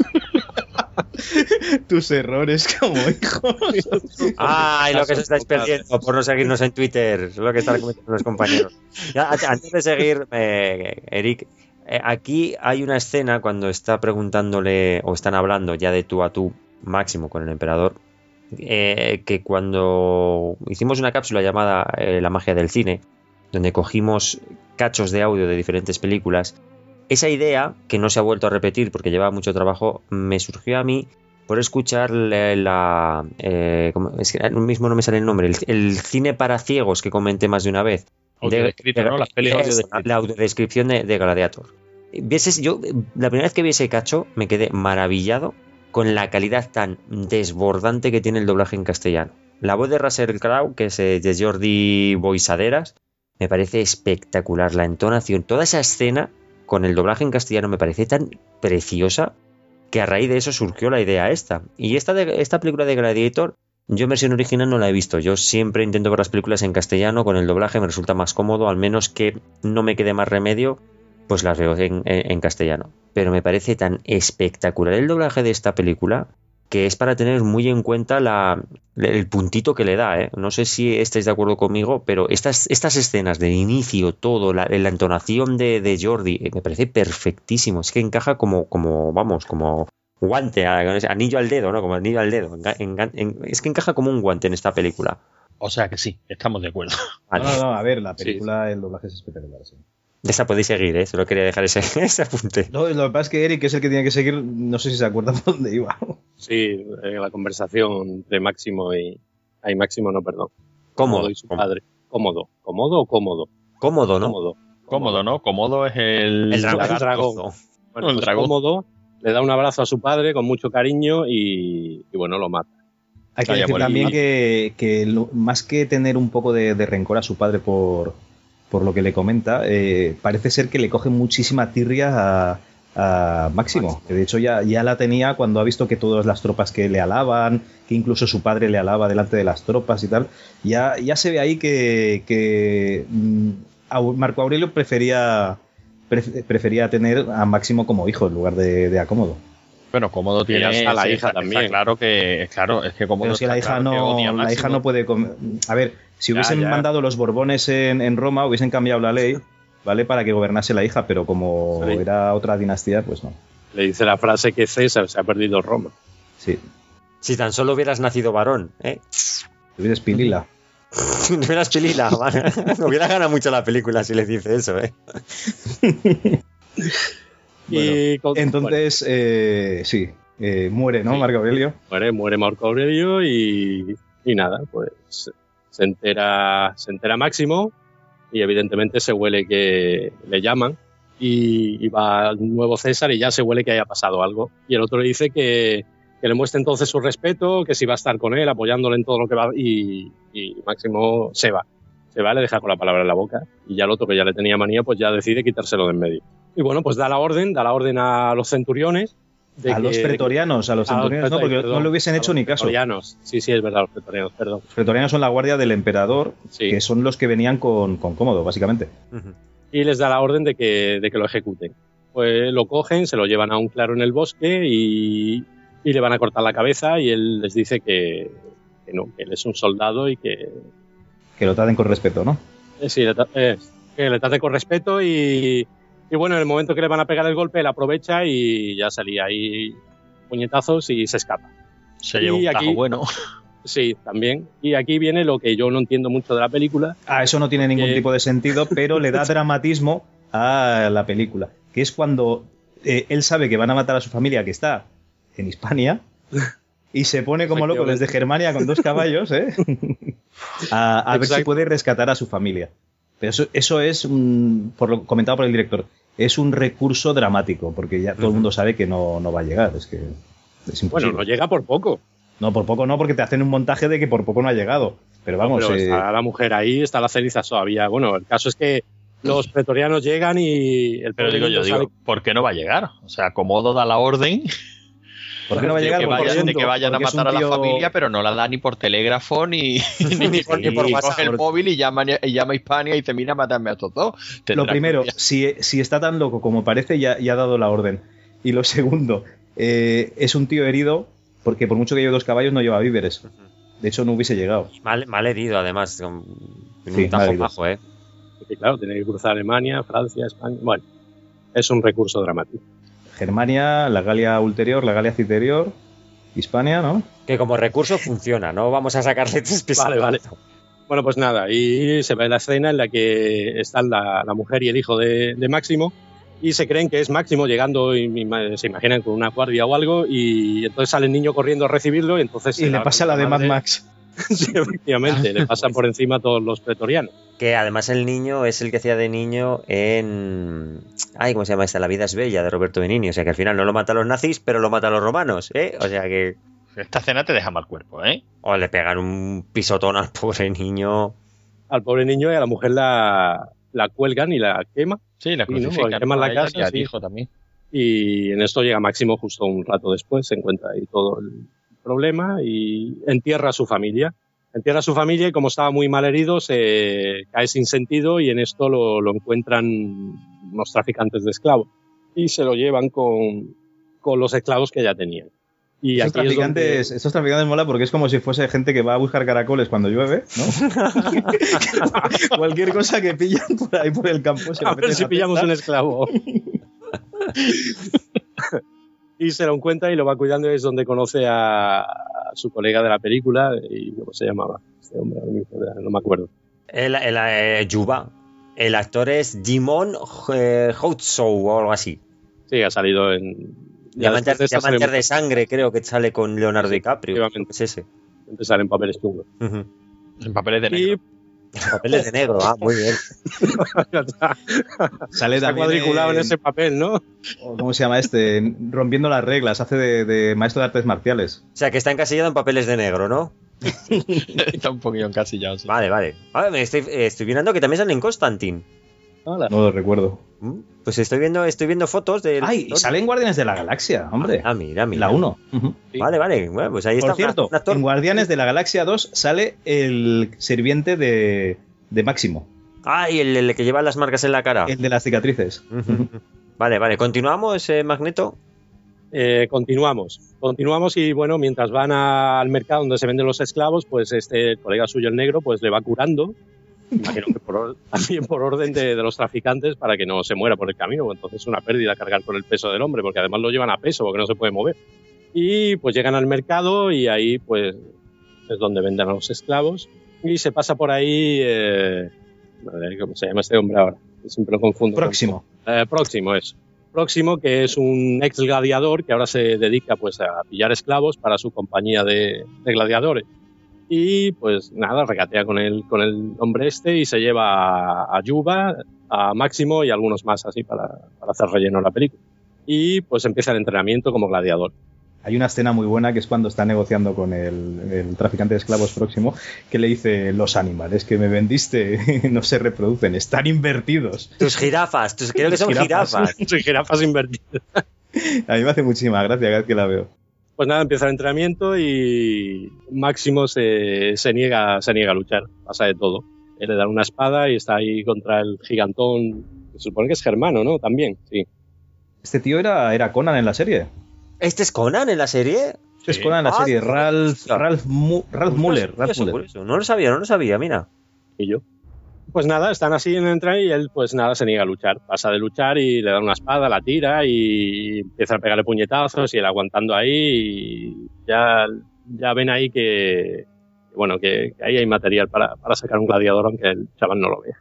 Tus errores como hijo. Ay, lo que se estáis perdiendo por no seguirnos en Twitter. Es lo que están comentando los compañeros. Ya, antes de seguir, eh, Eric, eh, aquí hay una escena cuando está preguntándole, o están hablando ya de tú a tú, Máximo con el emperador, eh, que cuando hicimos una cápsula llamada eh, La magia del cine, donde cogimos cachos de audio de diferentes películas, esa idea, que no se ha vuelto a repetir porque llevaba mucho trabajo, me surgió a mí por escuchar la... la eh, es que ahora mismo no me sale el nombre, el, el cine para ciegos que comenté más de una vez. De, de, ¿no? Las pelis es, audio la audiodescripción de, de Gladiator. Vieses, yo, la primera vez que vi ese cacho me quedé maravillado con la calidad tan desbordante que tiene el doblaje en castellano. La voz de Russell Crowe, que es de Jordi Boisaderas, me parece espectacular. La entonación, toda esa escena con el doblaje en castellano me parece tan preciosa que a raíz de eso surgió la idea esta. Y esta, de, esta película de Gladiator, yo en versión original no la he visto. Yo siempre intento ver las películas en castellano, con el doblaje me resulta más cómodo, al menos que no me quede más remedio, pues las veo en, en, en castellano. Pero me parece tan espectacular el doblaje de esta película que es para tener muy en cuenta la, el puntito que le da, ¿eh? No sé si estáis de acuerdo conmigo, pero estas, estas escenas de inicio, todo, la, la entonación de, de Jordi, eh, me parece perfectísimo. Es que encaja como, como vamos, como guante, anillo al dedo, ¿no? Como anillo al dedo. Enga, enga, en, es que encaja como un guante en esta película. O sea que sí, estamos de acuerdo. Vale. No, no, no, a ver, la película, sí, el doblaje es espectacular, sí. De esa podéis seguir, ¿eh? Solo quería dejar ese, ese apunte. No, lo que pasa es que Eric es el que tiene que seguir, no sé si se acuerda por dónde iba. Sí, eh, la conversación entre Máximo y... Ay, Máximo, no, perdón. Cómodo. Y su padre. Cómodo. ¿Cómodo o cómodo? Cómodo, ¿no? Cómodo. Cómodo, ¿no? Cómodo es el... El dragón. El dragón. Bueno, el pues dragón. Cómodo le da un abrazo a su padre con mucho cariño y, y bueno, lo mata. Hay que Vaya, decir bueno, también y- que, que lo- más que tener un poco de, de rencor a su padre por, por lo que le comenta, eh, parece ser que le coge muchísima tirria a, a Máximo, que de hecho ya, ya la tenía cuando ha visto que todas las tropas que le alaban, que incluso su padre le alaba delante de las tropas y tal, ya, ya se ve ahí que, que mm, Au- Marco Aurelio prefería, pref- prefería tener a Máximo como hijo en lugar de, de a Cómodo. Bueno, Cómodo tiene... ya está la sí, hija está- también. Está claro que... Claro, es que Cómodo Pero si está la hija, claro que no, odia a la hija Máximo. no puede... com- A ver, si Ya, hubiesen ya. mandado los Borbones en, en Roma, hubiesen cambiado la ley, ¿vale? Para que gobernase la hija, pero como Sí. era otra dinastía, pues no. Le dice la frase que César se ha perdido Roma. Sí. Si tan solo hubieras nacido varón, ¿eh? Tuvieras pilila. No hubieras pilila, man. Me hubiera ganado mucho la película si le dice eso, ¿eh? Y con- Entonces, eh, sí, eh, muere, ¿no? Sí. Marco Aurelio. Muere, muere Marco Aurelio y, y nada, pues se entera, se entera Máximo y evidentemente se huele que le llaman y, y va al nuevo César y ya se huele que haya pasado algo. Y el otro le dice que, que le muestre entonces su respeto, que si va a estar con él, apoyándole en todo lo que va y, y Máximo se va. Se va, le deja con la palabra en la boca y ya el otro que ya le tenía manía pues ya decide quitárselo de en medio. Y bueno, pues da la orden, da la orden a los centuriones. De A que- los pretorianos, a los a los centuriones, no, porque pretorianos, no le hubiesen a hecho los ni caso. Los pretorianos. Sí, sí, es verdad, los pretorianos, perdón. pretorianos son la guardia del emperador, Sí. que son los que venían con, con Cómodo, básicamente. Y les da la orden de que, de que lo ejecuten. Pues lo cogen, se lo llevan a un claro en el bosque y, y le van a cortar la cabeza y él les dice que, que no, que él es un soldado y que, Que lo traten con respeto, ¿no? eh, sí, le tra- eh, que le trate con respeto y, y bueno, en el momento que le van a pegar el golpe, él aprovecha y ya salía ahí puñetazos y se escapa. Se lleva Y un tajo aquí- bueno. Sí, también. Y aquí viene lo que yo no entiendo mucho de la película. Ah, eso no tiene ningún Que- tipo de sentido, pero le da dramatismo a la película, que es cuando eh, él sabe que van a matar a su familia que está en Hispania y se pone como loco desde Germania con dos caballos, ¿eh? a, a ver si Exacto. puede rescatar a su familia. Pero eso, eso es, un, por lo comentado por el director, es un recurso dramático, porque ya todo el mundo sabe que no, no va a llegar, es que es imposible. Bueno, no llega por poco. No, por poco no, porque te hacen un montaje de que por poco no ha llegado. Pero vamos, Pero eh, está la mujer ahí, está las cenizas todavía. Bueno, el caso es que los pretorianos llegan y el Pero pobre digo yo, niño digo, sale- ¿por qué no va a llegar? O sea, Cómodo da la orden ¿por qué no va a de llegar? que Porque vayan, es un de que tío- vayan a porque es un matar a la tío- familia, pero no la da ni por telégrafo ni, ni, ni por, Sí, ni por WhatsApp. Coge el porque- móvil y llama, y llama a Hispania y dice, mira, mátame a estos dos. Lo Tendrá primero, que- si, si está tan loco como parece, ya, ya ha dado la orden. Y lo segundo, eh, es un tío herido, porque por mucho que lleve dos caballos no lleva víveres. De hecho, no hubiese llegado. Mal, mal herido, además. Con, con Sí, un tajo mal herido. bajo, ¿eh? que, claro, tiene que cruzar Alemania, Francia, España. Bueno, es un recurso dramático. Germania, la Galia Ulterior, la Galia Citerior, Hispania, ¿no? Que como recurso funciona, no vamos a sacarle tres pesos. Vale, vale. Bueno, pues nada, y se ve la escena en la que están la, la mujer y el hijo de, de Máximo y se creen que es Máximo llegando y y se imaginan con una guardia o algo y entonces sale el niño corriendo a recibirlo y entonces... Y le pasa la de Mad Max. Sí, efectivamente, le pasan por encima a todos los pretorianos. Que además el niño es el que hacía de niño en... Ay, ¿cómo se llama esta? La vida es bella, de Roberto Benigni. O sea que al final no lo mata a los nazis, pero lo mata a los romanos, ¿eh? O sea que... Esta escena te deja mal cuerpo, ¿eh? O le pegan un pisotón al pobre niño. Al pobre niño y a la mujer la, la cuelgan y la quema. Sí, la Sí, ¿no? crucifican. Porque queman ¿no? la A ella casa, y al sí. hijo también. Y en esto llega Máximo justo un rato después, se encuentra ahí todo el problema y entierra a su familia. Entierra a su familia y como estaba muy mal herido se cae sin sentido y en esto lo, lo encuentran unos traficantes de esclavos y se lo llevan con, con los esclavos que ya tenían. Y estos, aquí traficantes, es donde... estos traficantes mola porque es como si fuese gente que va a buscar caracoles cuando llueve, ¿no? Cualquier cosa que pillan por ahí por el campo. Se a ver si pillamos cesta. Un esclavo. Y se lo encuentra y lo va cuidando y es donde conoce a, a su colega de la película y ¿cómo se llamaba? Este hombre, no me acuerdo. El, el, el Yuba. El actor es Jimon eh, Houtsou o algo así. Sí, ha salido en... Diamantes de, Diamante de Sangre, creo que sale con Leonardo sí, DiCaprio. Es ese. Empezar en papeles chungos. Uh-huh. En papeles de negro. Y... En papeles de negro, ah, muy bien. Sale Está también cuadriculado en... en ese papel, ¿no? ¿Cómo se llama este? Rompiendo las reglas, hace de, de maestro de artes marciales. O sea, que está encasillado en papeles de negro, ¿no? Está un poquito encasillado, sí. Vale, vale. Vale, me estoy, eh, estoy viendo que también sale en Constantine. Hola. No lo recuerdo. Pues estoy viendo, estoy viendo fotos de... ¡Ay! Y sale en Guardianes de la Galaxia, hombre. Ah, mira, mira. La uno. Uh-huh. Sí. Vale, vale. Bueno, pues ahí Por está. Por cierto, un actor. En Guardianes de la Galaxia dos sale el sirviente de, de Máximo. Ah, y el, el que lleva las marcas en la cara. El de las cicatrices. Uh-huh. Vale, vale. ¿Continuamos, eh, Magneto? Eh, continuamos. Continuamos y, bueno, mientras van a, al mercado donde se venden los esclavos, pues este colega suyo, el negro, pues le va curando. Imagino que por, también por orden de, de los traficantes para que no se muera por el camino. Entonces es una pérdida cargar con el peso del hombre, porque además lo llevan a peso, porque no se puede mover. Y pues llegan al mercado y ahí pues es donde venden a los esclavos. Y se pasa por ahí... Eh, ¿cómo se llama este hombre ahora? Siempre lo confundo. Próximo. Eh, próximo es. Próximo, que es un ex gladiador que ahora se dedica pues a pillar esclavos para su compañía de, de gladiadores. Y pues nada, regatea con el, con el hombre este y se lleva a, a Yuba, a Máximo y a algunos más así para, para hacer relleno la película. Y pues empieza el entrenamiento como gladiador. Hay una escena muy buena que es cuando está negociando con el, el traficante de esclavos Próximo, que le dice: los animales que me vendiste no se reproducen, están invertidos. Tus jirafas, tus, creo que son jirafas. Tus jirafas invertidas. A mí me hace muchísima gracia cada vez que la veo. Pues nada, empieza el entrenamiento y Máximo se, se, niega, se niega a luchar, pasa de todo. Él le da una espada y está ahí contra el gigantón, que se supone que es germano, ¿no? También, sí. Este tío era, era Conan en la serie. ¿Este es Conan en la serie? Sí. Es Conan en la ah, serie, Ralph, Ralph, Mu, Ralph Muller. Ralph eso, Muller. Eso. No lo sabía, no lo sabía, mira. Y yo. Pues nada, están así en el entrenamiento y él pues nada, se niega a luchar. Pasa de luchar y le da una espada, la tira y empieza a pegarle puñetazos y él aguantando ahí y ya, ya ven ahí que, bueno, que, que ahí hay material para, para sacar un gladiador aunque el chaval no lo vea.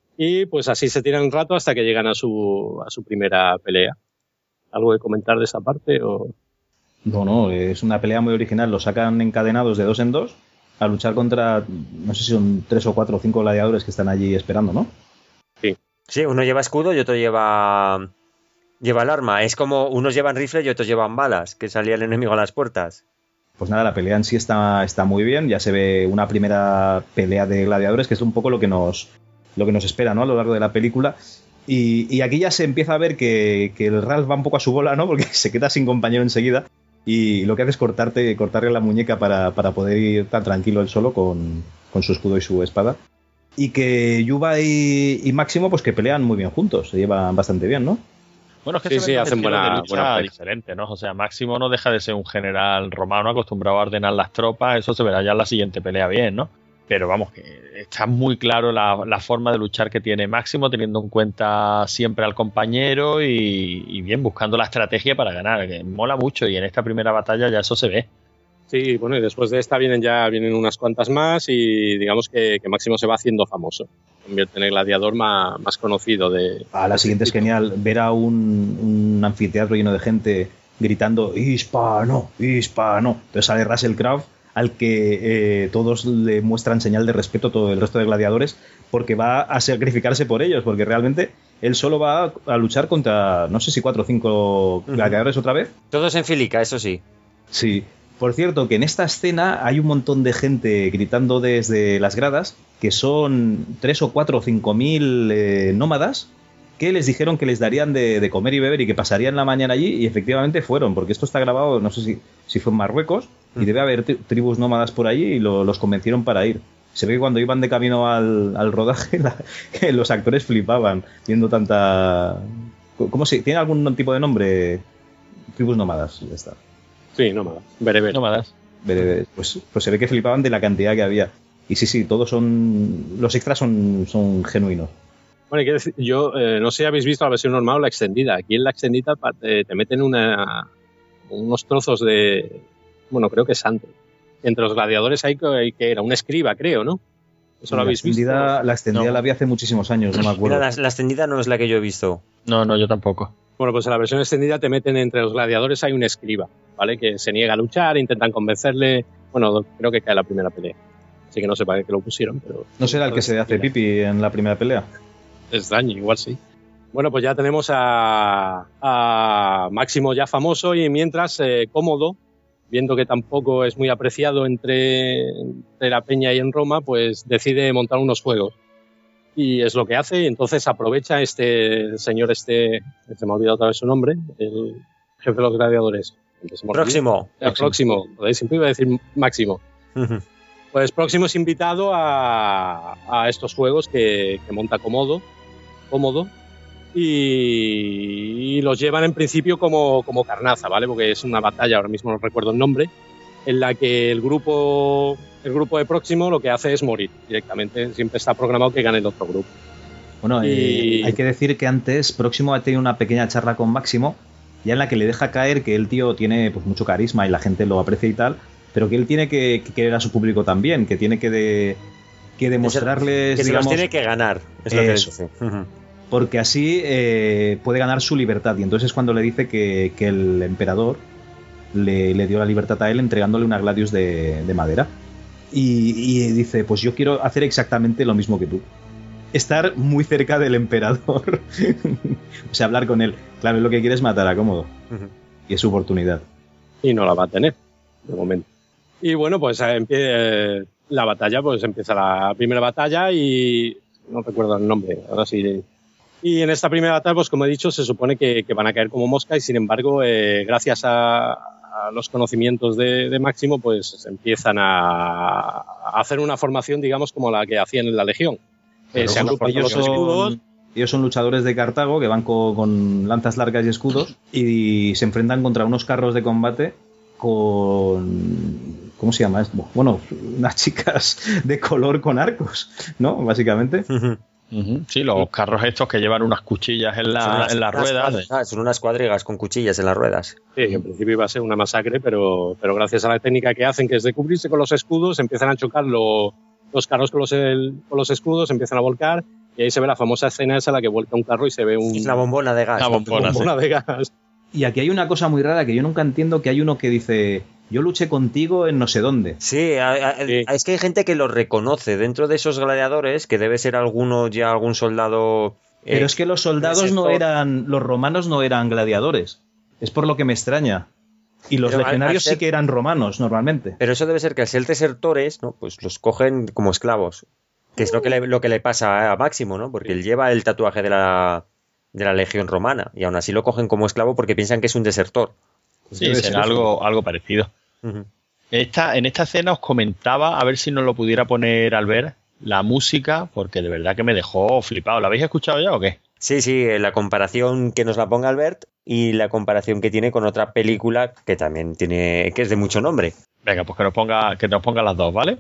Y pues así se tiran un rato hasta que llegan a su, a su primera pelea. ¿Algo que comentar de esa parte o...? No, no, es una pelea muy original. Lo sacan encadenados de dos en dos a luchar contra, no sé si son tres o cuatro o cinco gladiadores que están allí esperando, ¿no? Sí. Sí, uno lleva escudo y otro lleva lleva el arma. Es como unos llevan rifle y otros llevan balas, que salía el enemigo a las puertas. Pues nada, la pelea en sí está, está muy bien. Ya se ve una primera pelea de gladiadores, que es un poco lo que nos, lo que nos espera, ¿no? A lo largo de la película. Y, y aquí ya se empieza a ver que, que el Ralph va un poco a su bola, ¿no? Porque se queda sin compañero enseguida. Y lo que hace es cortarte, cortarle la muñeca para, para poder ir tan tranquilo él solo con, con su escudo y su espada. Y que Yuba y, y Máximo, pues que pelean muy bien juntos, se llevan bastante bien, ¿no? Bueno, es que sí, se sí, ven hacen buena, de lucha buena diferente, ¿no? O sea, Máximo no deja de ser un general romano acostumbrado a ordenar las tropas, eso se verá ya en la siguiente pelea bien, ¿no? Pero vamos, que está muy claro la, la forma de luchar que tiene Máximo, teniendo en cuenta siempre al compañero y, y bien, buscando la estrategia para ganar, que mola mucho y en esta primera batalla ya eso se ve. Sí, bueno, y después de esta vienen ya vienen unas cuantas más y digamos que, que Máximo se va haciendo famoso. Convierte en el gladiador más, más conocido de... Ah, la siguiente es genial, ver a un, un anfiteatro lleno de gente gritando hispano, hispano. Entonces sale Russell Crowe, al que eh, todos le muestran señal de respeto, todo el resto de gladiadores, porque va a sacrificarse por ellos, porque realmente él solo va a luchar contra, no sé si cuatro o cinco gladiadores otra vez. Todos en filica, eso sí. Sí. Por cierto, que en esta escena hay un montón de gente gritando desde las gradas, que son tres o cuatro o cinco mil eh, nómadas, que les dijeron que les darían de, de comer y beber y que pasarían la mañana allí, y efectivamente fueron, porque esto está grabado, no sé si, si fue en Marruecos, y debe haber tri- tribus nómadas por allí y lo, los convencieron para ir. Se ve que cuando iban de camino al, al rodaje, la, que los actores flipaban viendo tanta... ¿Cómo se...? ¿Tiene algún tipo de nombre? Tribus nómadas, ya está. Sí, nómadas. Bereber. Nómadas. Bereber. Pues, pues se ve que flipaban de la cantidad que había. Y sí, sí, todos son... Los extras son, son genuinos. Bueno, quiero decir, yo eh, no sé si habéis visto la versión normal o la extendida. Aquí en la extendida te, te meten una, unos trozos de... Bueno, creo que es antes. Entre los gladiadores hay que, que era un escriba, creo, ¿no? ¿Eso lo habéis visto? La extendida No. la vi hace muchísimos años, no me acuerdo. Mira, la, la extendida no es la que yo he visto. No, no, yo tampoco. Bueno, pues en la versión extendida te meten entre los gladiadores hay un escriba, ¿vale? Que se niega a luchar, intentan convencerle... Bueno, creo que cae la primera pelea. Así que no sé para qué lo pusieron, pero... ¿No será el que se hace pipi en la primera pelea? Es extraño, igual sí. Bueno, pues ya tenemos a, a Máximo ya famoso y mientras eh, Cómodo, viendo que tampoco es muy apreciado entre, entre la peña y en Roma, pues decide montar unos juegos. Y es lo que hace, y entonces aprovecha este señor, este, se me ha olvidado otra vez su nombre, el jefe de los gladiadores. Próximo. El próximo, Joder, siempre iba a decir Máximo. Pues Próximo es invitado a, a estos juegos que, que monta Cómodo, Cómodo y, y los llevan en principio como, como carnaza, ¿vale? Porque es una batalla, ahora mismo no recuerdo el nombre, en la que el grupo, el grupo de Próximo lo que hace es morir directamente. Siempre está programado que gane el otro grupo. Bueno, Y- eh, hay que decir que antes Próximo ha tenido una pequeña charla con Máximo, ya en la que le deja caer que el tío tiene pues, mucho carisma y la gente lo aprecia y tal, pero que él tiene que, que querer a su público también, que tiene que, de, que demostrarles, Que se digamos, los tiene que ganar. Es lo que Eso. dice. Ujú. porque así eh, puede ganar su libertad. Y entonces es cuando le dice que, que el emperador le, le dio la libertad a él entregándole una gladius de, de madera. Y, y dice, pues yo quiero hacer exactamente lo mismo que tú. Estar muy cerca del emperador. O sea, hablar con él. Claro, él lo que quiere es matar a Cómodo. Ujú. Y es su oportunidad. Y no la va a tener, de momento. Y bueno, pues eh, empie- eh, la batalla, pues empieza la primera batalla y no recuerdo el nombre, ahora sí. Y en esta primera batalla, pues como he dicho, se supone que, que van a caer como mosca y sin embargo, eh, gracias a, a los conocimientos de, de Máximo, pues empiezan a, a hacer una formación, digamos, como la que hacían en la Legión. Eh, se agrupan con ellos, los escudos. son, ellos son luchadores de Cartago que van con, con lanzas largas y escudos y se enfrentan contra unos carros de combate con... ¿Cómo se llama esto? Bueno, unas chicas de color con arcos, ¿no? Básicamente. Ujú. Ujú. Sí, los carros estos que llevan unas cuchillas en, la, Son unas- en las unas ruedas. cuadri- ah, son unas cuadrigas con cuchillas en las ruedas. Sí, que en principio iba a ser una masacre, pero, pero gracias a la técnica que hacen, que es de cubrirse con los escudos, empiezan a chocar lo- los carros con los, el- con los escudos, empiezan a volcar, y ahí se ve la famosa escena esa en la que vuelca un carro y se ve un, Es la bombona de gas. La ¿no? bombona. bombona de gas. Y aquí hay una cosa muy rara que yo nunca entiendo, que hay uno que dice, yo luché contigo en no sé dónde. Sí, a- a- Sí. es que hay gente que lo reconoce dentro de esos gladiadores, que debe ser alguno ya algún soldado. eh, Pero es que los soldados no sector. eran, los romanos no eran gladiadores. Es por lo que me extraña. Y los Pero al- legionarios al ser- sí que eran romanos, normalmente. Pero eso debe ser que al ser desertores, ¿no? Pues los cogen como esclavos. Que es lo que le, lo que le pasa a Máximo, ¿no? Porque él lleva el tatuaje de la, de la Legión Romana y aún así lo cogen como esclavo porque piensan que es un desertor. Sí, Debe ser será eso. algo, algo parecido. Ujú. Esta, en esta escena os comentaba, a ver si nos lo pudiera poner al ver, la música, porque de verdad que me dejó flipado. ¿La habéis escuchado ya o qué? Sí, sí, eh, la comparación que nos la ponga Albert y la comparación que tiene con otra película que también tiene, que es de mucho nombre. Venga, pues que nos ponga, que nos ponga las dos, ¿vale?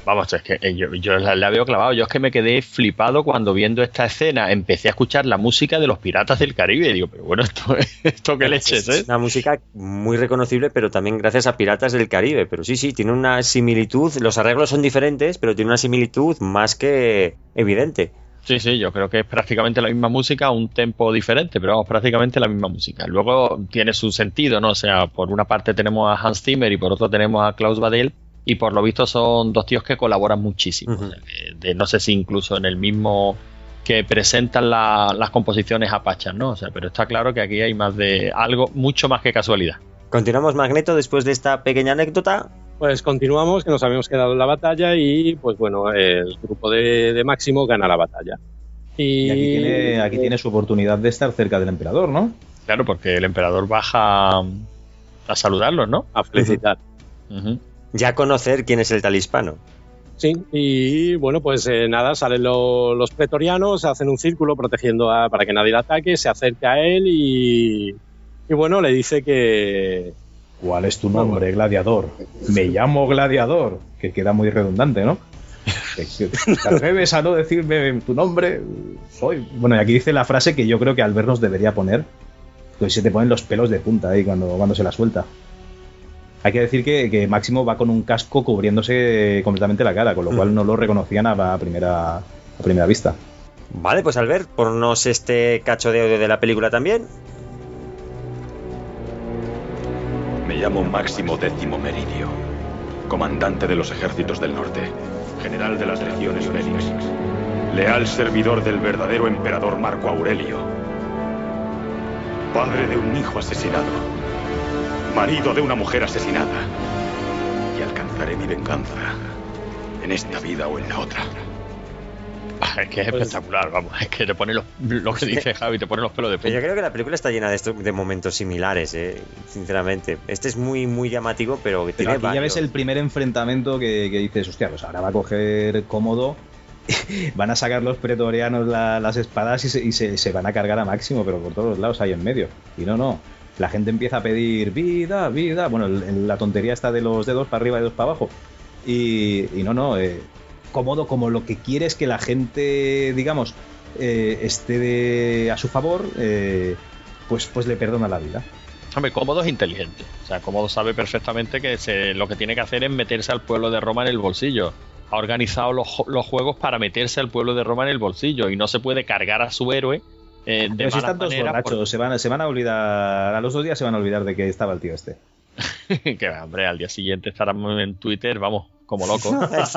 Vamos, es que yo, yo la, la veo clavado. Yo es que me quedé flipado cuando viendo esta escena empecé a escuchar la música de los Piratas del Caribe. Y digo, pero bueno, esto, esto qué leches, ¿eh? Es una música muy reconocible, pero también gracias a Piratas del Caribe. Pero sí, sí, tiene una similitud. Los arreglos son diferentes, pero tiene una similitud más que evidente. Sí, sí, yo creo que es prácticamente la misma música, un tempo diferente, pero vamos, prácticamente la misma música. Luego tiene su sentido, ¿no? O sea, por una parte tenemos a Hans Zimmer y por otra tenemos a Klaus Badel, y por lo visto son dos tíos que colaboran muchísimo. Uh-huh. O sea, de, de, no sé si incluso en el mismo que presentan la, las composiciones apachas, ¿no? O sea, pero está claro que aquí hay más de algo, mucho más que casualidad. Continuamos, Magneto, después de esta pequeña anécdota. Pues continuamos, que nos habíamos quedado en la batalla y, pues bueno, el grupo de, de Máximo gana la batalla. Y, y aquí, tiene, aquí tiene su oportunidad de estar cerca del emperador, ¿no? Claro, porque el emperador baja a saludarlos, ¿no? A felicitar. Uh-huh. Ya conocer quién es el talispano. Sí, y bueno, pues eh, nada, salen lo, los pretorianos, hacen un círculo protegiendo a, para que nadie le ataque, se acerca a él y, y bueno, le dice que... ¿Cuál es tu nombre, gladiador? Me llamo Gladiador, que queda muy redundante, ¿no? ¿Te atreves a no decirme tu nombre? Soy... Bueno, y aquí dice la frase que yo creo que al vernos debería poner, pues se te ponen los pelos de punta ahí cuando, cuando se la suelta. Hay que decir que, que Máximo va con un casco cubriéndose completamente la cara, con lo cual no lo reconocían a primera, a primera vista. Vale, pues Albert, ponnos este cacho de audio de la película también. Me llamo Máximo Décimo Meridio, comandante de los ejércitos del norte, general de las legiones Félix, leal servidor del verdadero emperador Marco Aurelio, padre de un hijo asesinado, marido de una mujer asesinada, y alcanzaré mi venganza en esta vida o en la otra. Es que es espectacular, vamos, es que te pone los, lo que dice Javi, te pone los pelos de punta. Yo creo que la película está llena de, esto, de momentos similares, eh, sinceramente. Este es muy muy llamativo, pero, pero tiene aquí varios. Ya ves el primer enfrentamiento que, que dices, hostia, pues ahora va a coger Cómodo, van a sacar los pretorianos la, las espadas y, se, y se, se van a cargar a Máximo, pero por todos los lados ahí en medio. Y no, no, la gente empieza a pedir vida, vida, bueno, el, la tontería está de los dedos para arriba y dedos para abajo. Y, y no, no, eh, Cómodo como lo que quiere es que la gente, digamos, eh, esté de, a su favor, eh, pues, pues le perdona la vida. Hombre, Cómodo es inteligente. O sea, Cómodo sabe perfectamente que se, lo que tiene que hacer es meterse al pueblo de Roma en el bolsillo. Ha organizado los, los juegos para meterse al pueblo de Roma en el bolsillo y no se puede cargar a su héroe eh, de Pero si están todos borrachos, por... se, van, se van a olvidar, a los dos días se van a olvidar de que estaba el tío este. Que hombre, al día siguiente estarán en Twitter, vamos, como loco.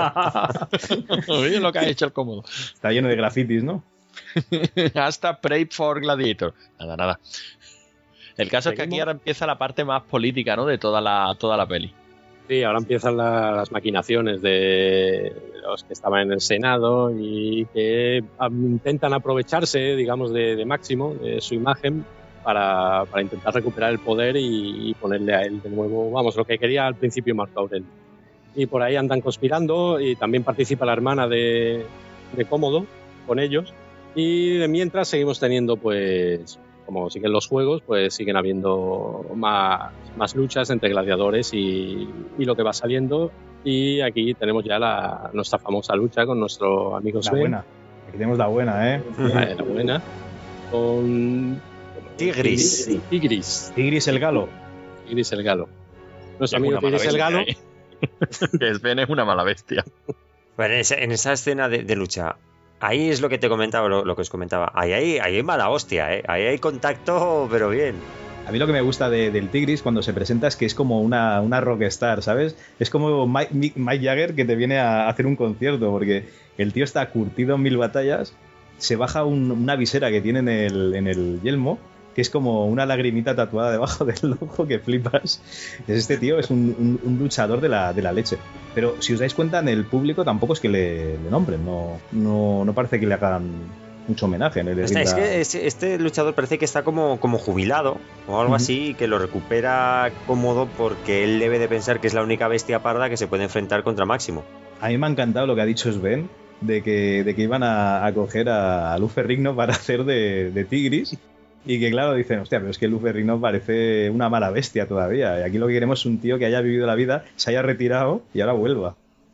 Oye lo que ha hecho el Cómodo. Está lleno de grafitis, ¿no? Hasta Pray for Gladiator. Nada, nada. El caso ¿Seguimos? Es que aquí ahora empieza la parte más política, ¿no? De toda la, toda la peli. Sí, ahora empiezan la, las maquinaciones de los que estaban en el Senado y que um, intentan aprovecharse, digamos, de, de Máximo, de su imagen, para, para intentar recuperar el poder y, y ponerle a él de nuevo, vamos, lo que quería al principio Marco Aurelio. Y por ahí andan conspirando y también participa la hermana de, de Cómodo con ellos. Y de mientras seguimos teniendo, pues, como siguen los juegos, pues siguen habiendo más, más luchas entre gladiadores y, y lo que va saliendo. Y aquí tenemos ya la, nuestra famosa lucha con nuestro amigo Sven. La buena. Aquí tenemos la buena, ¿eh? La, la buena. Con... Tigris. Tigris. Tigris el Galo. Tigris el Galo. Nuestro amigo Tigris el Galo. ¿eh? Que Sven es una mala bestia. Bueno, en esa, en esa escena de, de lucha, ahí es lo que te comentaba, lo, lo que os comentaba. Ahí hay, ahí hay mala hostia, ¿eh? Ahí hay contacto, pero bien. A mí lo que me gusta de, del Tigris cuando se presenta es que es como una, una rockstar, ¿sabes? Es como Mike, Mike Jagger que te viene a hacer un concierto, porque el tío está curtido en mil batallas, se baja un, una visera que tiene en el, en el yelmo, que es como una lagrimita tatuada debajo del ojo que flipas. Este tío es un, un, un luchador de la, de la leche. Pero si os dais cuenta, en el público tampoco es que le, le nombren, no, no, no parece que le hagan mucho homenaje. En el Está, es que este, este luchador parece que está como, como jubilado o algo uh-huh. así, que lo recupera Cómodo porque él debe de pensar que es la única bestia parda que se puede enfrentar contra Máximo. A mí me ha encantado lo que ha dicho Sven, de que, de que iban a, a coger a, a Luz Ferrigno para hacer de, de Tigris. Y que claro, dicen, hostia, pero es que Luz Ferrigno parece una mala bestia todavía. Y aquí lo que queremos es un tío que haya vivido la vida, se haya retirado y ahora vuelva.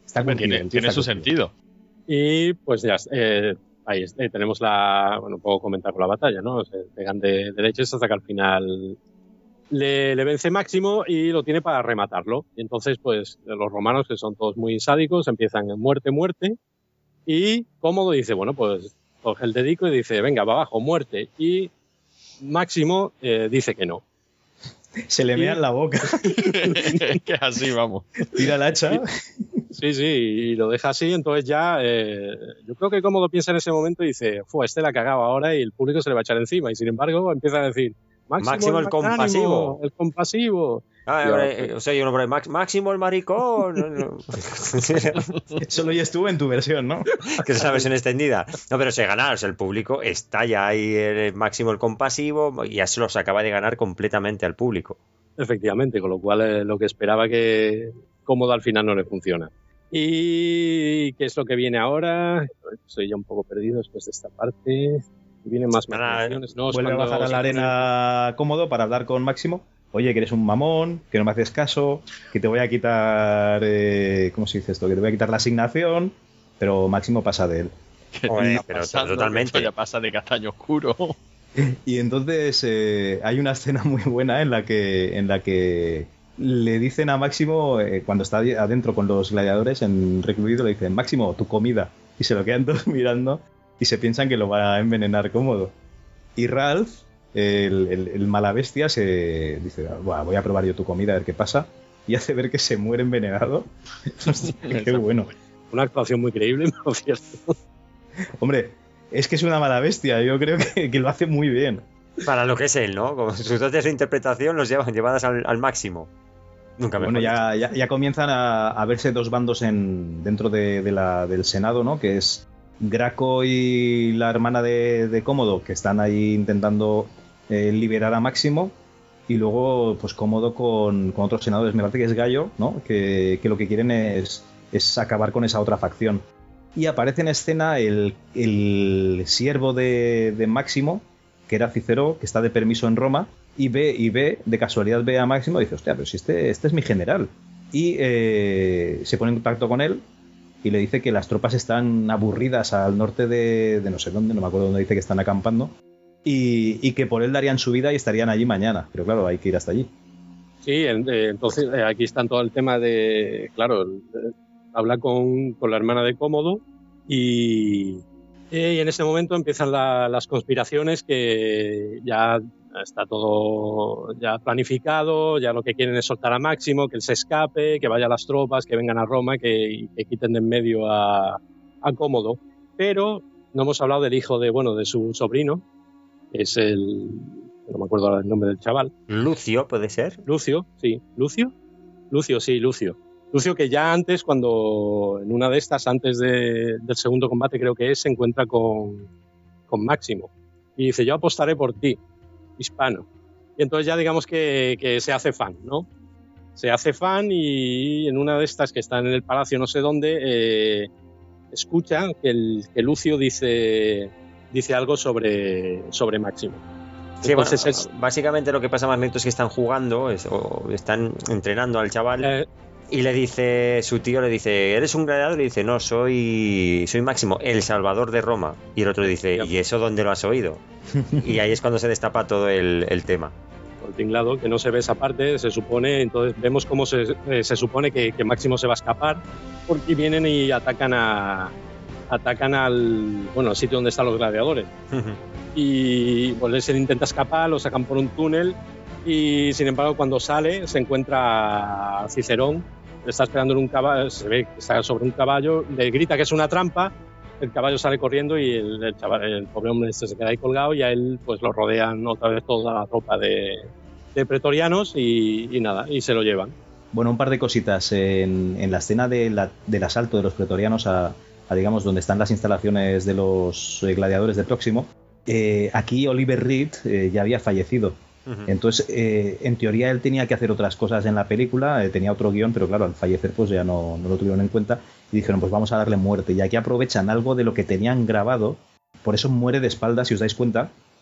Está Hombre, cumplido, tiene, empieza tiene su cumplido. sentido. Y pues ya, eh, ahí es- eh, tenemos la, bueno, puedo comentar con la batalla, ¿no? Se pegan de, de leches hasta que al final le, le vence Máximo y lo tiene para rematarlo. Y entonces, pues, los romanos, que son todos muy sádicos, empiezan en muerte, muerte. Y Cómodo dice, bueno, pues, coge el dedico y dice, venga, va abajo, muerte. Y Máximo eh, dice que no. Se le Y- mea en la boca. Es que es así, vamos. Tira el hacha. Sí, sí, y lo deja así, entonces ya, eh, yo creo que Cómodo piensa en ese momento y dice, fue, este la cagaba ahora y el público se le va a echar encima. Y sin embargo, empieza a decir, Máximo, Máximo el magnánimo, compasivo. El compasivo. Ah, Y ahora, eh, o sea, yo no, pero Max- Máximo el maricón. No, no. Solo ya estuvo en tu versión, ¿no? Que es una versión extendida. No, pero se gana, o sea, el público está ya ahí, el Máximo el compasivo, y ya se los acaba de ganar completamente al público. Efectivamente, con lo cual eh, lo que esperaba que Cómodo al final no le funciona. ¿Y qué es lo que viene ahora? Estoy ya un poco perdido después de esta parte. Vienen más Ahora, maquinaciones, ¿no? Es Vuelve a cuando bajar a se la pone- arena Cómodo para hablar con Máximo. Oye, que eres un mamón, que no me haces caso, que te voy a quitar... eh, ¿Cómo se dice esto? Que te voy a quitar la asignación, pero Máximo pasa de él. ¿Qué Joder, está pero pasando? totalmente. Que esto ya pasa de castaño oscuro. Y entonces eh, hay una escena muy buena en la que, en la que le dicen a Máximo, eh, cuando está adentro con los gladiadores en recluido, le dicen, Máximo, tu comida. Y se lo quedan todos mirando y se piensan que lo va a envenenar Cómodo. Y Ralph, el, el, el mala bestia, se dice, "Buah, voy a probar yo tu comida a ver qué pasa". Y hace ver que se muere envenenado. Hostia, qué bueno. Una actuación muy creíble, por cierto. Hombre, es que es una mala bestia. Yo creo que, que lo hace muy bien. Para lo que es él, ¿no? Como sus dotes de interpretación los llevan llevadas al, al máximo. Nunca mejor Bueno, dicho. ya, ya, ya comienzan a, a verse dos bandos en, dentro de, de la, del Senado, ¿no? Que es Graco y la hermana de, de Cómodo, que están ahí intentando eh, liberar a Máximo. Y luego, pues Cómodo con, con otros senadores, me parece que es Gallo, ¿no? Que, que lo que quieren es, es acabar con esa otra facción. Y aparece en escena el, el siervo de, de Máximo, que era Cicero, que está de permiso en Roma, y ve, y ve, de casualidad ve a Máximo y dice, hostia, pero si este, este es mi general. Y eh, se pone en contacto con él y le dice que las tropas están aburridas al norte de, de no sé dónde, no me acuerdo dónde dice que están acampando, y, y que por él darían su vida y estarían allí mañana. Pero claro, hay que ir hasta allí. Sí, en- eh, entonces eh, aquí está todo el tema de, claro, el- eh, habla con, con la hermana de Cómodo y, eh, y en ese momento empiezan la- las conspiraciones que ya está todo ya planificado, ya lo que quieren es soltar a Máximo, que él se escape, que vaya a las tropas, que vengan a Roma, que, que quiten de en medio a, a Cómodo. Pero no hemos hablado del hijo de, bueno, de su sobrino, que es el, no me acuerdo ahora el nombre del chaval. Lucio, ¿puede ser? Lucio, sí. ¿Lucio? Lucio, sí, Lucio. Lucio que ya antes, cuando en una de estas, antes de- del segundo combate creo que es, se encuentra con, con Máximo. Y dice, yo apostaré por ti, hispano. Y entonces ya digamos que, que se hace fan, ¿no? Se hace fan y en una de estas que está en el palacio no sé dónde, eh, escucha que, el, que Lucio dice, dice algo sobre, sobre Máximo. Sí, bueno, Entonces es- básicamente lo que pasa, Magneto, es que están jugando es- o están entrenando al chaval eh, y le dice, su tío le dice, ¿eres un gladiador? Y le dice, no, soy soy Máximo, el salvador de Roma. Y el otro dice, ¿y eso dónde lo has oído? Y ahí es cuando se destapa todo el, el tema. por el tinglado, que no se ve esa parte, se supone, entonces vemos cómo se, eh, se supone que, que Máximo se va a escapar, porque vienen y atacan a atacan al bueno al sitio donde están los gladiadores. Y pues él intenta escapar, lo sacan por un túnel y sin embargo cuando sale se encuentra a Cicerón, está esperando en un caballo, se ve que está sobre un caballo, le grita que es una trampa, el caballo sale corriendo y el, el, chaval, el pobre hombre este se queda ahí colgado y a él pues lo rodean otra vez toda la tropa de, de pretorianos y, y nada, y se lo llevan. Bueno, un par de cositas. En, en la escena de la- del asalto de los pretorianos a, a, digamos, donde están las instalaciones de los eh, gladiadores de Próximo, eh, aquí Oliver Reed eh, ya había fallecido. Entonces, eh, en teoría él tenía que hacer otras cosas en la película, eh, tenía otro guión, pero claro, al fallecer pues ya no, no lo tuvieron en cuenta y dijeron, pues vamos a darle muerte. Y aquí aprovechan algo de lo que tenían grabado, por eso muere de espaldas, si os dais cuenta,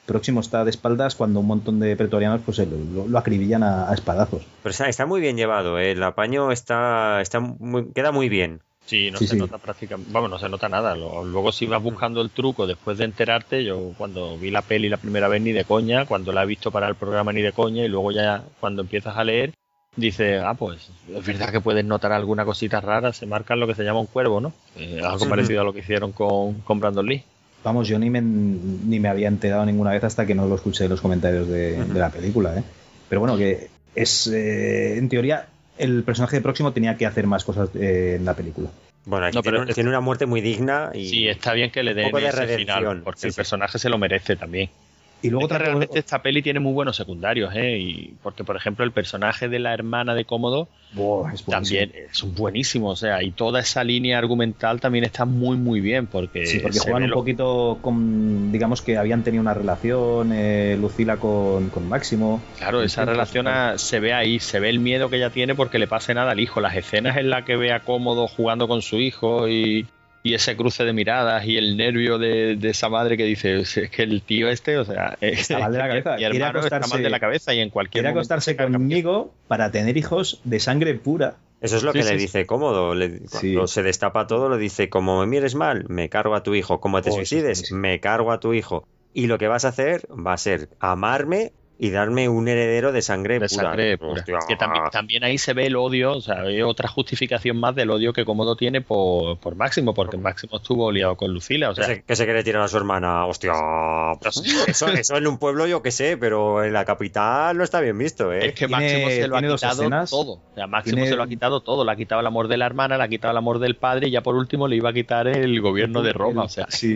Próximo está de espaldas cuando un montón de pretorianos pues lo, lo acribillan a, a espadazos. Pero está, está muy bien llevado, ¿eh? El apaño está, está muy, queda muy bien. Sí, no Sí, se sí. nota prácticamente, vamos, no se nota nada. Lo- Luego si vas buscando el truco después de enterarte, yo cuando vi la peli la primera vez ni de coña, cuando la he visto para el programa ni de coña, y luego ya cuando empiezas a leer, dices, ah, pues es verdad que puedes notar alguna cosita rara, se marcan lo que se llama un cuervo, ¿no? Eh, algo Sí. parecido a lo que hicieron con, con Brandon Lee. Vamos, yo ni me, ni me había enterado ninguna vez hasta que no lo escuché en los comentarios de, Ujú. de la película, ¿eh? Pero bueno, que es, eh, en teoría, el personaje de Próximo tenía que hacer más cosas eh, en la película. Bueno, aquí No, pero tiene, es- tiene una muerte muy digna y Sí, está bien que le un den poco de ese redención, final, porque sí, el sí. personaje se lo merece también. Y luego Es que otra realmente esta peli tiene muy buenos secundarios, ¿eh? Y porque, por ejemplo, el personaje de la hermana de Cómodo Buah, es buenísimo. también es un buenísimo, o sea, y toda esa línea argumental también está muy, muy bien, porque, Sí, porque se juegan ve un lo- poquito con, digamos que habían tenido una relación, eh, Lucila con, con Máximo. Claro, esa Entonces, relación a- se ve ahí, se ve el miedo que ella tiene porque le pase nada al hijo. Las escenas en las que vea Cómodo jugando con su hijo y, y ese cruce de miradas y el nervio de, de esa madre que dice, es que el tío este, o sea, Está mal de la cabeza. mi Quiere hermano está acostarse- mal de la cabeza y en cualquier Quiere momento acostarse se carga. conmigo para tener hijos de sangre pura. eso es lo Sí, que sí, le sí. dice Cómodo. Le- cuando Sí. se destapa todo, le dice, como me mires mal, me cargo a tu hijo. Como te Oh, eso es suicides, buenísimo. me cargo a tu hijo. Y lo que vas a hacer va a ser amarme y darme un heredero de sangre De pura. sangre pura. Hostia. Que también, también ahí se ve el odio, o sea, hay otra justificación más del odio que Cómodo tiene por, por Máximo, porque Máximo estuvo liado con Lucila, o Que sea, se, que se quiere tirar a su hermana. Hostia. Eso, eso en un pueblo yo que sé, pero en la capital no está bien visto, ¿eh? es que Tiene- Máximo se lo ha tiene dos quitado escenas. todo. O sea, Máximo Tiene- se lo ha quitado todo. Le ha quitado el amor de la hermana, le ha quitado el amor del padre y ya por último le iba a quitar el gobierno de Roma. O sea, Sí.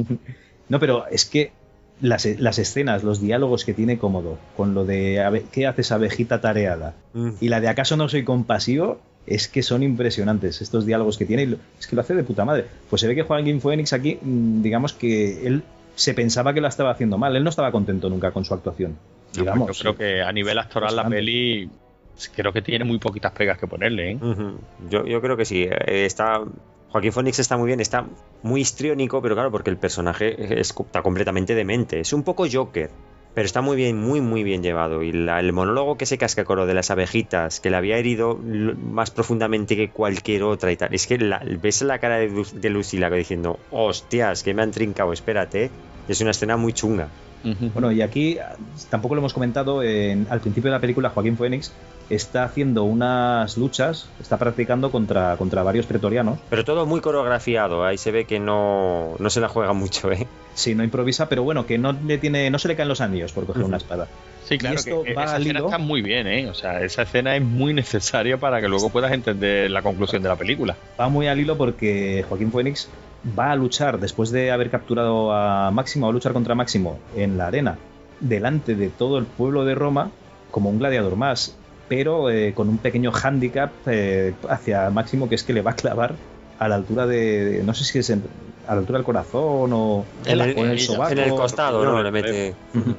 No, pero es que las, las escenas, los diálogos que tiene Cómodo, con lo de ave- ¿qué haces abejita tareada? Mm. Y la de ¿acaso no soy compasivo? Es que son impresionantes estos diálogos que tiene. Y lo- es que lo hace de puta madre. Pues se ve que Joaquin Phoenix aquí, mm, digamos que él se pensaba que lo estaba haciendo mal. Él no estaba contento nunca con su actuación. Digamos. yo creo que a nivel actoral la bastante. peli creo que tiene muy poquitas pegas que ponerle, ¿eh? Ujú. Yo, yo creo que sí. eh, Está, Joaquín Phoenix está muy bien, está muy histriónico, pero claro, porque el personaje es- está completamente demente. Es un poco Joker, pero está muy bien, muy, muy bien llevado. Y la- el monólogo que se casca con lo de las abejitas, que le había herido l- más profundamente que cualquier otra y tal. Es que la- ves la cara de, Lu- de Lucila diciendo, hostias, que me han trincado, espérate. Es una escena muy chunga. Ujú. Bueno, y aquí tampoco lo hemos comentado, en- al principio de la película Joaquín Phoenix está haciendo unas luchas, está practicando contra, contra varios pretorianos. Pero todo muy coreografiado, ahí se ve que no, no se la juega mucho, ¿eh? Sí, no improvisa, pero bueno, que no le tiene, no se le caen los anillos por coger Ujú. una espada. Sí, claro, Y esto que va esa al escena hilo. está muy bien, ¿eh? O sea, esa escena es muy necesaria para que luego puedas entender la conclusión de la película. Va muy al hilo porque Joaquín Phoenix va a luchar, después de haber capturado a Máximo, va a luchar contra Máximo en la arena, delante de todo el pueblo de Roma, como un gladiador más, pero eh, con un pequeño hándicap eh, hacia Máximo, que es que le va a clavar a la altura de, no sé si es en- a la altura del corazón o En el, o en el en sobaco. el costado, No, ¿no? le- Le mete...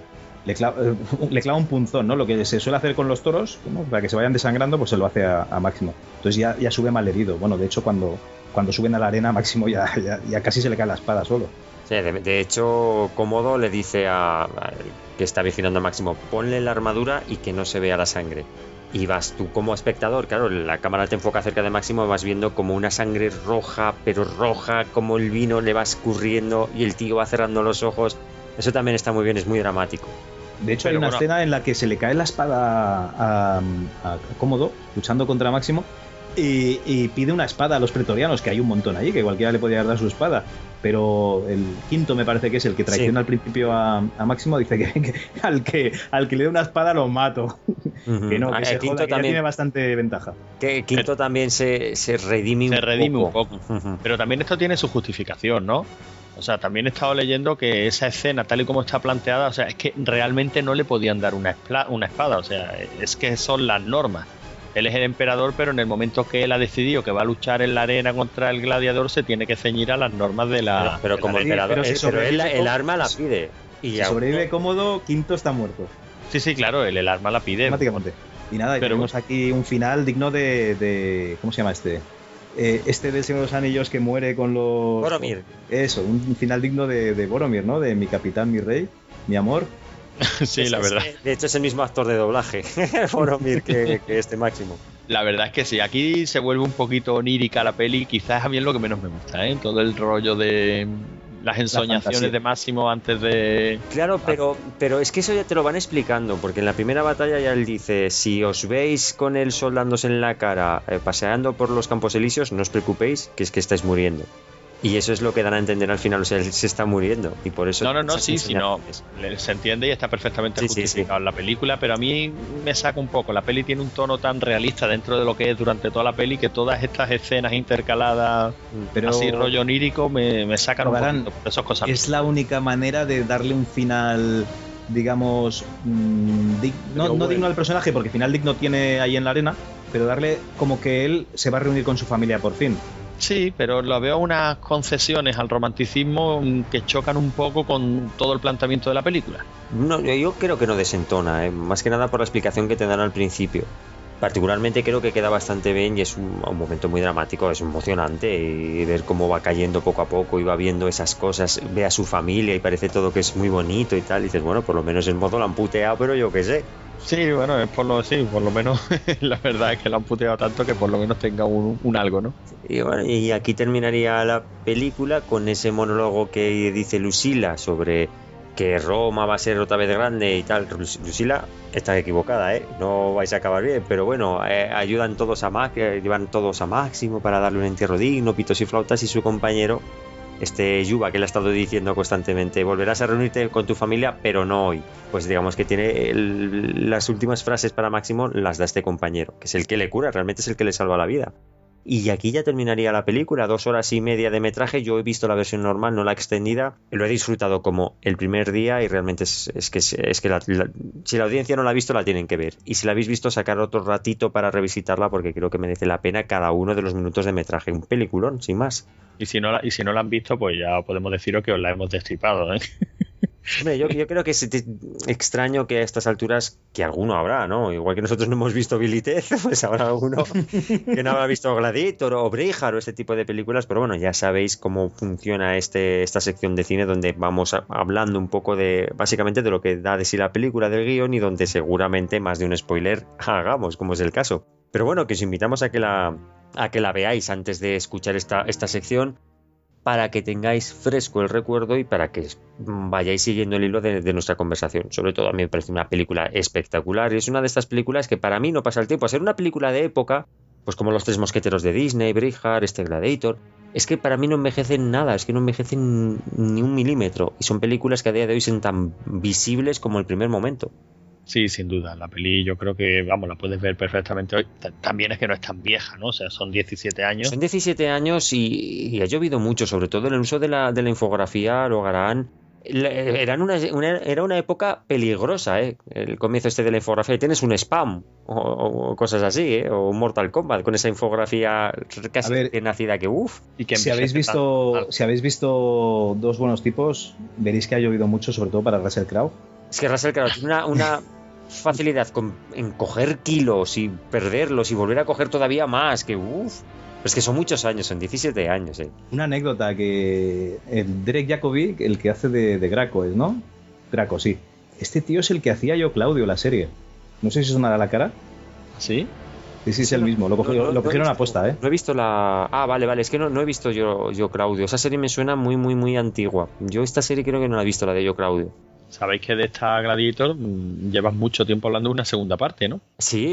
Le clava, eh, le clava un punzón, ¿no? Lo que se suele hacer con los toros, ¿no? Para que se vayan desangrando, pues se lo hace a, a Máximo. Entonces ya, ya sube mal herido. Bueno, de hecho, cuando, cuando suben a la arena, Máximo ya, ya, ya casi se le cae la espada solo. Sí, de, de hecho, Cómodo le dice a, a- que está vigilando a Máximo, ponle la armadura y que no se vea la sangre. Y vas tú como espectador, claro, la cámara te enfoca cerca de Máximo, vas viendo como una sangre roja, pero roja, como el vino le va escurriendo y el tío va cerrando los ojos. Eso también está muy bien, es muy dramático. De hecho, Pero hay una bueno. escena en la que se le cae la espada a, a- a Cómodo, luchando contra Máximo, y, y pide una espada a los pretorianos, que hay un montón allí, que cualquiera le podía dar su espada. Pero el quinto, me parece que es el que traiciona Sí. al principio a, a Máximo, dice que, que al que al que le dé una espada lo mato. Ujú. Que no, Ah, que se el Quinto joda, que ya también, tiene bastante ventaja. que Quinto también se, se redime un Se redime un poco. poco. Ujú. Pero también esto tiene su justificación, ¿no? O sea, también he estado leyendo que esa escena, tal y como está planteada, o sea, es que realmente no le podían dar una, espla- una espada, o sea, es que son las normas. Él es el emperador, pero en el momento que él ha decidido que va a luchar en la arena contra el gladiador, se tiene que ceñir a las normas de la. Pero, pero de como la ley. emperador, pero si eh, pero él, sobrevive el con- arma la pide. Y Si ya- sobrevive Cómodo, Quinto está muerto. Sí, sí, claro, él el arma la pide. Automáticamente. Y nada, y Pero- tenemos aquí un final digno de, de- ¿cómo se llama este? eh, este del Señor de los Anillos que muere con los... Boromir. Eso, un final digno de, de Boromir, ¿no? De mi capitán, mi rey, mi amor. Sí, Es- la es- verdad. De hecho, es el mismo actor de doblaje, Boromir, que, que este Máximo. La verdad es que sí, aquí se vuelve un poquito onírica la peli, quizás a mí es lo que menos me gusta, ¿eh? Todo el rollo de las ensoñaciones fantasía. de Máximo antes de... Claro, pero, pero es que eso ya te lo van explicando, porque en la primera batalla ya él dice, si os veis con él soldándose en la cara, eh, paseando por los Campos Elíseos, no os preocupéis, que es que estáis muriendo. Y eso es lo que dan a entender al final, o sea, él se está muriendo, y por eso... No, no, no, esas sí, sí, no, enseñanzas. se entiende y está perfectamente Sí, sí, justificado en la película, pero a mí me saca un poco. La peli tiene un tono tan realista dentro de lo que es durante toda la peli que todas estas escenas intercaladas, Pero así rollo onírico, me, me sacan un Barán, poquito por esas cosas. es la única manera de darle un final, digamos, mm, dig- no, no bueno. digno al personaje, porque final digno tiene ahí en la arena, pero darle como que él se va a reunir con su familia por fin. Sí, pero lo veo unas concesiones al romanticismo mm, que chocan un poco con todo el planteamiento de la película. No, yo- yo creo que no desentona, ¿eh? Más que nada por la explicación que te dan al principio. Particularmente creo que queda bastante bien y es un, un momento muy dramático, es emocionante y ver cómo va cayendo poco a poco y va viendo esas cosas, ve a su familia y parece todo que es muy bonito y tal. Y dices, bueno, por lo menos el modo lo han puteado, pero yo qué sé. Sí, bueno, es por lo sí, por lo menos la verdad es que lo han puteado tanto que por lo menos tenga un, un algo, ¿no? Y, bueno, y aquí terminaría la película con ese monólogo que dice Lucila sobre que Roma va a ser otra vez grande y tal. Lus- Lucila está equivocada, ¿eh? No vais a acabar bien, pero bueno, eh, ayudan todos a Max, llevan todos a Máximo para darle un entierro digno, pitos y flautas, y su compañero, este Yuba, que le ha estado diciendo constantemente, volverás a reunirte con tu familia, pero no hoy. Pues digamos que tiene el- las últimas frases para Máximo las da este compañero, que es el que le cura, realmente es el que le salva la vida. Y aquí ya terminaría la película, dos horas y media de metraje. Yo he visto la versión normal, no la extendida. Lo he disfrutado como el primer día y realmente es, es que, es, es que la- la- si la audiencia no la ha visto, la tienen que ver. Y si la habéis visto, sacar otro ratito para revisitarla porque creo que merece la pena cada uno de los minutos de metraje. Un peliculón, sin más. Y si no la, y si no la han visto, pues ya podemos deciros que os la hemos destripado, ¿eh? Hombre, yo, yo creo que es te- extraño que a estas alturas, que alguno habrá, ¿no? Igual que nosotros no hemos visto Billy Ted, pues habrá alguno que no habrá visto Gladiator o Braveheart o este tipo de películas, pero bueno, ya sabéis cómo funciona este, esta sección de cine donde vamos a- hablando un poco de, básicamente, de lo que da de sí la película, del guión, y donde seguramente más de un spoiler hagamos, como es el caso. Pero bueno, que os invitamos a que la, a que la veáis antes de escuchar esta, esta sección, para que tengáis fresco el recuerdo y para que vayáis siguiendo el hilo de, de nuestra conversación. Sobre todo a mí me parece una película espectacular y es una de estas películas que para mí no pasa el tiempo. A ser una película de época, pues como Los Tres Mosqueteros de Disney, Braveheart, este Gladiator, es que para mí no envejecen nada, es que no envejecen ni un milímetro, y son películas que a día de hoy son tan visibles como el primer momento. Sí, sin duda. La peli yo creo que, vamos, la puedes ver perfectamente hoy. T- También es que no es tan vieja, ¿no? O sea, son diecisiete años. Son diecisiete años y, y ha llovido mucho, sobre todo en el uso de la, de la infografía, lo harán. La- Eran una, una- era una época peligrosa, ¿eh? El comienzo este de la infografía. Tienes un spam o, o cosas así, ¿eh? O un Mortal Kombat con esa infografía casi A ver, recién nacida que uff. Y que Si habéis envejece tan visto, mal. si habéis visto Dos buenos tipos, veréis que ha llovido mucho, sobre todo para Russell Crowe. Es que Russell Crowe tiene una, una facilidad con, en coger kilos y perderlos y volver a coger todavía más, que uff. Es que son muchos años, son diecisiete años, ¿eh? Una anécdota que el Derek Jacobi, el que hace de, de Graco, ¿no? Graco, sí. Este tío es el que hacía Yo Claudio, la serie. No sé si sonará la cara. ¿Sí? Sí, sí, es Sí, el no- mismo. Lo, cogió- no- no- lo no he cogieron a visto- posta, ¿eh? No he visto la... Ah, vale, vale. Es que no, no he visto yo, yo Claudio. Esa serie me suena muy, muy, muy antigua. Yo esta serie creo que no la he visto, la de Yo Claudio. Sabéis que de esta Gladiator mm, llevas mucho tiempo hablando de una segunda parte, ¿no? Sí,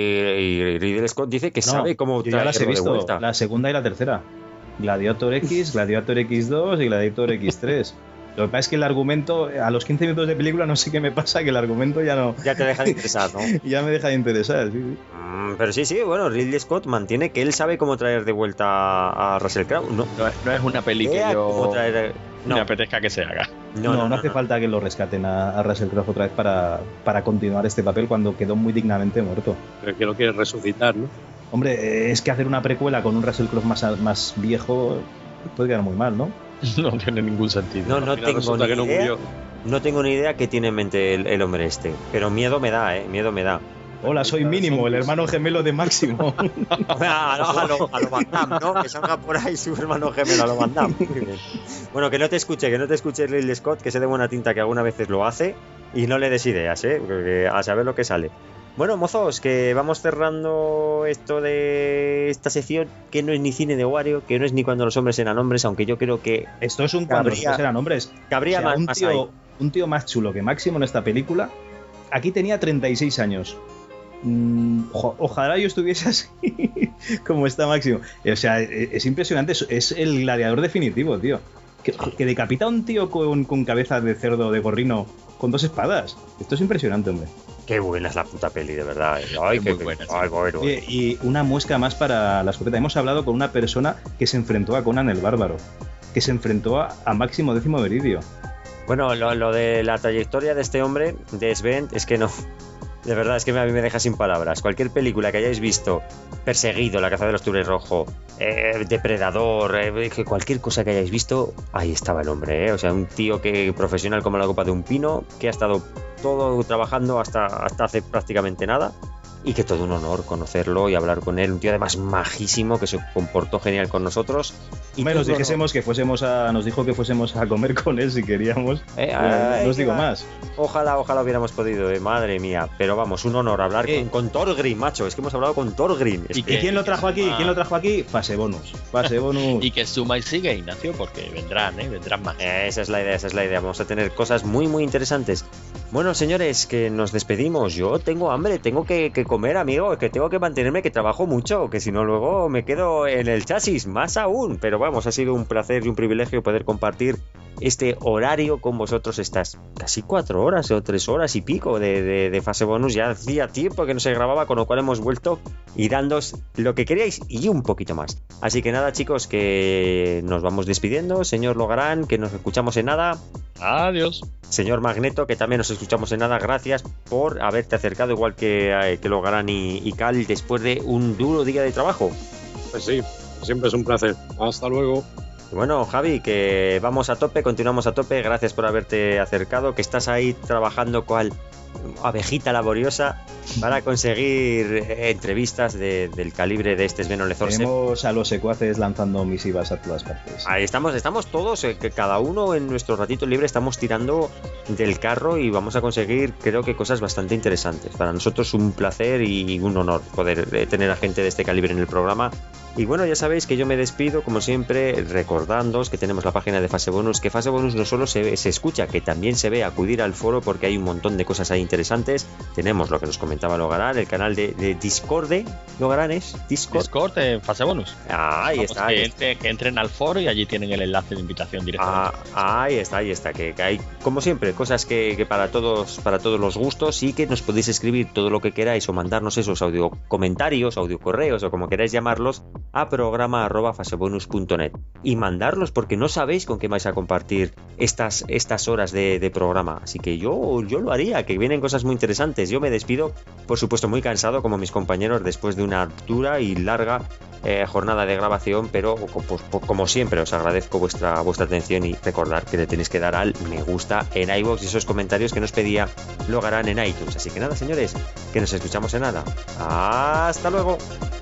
y Ridley Scott dice que No, sabe cómo yo ya las he traerlo de visto, vuelta. la segunda y la tercera. Gladiator X, Gladiator X dos y Gladiator X tres. Lo que pasa es que el argumento, a los quince minutos de película no sé qué me pasa, que el argumento ya no, Ya te deja de interesar, ¿no? ya me deja de interesar. Sí, sí. Mm, pero sí, sí, bueno, Ridley Scott mantiene que él sabe cómo traer de vuelta a Russell Crowe. No, No, es- no es una peli que Vea cómo yo traer... me No, apetezca que se haga. No, no, hace falta que lo rescaten a, a Russell Crowe otra vez para, para continuar este papel cuando quedó muy dignamente muerto. Pero que lo quiere resucitar, ¿no? Hombre, eh, es que hacer una precuela con un Russell Crowe más, más viejo puede quedar muy mal, ¿no? No tiene ningún sentido. No, no Al final tengo resulta ni que no idea. murió. No tengo ni idea qué tiene en mente el, el hombre este. Pero miedo me da, ¿eh? Miedo me da. Hola, soy Mínimo, el hermano gemelo de Máximo. a, lo, a, lo, a lo Van Damme, ¿no? Que salga por ahí su hermano gemelo, a lo Van Damme. Muy bien. Bueno, que no te escuche, que no te escuche Ridley Scott, que sé de buena tinta que algunas veces lo hace, y no le des ideas, ¿eh? Porque a saber lo que sale. Bueno, mozos, que vamos cerrando esto de esta sección, que no es ni cine de Wario, que no es ni cuando los hombres eran hombres, aunque yo creo que... Esto es un cuando los hombres eran hombres. Cabría o sea, más, un, más tío, ahí. un tío más chulo que Máximo en esta película, aquí tenía treinta y seis años. Mm, ojo, ojalá yo estuviese así como está Máximo. O sea, es impresionante, es el gladiador definitivo, tío. Que, que decapita a un tío con, con cabeza de cerdo, de gorrino, con dos espadas. Esto es impresionante, hombre. Qué buena es la puta peli, de verdad. Ay, qué buena. Ay, bueno, bueno. Y, y una muesca más para la escopeta. Hemos hablado con una persona que se enfrentó a Conan el Bárbaro, que se enfrentó a, a Máximo Décimo Meridio. Bueno, lo, lo de la trayectoria de este hombre, de Sven, es que no... De verdad, es que a mí me deja sin palabras. Cualquier película que hayáis visto, Perseguido, La caza del octubre rojo, eh, Depredador, eh, cualquier cosa que hayáis visto, ahí estaba el hombre, ¿eh? O sea, un tío que profesional como la copa de un pino, que ha estado todo trabajando hasta, hasta hace prácticamente nada, y que todo un honor conocerlo y hablar con él. Un tío además majísimo, que se comportó genial con nosotros. Y nos dijésemos que fuésemos a, nos dijo que fuésemos a comer con él si queríamos. Eh, eh, no os digo más. Ojalá, ojalá hubiéramos podido, eh, madre mía. Pero vamos, un honor hablar eh. con, con Thorgrim, macho. Es que hemos hablado con Thorgrim. ¿Y, que, ¿Y quién lo trajo aquí? ¿Quién lo trajo aquí? Fase bonus. Fase bonus. Y que suma y sigue, Ignacio, porque vendrán, ¿eh? Vendrán más. Eh, esa es la idea, esa es la idea. Vamos a tener cosas muy, muy interesantes. Bueno, señores, que nos despedimos. Yo tengo hambre, tengo que, que comer, amigo, que tengo que mantenerme, que trabajo mucho, que si no luego me quedo en el chasis, más aún. Pero vamos, ha sido un placer y un privilegio poder compartir este horario con vosotros, estas casi cuatro horas o tres horas y pico de, de, de fase bonus. Ya hacía tiempo que no se grababa, con lo cual hemos vuelto y dándos lo que queríais y un poquito más. Así que nada, chicos, que nos vamos despidiendo. Señor Logarán, que nos escuchamos en nada. Adiós. Señor Magneto, que también nos escuchamos en nada. Gracias por haberte acercado, igual que, que Logarán y, y Cal, después de un duro día de trabajo. Pues sí, siempre es un placer. Hasta luego. Bueno, Javi, que vamos a tope, continuamos a tope. Gracias por haberte acercado, que estás ahí trabajando cual abejita laboriosa para conseguir entrevistas de, del calibre de este Sven Ole Thorsen. Tenemos a los secuaces lanzando misivas a todas partes. Ahí estamos, estamos todos, eh, que cada uno en nuestro ratito libre estamos tirando del carro y vamos a conseguir, creo que cosas bastante interesantes. Para nosotros un placer y un honor poder eh, tener a gente de este calibre en el programa. Y bueno, ya sabéis que yo me despido, como siempre, recordándoos que tenemos la página de Fase Bonus, que Fase Bonus no solo se, ve, se escucha, que también se ve. Acudir al foro porque hay un montón de cosas ahí interesantes. Tenemos lo que nos comentaba Logarán, el canal de, de Discord, Logarán es Discord. Discord en Fase Bonus. Ah, ahí Vamos, está. Que, ahí entre, está. que entren al foro y allí tienen el enlace de invitación directamente. Ah, ahí está, ahí está. Que, que hay, como siempre, cosas que, que para todos, para todos los gustos, y que nos podéis escribir todo lo que queráis o mandarnos esos audio comentarios, audio correos o como queráis llamarlos a programa arroba fasebonus punto net y mandarlos, porque no sabéis con qué vais a compartir estas, estas horas de, de programa. Así que yo, yo lo haría, que vienen cosas muy interesantes. Yo me despido, por supuesto, muy cansado como mis compañeros después de una dura y larga eh, jornada de grabación, pero pues, como siempre os agradezco vuestra, vuestra atención y recordar que le tenéis que dar al me gusta en iVoox y esos comentarios que nos pedía lo harán en iTunes. Así que nada, señores, que nos escuchamos en nada. Hasta luego.